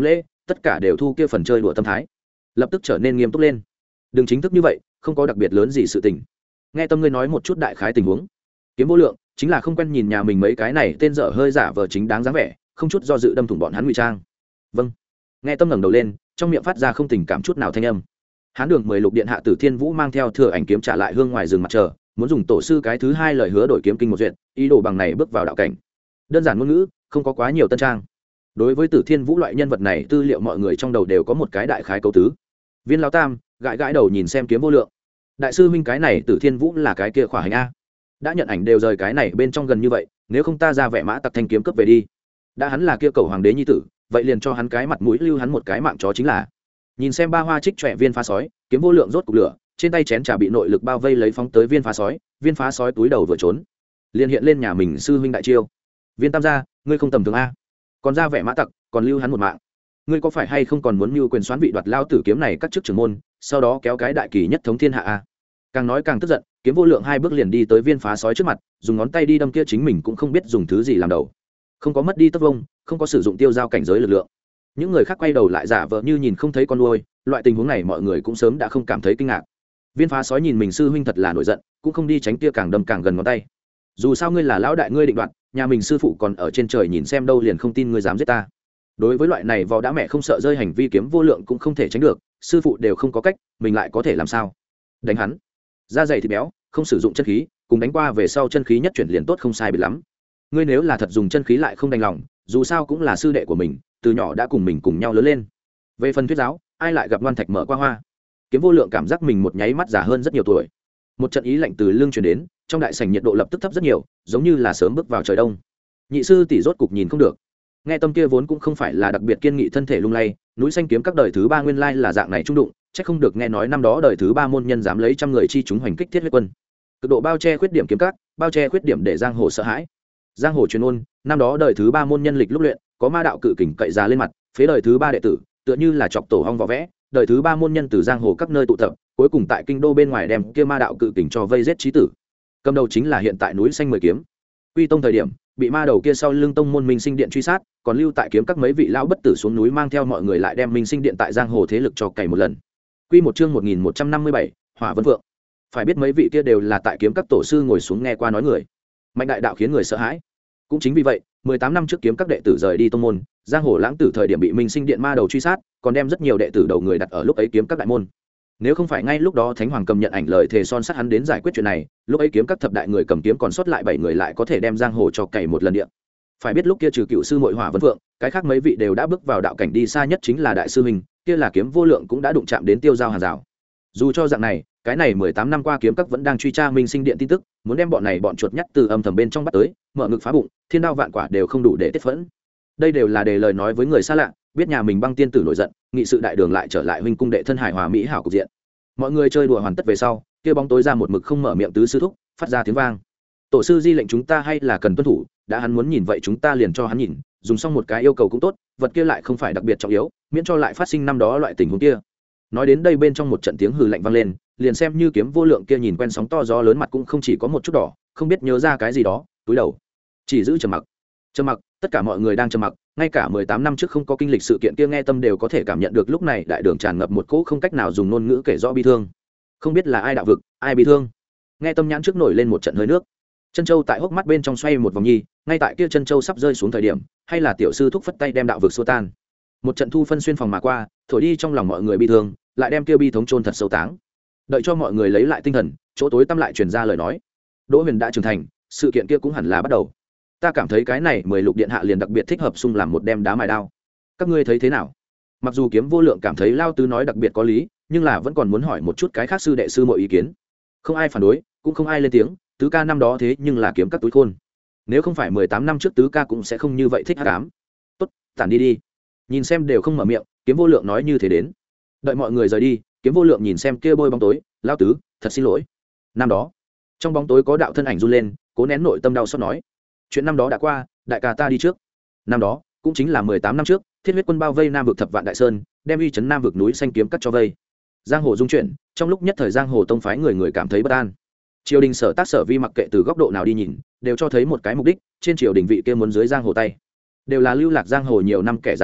tất cả đều thu kia phần chơi đùa tâm thái, lập tức trở nên nghiêm túc lên. Đừng chính thức như vậy, không có đặc biệt lớn gì sự tình. Nghe Tâm ngươi nói một chút đại khái tình huống. Kiếm Vô Lượng chính là không quen nhìn nhà mình mấy cái này tên dở hơi giả vờ chính đáng dáng vẻ, không chút do dự đâm thủng bọn hắn ngụy trang. Vâng. Nghe Tâm ngẩng đầu lên, trong miệng phát ra không tình cảm chút nào thanh âm. Hán Đường mười lục điện hạ Tử Thiên Vũ mang theo thừa ảnh kiếm trả lại hương ngoài rừng mặt trời, muốn dùng tổ sư cái thứ hai lời hứa đổi kiếm kinh một duyệt, ý đồ bằng này bước vào đạo cảnh. Đơn giản ngôn ngữ, không có quá nhiều tân trang. Đối với Tử Thiên Vũ loại nhân vật này, tư liệu mọi người trong đầu đều có một cái đại khái cấu tứ. Viên lão tam gãi gãi đầu nhìn xem Kiếm Vô Lượng. Đại sư huynh, cái này Tử Thiên Vũ là cái kia khỏa hành a. Đã nhận ảnh đều rời cái này bên trong gần như vậy, nếu không ta ra vẻ mã tặc thanh kiếm cướp về đi. Đã hắn là kia cầu hoàng đế nhi tử, vậy liền cho hắn cái mặt mũi, lưu hắn một cái mạng chó chính là. Nhìn xem ba hoa trích trẻ viên phá sói, Kiếm Vô Lượng rốt cục lửa, trên tay chén trà bị nội lực bao vây lấy phóng tới viên phá sói, viên phá sói túi đầu vừa trốn, liền hiện lên nhà mình sư huynh đại chiêu. Viên tam gia, ngươi không tầm thường a, còn ra vẻ mã tặc, còn lưu hắn một mạng. Ngươi có phải hay không còn muốn mưu quyền xoán vị đoạt lao tử kiếm này các chức trưởng môn, sau đó kéo cái đại kỳ nhất thống thiên hạ a? Càng nói càng tức giận, Kiếm Vô Lượng hai bước liền đi tới viên phá sói trước mặt, dùng ngón tay đi đâm kia chính mình cũng không biết dùng thứ gì làm đầu, không có mất đi tấc vông, không có sử dụng tiêu giao cảnh giới lực lượng. Những người khác quay đầu lại giả vờ như nhìn không thấy con nuôi, loại tình huống này mọi người cũng sớm đã không cảm thấy kinh ngạc. Viên phá sói nhìn mình sư huynh thật là nổi giận, cũng không đi tránh kia càng đâm càng gần ngón tay. Dù sao ngươi là lão đại, ngươi định đoạt, nhà mình sư phụ còn ở trên trời nhìn xem đâu, liền không tin ngươi dám giết ta. Đối với loại này vò đã mẹ không sợ rơi hành vi Kiếm Vô Lượng cũng không thể tránh được, sư phụ đều không có cách, mình lại có thể làm sao? Đánh hắn. Da dày thịt béo, không sử dụng chân khí, cùng đánh qua về sau chân khí nhất chuyển liền tốt không sai biệt lắm. Ngươi nếu là thật dùng chân khí lại không đành lòng, dù sao cũng là sư đệ của mình, từ nhỏ đã cùng mình cùng nhau lớn lên. Về phần thuyết giáo, ai lại gặp ngoan thạch mở qua hoa. Kiếm Vô Lượng cảm giác mình một nháy mắt già hơn rất nhiều tuổi. Một trận ý lạnh từ lưng truyền đến, trong đại sảnh nhiệt độ lập tức thấp rất nhiều, giống như là sớm bước vào trời đông. Nhị sư tỷ rốt cục nhìn không được. Nghe Tâm kia vốn cũng không phải là đặc biệt kiên nghị thân thể lung lay, núi xanh kiếm các đời thứ ba nguyên lai là dạng này trung đụng, chắc không được nghe nói năm đó đời thứ ba môn nhân dám lấy trăm người chi chúng hoành kích thiết huyết quân. Cực độ bao che khuyết điểm kiếm các, bao che khuyết điểm để giang hồ sợ hãi. Giang hồ truyền ôn, năm đó đời thứ ba môn nhân lịch lúc luyện, có ma đạo cự kình cậy ra lên mặt, phế đời thứ ba đệ tử, tựa như là chọc tổ hong vỏ vẽ, đời thứ ba môn nhân từ giang hồ các nơi tụ tập, cuối cùng tại kinh đô bên ngoài đem kia ma đạo cự kình cho vây giết chí tử. Cầm đầu chính là hiện tại núi xanh mười kiếm. Quy tông thời điểm, bị ma đầu kia sau lưng tông môn Minh Sinh Điện truy sát, còn lưu tại kiếm các mấy vị lão bất tử xuống núi mang theo mọi người lại đem Minh Sinh Điện tại giang hồ thế lực cho cày một lần. Quy một chương một nghìn một trăm năm mươi bảy, Hỏa Vân Vượng. Phải biết mấy vị kia đều là tại kiếm các tổ sư ngồi xuống nghe qua nói người. Mạnh đại đạo khiến người sợ hãi. Cũng chính vì vậy, mười tám năm trước kiếm các đệ tử rời đi tông môn, giang hồ lãng tử thời điểm bị Minh Sinh Điện ma đầu truy sát, còn đem rất nhiều đệ tử đầu người đặt ở lúc ấy kiếm các đại môn. Nếu không phải ngay lúc đó Thánh Hoàng cầm nhận ảnh lời thề son sắt hắn đến giải quyết chuyện này, lúc ấy kiếm các thập đại người cầm kiếm còn sót lại bảy người lại có thể đem giang hồ cho cày một lần địa. Phải biết lúc kia trừ cựu sư muội Hỏa Vân Vượng, cái khác mấy vị đều đã bước vào đạo cảnh, đi xa nhất chính là đại sư huynh, kia là Kiếm Vô Lượng cũng đã đụng chạm đến tiêu giao hàng rào. Dù cho dạng này, cái này mười tám năm qua kiếm các vẫn đang truy tra Minh Sinh Điện tin tức, muốn đem bọn này bọn chuột nhắt từ âm thầm bên trong bắt tới, mở ngực phá bụng, thiên đao vạn quả đều không đủ để tiết phẫn. Đây đều là đề lời nói với người xa lạ, biết nhà mình Băng tiên tử nổi giận, nghị sự đại đường lại trở lại huynh cung đệ thân hài hòa mỹ hảo cục diện. Mọi người chơi đùa hoàn tất về sau, kia bóng tối ra một mực không mở miệng tứ sư thúc, phát ra tiếng vang. Tổ sư di lệnh chúng ta hay là cần tuân thủ, đã hắn muốn nhìn vậy chúng ta liền cho hắn nhìn, dùng xong một cái yêu cầu cũng tốt, vật kia lại không phải đặc biệt trọng yếu, miễn cho lại phát sinh năm đó loại tình huống kia. Nói đến đây bên trong một trận tiếng hừ lạnh vang lên, liền xem như Kiếm Vô Lượng kia nhìn quen sóng to gió lớn mặt cũng không chỉ có một chút đỏ, không biết nhớ ra cái gì đó, túi đầu chỉ giữ trầm mặc. Trầm mặc, tất cả mọi người đang trầm mặc, ngay cả mười tám năm trước không có kinh lịch sự kiện kia Nghe Tâm đều có thể cảm nhận được lúc này đại đường tràn ngập một cỗ không cách nào dùng ngôn ngữ kể rõ bi thương. Không biết là ai đạo vực, ai bi thương. Nghe Tâm nhãn trước nổi lên một trận hơi nước. Chân châu tại hốc mắt bên trong xoay một vòng nhi, ngay tại kia chân châu sắp rơi xuống thời điểm, hay là tiểu sư thúc phất tay đem đạo vực xua tan. Một trận thu phân xuyên phòng mà qua, thổi đi trong lòng mọi người bi thương, lại đem kia bi thống chôn thật sâu táng. Đợi cho mọi người lấy lại tinh thần, chỗ tối tăm lại truyền ra lời nói. Đỗ Huyền đã trưởng thành, sự kiện kia cũng hẳn là bắt đầu. Ta cảm thấy cái này mười lục điện hạ liền đặc biệt thích hợp xung làm một đem đá mài đao. Các ngươi thấy thế nào? Mặc dù Kiếm Vô Lượng cảm thấy Lao Tứ nói đặc biệt có lý, nhưng là vẫn còn muốn hỏi một chút cái khác sư đệ sư mọi ý kiến. Không ai phản đối, cũng không ai lên tiếng. Tứ ca năm đó thế nhưng là kiếm các túi khôn. Nếu không phải mười tám năm trước Tứ ca cũng sẽ không như vậy thích hắc ám. Tốt, tản đi đi. Nhìn xem đều không mở miệng, Kiếm Vô Lượng nói như thế đến. Đợi mọi người rời đi, Kiếm Vô Lượng nhìn xem kia bôi bóng tối, Lao Tứ, thật xin lỗi. Năm đó, trong bóng tối có đạo thân ảnh run lên, cố nén nội tâm đau xót nói: chuyện năm đó đã qua, đại ca ta đi trước. Năm đó cũng chính là mười tám năm trước, Thiết Huyết quân bao vây Nam vực thập vạn đại sơn, đem uy chấn Nam vực núi xanh kiếm cắt cho vây. Giang hồ dung chuyển, trong lúc nhất thời giang hồ tông phái người người cảm thấy bất an. Triều đình sở tác sở vi mặc kệ từ góc độ nào đi nhìn, đều cho thấy một cái mục đích, trên triều đình vị kia muốn dưới giang hồ tay. Đều là lưu lạc giang hồ nhiều năm kẻ già đời,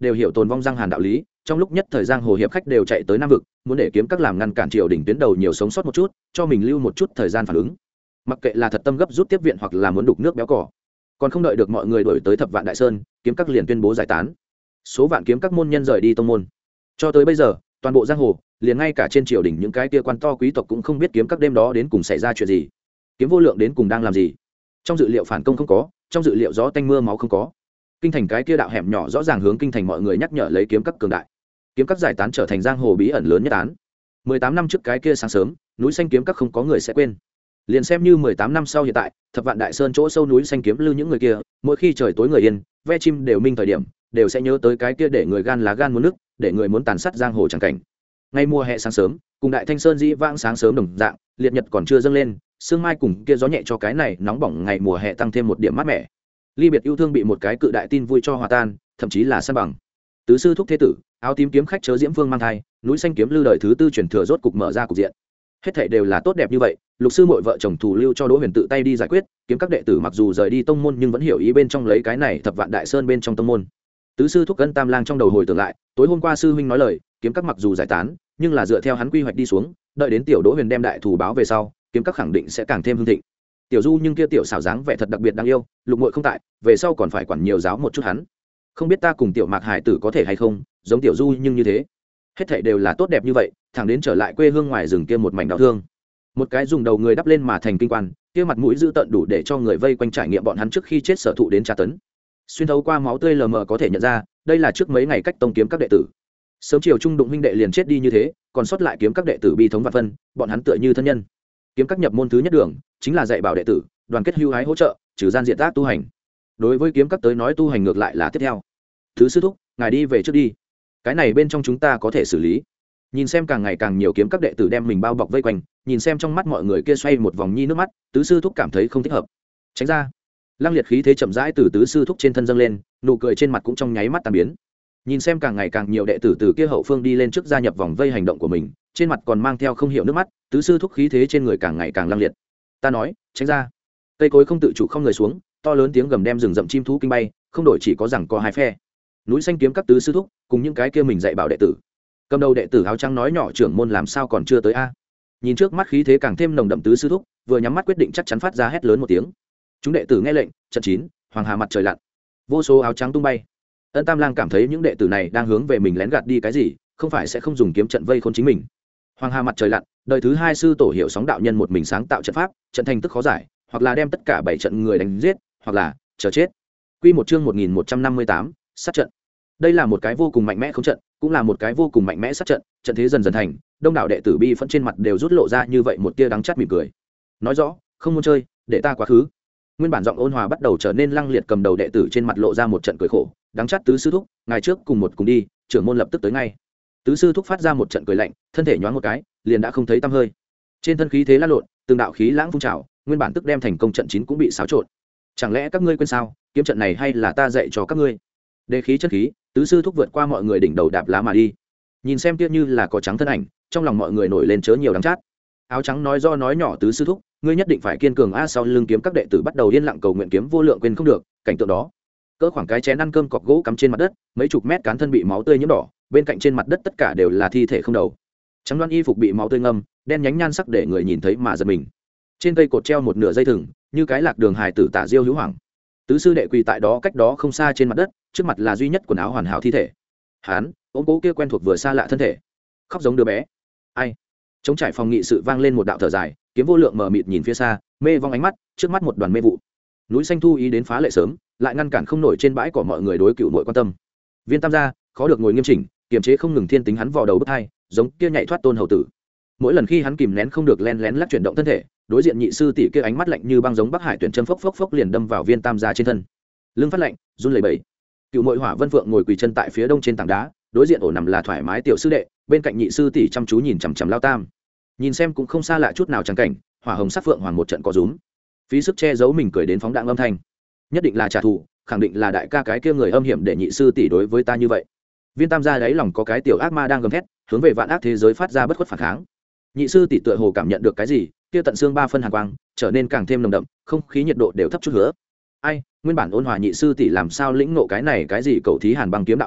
đều hiểu tồn vong giang hàn đạo lý, trong lúc nhất thời giang hồ hiệp khách đều chạy tới nam vực, muốn để kiếm các làm ngăn cản triều đình tuyến đầu nhiều sống sót một chút, cho mình lưu một chút thời gian phản ứng. Mặc kệ là thật tâm gấp rút tiếp viện hoặc là muốn đục nước béo cỏ, còn không đợi được mọi người đuổi tới Thập Vạn Đại Sơn, kiếm các liền tuyên bố giải tán. Số vạn kiếm các môn nhân rời đi tông môn. Cho tới bây giờ, toàn bộ giang hồ, liền ngay cả trên triều đình những cái kia quan to quý tộc cũng không biết kiếm các đêm đó đến cùng xảy ra chuyện gì, kiếm vô lượng đến cùng đang làm gì. Trong dự liệu phản công không có, trong dự liệu gió tanh mưa máu không có. Kinh thành cái kia đạo hẻm nhỏ rõ ràng hướng kinh thành mọi người nhắc nhở lấy kiếm các cường đại. Kiếm các giải tán trở thành giang hồ bí ẩn lớn nhất án. mười tám năm trước cái kia sáng sớm, núi xanh kiếm các không có người sẽ quên. Liền xem như mười tám năm sau hiện tại, Thập Vạn Đại Sơn chỗ sâu núi xanh kiếm lưu những người kia, mỗi khi trời tối người yên, ve chim đều minh thời điểm, đều sẽ nhớ tới cái kia để người gan lá gan muốn nước, để người muốn tàn sát giang hồ chẳng cảnh. Ngay mùa hè sáng sớm, cùng Đại Thanh Sơn dĩ vãng sáng sớm đồng dạng, liệt nhật còn chưa dâng lên, sương mai cùng kia gió nhẹ cho cái này nóng bỏng ngày mùa hè tăng thêm một điểm mát mẻ. Ly biệt yêu thương bị một cái cự đại tin vui cho hòa tan, thậm chí là san bằng. Tứ sư thúc thế tử, áo tím kiếm khách chớ diễm vương mang thai, núi xanh kiếm lưu đời thứ tư truyền thừa rốt cục mở ra cục diện. Hết thảy đều là tốt đẹp như vậy, lục sư muội vợ chồng thủ lưu cho Đỗ Huyền tự tay đi giải quyết, kiếm các đệ tử mặc dù rời đi tông môn nhưng vẫn hiểu ý bên trong lấy cái này Thập Vạn Đại Sơn bên trong tông môn. Tứ sư thúc Ân Tam Lang trong đầu hồi tưởng lại, tối hôm qua sư huynh nói lời, kiếm các mặc dù giải tán, nhưng là dựa theo hắn quy hoạch đi xuống, đợi đến tiểu Đỗ Huyền đem đại thủ báo về sau, kiếm các khẳng định sẽ càng thêm hưng thịnh. Tiểu Du nhưng kia tiểu xảo dáng vẻ thật đặc biệt đáng yêu, lục muội không tại, về sau còn phải quản nhiều giáo một chút hắn. Không biết ta cùng tiểu Mạc Hải tử có thể hay không, giống tiểu Du nhưng như thế. Hết thảy đều là tốt đẹp như vậy, thẳng đến trở lại quê hương ngoài rừng kia một mảnh đau thương. Một cái dùng đầu người đắp lên mà thành kinh quan, kia mặt mũi dữ tợn đủ để cho người vây quanh trải nghiệm bọn hắn trước khi chết sở thụ đến tra tấn. Xuyên thấu qua máu tươi lờ mờ có thể nhận ra, đây là trước mấy ngày cách tông kiếm các đệ tử. Sớm chiều trung đụng huynh đệ liền chết đi như thế, còn sót lại kiếm các đệ tử bi thống vạn phân, bọn hắn tựa như thân nhân. Kiếm các nhập môn thứ nhất đường, chính là dạy bảo đệ tử, đoàn kết hưu hái hỗ trợ, trừ gian diện tác tu hành. Đối với kiếm các tới nói tu hành ngược lại là tiếp theo. Thứ sư thúc, ngài đi về trước đi. Cái này bên trong chúng ta có thể xử lý. Nhìn xem càng ngày càng nhiều kiếm các đệ tử đem mình bao bọc vây quanh, nhìn xem trong mắt mọi người kia xoay một vòng nhi nước mắt, tứ sư thúc cảm thấy không thích hợp. Tránh ra. Lăng liệt khí thế chậm rãi từ tứ sư thúc trên thân dâng lên, nụ cười trên mặt cũng trong nháy mắt tan biến. Nhìn xem càng ngày càng nhiều đệ tử từ kia hậu phương đi lên trước gia nhập vòng vây hành động của mình, trên mặt còn mang theo không hiểu nước mắt, tứ sư thúc khí thế trên người càng ngày càng lăng liệt. Ta nói, tránh ra. Cây cối không tự chủ không người xuống, to lớn tiếng gầm đem rừng rậm chim thú kinh bay, không đổi chỉ có rằng có hai phe. Núi xanh kiếm các tứ sư thúc, cùng những cái kia mình dạy bảo đệ tử. Cầm đầu đệ tử áo trắng nói nhỏ trưởng môn làm sao còn chưa tới a? Nhìn trước mắt khí thế càng thêm nồng đậm tứ sư thúc, vừa nhắm mắt quyết định chắc chắn phát ra hét lớn một tiếng. Chúng đệ tử nghe lệnh, trận chín, hoàng hà mặt trời lặn. Vô số áo trắng tung bay. Ân Tam Lang cảm thấy những đệ tử này đang hướng về mình lén gạt đi cái gì, không phải sẽ không dùng kiếm trận vây khốn chính mình. Hoàng hà mặt trời lặn, đời thứ hai sư tổ hiểu sóng đạo nhân một mình sáng tạo trận pháp, trận thành tức khó giải, hoặc là đem tất cả bảy trận người đánh giết, hoặc là chờ chết. Quy một chương một nghìn một trăm năm mươi tám, sát trận. Đây là một cái vô cùng mạnh mẽ không trận, cũng là một cái vô cùng mạnh mẽ sát trận, trận thế dần dần thành, đông đảo đệ tử bi phẫn trên mặt đều rút lộ ra như vậy một tia đắng chát mỉm cười. Nói rõ, không muốn chơi, để ta quá khứ. Nguyên bản giọng ôn hòa bắt đầu trở nên lăng liệt, cầm đầu đệ tử trên mặt lộ ra một trận cười khổ, đắng chát tứ sư thúc, ngày trước cùng một cùng đi, trưởng môn lập tức tới ngay. Tứ sư thúc phát ra một trận cười lạnh, thân thể nhoáng một cái, liền đã không thấy tăm hơi. Trên thân khí thế lăn lộn, từng đạo khí lãng phun trào, nguyên bản tức đem thành công trận chín cũng bị xáo trộn. Chẳng lẽ các ngươi quên sao, kiếm trận này hay là ta dạy cho các ngươi? Đề khí chất khí, tứ sư thúc vượt qua mọi người đỉnh đầu đạp lá mà đi. Nhìn xem tiếc như là có trắng thân ảnh, trong lòng mọi người nổi lên chớ nhiều đắng chát. Áo trắng nói do nói nhỏ tứ sư thúc, ngươi nhất định phải kiên cường a. Sau lưng kiếm các đệ tử bắt đầu yên lặng cầu nguyện kiếm vô lượng quên không được. Cảnh tượng đó, cỡ khoảng cái chén ăn cơm cọc gỗ cắm trên mặt đất, mấy chục mét cán thân bị máu tươi nhiễm đỏ, bên cạnh trên mặt đất tất cả đều là thi thể không đầu. Trắng đoan y phục bị máu tươi ngâm, đen nhánh nhan sắc để người nhìn thấy mà giật mình. Trên cây cột treo một nửa dây thừng, như cái lạc đường hài tử tả diêu hữu hoàng. Tứ sư đệ quỳ tại đó cách đó không xa trên mặt đất, trước mặt là duy nhất quần áo hoàn hảo thi thể. Hán ôm cố kia quen thuộc vừa xa lạ thân thể, khóc giống đứa bé. Ai? Chống trải phòng nghị sự vang lên một đạo thở dài, kiếm vô lượng mờ mịt nhìn phía xa, mê vong ánh mắt, trước mắt một đoàn mê vụ. Núi xanh thu ý đến phá lệ sớm, lại ngăn cản không nổi trên bãi cỏ mọi người đối cựu nội quan tâm. Viên Tam gia khó được ngồi nghiêm chỉnh, kiềm chế không ngừng thiên tính hắn vò đầu bứt hai, giống kia nhảy thoát tôn hầu tử. Mỗi lần khi hắn kìm nén không được len lén lắc chuyển động thân thể, đối diện nhị sư tỷ kia ánh mắt lạnh như băng giống Bắc Hải tuyển chân phốc phốc phốc liền đâm vào Viên Tam gia trên thân. Lưng phát lạnh, run lẩy bẩy. Cựu Mội Hỏa Vân Phượng ngồi quỳ chân tại phía đông trên tảng đá, đối diện ổ nằm là thoải mái tiểu sư đệ, bên cạnh nhị sư tỷ chăm chú nhìn chằm chằm Lao Tam. Nhìn xem cũng không xa lạ chút nào chẳng cảnh, hỏa hồng sắc phượng hoàng một trận có rúm. Phí sức che giấu mình cười đến phóng đạn âm thanh. Nhất định là trả thù, khẳng định là đại ca cái kia người âm hiểm để nhị sư tỷ đối với ta như vậy. Viên Tam gia đáy lòng có cái tiểu ác ma đang gầm thét, hướng về vạn ác thế giới phát ra bất khuất phản kháng. Nhị sư tỷ tựa hồ cảm nhận được cái gì, kia tận xương ba phân hàn quang, trở nên càng thêm nồng đậm, không khí nhiệt độ đều thấp chút nữa. Ai, nguyên bản ôn hòa nhị sư tỷ làm sao lĩnh ngộ cái này cái gì cầu thí hàn băng kiếm đạo a,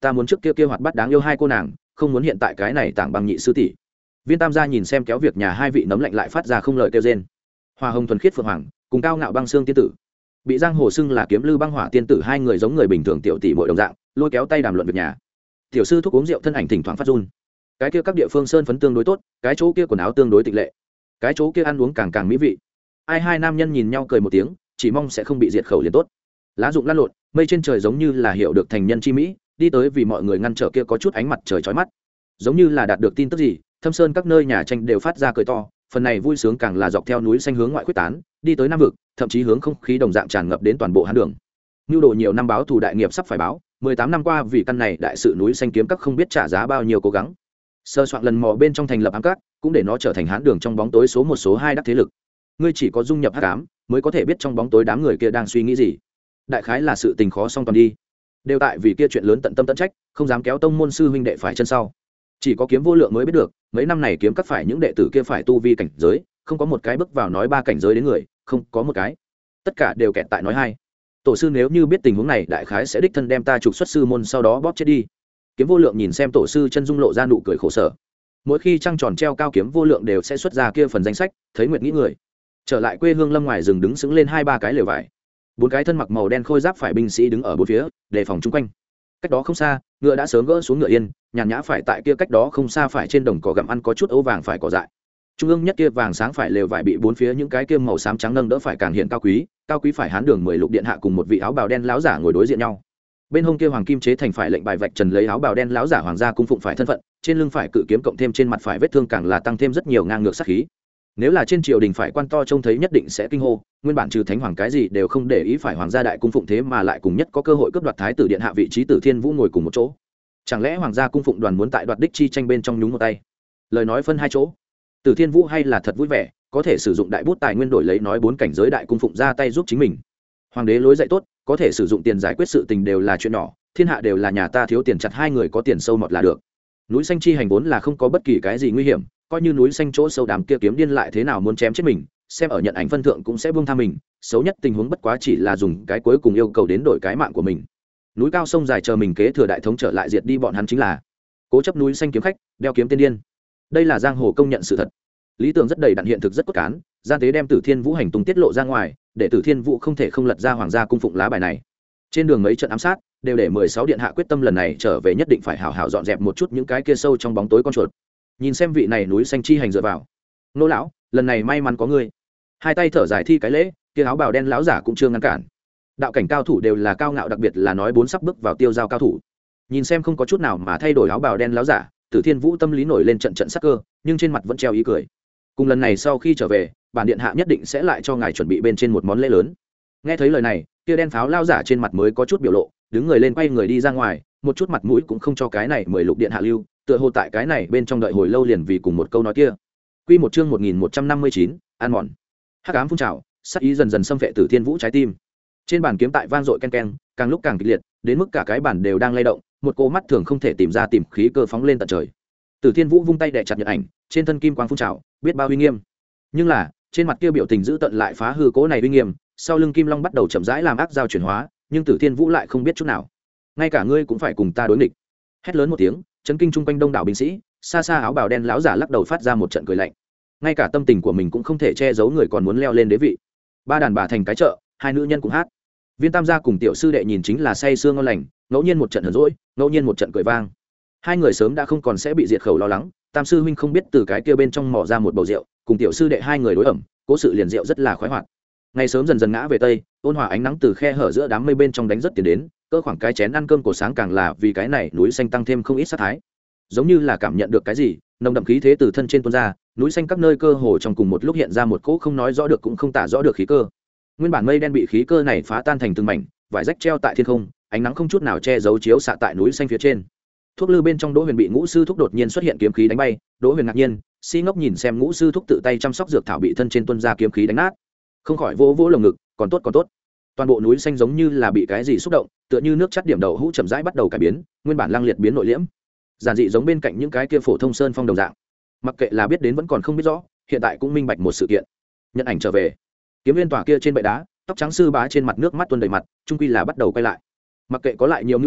ta muốn trước kia kia hoạt bát đáng yêu hai cô nàng, không muốn hiện tại cái này tảng băng nhị sư tỷ. Viên Tam gia nhìn xem kéo việc nhà hai vị nấm lạnh lại phát ra không lời kêu rên. Hoa hồng thuần khiết phượng hoàng cùng cao ngạo băng xương tiên tử, bị giang hồ xưng là kiếm lư băng hỏa tiên tử, hai người giống người bình thường tiểu tỷ muội đồng dạng, lôi kéo tay đàm luận việc nhà. Tiểu sư thúc uống rượu thân ảnh thỉnh thoảng phát run. Cái kia các địa phương sơn phấn tương đối tốt, cái chỗ kia quần áo tương đối tịch lệ, cái chỗ kia ăn uống càng càng mỹ vị. Ai hai nam nhân nhìn nhau cười một tiếng, chỉ mong sẽ không bị diệt khẩu liền tốt. Lá rụng lăn lộn, mây trên trời giống như là hiểu được thành nhân chi mỹ, đi tới vì mọi người ngăn trở kia có chút ánh mặt trời chói mắt, giống như là đạt được tin tức gì, thâm sơn các nơi nhà tranh đều phát ra cười to. Phần này vui sướng càng là dọc theo núi xanh hướng ngoại quyết tán, đi tới nam vực, thậm chí hướng không khí đồng dạng tràn ngập đến toàn bộ hán đường. Nưu đồ nhiều năm báo thù đại nghiệp sắp phải báo, mười tám năm qua vì căn này đại sự núi xanh kiếm các không biết trả giá bao nhiêu cố gắng. Sơ soạn lần mò bên trong thành lập ám các, cũng để nó trở thành hán đường trong bóng tối số một số hai đắc thế lực. Ngươi chỉ có dung nhập hắc ám, mới có thể biết trong bóng tối đám người kia đang suy nghĩ gì. Đại khái là sự tình khó xong toàn đi, đều tại vì kia chuyện lớn tận tâm tận trách, không dám kéo tông môn sư huynh đệ phải chân sau. Chỉ có kiếm vô lượng mới biết được, mấy năm này kiếm các phải những đệ tử kia phải tu vi cảnh giới, không có một cái bước vào nói ba cảnh giới đến người, không có một cái, tất cả đều kẹt tại nói hai. Tổ sư nếu như biết tình huống này, đại khái sẽ đích thân đem ta trục xuất sư môn, sau đó bóp chết đi. Kiếm vô lượng nhìn xem tổ sư chân dung lộ ra nụ cười khổ sở. Mỗi khi trăng tròn treo cao, kiếm vô lượng đều sẽ xuất ra kia phần danh sách, thấy nguyệt nghĩ người. Trở lại quê hương lâm ngoài rừng đứng sững lên hai ba cái lều vải, bốn cái thân mặc màu đen khôi giáp phải binh sĩ đứng ở bốn phía đề phòng chung quanh. Cách đó không xa, ngựa đã sớm gỡ xuống ngựa yên, nhàn nhã phải tại kia cách đó không xa phải trên đồng cỏ gặm ăn có chút ấu vàng phải cỏ dại. Trung ương nhất kia vàng sáng phải lều vải bị bốn phía những cái kia màu xám trắng nâng đỡ phải càng hiện cao quý, cao quý phải hán đường mười lục điện hạ cùng một vị áo bào đen láo giả ngồi đối diện nhau. Bên hông kia hoàng kim chế thành phải lệnh bài vạch trần lấy áo bào đen láo giả hoàng gia cung phụng phải thân phận, trên lưng phải cự kiếm cộng thêm trên mặt phải vết thương càng là tăng thêm rất nhiều ngang ngược sát khí. Nếu là trên triều đình phải quan to trông thấy nhất định sẽ kinh hô, nguyên bản trừ thánh hoàng cái gì đều không để ý phải hoàng gia đại cung phụng thế mà lại cùng nhất có cơ hội cướp đoạt thái tử điện hạ vị trí, Tử Thiên Vũ ngồi cùng một chỗ. Chẳng lẽ hoàng gia cung phụng đoàn muốn tại đoạt đích chi tranh bên trong nhúng một tay? Lời nói phân hai chỗ. Tử Thiên Vũ hay là thật vui vẻ, có thể sử dụng đại bút tài nguyên đổi lấy nói bốn cảnh giới đại cung phụng ra tay giúp chính mình. Hoàng đế lối dạy tốt, có thể sử dụng tiền giải quyết sự tình đều là chuyện nhỏ, thiên hạ đều là nhà ta, thiếu tiền chặt hai người có tiền sâu mọt là được. Núi xanh chi hành vốn là không có bất kỳ cái gì nguy hiểm, coi như núi xanh chỗ sâu đám kia kiếm điên lại thế nào muốn chém chết mình, xem ở nhận ảnh phân thượng cũng sẽ buông tha mình, xấu nhất tình huống bất quá chỉ là dùng cái cuối cùng yêu cầu đến đổi cái mạng của mình. Núi cao sông dài chờ mình kế thừa đại thống trở lại diệt đi bọn hắn chính là cố chấp núi xanh kiếm khách, đeo kiếm tiên điên. Đây là giang hồ công nhận sự thật. Lý tưởng rất đầy đặn, hiện thực rất cốt cán, gian tế đem Tử Thiên Vũ hành tung tiết lộ ra ngoài, để Tử Thiên Vũ không thể không lật ra hoàng gia cung phụng lá bài này. Trên đường mấy trận ám sát, đều để mười sáu điện hạ quyết tâm lần này trở về nhất định phải hảo hảo dọn dẹp một chút những cái kia sâu trong bóng tối con chuột. Nhìn xem vị này núi xanh chi hành dựa vào. Nô lão, lần này may mắn có ngươi. Hai tay thở dài thi cái lễ, kia áo bào đen lão giả cũng chưa ngăn cản. Đạo cảnh cao thủ đều là cao ngạo, đặc biệt là nói bốn sắp bước vào tiêu giao cao thủ. Nhìn xem không có chút nào mà thay đổi áo bào đen lão giả, Tử Thiên Vũ tâm lý nổi lên trận trận sắc cơ, nhưng trên mặt vẫn treo ý cười. Cùng lần này sau khi trở về, bản điện hạ nhất định sẽ lại cho ngài chuẩn bị bên trên một món lễ lớn. Nghe thấy lời này, kia đen pháo lão giả trên mặt mới có chút biểu lộ, đứng người lên quay người đi ra ngoài, một chút mặt mũi cũng không cho cái này mười lục điện hạ lưu, tựa hồ tại cái này bên trong đợi hồi lâu liền vì cùng một câu nói kia. Quy một chương một nghìn một trăm năm mươi chín, an mòn. Hắc ám phun trào, sát ý dần dần xâm phệ Tử Thiên Vũ trái tim. Trên bàn kiếm tại vang dội ken ken, càng lúc càng kịch liệt, đến mức cả cái bàn đều đang lay động, một cô mắt thường không thể tìm ra tìm khí cơ phóng lên tận trời. Tử Thiên Vũ vung tay đè chặt nhật ảnh, trên thân kim quang phun trào, biết bao uy nghiêm. Nhưng là, trên mặt kia biểu tình giữ tận lại phá hư cố này uy nghiêm, sau lưng kim long bắt đầu chậm rãi làm ác giao chuyển hóa, nhưng Tử Thiên Vũ lại không biết chút nào. Ngay cả ngươi cũng phải cùng ta đối nghịch. Hét lớn một tiếng, chấn kinh chung quanh đông đảo binh sĩ, xa xa áo bào đen lão giả lắc đầu phát ra một trận cười lạnh. Ngay cả tâm tình của mình cũng không thể che giấu, người còn muốn leo lên đế vị. Ba đàn bà thành cái chợ, hai nữ nhân cũng hát. Viên Tam gia cùng tiểu sư đệ nhìn chính là say sương ngon lành, ngẫu nhiên một trận hờn dỗi, ngẫu nhiên một trận cười vang. Hai người sớm đã không còn sẽ bị diệt khẩu lo lắng. Tam sư huynh không biết từ cái kia bên trong mò ra một bầu rượu, cùng tiểu sư đệ hai người đối ẩm, cố sự liền rượu rất là khoái hoạt. Ngày sớm dần dần ngã về tây, ôn hòa ánh nắng từ khe hở giữa đám mây bên trong đánh rất tiền đến, cỡ khoảng cái chén ăn cơm cổ sáng càng là vì cái này núi xanh tăng thêm không ít sát thái. Giống như là cảm nhận được cái gì, nồng đậm khí thế từ thân trên tuôn ra, núi xanh các nơi cơ hồ trong cùng một lúc hiện ra một cỗ không nói rõ được cũng không tả rõ được khí cơ. Nguyên bản mây đen bị khí cơ này phá tan thành từng mảnh, vải rách treo tại thiên không, ánh nắng không chút nào che giấu chiếu xạ tại núi xanh phía trên. Thuốc lư bên trong Đỗ Huyền bị Ngũ sư thúc đột nhiên xuất hiện kiếm khí đánh bay, Đỗ Huyền ngạc nhiên, si ngốc nhìn xem Ngũ sư thúc tự tay chăm sóc dược thảo bị thân trên tuôn ra kiếm khí đánh nát, không khỏi vỗ vỗ lồng ngực, còn tốt còn tốt. Toàn bộ núi xanh giống như là bị cái gì xúc động, tựa như nước chắt điểm đầu hũ chậm rãi bắt đầu cải biến, nguyên bản lang liệt biến nội liễm, giản dị giống bên cạnh những cái kia phổ thông sơn phong đồng dạng. Mặc kệ là biết đến vẫn còn không biết rõ, hiện tại cũng minh bạch một sự kiện. Nhận ảnh trở về, kiếm viên tòa kia trên bệ đá, tóc trắng sư bá trên mặt nước mắt tuôn đầy mặt, trung quy là bắt đầu quay lại. Mặc kệ có lại nhiều nhu đồ,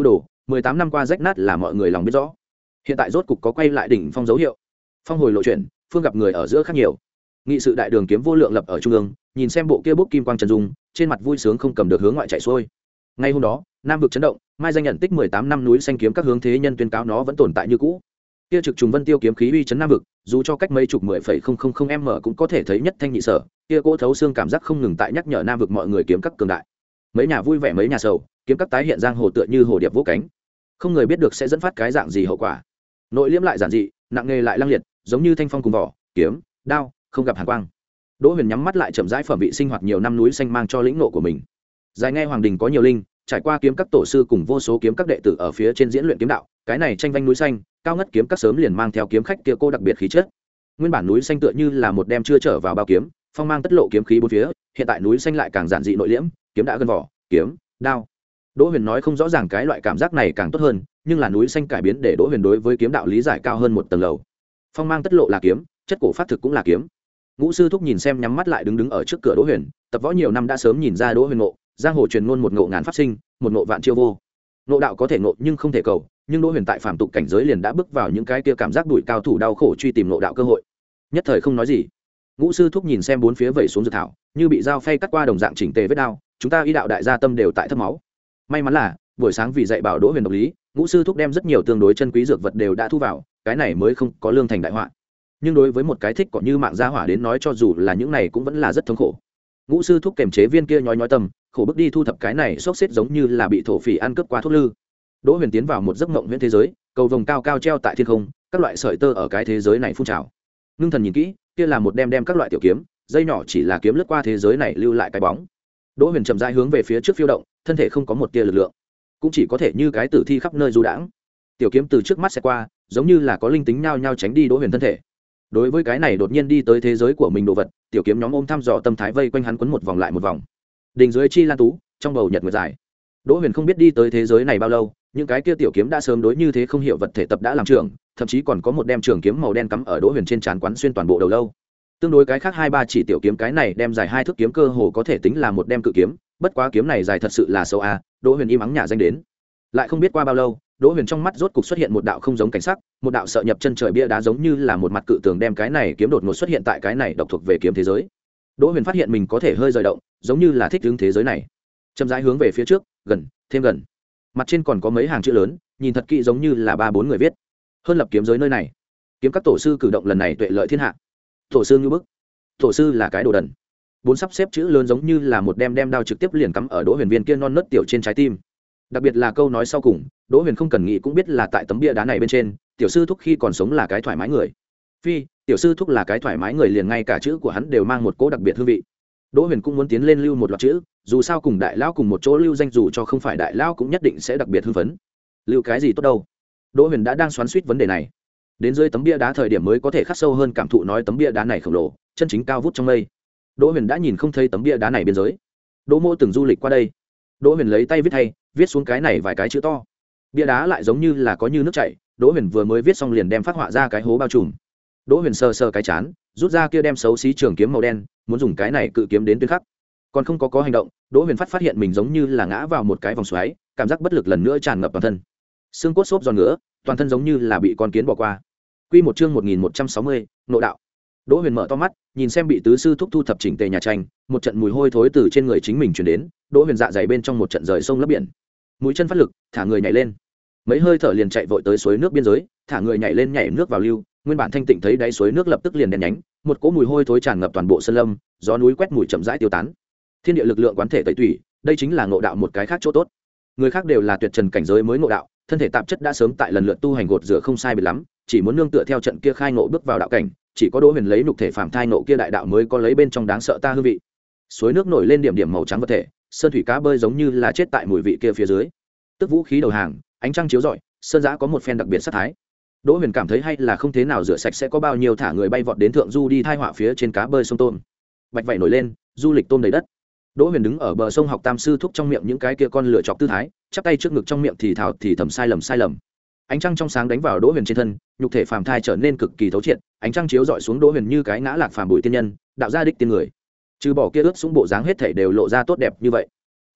mười tám năm qua rách nát là mọi người lòng biết rõ, hiện tại rốt cục có quay lại đỉnh phong dấu hiệu. Phong hồi lộ chuyển, phương gặp người ở giữa khác nhiều. Nghị sự đại đường kiếm vô lượng lập ở trung ương, nhìn xem bộ kia bốc kim quang trần dung, trên mặt vui sướng không cầm được hướng ngoại chạy xuôi. Ngay hôm đó, nam vực chấn động, mai danh nhận tích mười tám năm núi xanh kiếm các hướng thế nhân tuyên cáo nó vẫn tồn tại như cũ. Kia trực trùng vân tiêu kiếm khí uy chấn nam vực, dù cho cách mấy chục mười phẩy không không không m cũng có thể thấy nhất thanh nhị sở. Kia cỗ thấu xương cảm giác không ngừng tại nhắc nhở nam vực mọi người kiếm các cường đại. Mấy nhà vui vẻ mấy nhà sầu, kiếm các tái hiện giang hồ tựa như hồ điệp vỗ cánh. Không người biết được sẽ dẫn phát cái dạng gì hậu quả. Nội liễm lại giản dị, nặng nghề lại lăng liệt, giống như thanh phong cùng vỏ, kiếm, đao, không gặp hàn quang. Đỗ Huyền nhắm mắt lại chậm rãi phẩm vị sinh hoạt nhiều năm núi xanh mang cho lĩnh ngộ của mình. Dài nghe hoàng đình có nhiều linh, trải qua kiếm các tổ sư cùng vô số kiếm các đệ tử ở phía trên diễn luyện kiếm đạo, cái này tranh vanh núi xanh, cao ngất kiếm các sớm liền mang theo kiếm khách kia cô đặc biệt khí chất. Nguyên bản núi xanh tựa như là một đem chưa trở vào bao kiếm, phong mang tất lộ kiếm khí bốn phía, hiện tại núi xanh lại càng giản dị nội liễm, kiếm đã gần vỏ, kiếm, đao. Đỗ Huyền nói không rõ ràng cái loại cảm giác này càng tốt hơn, nhưng là núi xanh cải biến để Đỗ Huyền đối với kiếm đạo lý giải cao hơn một tầng lầu. Phong mang tất lộ là kiếm, chất cổ pháp thực cũng là kiếm. Ngũ sư thúc nhìn xem nhắm mắt lại đứng đứng ở trước cửa Đỗ Huyền, tập võ nhiều năm đã sớm nhìn ra Đỗ Huyền ngộ, giang hồ truyền ngôn một ngộ ngàn pháp sinh, một ngộ vạn chiêu vô. Ngộ đạo có thể ngộ nhưng không thể cầu, nhưng Đỗ Huyền tại phàm tục cảnh giới liền đã bước vào những cái kia cảm giác đuổi cao thủ đau khổ truy tìm ngộ đạo cơ hội. Nhất thời không nói gì. Ngũ sư thúc nhìn xem bốn phía vẩy xuống dược thảo, như bị dao phay cắt qua đồng dạng chỉnh tề vết đao, chúng ta y đạo đại gia tâm đều tại thấm máu. May mắn là buổi sáng vì dạy bảo Đỗ Huyền độc lý, Ngũ sư thúc đem rất nhiều tương đối chân quý dược vật đều đã thu vào, cái này mới không có lương thành đại họa. Nhưng đối với một cái thích cọ như mạng gia hỏa đến nói cho dù là những này cũng vẫn là rất thống khổ. Ngũ sư thúc kềm chế viên kia nhói nhói tâm, khổ bước đi thu thập cái này xốc xếp giống như là bị thổ phỉ ăn cướp qua thuốc lư. Đỗ Huyền tiến vào một giấc mộng huyễn thế giới, cầu vồng cao cao treo tại thiên không, các loại sợi tơ ở cái thế giới này phun trào. Ngưng thần nhìn kỹ, kia là một đem đem các loại tiểu kiếm, dây nhỏ chỉ là kiếm lướt qua thế giới này lưu lại cái bóng. Đỗ Huyền chậm rãi hướng về phía trước phiêu động, thân thể không có một tia lực lượng, cũng chỉ có thể như cái tử thi khắp nơi du đãng. Tiểu kiếm từ trước mắt sẽ qua, giống như là có linh tính nhao nhao tránh đi Đỗ Huyền thân thể. Đối với cái này đột nhiên đi tới thế giới của mình đồ vật, tiểu kiếm nhóm ôm thăm dò tâm thái vây quanh hắn quấn một vòng lại một vòng. Đình dưới chi lan tú, trong bầu nhật nguyệt dài. Đỗ Huyền không biết đi tới thế giới này bao lâu, những cái kia tiểu kiếm đã sớm đối như thế không hiểu vật thể tập đã làm trưởng, thậm chí còn có một đem trường kiếm màu đen cắm ở Đỗ Huyền trên trán quán xuyên toàn bộ đầu lâu. Tương đối cái khác hai ba chỉ tiểu kiếm cái này đem dài hai thước kiếm cơ hồ có thể tính là một đem cự kiếm, bất quá kiếm này dài thật sự là sâu a, Đỗ Huyền im ắng nhả danh đến. Lại không biết qua bao lâu, Đỗ Huyền trong mắt rốt cục xuất hiện một đạo không giống cảnh sắc, một đạo sợ nhập chân trời bia đá giống như là một mặt cự tường đem cái này kiếm đột ngột xuất hiện tại cái này độc thuộc về kiếm thế giới. Đỗ Huyền phát hiện mình có thể hơi rời động, giống như là thích ứng thế giới này. Chậm rãi hướng về phía trước, gần, thêm gần. Mặt trên còn có mấy hàng chữ lớn, nhìn thật kỹ giống như là ba bốn người viết. Hơn lập kiếm giới nơi này. Kiếm các tổ sư cử động lần này tuệ lợi thiên hạ. Tổ sư như bức. Tổ sư là cái đồ đần. Bốn sắp xếp chữ lớn giống như là một đem đem đao trực tiếp liền cắm ở Đỗ Huyền viên kia non nớt tiểu trên trái tim. Đặc biệt là câu nói sau cùng, Đỗ Huyền không cần nghĩ cũng biết là tại tấm bia đá này bên trên, tiểu sư thúc khi còn sống là cái thoải mái người. Phi, tiểu sư thúc là cái thoải mái người liền ngay cả chữ của hắn đều mang một cỗ đặc biệt hương vị. Đỗ Huyền cũng muốn tiến lên lưu một loạt chữ, dù sao cùng đại lão cùng một chỗ lưu danh dù cho không phải đại lão cũng nhất định sẽ đặc biệt hưng phấn. Lưu cái gì tốt đâu? Đỗ Huyền đã đang xoắn xuýt vấn đề này. Đến dưới tấm bia đá thời điểm mới có thể khắc sâu hơn cảm thụ nói tấm bia đá này khổng lồ, chân chính cao vút trong mây. Đỗ Huyền đã nhìn không thấy tấm bia đá này biên giới. Đỗ Mô từng du lịch qua đây. Đỗ Huyền lấy tay viết thay, viết xuống cái này vài cái chữ to. Bia đá lại giống như là có như nước chảy, Đỗ Huyền vừa mới viết xong liền đem phát họa ra cái hố bao trùm. Đỗ Huyền sờ sờ cái chán, rút ra kia đem xấu xí trường kiếm màu đen, muốn dùng cái này cự kiếm đến tuyên khắc. Còn không có có hành động, Đỗ Huyền phát phát hiện mình giống như là ngã vào một cái vòng xoáy, cảm giác bất lực lần nữa tràn ngập toàn thân. Xương cốt xốp giòn ngứa, toàn thân giống như là bị con kiến bỏ qua. Quy một chương một nghìn một trăm sáu mươi, nội đạo. Đỗ Huyền mở to mắt, nhìn xem bị tứ sư thúc thu thập chỉnh tề nhà tranh, một trận mùi hôi thối từ trên người chính mình truyền đến, Đỗ Huyền dạ dày bên trong một trận rời sông lấp biển. Mũi chân phát lực, thả người nhảy lên. Mấy hơi thở liền chạy vội tới suối nước biên giới, thả người nhảy lên nhảy nước vào lưu, nguyên bản thanh tịnh thấy đáy suối nước lập tức liền đen nhánh, một cỗ mùi hôi thối tràn ngập toàn bộ sơn lâm, gió núi quét mùi chậm rãi tiêu tán. Thiên địa lực lượng quán thể tẩy tủy, đây chính là ngộ đạo một cái khác chỗ tốt. Người khác đều là tuyệt trần cảnh giới mới ngộ đạo, thân thể tạp chất đã sớm tại lần lượt tu hành gột rửa không sai biệt lắm, chỉ muốn nương tựa theo trận kia khai ngộ bước vào đạo cảnh, chỉ có Đỗ Huyền lấy nhục thể phàm thai ngộ kia đại đạo mới có lấy bên trong đáng sợ ta hương vị. Suối nước nổi lên điểm điểm màu trắng vật thể, sơn thủy cá bơi giống như là chết tại mùi vị kia phía dưới. Tức vũ khí đầu hàng, ánh trăng chiếu rọi, sơn giã có một phen đặc biệt sát thái. Đỗ Huyền cảm thấy hay là không thế nào rửa sạch sẽ có bao nhiêu thả người bay vọt đến thượng du đi thai họa phía trên cá bơi sông tôm. Bạch vảy nổi lên, du lịch tôm đầy đất. Đỗ Huyền đứng ở bờ sông học tam sư thúc trong miệng những cái kia con lựa chọc tư thái, chắp tay trước ngực trong miệng thì thào thì thầm sai lầm sai lầm. Ánh trăng trong sáng đánh vào Đỗ Huyền trên thân, nhục thể phàm thai trở nên cực kỳ thấu triệt, ánh trăng chiếu rọi xuống Đỗ Huyền như cái ngã lạc phàm bụi tiên nhân, đạo gia đích tiên người. Trừ bỏ kia ướt sũng bộ dáng hết thảy đều lộ ra tốt đẹp như vậy.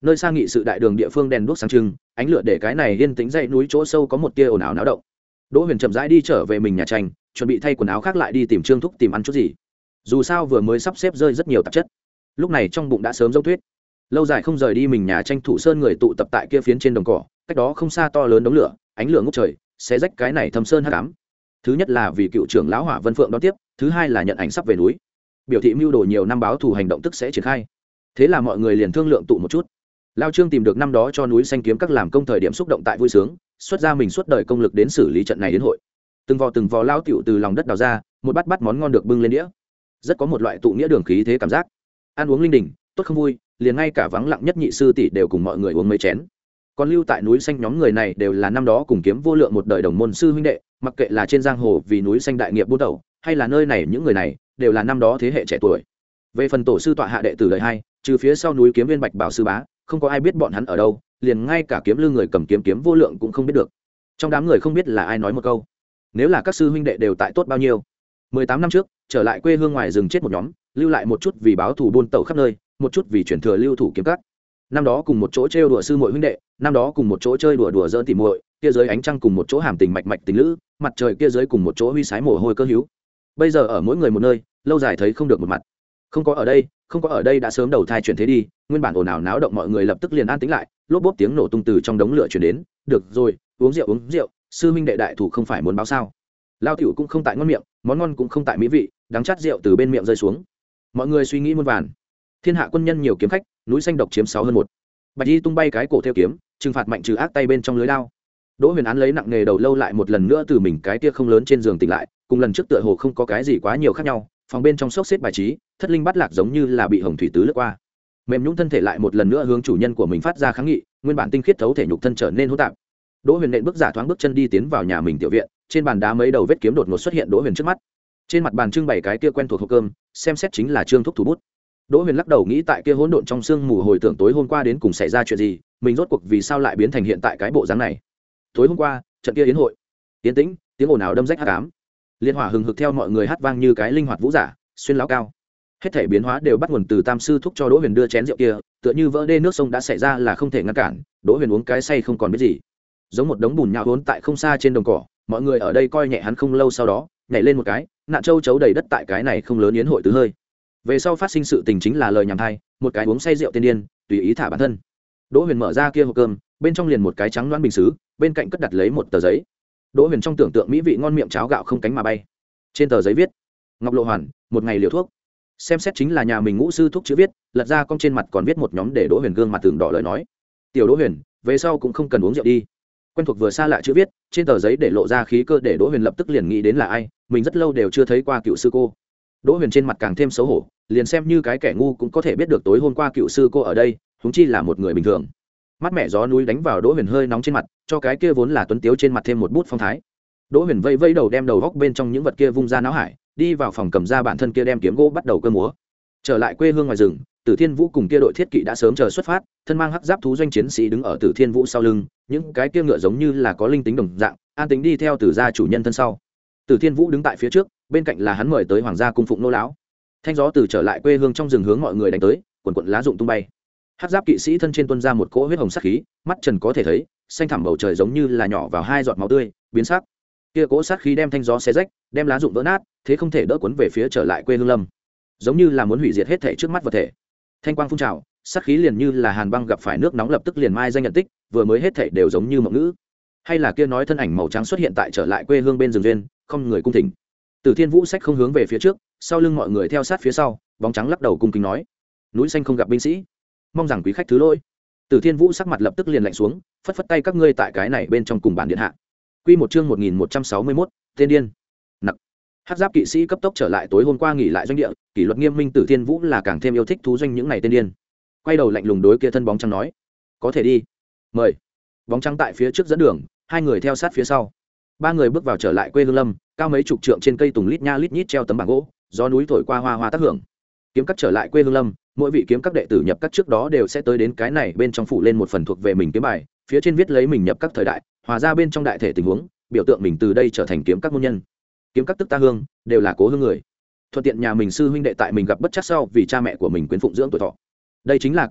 nơi xa nghị sự đại đường địa phương đèn đuốc sáng trưng, ánh lửa để cái này yên tĩnh dãy núi chỗ sâu có một tia ồn ào náo động. Đỗ Huyền chậm rãi đi trở về mình nhà tranh, chuẩn bị thay quần áo khác lại đi tìm Trương Thúc tìm ăn chút gì. Dù sao vừa mới sắp xếp rơi rất nhiều tạp chất, lúc này trong bụng đã sớm dốc tuyết. Lâu dài không rời đi mình nhà tranh thủ sơn người tụ tập tại kia phiến trên đồng cỏ, cách đó không xa to lớn đống lửa, ánh lửa ngút trời, xé rách cái này thâm sơn hắc ám. Thứ nhất là vì cựu trưởng lão Hỏa Vân Phượng đón tiếp, thứ hai là nhận ảnh sắp về núi, biểu thị mưu đồ nhiều năm báo thù hành động tức sẽ triển khai. Thế là mọi người liền thương lượng tụ một chút. Lao Trương tìm được năm đó cho núi xanh kiếm các làm công thời điểm xúc động tại vui sướng, xuất ra mình suốt đời công lực đến xử lý trận này đến hội. Từng vò từng vò lao tiểu từ lòng đất đào ra, một bát bát món ngon được bưng lên đĩa, rất có một loại tụ nghĩa đường khí thế cảm giác. Ăn uống linh đình, tốt không vui, liền ngay cả vắng lặng nhất nhị sư tỷ đều cùng mọi người uống mấy chén. Còn lưu tại núi xanh nhóm người này đều là năm đó cùng kiếm vô lượng một đời đồng môn sư huynh đệ, mặc kệ là trên giang hồ vì núi xanh đại nghiệp buôn đầu, hay là nơi này những người này đều là năm đó thế hệ trẻ tuổi. Về phần tổ sư tọa hạ đệ tử đời hai, trừ phía sau núi kiếm viên Bạch Bảo sư bá, không có ai biết bọn hắn ở đâu, liền ngay cả kiếm lư người cầm kiếm kiếm vô lượng cũng không biết được. Trong đám người không biết là ai nói một câu, nếu là các sư huynh đệ đều tại tốt bao nhiêu. mười tám năm trước, trở lại quê hương ngoài rừng chết một nhóm, lưu lại một chút vì báo thù buôn tẩu khắp nơi, một chút vì chuyển thừa lưu thủ kiếm các. Năm đó cùng một chỗ trêu đùa sư muội huynh đệ, năm đó cùng một chỗ chơi đùa đùa giỡn tỉ muội, kia dưới ánh trăng cùng một chỗ hàm tình mạch mạch tình lữ, mặt trời kia dưới cùng một chỗ huy sái mồ hôi cơ hữu. Bây giờ ở mỗi người một nơi, lâu dài thấy không được một mặt. Không có ở đây, không có ở đây đã sớm đầu thai chuyển thế đi, nguyên bản ồn ào náo động mọi người lập tức liền an tĩnh lại, lốp bốp tiếng nổ tung từ trong đống lửa truyền đến, được rồi, uống rượu uống rượu, sư huynh đệ đại thủ không phải muốn báo sao? Lao tiểu cũng không tại ngon miệng, món ngon cũng không tại mỹ vị, đắng chát rượu từ bên miệng rơi xuống. Mọi người suy nghĩ muôn vàn. Thiên hạ quân nhân nhiều kiếm khách, núi xanh độc chiếm sáu hơn một. Bạch Y tung bay cái cổ theo kiếm, trừng phạt mạnh trừ ác tay bên trong lưới đao. Đỗ Huyền án lấy nặng nghề đầu lâu lại một lần nữa từ mình cái kia không lớn trên giường tỉnh lại, cùng lần trước tựa hồ không có cái gì quá nhiều khác nhau, phòng bên trong xốc xếp bài trí, thất linh bắt lạc giống như là bị hồng thủy tứ lướt qua. Mềm nhũn thân thể lại một lần nữa hướng chủ nhân của mình phát ra kháng nghị, nguyên bản tinh khiết thấu thể nhục thân trở nên hỗn tạp. Đỗ Huyền nện bước giả thoáng bước chân đi tiến vào nhà mình tiểu viện, trên bàn đá mấy đầu vết kiếm đột ngột xuất hiện Đỗ Huyền trước mắt. Trên mặt bàn trưng bày cái kia quen thuộc hộp cơm, xem xét chính là Trương Thúc thủ bút. Đỗ Huyền lắc đầu nghĩ tại kia hỗn độn trong sương mù hồi tưởng tối hôm qua đến cùng xảy ra chuyện gì, mình rốt cuộc vì sao lại biến thành hiện tại cái bộ dáng này. Tối hôm qua, trận kia yến hội, tiến tĩnh, tiếng ồn ào đâm rách hắc ám. Liên hỏa hừng hực theo mọi người hát vang như cái linh hoạt vũ giả, xuyên lão cao. Hết thảy biến hóa đều bắt nguồn từ Tam sư thúc cho Đỗ Huyền đưa chén rượu kia, tựa như vỡ đê nước sông đã xảy ra là không thể ngăn cản, Đỗ Huyền uống cái say không còn biết gì. Giống một đống bùn nhão vốn tại không xa trên đồng cỏ, mọi người ở đây coi nhẹ hắn không lâu sau đó, nhảy lên một cái, nạn châu chấu đầy đất tại cái này không lớn yến hội tứ hơi. Về sau phát sinh sự tình chính là lời nhảm thay, một cái uống say rượu tiên điên, tùy ý thả bản thân. Đỗ Huyền mở ra kia hộp cơm, bên trong liền một cái trắng loãng bình sứ, bên cạnh cất đặt lấy một tờ giấy. Đỗ Huyền trong tưởng tượng mỹ vị ngon miệng cháo gạo không cánh mà bay. Trên tờ giấy viết: Ngọc Lộ Hoàn, một ngày liều thuốc. Xem xét chính là nhà mình ngũ sư thuốc chữ viết, lật ra cong trên mặt còn viết một nhóm để Đỗ Huyền gương mặt tưởng đỏ lời nói. Tiểu Đỗ Huyền, về sau cũng không cần uống rượu đi. Quen thuộc vừa xa lạ chữ viết, trên tờ giấy để lộ ra khí cơ để Đỗ Huyền lập tức liền nghĩ đến là ai, mình rất lâu đều chưa thấy qua cựu sư cô. Đỗ Huyền trên mặt càng thêm xấu hổ, liền xem như cái kẻ ngu cũng có thể biết được tối hôm qua cựu sư cô ở đây, huống chi là một người bình thường. Mắt mẹ gió núi đánh vào Đỗ Huyền hơi nóng trên mặt, cho cái kia vốn là tuấn tiếu trên mặt thêm một bút phong thái. Đỗ Huyền vây vây đầu đem đầu góc bên trong những vật kia vung ra não hải, đi vào phòng cầm ra bản thân kia đem kiếm gỗ bắt đầu cơ múa. Trở lại quê hương ngoài rừng, Tử Thiên Vũ cùng kia đội thiết kỵ đã sớm chờ xuất phát, thân mang hắc giáp thú doanh chiến sĩ đứng ở Tử Thiên Vũ sau lưng, những cái kia ngựa giống như là có linh tính đồng dạng, an tính đi theo Tử gia chủ nhân thân sau. Tử Thiên Vũ đứng tại phía trước, bên cạnh là hắn mời tới hoàng gia cung phụng nô lão. Thanh gió từ trở lại quê hương trong rừng hướng mọi người đánh tới, quần quần lá rụng tung bay. Hắc giáp kỵ sĩ thân trên tuôn ra một cỗ huyết hồng sắc khí, mắt trần có thể thấy, xanh thẳm bầu trời giống như là nhỏ vào hai giọt máu tươi, biến sắc. Kia cỗ sát khí đem thanh gió xé rách, đem lá rụng vỡ nát, thế không thể đỡ cuốn về phía trở lại quê hương lâm, giống như là muốn hủy diệt hết thảy trước mắt vật thể. Thanh quang phun trào, sát khí liền như là hàn băng gặp phải nước nóng lập tức liền mai danh nhận tích, vừa mới hết thảy đều giống như mộng ngữ. Hay là kia nói thân ảnh màu trắng xuất hiện tại trở lại quê hương bên rừng duyên, không người cung thỉnh. Tử Thiên Vũ sách không hướng về phía trước, sau lưng mọi người theo sát phía sau, bóng trắng lắc đầu cung kính nói: núi xanh không gặp binh sĩ, mong rằng quý khách thứ lỗi. Tử Thiên Vũ sắc mặt lập tức liền lạnh xuống, phất phất tay các ngươi tại cái này bên trong cùng bản điện hạ. Quy một chương một nghìn một trăm sáu mươi mốt, tên điên. Nặc. Hắc giáp kỵ sĩ cấp tốc trở lại tối hôm qua nghỉ lại doanh địa, kỷ luật nghiêm minh Tử Thiên Vũ là càng thêm yêu thích thú doanh những này tên điên. Quay đầu lạnh lùng đối kia thân bóng trắng nói: có thể đi. Mời. Bóng trắng tại phía trước dẫn đường, hai người theo sát phía sau. Ba người bước vào trở lại quê hương lâm, cao mấy chục trượng trên cây tùng lít nha lít nhít treo tấm bảng gỗ, gió núi thổi qua hoa hoa tác hưởng. Kiếm các trở lại quê hương lâm, mỗi vị kiếm các đệ tử nhập các trước đó đều sẽ tới đến cái này bên trong phủ lên một phần thuộc về mình kiếm bài, phía trên viết lấy mình nhập các thời đại, hòa ra bên trong đại thể tình huống, biểu tượng mình từ đây trở thành kiếm các môn nhân. Kiếm các tức ta hương, đều là cố hương người. Thuận tiện nhà mình sư huynh đệ tại mình gặp bất chắc sau vì cha mẹ của mình quyến phụng dưỡng tuổi thọ. Đây chính là kiếm các,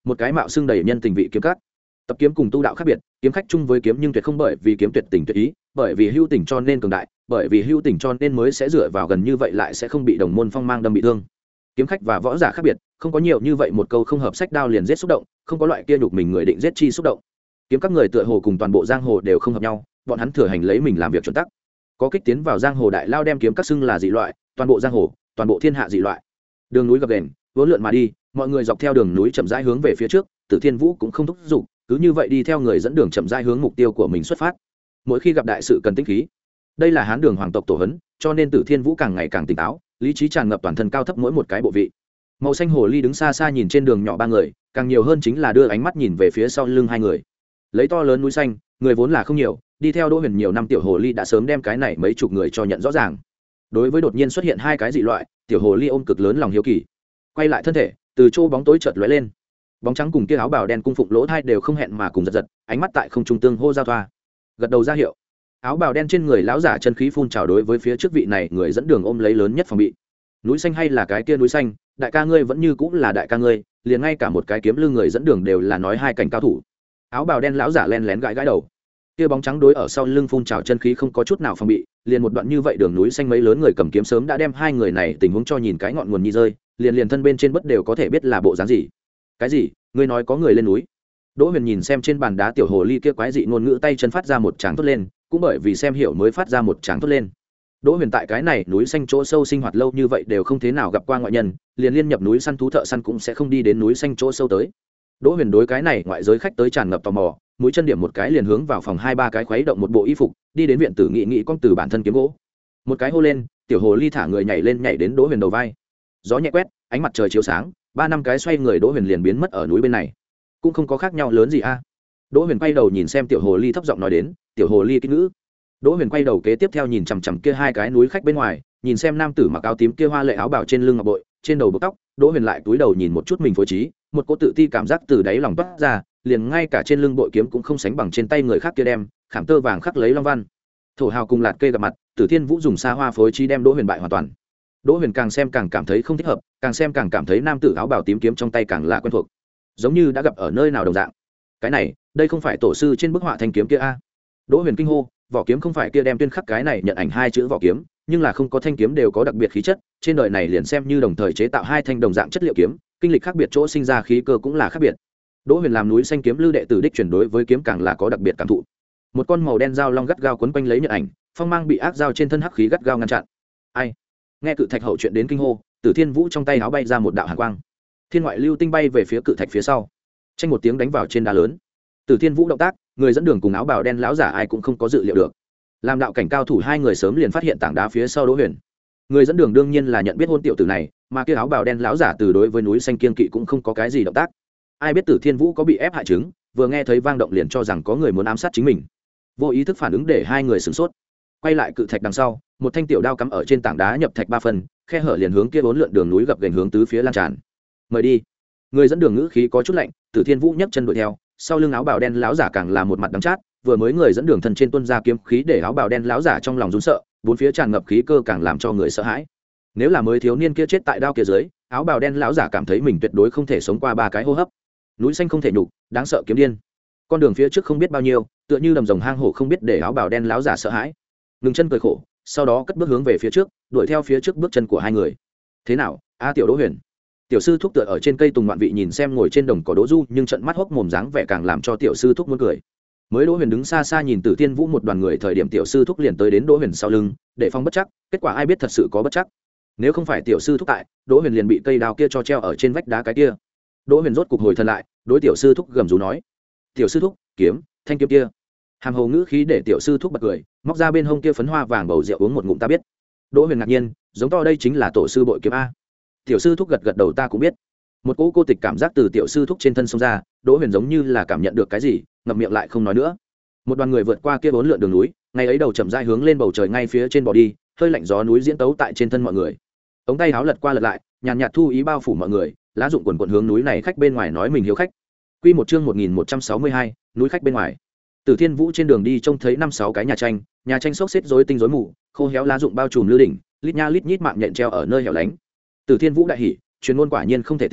một cái mạo xưng đầy nhân tình vị kiếm các. Tập kiếm cùng tu đạo khác biệt, kiếm khách chung với kiếm nhưng tuyệt không bởi vì kiếm tuyệt tình tuyệt ý, bởi vì hưu tình cho nên cường đại, bởi vì hưu tình cho nên mới sẽ dựa vào gần như vậy lại sẽ không bị đồng môn phong mang đâm bị thương. Kiếm khách và võ giả khác biệt, không có nhiều như vậy một câu không hợp sách đao liền giết xúc động, không có loại kia nhục mình người định giết chi xúc động. Kiếm các người tựa hồ cùng toàn bộ giang hồ đều không hợp nhau, bọn hắn thừa hành lấy mình làm việc chuẩn tắc. Có kích tiến vào giang hồ đại lao đem kiếm các xưng là dị loại, toàn bộ giang hồ, toàn bộ thiên hạ dị loại. Đường núi gập ghềnh, vốn lượn mà đi, mọi người dọc theo đường núi chậm rãi hướng về phía trước, Tử Thiên Vũ cũng không thúc giục, cứ như vậy đi theo người dẫn đường chậm rãi hướng mục tiêu của mình xuất phát. Mỗi khi gặp đại sự cần tinh khí, đây là Hán Đường hoàng tộc tổ hấn, cho nên Tử Thiên Vũ càng ngày càng tỉnh táo, lý trí tràn ngập toàn thân cao thấp mỗi một cái bộ vị. Màu xanh hồ ly đứng xa xa nhìn trên đường nhỏ ba người, càng nhiều hơn chính là đưa ánh mắt nhìn về phía sau lưng hai người. Lấy to lớn núi xanh, người vốn là không nhiều, đi theo Đỗ Huyền nhiều năm tiểu hồ ly đã sớm đem cái này mấy chục người cho nhận rõ ràng. Đối với đột nhiên xuất hiện hai cái dị loại, tiểu hồ ly ôm cực lớn lòng hiếu kỳ, quay lại thân thể, từ chỗ bóng tối chợt lóe lên. Bóng trắng cùng kia áo bào đen cung phụng lỗ thai đều không hẹn mà cùng giật giật, ánh mắt tại không trung tương hô giao thoa, gật đầu ra hiệu. Áo bào đen trên người lão giả chân khí phun trào đối với phía trước vị này người dẫn đường ôm lấy lớn nhất phòng bị. Núi xanh hay là cái kia núi xanh, đại ca ngươi vẫn như cũng là đại ca ngươi, liền ngay cả một cái kiếm lưng người dẫn đường đều là nói hai cảnh cao thủ. Áo bào đen lão giả len lén gãi gãi đầu. Kia bóng trắng đối ở sau lưng phun trào chân khí không có chút nào phòng bị, liền một đoạn như vậy đường núi xanh mấy lớn người cầm kiếm sớm đã đem hai người này tình huống cho nhìn cái ngọn nguồn nhi rơi, liền liền thân bên trên bất đều có thể biết là bộ dáng gì. Cái gì? Ngươi nói có người lên núi? Đỗ Huyền nhìn xem trên bàn đá tiểu hồ ly kia quái dị ngôn ngữ tay chân phát ra một tràng thốt lên, cũng bởi vì xem hiểu mới phát ra một tràng thốt lên. Đỗ Huyền tại cái này núi xanh chỗ sâu sinh hoạt lâu như vậy đều không thế nào gặp qua ngoại nhân, liền liên nhập núi săn thú thợ săn cũng sẽ không đi đến núi xanh chỗ sâu tới. Đỗ Huyền đối cái này ngoại giới khách tới tràn ngập tò mò, mũi chân điểm một cái liền hướng vào phòng hai ba cái khuấy động một bộ y phục, đi đến viện tử nghị nghị con từ bản thân kiếm gỗ. Một cái hô lên, tiểu hồ ly thả người nhảy lên nhảy đến Đỗ Huyền đầu vai. Gió nhẹ quét, ánh mặt trời chiếu sáng, ba năm cái xoay người Đỗ Huyền liền biến mất ở núi bên này. Cũng không có khác nhau lớn gì a. Đỗ Huyền quay đầu nhìn xem tiểu hồ ly thấp giọng nói đến, tiểu hồ ly kỹ ngữ. Đỗ Huyền quay đầu kế tiếp theo nhìn chằm chằm kia hai cái núi khách bên ngoài, nhìn xem nam tử mặc áo tím kia hoa lệ áo bào trên lưng ngọc bội, trên đầu buộc tóc. Đỗ Huyền lại cúi đầu nhìn một chút mình phối trí, một cỗ tự ti cảm giác từ đáy lòng toát ra, liền ngay cả trên lưng bội kiếm cũng không sánh bằng trên tay người khác kia đem khảm tơ vàng khắc lấy long văn. Thổ hào cùng lạt kê gặp mặt, Tử Thiên Vũ dùng xa hoa phối trí đem Đỗ Huyền bại hoàn toàn. Đỗ Huyền càng xem càng cảm thấy không thích hợp, càng xem càng cảm thấy nam tử áo bào tím kiếm trong tay càng là quen thuộc, giống như đã gặp ở nơi nào đồng dạng. Cái này, đây không phải tổ sư trên bức họa thanh kiếm kia a? Đỗ Huyền kinh hô, vỏ kiếm không phải kia đem tuyên khắc cái này nhận ảnh hai chữ vỏ kiếm, nhưng là không có thanh kiếm đều có đặc biệt khí chất, trên đời này liền xem như đồng thời chế tạo hai thanh đồng dạng chất liệu kiếm, kinh lịch khác biệt chỗ sinh ra khí cơ cũng là khác biệt. Đỗ Huyền làm núi xanh kiếm lưu đệ tử đích chuyển đối với kiếm càng là có đặc biệt cảm thụ. Một con màu đen dao long gắt gao quấn quanh lấy nhận ảnh, phong mang bị ác dao trên thân hắc khí gắt gao ngăn chặn. Ai? Nghe cự thạch hậu chuyện đến kinh hô, Tử Thiên Vũ trong tay áo bay ra một đạo hàn quang, thiên ngoại lưu tinh bay về phía cự thạch phía sau, tranh một tiếng đánh vào trên đá lớn. Tử Thiên Vũ động tác, người dẫn đường cùng áo bào đen lão giả ai cũng không có dự liệu được. Làm đạo cảnh cao thủ hai người sớm liền phát hiện tảng đá phía sau Đỗ Huyền. Người dẫn đường đương nhiên là nhận biết hôn tiểu tử này, mà kia áo bào đen lão giả từ đối với núi xanh kiên kỵ cũng không có cái gì động tác. Ai biết Tử Thiên Vũ có bị ép hại chứng, vừa nghe thấy vang động liền cho rằng có người muốn ám sát chính mình, vô ý thức phản ứng để hai người sửng sốt. Quay lại cự thạch đằng sau, một thanh tiểu đao cắm ở trên tảng đá nhập thạch ba phần, khe hở liền hướng kia bốn lượn đường núi gập ghềnh hướng tứ phía lan tràn. Mời đi. Người dẫn đường ngữ khí có chút lạnh, Tử Thiên Vũ nhấc chân đuổi theo, sau lưng áo bào đen lão giả càng là một mặt đắng chát, vừa mới người dẫn đường thân trên tuân ra kiếm khí để áo bào đen lão giả trong lòng run sợ, bốn phía tràn ngập khí cơ càng làm cho người sợ hãi. Nếu là mới thiếu niên kia chết tại đao kia dưới, áo bào đen lão giả cảm thấy mình tuyệt đối không thể sống qua ba cái hô hấp. Núi xanh không thể nhục, đáng sợ kiếm điên. Con đường phía trước không biết bao nhiêu, tựa như đầm rồng hang hổ không biết để áo bào đen lão giả sợ hãi. Ngừng chân cười khổ, sau đó cất bước hướng về phía trước, đuổi theo phía trước bước chân của hai người. Thế nào, a tiểu Đỗ Huyền? Tiểu sư thúc tựa ở trên cây tùng ngoạn vị nhìn xem ngồi trên đồng cỏ Đỗ Du, nhưng trận mắt hốc mồm dáng vẻ càng làm cho tiểu sư thúc muốn cười. Mới Đỗ Huyền đứng xa xa nhìn Tử Thiên Vũ một đoàn người thời điểm tiểu sư thúc liền tới đến Đỗ Huyền sau lưng, để phòng bất chắc, kết quả ai biết thật sự có bất chắc. Nếu không phải tiểu sư thúc tại, Đỗ Huyền liền bị cây đao kia cho treo ở trên vách đá cái kia. Đỗ Huyền rốt cục hồi thân lại, đối tiểu sư thúc gầm rú nói: "Tiểu sư thúc, kiếm, thanh kiếm kia." Hàm hồ ngữ khí để tiểu sư thúc bật cười, móc ra bên hông kia phấn hoa vàng bầu rượu uống một ngụm ta biết. Đỗ Huyền ngạc nhiên, giống to đây chính là tổ sư bội kiếm a. Tiểu sư thúc gật gật đầu ta cũng biết. Một cỗ cô tịch cảm giác từ tiểu sư thúc trên thân xông ra, Đỗ Huyền giống như là cảm nhận được cái gì, ngậm miệng lại không nói nữa. Một đoàn người vượt qua kia bốn lượn đường núi, ngày ấy đầu chậm rãi hướng lên bầu trời ngay phía trên bò đi, hơi lạnh gió núi diễn tấu tại trên thân mọi người. Ống tay áo lật qua lật lại, nhàn nhạt thu ý bao phủ mọi người, lá dụng quần quần hướng núi này khách bên ngoài nói mình hiếu khách. Quy một chương một nghìn một trăm sáu mươi hai, núi khách bên ngoài. Tử Thiên Vũ trên đường đi trông thấy năm sáu cái nhà tranh, nhà tranh xốc xếp rối tinh rối mù, khô héo lá dụng bao trùm lư đỉnh, lít nha lít nhít mạng nhện treo ở nơi hẻo lánh. Tử Thiên Vũ đại hỉ, truyền ngôn quả nhiên không thể tin,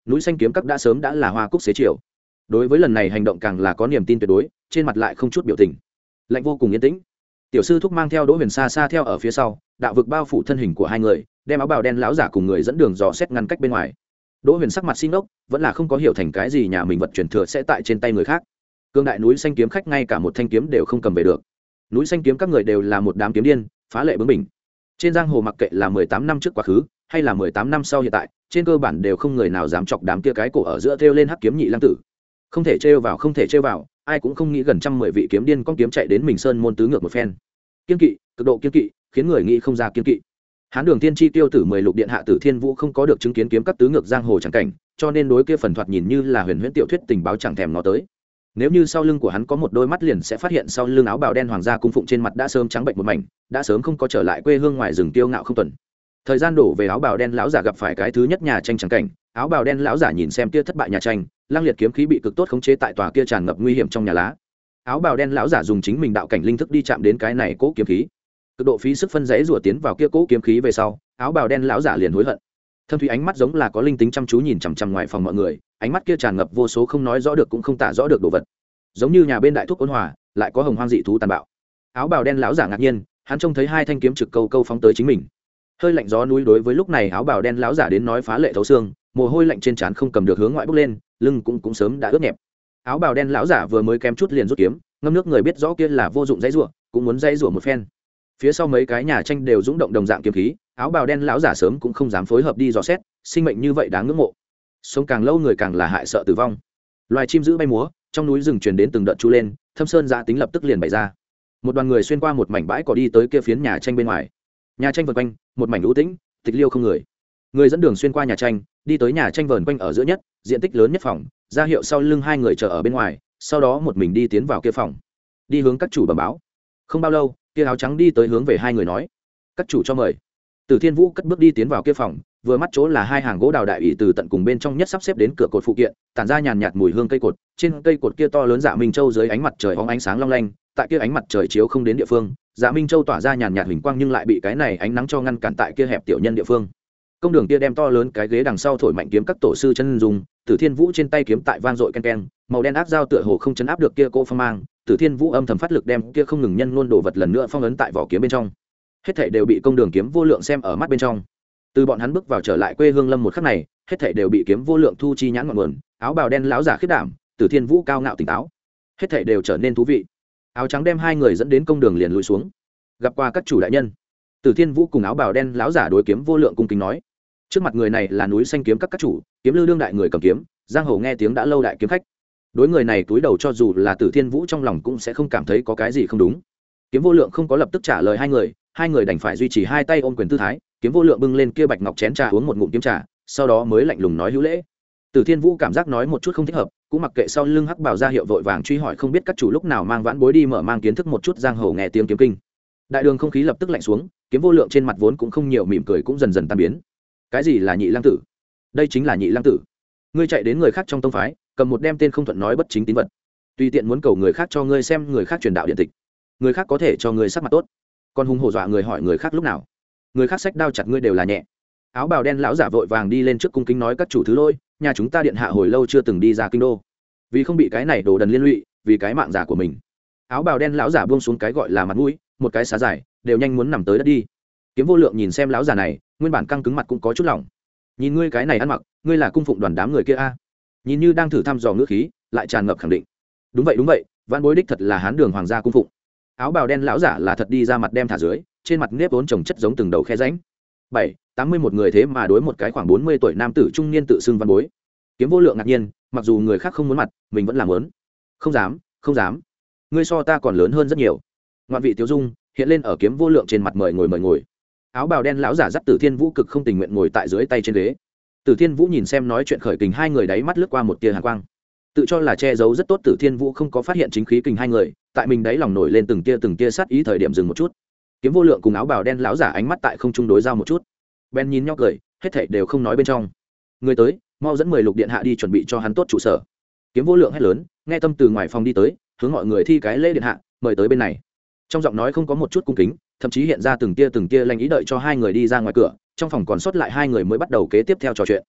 núi xanh kiếm các đã sớm đã là hoa cúc xế chiều. Đối với lần này hành động càng là có niềm tin tuyệt đối, trên mặt lại không chút biểu tình, lạnh vô cùng yên tĩnh. Tiểu sư thúc mang theo Đỗ Huyền xa xa theo ở phía sau, đạo vực bao phủ thân hình của hai người, đem áo bào đen lão giả cùng người dẫn đường dò xét ngăn cách bên ngoài. Đỗ Huyền sắc mặt xin ốc, vẫn là không có hiểu thành cái gì nhà mình vật truyền thừa sẽ tại trên tay người khác. Cương đại núi xanh kiếm khách ngay cả một thanh kiếm đều không cầm về được. Núi xanh kiếm các người đều là một đám kiếm điên, phá lệ bướng bỉnh. Trên giang hồ mặc kệ là mười tám năm trước quá khứ, hay là mười tám năm sau hiện tại, trên cơ bản đều không người nào dám chọc đám kia cái cổ ở giữa thêu lên hắc kiếm nhị lang tử. Không thể trêu vào, không thể trêu vào, ai cũng không nghĩ gần trăm mười vị kiếm điên con kiếm chạy đến mình sơn môn tứ ngược một phen. Kiên kỵ, cực độ kiên kỵ, khiến người nghĩ không ra kiên kỵ. Hán Đường Thiên Chi tiêu tử mười lục điện hạ Tử Thiên Vũ không có được chứng kiến kiếm các tứ ngược giang hồ chẳng cảnh, cho nên đối kia phần thoạt nhìn như là huyền huyễn tiểu thuyết tình báo chẳng thèm ngó tới. Nếu như sau lưng của hắn có một đôi mắt liền sẽ phát hiện sau lưng áo bào đen hoàng gia cung phụng trên mặt đã sớm trắng bệnh một mảnh, đã sớm không có trở lại quê hương ngoài rừng tiêu ngạo không tuần. Thời gian đổ về áo bào đen lão giả gặp phải cái thứ nhất nhà tranh chẳng cảnh, áo bào đen lão giả nhìn xem kia thất bại nhà tranh, lang liệt kiếm khí bị cực tốt khống chế tại tòa kia tràn ngập nguy hiểm trong nhà lá. Áo bào đen lão giả dùng chính mình đạo cảnh linh thức đi chạm đến cái này cố kiếm khí, cực độ phí sức phân rẽ rùa tiến vào kia cố kiếm khí về sau, áo bào đen lão giả liền hối hận. Thâm thủy ánh mắt giống là có linh tính chăm chú nhìn chằm chằm ngoài phòng mọi người, ánh mắt kia tràn ngập vô số không nói rõ được cũng không tả rõ được đồ vật, giống như nhà bên đại thúc ôn hòa lại có hồng hoang dị thú tàn bạo. Áo bào đen lão giả ngạc nhiên, hắn trông thấy hai thanh kiếm trực câu câu phóng tới chính mình. Hơi lạnh gió núi đối với lúc này áo bào đen lão giả đến nói phá lệ thấu xương, mồ hôi lạnh trên trán không cầm được hướng ngoại bốc lên, lưng cũng cũng sớm đã ướt nhẹp. Áo bào đen lão giả vừa mới kém chút liền rút kiếm, ngâm nước người biết rõ kia là vô dụng dãy rủa, cũng muốn dãy rủa một phen. Phía sau mấy cái nhà tranh đều rung động đồng dạng kiếm khí, áo bào đen lão giả sớm cũng không dám phối hợp đi dò xét, sinh mệnh như vậy đáng ngưỡng mộ. Sống càng lâu người càng là hại sợ tử vong. Loài chim giữ bay múa, trong núi rừng truyền đến từng đợt chu lên, Thâm Sơn Giá tính lập tức liền bày ra. Một đoàn người xuyên qua một mảnh bãi cỏ đi tới kia phiến nhà tranh bên ngoài. Nhà tranh vần quanh, một mảnh u tĩnh, tịch liêu không người. Người dẫn đường xuyên qua nhà tranh, đi tới nhà tranh vờn quanh ở giữa nhất, diện tích lớn nhất phòng, ra hiệu sau lưng hai người chờ ở bên ngoài, sau đó một mình đi tiến vào kia phòng, đi hướng các chủ bẩm báo. Không bao lâu, kia áo trắng đi tới hướng về hai người nói: "Các chủ cho mời." Từ Thiên Vũ cất bước đi tiến vào kia phòng, vừa mắt chỗ là hai hàng gỗ đào đại ỷ từ tận cùng bên trong nhất sắp xếp đến cửa cột phụ kiện, tản ra nhàn nhạt mùi hương cây cột, trên cây cột kia to lớn Dạ Minh Châu dưới ánh mặt trời óng ánh sáng long lanh, tại kia ánh mặt trời chiếu không đến địa phương, Dạ Minh Châu tỏa ra nhàn nhạt huỳnh quang nhưng lại bị cái này ánh nắng cho ngăn cản tại kia hẹp tiểu nhân địa phương. Công đường kia đem to lớn cái ghế đằng sau thổi mạnh kiếm các tổ sư chân dùng, Tử Thiên Vũ trên tay kiếm tại vang dội ken ken, màu đen ác dao tựa hồ không chấn áp được kia cô phong mang, Tử Thiên Vũ âm thầm phát lực đem kia không ngừng nhân luôn đồ vật lần nữa phong ấn tại vỏ kiếm bên trong. Hết thảy đều bị công đường kiếm vô lượng xem ở mắt bên trong. Từ bọn hắn bước vào trở lại quê hương Lâm một khắc này, hết thảy đều bị kiếm vô lượng thu chi nhãn ngọn nguồn, áo bào đen lão giả khiết đảm, Tử Thiên Vũ cao ngạo tỉnh táo. Hết thảy đều trở nên thú vị. Áo trắng đem hai người dẫn đến công đường liền lùi xuống. Gặp qua các chủ đại nhân. Tử Thiên Vũ cùng áo bào đen lão giả đối kiếm vô lượng cung kính nói. Trước mặt người này là núi xanh kiếm các các chủ, kiếm lư đương đại người cầm kiếm, giang hồ nghe tiếng đã lâu đại kiếm khách. Đối người này túi đầu cho dù là Tử Thiên Vũ trong lòng cũng sẽ không cảm thấy có cái gì không đúng. Kiếm vô lượng không có lập tức trả lời hai người, hai người đành phải duy trì hai tay ôm quyền tư thái. Kiếm vô lượng bưng lên kia bạch ngọc chén trà uống một ngụm kiếm trà, sau đó mới lạnh lùng nói hữu lễ. Tử Thiên Vũ cảm giác nói một chút không thích hợp, cũng mặc kệ sau lưng hắc bảo ra hiệu vội vàng truy hỏi không biết các chủ lúc nào mang vãn bối đi mở mang kiến thức một chút giang hồ nghe tiếng kiếm kinh. Đại đường không khí lập tức lạnh xuống, kiếm vô lượng trên mặt vốn cũng không nhiều mỉm cười cũng dần dần tan biến. Cái gì là nhị lang tử? Đây chính là nhị lang tử. Ngươi chạy đến người khác trong tông phái, cầm một đem tên không thuận nói bất chính tín vật, tùy tiện muốn cầu người khác cho ngươi xem người khác truyền đạo điện tịch, người khác có thể cho ngươi sắc mặt tốt, còn hùng hổ dọa người hỏi người khác lúc nào, người khác sách đao chặt ngươi đều là nhẹ. Áo bào đen lão giả vội vàng đi lên trước cung kính nói các chủ thứ lỗi, nhà chúng ta điện hạ hồi lâu chưa từng đi ra kinh đô, vì không bị cái này đồ đần liên lụy, vì cái mạng giả của mình. Áo bào đen lão giả buông xuống cái gọi là mặt mũi, một cái xá giải đều nhanh muốn nằm tới đất đi. Kiếm vô lượng nhìn xem lão giả này, nguyên bản căng cứng mặt cũng có chút lỏng. Nhìn ngươi cái này ăn mặc, ngươi là cung phụng đoàn đám người kia a? Nhìn như đang thử thăm dò ngữ khí, lại tràn ngập khẳng định. Đúng vậy đúng vậy, Vãn bối đích thật là Hán Đường hoàng gia cung phụng. Áo bào đen lão giả là thật đi ra mặt đem thả dưới, trên mặt nếp vốn trồng chất giống từng đầu khe rãnh. Bảy, tám mươi một người thế mà đối một cái khoảng bốn mươi tuổi nam tử trung niên tự xưng Vãn bối. Kiếm vô lượng ngạc nhiên, mặc dù người khác không muốn mặt, mình vẫn làm muốn. Không dám, không dám. Ngươi so ta còn lớn hơn rất nhiều. Ngoạn vị Tiếu Dung hiện lên ở kiếm vô lượng trên mặt mời ngồi mời ngồi. Áo bào đen lão giả dắt Tử Thiên Vũ cực không tình nguyện ngồi tại dưới tay trên ghế. Tử Thiên Vũ nhìn xem nói chuyện khởi kình hai người đáy mắt lướt qua một tia hàn quang. Tự cho là che giấu rất tốt, Tử Thiên Vũ không có phát hiện chính khí kình hai người, tại mình đáy lòng nổi lên từng tia từng tia sát ý thời điểm dừng một chút. Kiếm vô lượng cùng áo bào đen lão giả ánh mắt tại không trung đối giao một chút. Ben nhìn nhau cười, hết thảy đều không nói bên trong. Người tới, mau dẫn mười lục điện hạ đi chuẩn bị cho hắn tốt trụ sở. Kiếm vô lượng hét lớn, nghe tâm từ ngoài phòng đi tới, hướng mọi người thi cái lễ điện hạ, mời tới bên này. Trong giọng nói không có một chút cung kính, thậm chí hiện ra từng tia từng tia lanh ý đợi cho hai người đi ra ngoài cửa, trong phòng còn sót lại hai người mới bắt đầu kế tiếp theo trò chuyện.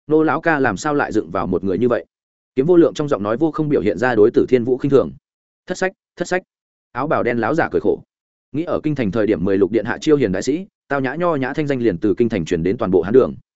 nô lão ca làm sao lại dựng vào một người như vậy? Kiếm Vô Lượng trong giọng nói vô không biểu hiện ra đối tử Thiên Vũ khinh thường. Thất sách, thất sách. Áo bào đen lão giả cười khổ. Nghĩ ở kinh thành thời điểm mười lục điện hạ chiêu hiền đại sĩ, tao nhã nho nhã thanh danh liền từ kinh thành truyền đến toàn bộ hán đường.